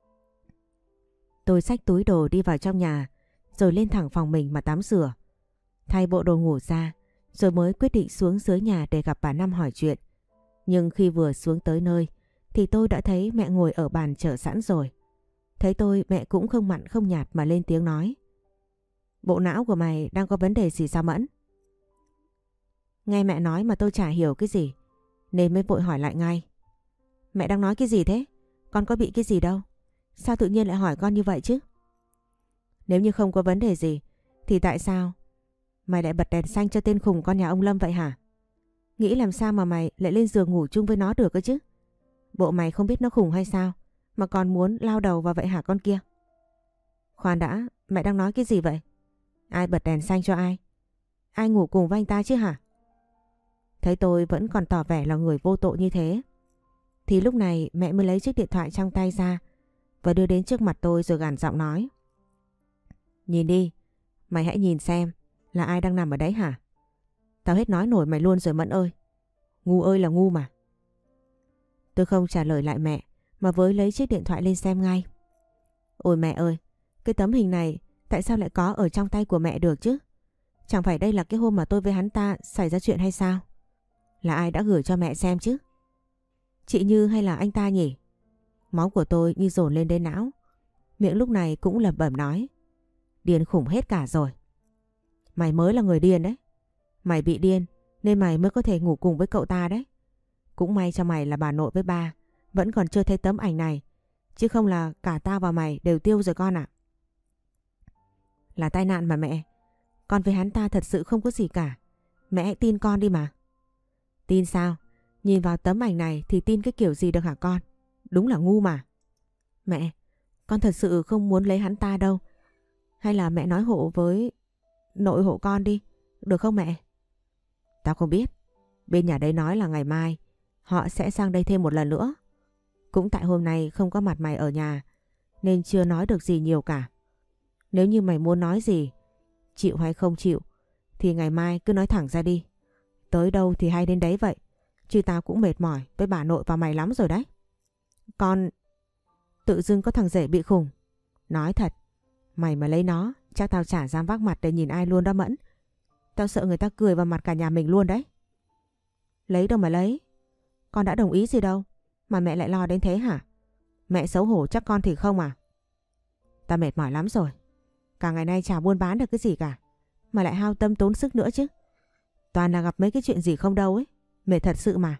Tôi xách túi đồ đi vào trong nhà rồi lên thẳng phòng mình mà tắm rửa. Thay bộ đồ ngủ ra rồi mới quyết định xuống dưới nhà để gặp bà Năm hỏi chuyện. Nhưng khi vừa xuống tới nơi thì tôi đã thấy mẹ ngồi ở bàn chờ sẵn rồi. Thấy tôi mẹ cũng không mặn không nhạt mà lên tiếng nói. Bộ não của mày đang có vấn đề gì sao Mẫn? Nghe mẹ nói mà tôi chả hiểu cái gì nên mới vội hỏi lại ngay. Mẹ đang nói cái gì thế? Con có bị cái gì đâu. Sao tự nhiên lại hỏi con như vậy chứ? Nếu như không có vấn đề gì thì tại sao Mày lại bật đèn xanh cho tên khùng con nhà ông Lâm vậy hả? Nghĩ làm sao mà mày lại lên giường ngủ chung với nó được cơ chứ? Bộ mày không biết nó khùng hay sao mà còn muốn lao đầu vào vậy hả con kia? Khoan đã, mẹ đang nói cái gì vậy? Ai bật đèn xanh cho ai? Ai ngủ cùng với anh ta chứ hả? Thấy tôi vẫn còn tỏ vẻ là người vô tội như thế, thì lúc này mẹ mới lấy chiếc điện thoại trong tay ra và đưa đến trước mặt tôi rồi gằn giọng nói. Nhìn đi, mày hãy nhìn xem là ai đang nằm ở đấy hả? Tao hết nói nổi mày luôn rồi Mẫn ơi. Ngu ơi là ngu mà. Tôi không trả lời lại mẹ mà với lấy chiếc điện thoại lên xem ngay. Ôi mẹ ơi, cái tấm hình này tại sao lại có ở trong tay của mẹ được chứ? Chẳng phải đây là cái hôm mà tôi với hắn ta xảy ra chuyện hay sao? Là ai đã gửi cho mẹ xem chứ? Chị Như hay là anh ta nhỉ? Máu của tôi như dồn lên đến não. Miệng lúc này cũng lẩm bẩm nói. Điên khủng hết cả rồi. Mày mới là người điên đấy. Mày bị điên nên mày mới có thể ngủ cùng với cậu ta đấy. Cũng may cho mày là bà nội với ba vẫn còn chưa thấy tấm ảnh này, chứ không là cả tao và mày đều tiêu rồi con ạ. Là tai nạn mà mẹ. Con với hắn ta thật sự không có gì cả. Mẹ hãy tin con đi mà. Tin sao? Nhìn vào tấm ảnh này thì tin cái kiểu gì được hả con? Đúng là ngu mà. Mẹ, con thật sự không muốn lấy hắn ta đâu. Hay là mẹ nói hộ với nội hộ con đi, được không mẹ? Tao không biết. Bên nhà đấy nói là ngày mai họ sẽ sang đây thêm một lần nữa. Cũng tại hôm nay không có mặt mày ở nhà nên chưa nói được gì nhiều cả. Nếu như mày muốn nói gì, chịu hay không chịu, thì ngày mai cứ nói thẳng ra đi. Tới đâu thì hay đến đấy vậy. Chứ tao cũng mệt mỏi với bà nội và mày lắm rồi đấy. Con... Tự dưng có thằng rể bị khùng. Nói thật, mày mà lấy nó chắc tao chả dám vác mặt để nhìn ai luôn đó Mẫn. Tao sợ người ta cười vào mặt cả nhà mình luôn đấy. Lấy đâu mà lấy. Con đã đồng ý gì đâu mà mẹ lại lo đến thế hả? Mẹ xấu hổ chắc con thì không à? Tao mệt mỏi lắm rồi. Cả ngày nay chả buôn bán được cái gì cả, mà lại hao tâm tốn sức nữa chứ. Toàn là gặp mấy cái chuyện gì không đâu ấy. Mệt thật sự mà.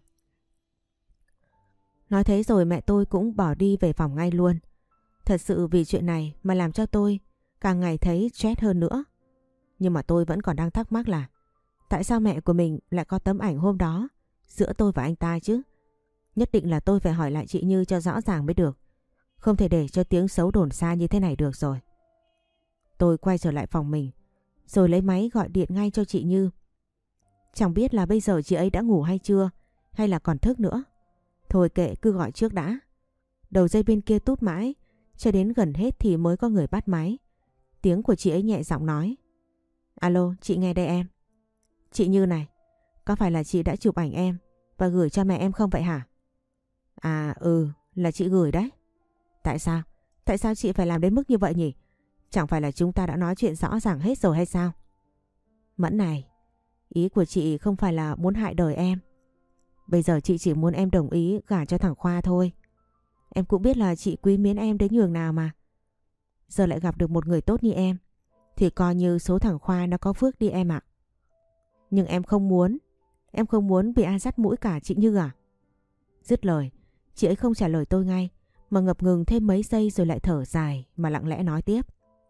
Nói thế rồi mẹ tôi cũng bỏ đi về phòng ngay luôn. Thật sự vì chuyện này mà làm cho tôi càng ngày thấy stress hơn nữa. Nhưng mà tôi vẫn còn đang thắc mắc là tại sao mẹ của mình lại có tấm ảnh hôm đó giữa tôi và anh ta chứ? Nhất định là tôi phải hỏi lại chị Như cho rõ ràng mới được. Không thể để cho tiếng xấu đồn xa như thế này được rồi. Tôi quay trở lại phòng mình rồi lấy máy gọi điện ngay cho chị Như. Chẳng biết là bây giờ chị ấy đã ngủ hay chưa, hay là còn thức nữa. Thôi kệ, cứ gọi trước đã. Đầu dây bên kia tút mãi cho đến gần hết thì mới có người bắt máy. Tiếng của chị ấy nhẹ giọng nói. Alo, chị nghe đây em. Chị Như này, có phải là chị đã chụp ảnh em và gửi cho mẹ em không vậy hả? À ừ, là chị gửi đấy. Tại sao? Tại sao chị phải làm đến mức như vậy nhỉ? Chẳng phải là chúng ta đã nói chuyện rõ ràng hết rồi hay sao? Mẫn này, ý của chị không phải là muốn hại đời em. Bây giờ chị chỉ muốn em đồng ý gả cho thằng Khoa thôi. Em cũng biết là chị quý mến em đến nhường nào mà. Giờ lại gặp được một người tốt như em thì coi như số thằng Khoa nó có phước đi em ạ. Nhưng em không muốn. Em không muốn bị ai dắt mũi cả chị Như à? Dứt lời, chị ấy không trả lời tôi ngay mà ngập ngừng thêm mấy giây rồi lại thở dài mà lặng lẽ nói tiếp.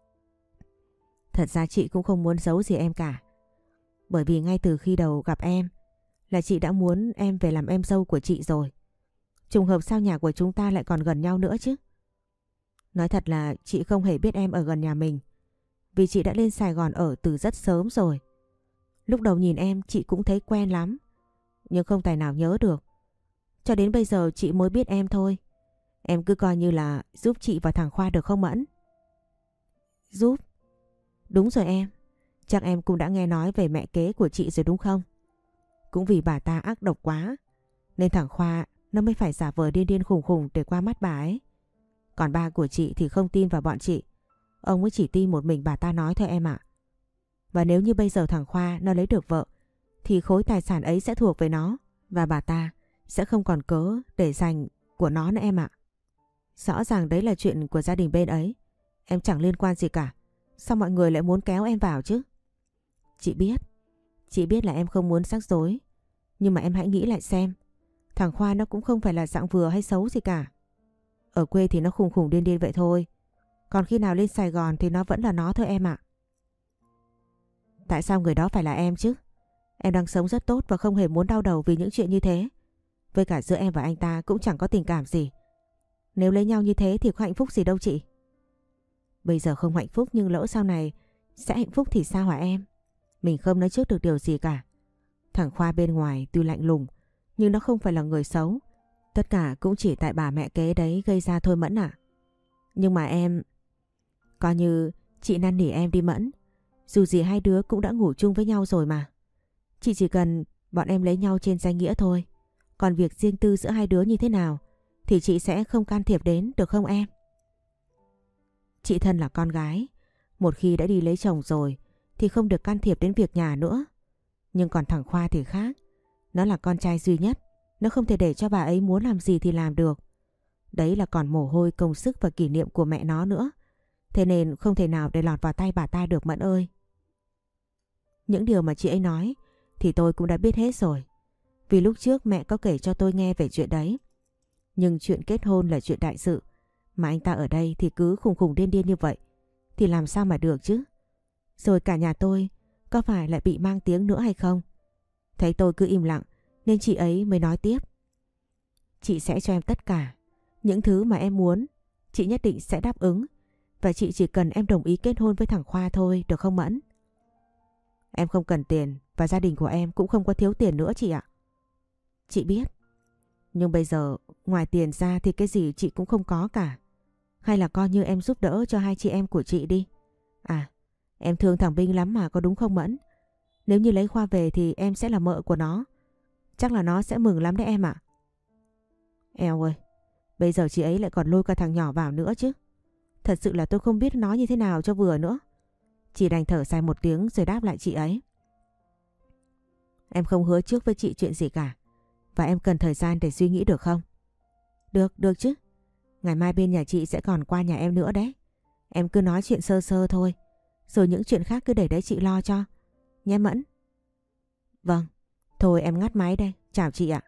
Thật ra chị cũng không muốn giấu gì em cả. Bởi vì ngay từ khi đầu gặp em là chị đã muốn em về làm em dâu của chị rồi. Trùng hợp sao nhà của chúng ta lại còn gần nhau nữa chứ? Nói thật là chị không hề biết em ở gần nhà mình, vì chị đã lên Sài Gòn ở từ rất sớm rồi. Lúc đầu nhìn em chị cũng thấy quen lắm, nhưng không tài nào nhớ được. Cho đến bây giờ chị mới biết em thôi. Em cứ coi như là giúp chị và thằng Khoa được không Mẫn? Giúp? Đúng rồi em. Chắc em cũng đã nghe nói về mẹ kế của chị rồi đúng không? Cũng vì bà ta ác độc quá nên thằng Khoa nó mới phải giả vờ điên điên khùng khùng để qua mắt bà ấy. Còn ba của chị thì không tin vào bọn chị. Ông ấy chỉ tin một mình bà ta nói thôi em ạ. Và nếu như bây giờ thằng Khoa nó lấy được vợ thì khối tài sản ấy sẽ thuộc về nó, và bà ta sẽ không còn cớ để dành của nó nữa em ạ. Rõ ràng đấy là chuyện của gia đình bên ấy. Em chẳng liên quan gì cả. Sao mọi người lại muốn kéo em vào chứ? Chị biết. Chị biết là em không muốn rắc rối. Nhưng mà em hãy nghĩ lại xem. Thằng Khoa nó cũng không phải là dạng vừa hay xấu gì cả. Ở quê thì nó khùng khùng điên điên vậy thôi. Còn khi nào lên Sài Gòn thì nó vẫn là nó thôi em ạ. Tại sao người đó phải là em chứ? Em đang sống rất tốt và không hề muốn đau đầu vì những chuyện như thế. Với cả giữa em và anh ta cũng chẳng có tình cảm gì. Nếu lấy nhau như thế thì có hạnh phúc gì đâu chị. Bây giờ không hạnh phúc nhưng lỡ sau này sẽ hạnh phúc thì sao hả em? Mình không nói trước được điều gì cả. Thằng Khoa bên ngoài tuy lạnh lùng nhưng nó không phải là người xấu. Tất cả cũng chỉ tại bà mẹ kế đấy gây ra thôi Mẫn ạ. Nhưng mà em... Coi như chị năn nỉ em đi Mẫn. Dù gì hai đứa cũng đã ngủ chung với nhau rồi mà. Chị chỉ cần bọn em lấy nhau trên danh nghĩa thôi. Còn việc riêng tư giữa hai đứa như thế nào thì chị sẽ không can thiệp đến, được không em? Chị thân là con gái. Một khi đã đi lấy chồng rồi thì không được can thiệp đến việc nhà nữa. Nhưng còn thằng Khoa thì khác. Nó là con trai duy nhất. Nó không thể để cho bà ấy muốn làm gì thì làm được. Đấy là còn mồ hôi, công sức và kỷ niệm của mẹ nó nữa. Thế nên không thể nào để lọt vào tay bà ta được Mẫn ơi. Những điều mà chị ấy nói thì tôi cũng đã biết hết rồi. Vì lúc trước mẹ có kể cho tôi nghe về chuyện đấy. Nhưng chuyện kết hôn là chuyện đại sự. Mà anh ta ở đây thì cứ khùng khùng điên điên như vậy thì làm sao mà được chứ? Rồi cả nhà tôi có phải lại bị mang tiếng nữa hay không? Thấy tôi cứ im lặng nên chị ấy mới nói tiếp. Chị sẽ cho em tất cả. Những thứ mà em muốn chị nhất định sẽ đáp ứng. Và chị chỉ cần em đồng ý kết hôn với thằng Khoa thôi, được không Mẫn? Em không cần tiền và gia đình của em cũng không có thiếu tiền nữa chị ạ. Chị biết. Nhưng bây giờ ngoài tiền ra thì cái gì chị cũng không có cả. Hay là coi như em giúp đỡ cho hai chị em của chị đi. À, em thương thằng Binh lắm mà có đúng không Mẫn? Nếu như lấy Khoa về thì em sẽ là mợ của nó. Chắc là nó sẽ mừng lắm đấy em ạ. Eo ơi, bây giờ chị ấy lại còn lôi cả thằng nhỏ vào nữa chứ. Thật sự là tôi không biết nói như thế nào cho vừa nữa. Chỉ đành thở dài một tiếng rồi đáp lại chị ấy. Em không hứa trước với chị chuyện gì cả. Và em cần thời gian để suy nghĩ được không? Được, được chứ. Ngày mai bên nhà chị sẽ còn qua nhà em nữa đấy. Em cứ nói chuyện sơ sơ thôi. Rồi những chuyện khác cứ để đấy chị lo cho. Nhé Mẫn. Vâng. Thôi em ngắt máy đây. Chào chị ạ.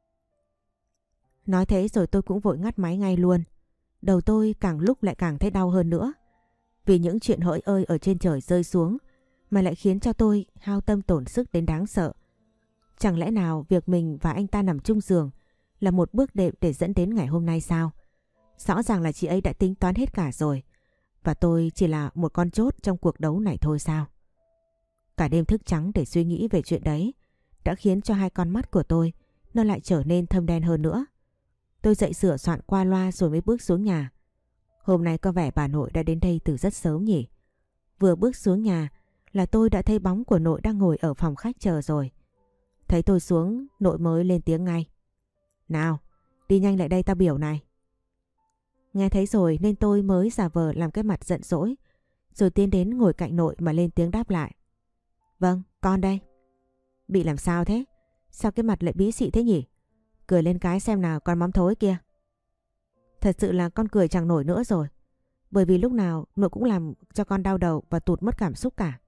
Nói thế rồi tôi cũng vội ngắt máy ngay luôn. Đầu tôi càng lúc lại càng thấy đau hơn nữa. Vì những chuyện hỡi ơi ở trên trời rơi xuống mà lại khiến cho tôi hao tâm tổn sức đến đáng sợ. Chẳng lẽ nào việc mình và anh ta nằm chung giường là một bước đệm để dẫn đến ngày hôm nay sao? Rõ ràng là chị ấy đã tính toán hết cả rồi. Và tôi chỉ là một con chốt trong cuộc đấu này thôi sao? Cả đêm thức trắng để suy nghĩ về chuyện đấy đã khiến cho hai con mắt của tôi nó lại trở nên thâm đen hơn nữa. Tôi dậy sửa soạn qua loa rồi mới bước xuống nhà. Hôm nay có vẻ bà nội đã đến đây từ rất sớm nhỉ. Vừa bước xuống nhà là tôi đã thấy bóng của nội đang ngồi ở phòng khách chờ rồi. Thấy tôi xuống, nội mới lên tiếng ngay. Nào, đi nhanh lại đây tao biểu này. Nghe thấy rồi nên tôi mới giả vờ làm cái mặt giận dỗi, rồi tiến đến ngồi cạnh nội mà lên tiếng đáp lại. Vâng, con đây. Bị làm sao thế? Sao cái mặt lại bí xị thế nhỉ? Cười lên cái xem nào con mắm thối kia. Thật sự là con cười chẳng nổi nữa rồi. Bởi vì lúc nào nội cũng làm cho con đau đầu và tụt mất cảm xúc cả.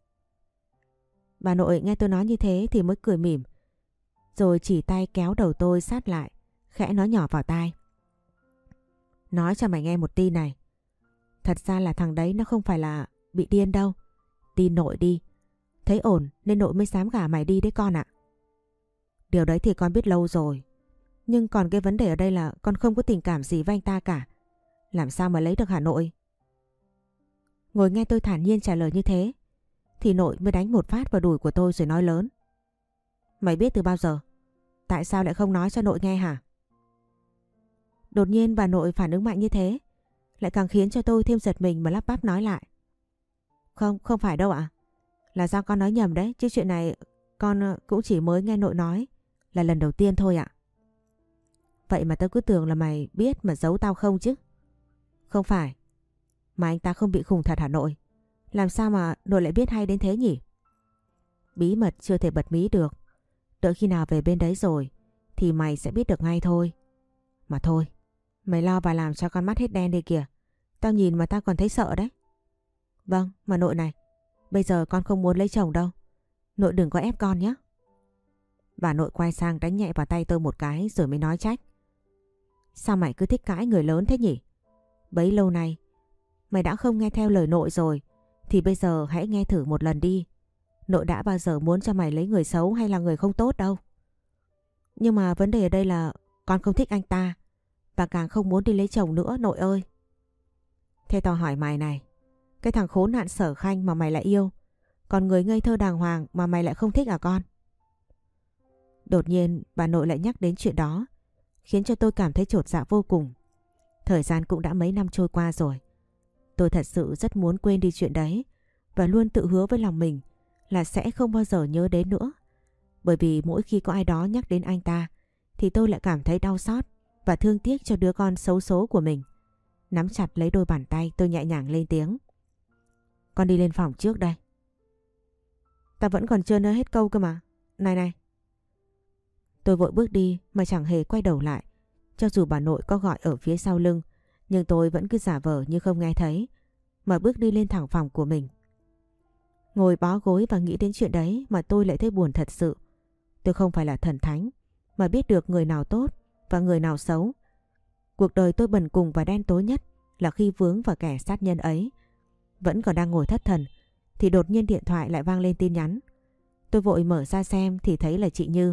Bà nội nghe tôi nói như thế thì mới cười mỉm. Rồi chỉ tay kéo đầu tôi sát lại, khẽ nói nhỏ vào tai. Nói cho mày nghe một tin này. Thật ra là thằng đấy nó không phải là bị điên đâu. Tin nội đi. Thấy ổn nên nội mới dám gả mày đi đấy con ạ. Điều đấy thì con biết lâu rồi. Nhưng còn cái vấn đề ở đây là con không có tình cảm gì với anh ta cả. Làm sao mà lấy được hả nội? Ngồi nghe tôi thản nhiên trả lời như thế thì nội mới đánh một phát vào đùi của tôi rồi nói lớn. Mày biết từ bao giờ? Tại sao lại không nói cho nội nghe hả? Đột nhiên bà nội phản ứng mạnh như thế lại càng khiến cho tôi thêm giật mình mà lắp bắp nói lại. Không, không phải đâu ạ. Là do con nói nhầm đấy, chứ chuyện này con cũng chỉ mới nghe nội nói là lần đầu tiên thôi ạ. Vậy mà tao cứ tưởng là mày biết mà giấu tao không chứ. Không phải. Mà anh ta không bị khùng thật hả nội? Làm sao mà nội lại biết hay đến thế nhỉ? Bí mật chưa thể bật mí được. Đợi khi nào về bên đấy rồi thì mày sẽ biết được ngay thôi. Mà thôi, mày lo và làm cho con mắt hết đen đi kìa. Tao nhìn mà tao còn thấy sợ đấy. Vâng, mà nội này, bây giờ con không muốn lấy chồng đâu. Nội đừng có ép con nhé. Bà nội quay sang đánh nhẹ vào tay tôi một cái rồi mới nói trách. Sao mày cứ thích cãi người lớn thế nhỉ? Bấy lâu nay mày đã không nghe theo lời nội rồi thì bây giờ hãy nghe thử một lần đi. Nội đã bao giờ muốn cho mày lấy người xấu hay là người không tốt đâu. Nhưng mà vấn đề ở đây là con không thích anh ta và càng không muốn đi lấy chồng nữa nội ơi. Thế tao hỏi mày này, cái thằng khốn nạn Sở Khanh mà mày lại yêu, còn người ngây thơ đàng hoàng mà mày lại không thích à con? Đột nhiên bà nội lại nhắc đến chuyện đó, khiến cho tôi cảm thấy chột dạ vô cùng. Thời gian cũng đã mấy năm trôi qua rồi. Tôi thật sự rất muốn quên đi chuyện đấy và luôn tự hứa với lòng mình là sẽ không bao giờ nhớ đến nữa. Bởi vì mỗi khi có ai đó nhắc đến anh ta thì tôi lại cảm thấy đau xót và thương tiếc cho đứa con xấu số của mình. Nắm chặt lấy đôi bàn tay, tôi nhẹ nhàng lên tiếng. Con đi lên phòng trước đây. Ta vẫn còn chưa nói hết câu cơ mà. Này này. Tôi vội bước đi mà chẳng hề quay đầu lại. Cho dù bà nội có gọi ở phía sau lưng, nhưng tôi vẫn cứ giả vờ như không nghe thấy, mà bước đi lên thẳng phòng của mình. Ngồi bó gối và nghĩ đến chuyện đấy mà tôi lại thấy buồn thật sự. Tôi không phải là thần thánh, mà biết được người nào tốt và người nào xấu. Cuộc đời tôi bần cùng và đen tối nhất là khi vướng vào kẻ sát nhân ấy. Vẫn còn đang ngồi thất thần thì đột nhiên điện thoại lại vang lên tin nhắn. Tôi vội mở ra xem thì thấy là chị Như.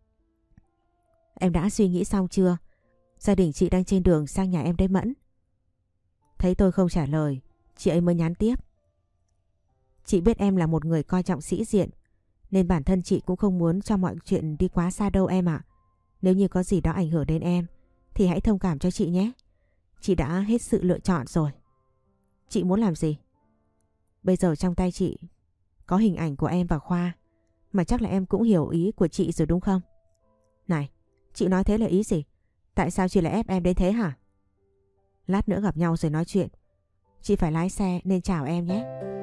Em đã suy nghĩ xong chưa? Gia đình chị đang trên đường sang nhà em đấy Mẫn. Thấy tôi không trả lời, chị ấy mới nhắn tiếp. Chị biết em là một người coi trọng sĩ diện, nên bản thân chị cũng không muốn cho mọi chuyện đi quá xa đâu em ạ. Nếu như có gì đó ảnh hưởng đến em thì hãy thông cảm cho chị nhé. Chị đã hết sự lựa chọn rồi. Chị muốn làm gì? Bây giờ trong tay chị có hình ảnh của em và Khoa, mà chắc là em cũng hiểu ý của chị rồi đúng không? Này, chị nói thế là ý gì? Tại sao chị lại ép em đến thế hả? Lát nữa gặp nhau rồi nói chuyện. Chị phải lái xe nên chào em nhé.